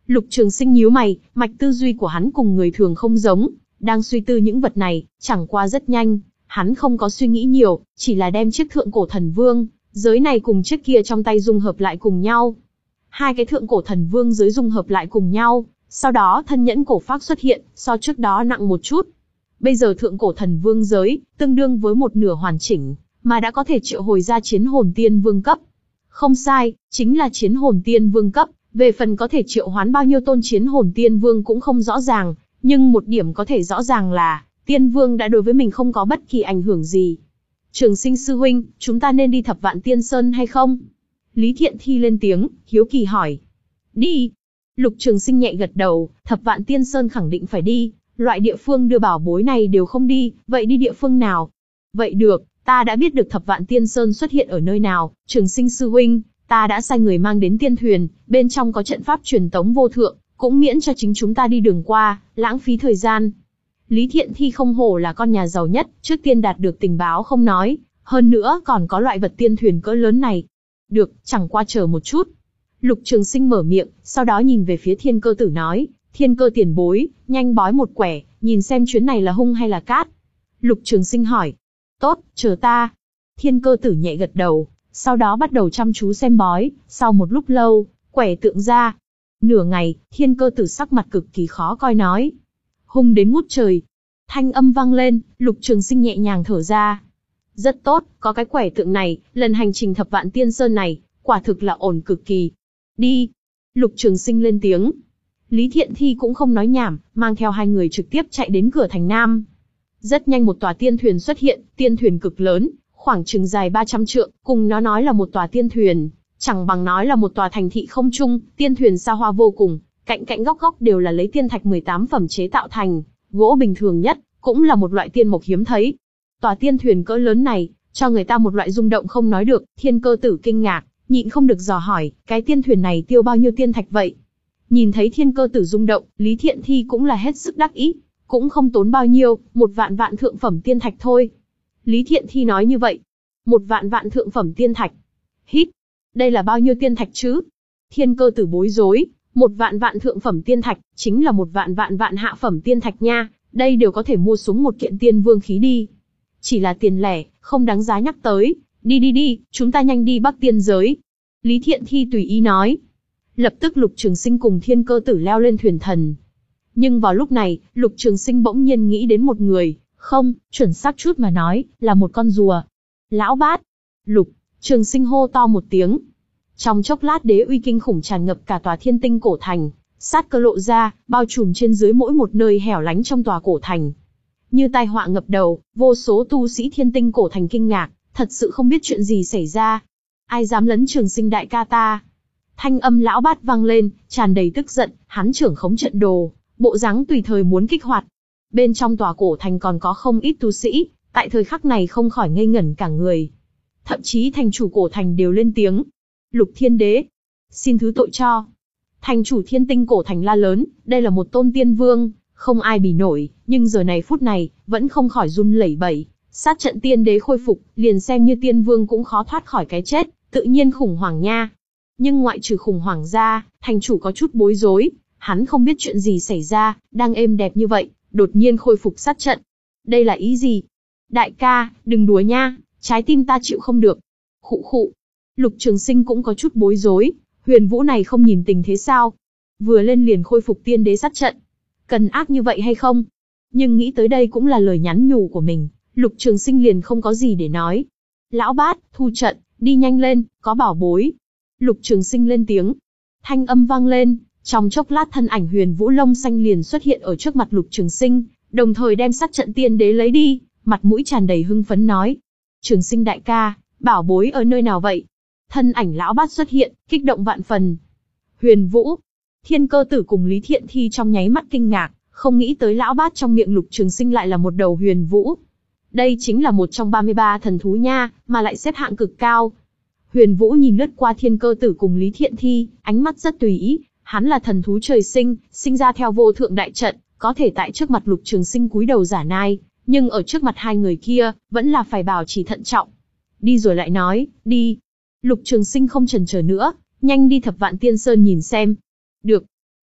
Lục Trường Sinh nhíu mày, mạch tư duy của hắn cùng người thường không giống, đang suy tư những vật này, chẳng qua rất nhanh, hắn không có suy nghĩ nhiều, chỉ là đem chiếc thượng cổ thần vương, giới này cùng chiếc kia trong tay dung hợp lại cùng nhau. Hai cái thượng cổ thần vương giới dung hợp lại cùng nhau, sau đó thân nhẫn cổ phác xuất hiện, so trước đó nặng một chút. Bây giờ thượng cổ thần vương giới, tương đương với một nửa hoàn chỉnh, mà đã có thể triệu hồi ra chiến hồn tiên vương cấp. Không sai, chính là chiến hồn tiên vương cấp, về phần có thể triệu hoán bao nhiêu tôn chiến hồn tiên vương cũng không rõ ràng, nhưng một điểm có thể rõ ràng là, tiên vương đã đối với mình không có bất kỳ ảnh hưởng gì. Trường Sinh sư huynh, chúng ta nên đi Thập Vạn Tiên Sơn hay không? Lý Thiện Thi lên tiếng, hiếu kỳ hỏi. Đi. Lục Trường Sinh nhẹ gật đầu, Thập Vạn Tiên Sơn khẳng định phải đi, loại địa phương đưa bảo bối này đều không đi, vậy đi địa phương nào? Vậy được, ta đã biết được Thập Vạn Tiên Sơn xuất hiện ở nơi nào, Trường Sinh sư huynh, ta đã sai người mang đến tiên thuyền, bên trong có trận pháp truyền tống vô thượng, cũng miễn cho chính chúng ta đi đường qua, lãng phí thời gian. Lý Thiện Thi không hổ là con nhà giàu nhất, trước tiên đạt được tình báo không nói, hơn nữa còn có loại vật tiên thuyền cỡ lớn này. Được, chẳng qua chờ một chút. Lục Trường Sinh mở miệng, sau đó nhìn về phía Thiên Cơ Tử nói, Thiên Cơ tiền bối, nhanh bói một quẻ, nhìn xem chuyến này là hung hay là cát. Lục Trường Sinh hỏi, tốt, chờ ta. Thiên Cơ Tử nhẹ gật đầu, sau đó bắt đầu chăm chú xem bói, sau một lúc lâu, quẻ tượng ra. Nửa ngày, Thiên Cơ Tử sắc mặt cực kỳ khó coi nói, hung đến ngút trời. Thanh âm vang lên, Lục Trường Sinh nhẹ nhàng thở ra. Rất tốt, có cái quẻ tượng này, lần hành trình Thập Vạn Tiên Sơn này, quả thực là ổn cực kỳ. Đi. Lục Trường Sinh lên tiếng. Lý Thiện Thi cũng không nói nhảm, mang theo hai người trực tiếp chạy đến cửa thành Nam. Rất nhanh một tòa tiên thuyền xuất hiện, tiên thuyền cực lớn, khoảng chừng dài ba trăm trượng, cùng nó nói là một tòa tiên thuyền, chẳng bằng nói là một tòa thành thị không trung, tiên thuyền xa hoa vô cùng, cạnh cạnh góc góc đều là lấy tiên thạch mười tám phẩm chế tạo thành, gỗ bình thường nhất, cũng là một loại tiên mộc hiếm thấy. Tòa tiên thuyền cỡ lớn này, cho người ta một loại rung động không nói được, Thiên Cơ Tử kinh ngạc, nhịn không được dò hỏi, cái tiên thuyền này tiêu bao nhiêu tiên thạch vậy? Nhìn thấy Thiên Cơ Tử rung động, Lý Thiện Thi cũng là hết sức đắc ý, cũng không tốn bao nhiêu, một vạn vạn thượng phẩm tiên thạch thôi. Lý Thiện Thi nói như vậy, một vạn vạn thượng phẩm tiên thạch. Hít, đây là bao nhiêu tiên thạch chứ? Thiên Cơ Tử bối rối, một vạn vạn thượng phẩm tiên thạch, chính là một vạn vạn vạn hạ phẩm tiên thạch nha, đây đều có thể mua xuống một kiện tiên vương khí đi. Chỉ là tiền lẻ, không đáng giá nhắc tới, đi đi đi, chúng ta nhanh đi Bắc Tiên giới. Lý Thiện Thi tùy ý nói. Lập tức Lục Trường Sinh cùng Thiên Cơ Tử leo lên thuyền thần. Nhưng vào lúc này, Lục Trường Sinh bỗng nhiên nghĩ đến một người, không, chuẩn xác chút mà nói, là một con rùa. Lão Bát. Lục Trường Sinh hô to một tiếng. Trong chốc lát đế uy kinh khủng tràn ngập cả tòa Thiên Tinh cổ thành, sát cơ lộ ra, bao trùm trên dưới mỗi một nơi hẻo lánh trong tòa cổ thành. Như tai họa ngập đầu, vô số tu sĩ Thiên Tinh cổ thành kinh ngạc, thật sự không biết chuyện gì xảy ra. Ai dám lấn Trường Sinh đại ca ta? Thanh âm Lão Bát vang lên, tràn đầy tức giận, hắn trưởng khống trận đồ, bộ dáng tùy thời muốn kích hoạt. Bên trong tòa cổ thành còn có không ít tu sĩ, tại thời khắc này không khỏi ngây ngẩn cả người. Thậm chí thành chủ cổ thành đều lên tiếng. Lục Thiên Đế, xin thứ tội cho. Thành chủ Thiên Tinh cổ thành la lớn, đây là một tôn tiên vương, không ai bì nổi, nhưng giờ này phút này, vẫn không khỏi run lẩy bẩy. Sát trận tiên đế khôi phục, liền xem như tiên vương cũng khó thoát khỏi cái chết, tự nhiên khủng hoảng nha. Nhưng ngoại trừ khủng hoảng ra, thành chủ có chút bối rối, hắn không biết chuyện gì xảy ra, đang êm đẹp như vậy, đột nhiên khôi phục sát trận. Đây là ý gì? Đại ca, đừng đùa nha, trái tim ta chịu không được. Khụ khụ. Lục Trường Sinh cũng có chút bối rối, Huyền Vũ này không nhìn tình thế sao? Vừa lên liền khôi phục tiên đế sát trận. Cần ác như vậy hay không? Nhưng nghĩ tới đây cũng là lời nhắn nhủ của mình, Lục Trường Sinh liền không có gì để nói. Lão Bát, thu trận, đi nhanh lên, có bảo bối. Lục Trường Sinh lên tiếng. Thanh âm vang lên, trong chốc lát thân ảnh Huyền Vũ lông xanh liền xuất hiện ở trước mặt Lục Trường Sinh, đồng thời đem sát trận tiên đế lấy đi, mặt mũi tràn đầy hưng phấn nói. Trường Sinh đại ca, bảo bối ở nơi nào vậy? Thân ảnh Lão Bát xuất hiện, kích động vạn phần. Huyền Vũ. Thiên Cơ Tử cùng Lý Thiện Thi trong nháy mắt kinh ngạc, không nghĩ tới Lão Bát trong miệng Lục Trường Sinh lại là một đầu Huyền Vũ. Đây chính là một trong ba mươi ba thần thú nha, mà lại xếp hạng cực cao. Huyền Vũ nhìn lướt qua Thiên Cơ Tử cùng Lý Thiện Thi, ánh mắt rất tùy ý, hắn là thần thú trời sinh, sinh ra theo vô thượng đại trận, có thể tại trước mặt Lục Trường Sinh cúi đầu giả nai, nhưng ở trước mặt hai người kia, vẫn là phải bảo trì thận trọng. Đi rồi lại nói, đi. Lục Trường Sinh không chần chờ nữa, nhanh đi Thập Vạn Tiên Sơn nhìn xem. Được.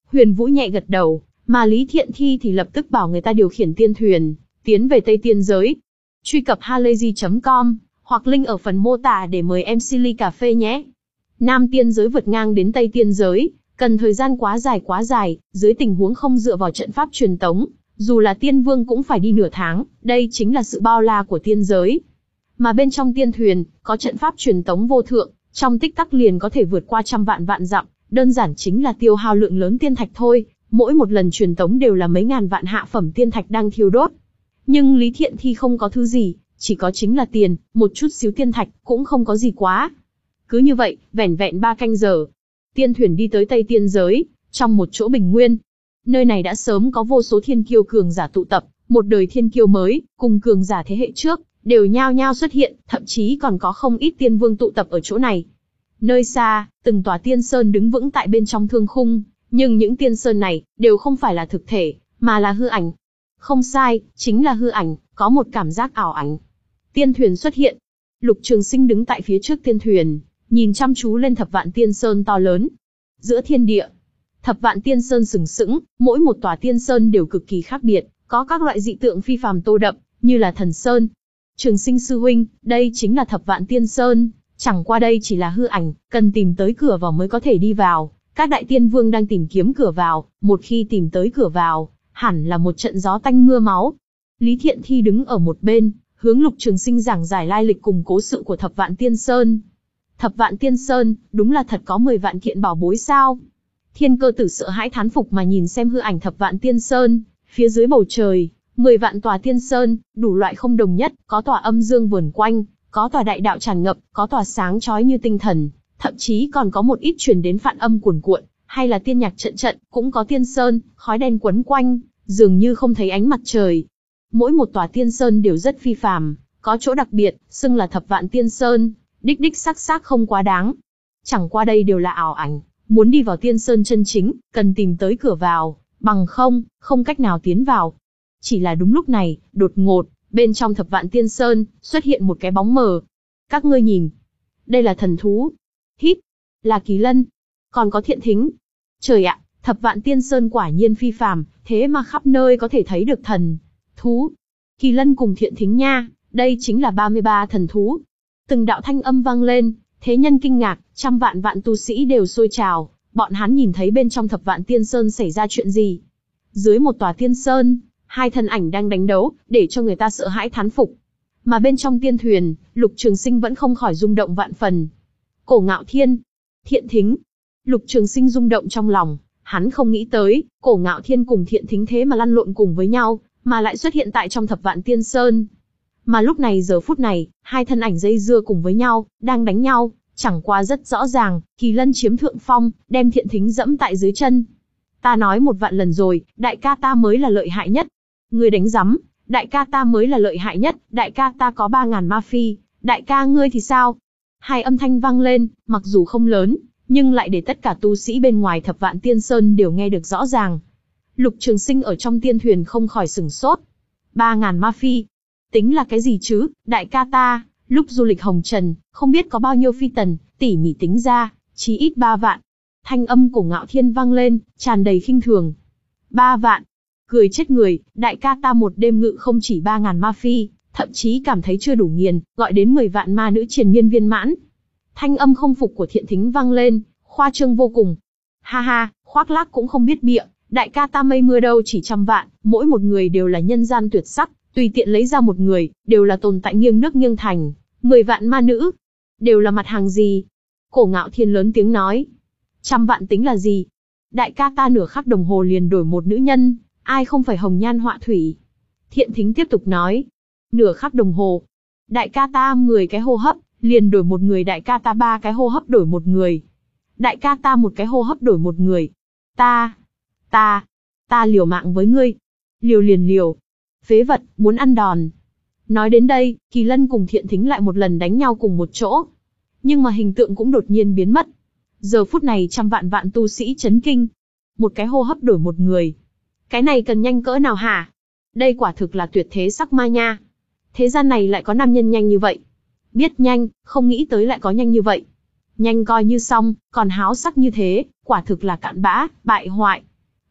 Huyền Vũ nhẹ gật đầu, mà Lý Thiện Thi thì lập tức bảo người ta điều khiển tiên thuyền, tiến về Tây Tiên Giới. Truy cập halayzi chấm com, hoặc link ở phần mô tả để mời em xê ly cà phê nhé. Nam Tiên Giới vượt ngang đến Tây Tiên Giới, cần thời gian quá dài quá dài, dưới tình huống không dựa vào trận pháp truyền tống, dù là tiên vương cũng phải đi nửa tháng, đây chính là sự bao la của tiên giới. Mà bên trong tiên thuyền, có trận pháp truyền tống vô thượng, trong tích tắc liền có thể vượt qua trăm vạn vạn dặm, đơn giản chính là tiêu hao lượng lớn tiên thạch thôi, mỗi một lần truyền tống đều là mấy ngàn vạn hạ phẩm tiên thạch đang thiêu đốt. Nhưng Lý Thiện Thi không có thứ gì, chỉ có chính là tiền, một chút xíu tiên thạch, cũng không có gì quá. Cứ như vậy, vẻn vẹn ba canh giờ, tiên thuyền đi tới Tây Tiên Giới, trong một chỗ bình nguyên. Nơi này đã sớm có vô số thiên kiêu cường giả tụ tập, một đời thiên kiêu mới, cùng cường giả thế hệ trước, đều nhao nhao xuất hiện, thậm chí còn có không ít tiên vương tụ tập ở chỗ này. Nơi xa, từng tòa tiên sơn đứng vững tại bên trong thương khung, nhưng những tiên sơn này, đều không phải là thực thể, mà là hư ảnh. Không sai, chính là hư ảnh, có một cảm giác ảo ảnh. Tiên thuyền xuất hiện. Lục Trường Sinh đứng tại phía trước tiên thuyền, nhìn chăm chú lên thập vạn tiên sơn to lớn. Giữa thiên địa, thập vạn tiên sơn sừng sững, mỗi một tòa tiên sơn đều cực kỳ khác biệt, có các loại dị tượng phi phàm tô đậm, như là thần sơn. Trường Sinh sư huynh, đây chính là thập vạn tiên sơn, chẳng qua đây chỉ là hư ảnh, cần tìm tới cửa vào mới có thể đi vào. Các đại tiên vương đang tìm kiếm cửa vào, một khi tìm tới cửa vào, hẳn là một trận gió tanh mưa máu. Lý Thiện Thi đứng ở một bên, hướng Lục Trường Sinh giảng giải lai lịch cùng cố sự của thập vạn tiên sơn. Thập vạn tiên sơn, đúng là thật có mười vạn kiện bảo bối sao? Thiên Cơ Tử sợ hãi thán phục mà nhìn xem hư ảnh thập vạn tiên sơn, phía dưới bầu trời, mười vạn tòa tiên sơn, đủ loại không đồng nhất, có tòa âm dương vờn quanh, có tòa đại đạo tràn ngập, có tòa sáng chói như tinh thần, thậm chí còn có một ít truyền đến phạn âm cuồn cuộn, hay là tiên nhạc trận trận, cũng có tiên sơn, khói đen quấn quanh, dường như không thấy ánh mặt trời. Mỗi một tòa tiên sơn đều rất phi phàm, có chỗ đặc biệt, xưng là thập vạn tiên sơn, đích đích xác xác không quá đáng. Chẳng qua đây đều là ảo ảnh, muốn đi vào tiên sơn chân chính, cần tìm tới cửa vào, bằng không, không cách nào tiến vào. Chỉ là đúng lúc này, đột ngột, bên trong thập vạn tiên sơn, xuất hiện một cái bóng mờ. Các ngươi nhìn, đây là thần thú. Hít, là Kỳ Lân, còn có Thiện Thính. Trời ạ, thập vạn tiên sơn quả nhiên phi phàm, thế mà khắp nơi có thể thấy được thần thú. Kỳ Lân cùng Thiện Thính nha, đây chính là ba mươi ba thần thú. Từng đạo thanh âm vang lên, thế nhân kinh ngạc, trăm vạn vạn tu sĩ đều sôi trào, bọn hắn nhìn thấy bên trong thập vạn tiên sơn xảy ra chuyện gì. Dưới một tòa tiên sơn, hai thân ảnh đang đánh đấu, để cho người ta sợ hãi thán phục. Mà bên trong tiên thuyền, Lục Trường Sinh vẫn không khỏi rung động vạn phần. Cổ Ngạo Thiên, Thiện Thính. Lục Trường Sinh rung động trong lòng, hắn không nghĩ tới, Cổ Ngạo Thiên cùng Thiện Thính thế mà lăn lộn cùng với nhau, mà lại xuất hiện tại trong thập vạn tiên sơn. Mà lúc này giờ phút này, hai thân ảnh dây dưa cùng với nhau, đang đánh nhau, chẳng qua rất rõ ràng, Kỳ Lân chiếm thượng phong, đem Thiện Thính dẫm tại dưới chân. Ta nói một vạn lần rồi, đại ca ta mới là lợi hại nhất. Ngươi đánh rắm, đại ca ta mới là lợi hại nhất, đại ca ta có ba ngàn ma phi, đại ca ngươi thì sao? Hai âm thanh vang lên, mặc dù không lớn, nhưng lại để tất cả tu sĩ bên ngoài thập vạn tiên sơn đều nghe được rõ ràng. Lục Trường Sinh ở trong tiên thuyền không khỏi sửng sốt. Ba ngàn ma phi, tính là cái gì chứ, đại ca ta, lúc du lịch hồng trần, không biết có bao nhiêu phi tần, tỉ mỉ tính ra, chí ít ba vạn. Thanh âm Cổ Ngạo Thiên vang lên, tràn đầy khinh thường. Ba vạn, cười chết người, đại ca ta một đêm ngự không chỉ ba ngàn ma phi, thậm chí cảm thấy chưa đủ nghiền, gọi đến mười vạn ma nữ triền miên viên mãn. Thanh âm không phục của Thiện Thính vang lên, khoa trương vô cùng. Ha ha, khoác lác cũng không biết bịa, đại ca ta mây mưa đâu chỉ trăm vạn, mỗi một người đều là nhân gian tuyệt sắc, tùy tiện lấy ra một người, đều là tồn tại nghiêng nước nghiêng thành, mười vạn ma nữ, đều là mặt hàng gì? Cổ Ngạo Thiên lớn tiếng nói, trăm vạn tính là gì? Đại ca ta nửa khắc đồng hồ liền đổi một nữ nhân, ai không phải hồng nhan họa thủy? Thiện Thính tiếp tục nói, nửa khắc đồng hồ, đại ca ta mười cái hô hấp, liền đổi một người, đại ca ta ba cái hô hấp đổi một người, đại ca ta một cái hô hấp đổi một người. Ta, ta, ta liều mạng với ngươi, liều liền liều. Phế vật, muốn ăn đòn. Nói đến đây, Kỳ Lân cùng Thiện Thính lại một lần đánh nhau cùng một chỗ. Nhưng mà hình tượng cũng đột nhiên biến mất. Giờ phút này trăm vạn vạn tu sĩ chấn kinh. Một cái hô hấp đổi một người. Cái này cần nhanh cỡ nào hả? Đây quả thực là tuyệt thế sắc ma nha. Thế gian này lại có nam nhân nhanh như vậy. Biết nhanh, không nghĩ tới lại có nhanh như vậy. Nhanh coi như xong, còn háo sắc như thế, quả thực là cặn bã, bại hoại.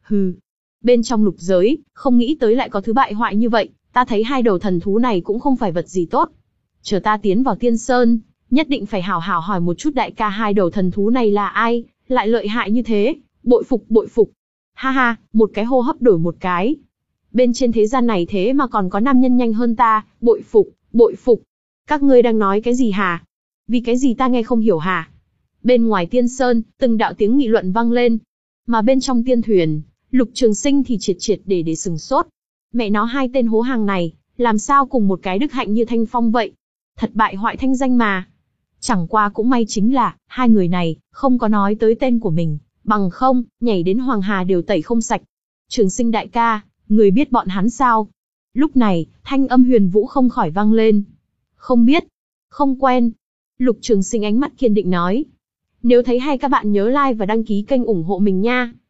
Hừ. Bên trong lục giới, không nghĩ tới lại có thứ bại hoại như vậy, ta thấy hai đầu thần thú này cũng không phải vật gì tốt. Chờ ta tiến vào Tiên Sơn, nhất định phải hảo hảo hỏi một chút đại ca hai đầu thần thú này là ai, lại lợi hại như thế, bội phục bội phục. Ha ha, một cái hô hấp đổi một cái. Bên trên thế gian này thế mà còn có nam nhân nhanh hơn ta, bội phục, bội phục. Các ngươi đang nói cái gì hả? Vì cái gì ta nghe không hiểu hả? Bên ngoài Tiên Sơn, từng đạo tiếng nghị luận vang lên. Mà bên trong tiên thuyền, Lục Trường Sinh thì triệt triệt để để sừng sốt. Mẹ nó hai tên hố hàng này, làm sao cùng một cái đức hạnh như Thanh Phong vậy? Thật bại hoại thanh danh mà. Chẳng qua cũng may chính là, hai người này, không có nói tới tên của mình, bằng không, nhảy đến Hoàng Hà đều tẩy không sạch. Trường Sinh đại ca, người biết bọn hắn sao? Lúc này, thanh âm Huyền Vũ không khỏi vang lên. Không biết, không quen. Lục Trường Sinh ánh mắt kiên định nói. Nếu thấy hay các bạn nhớ like và đăng ký kênh ủng hộ mình nha.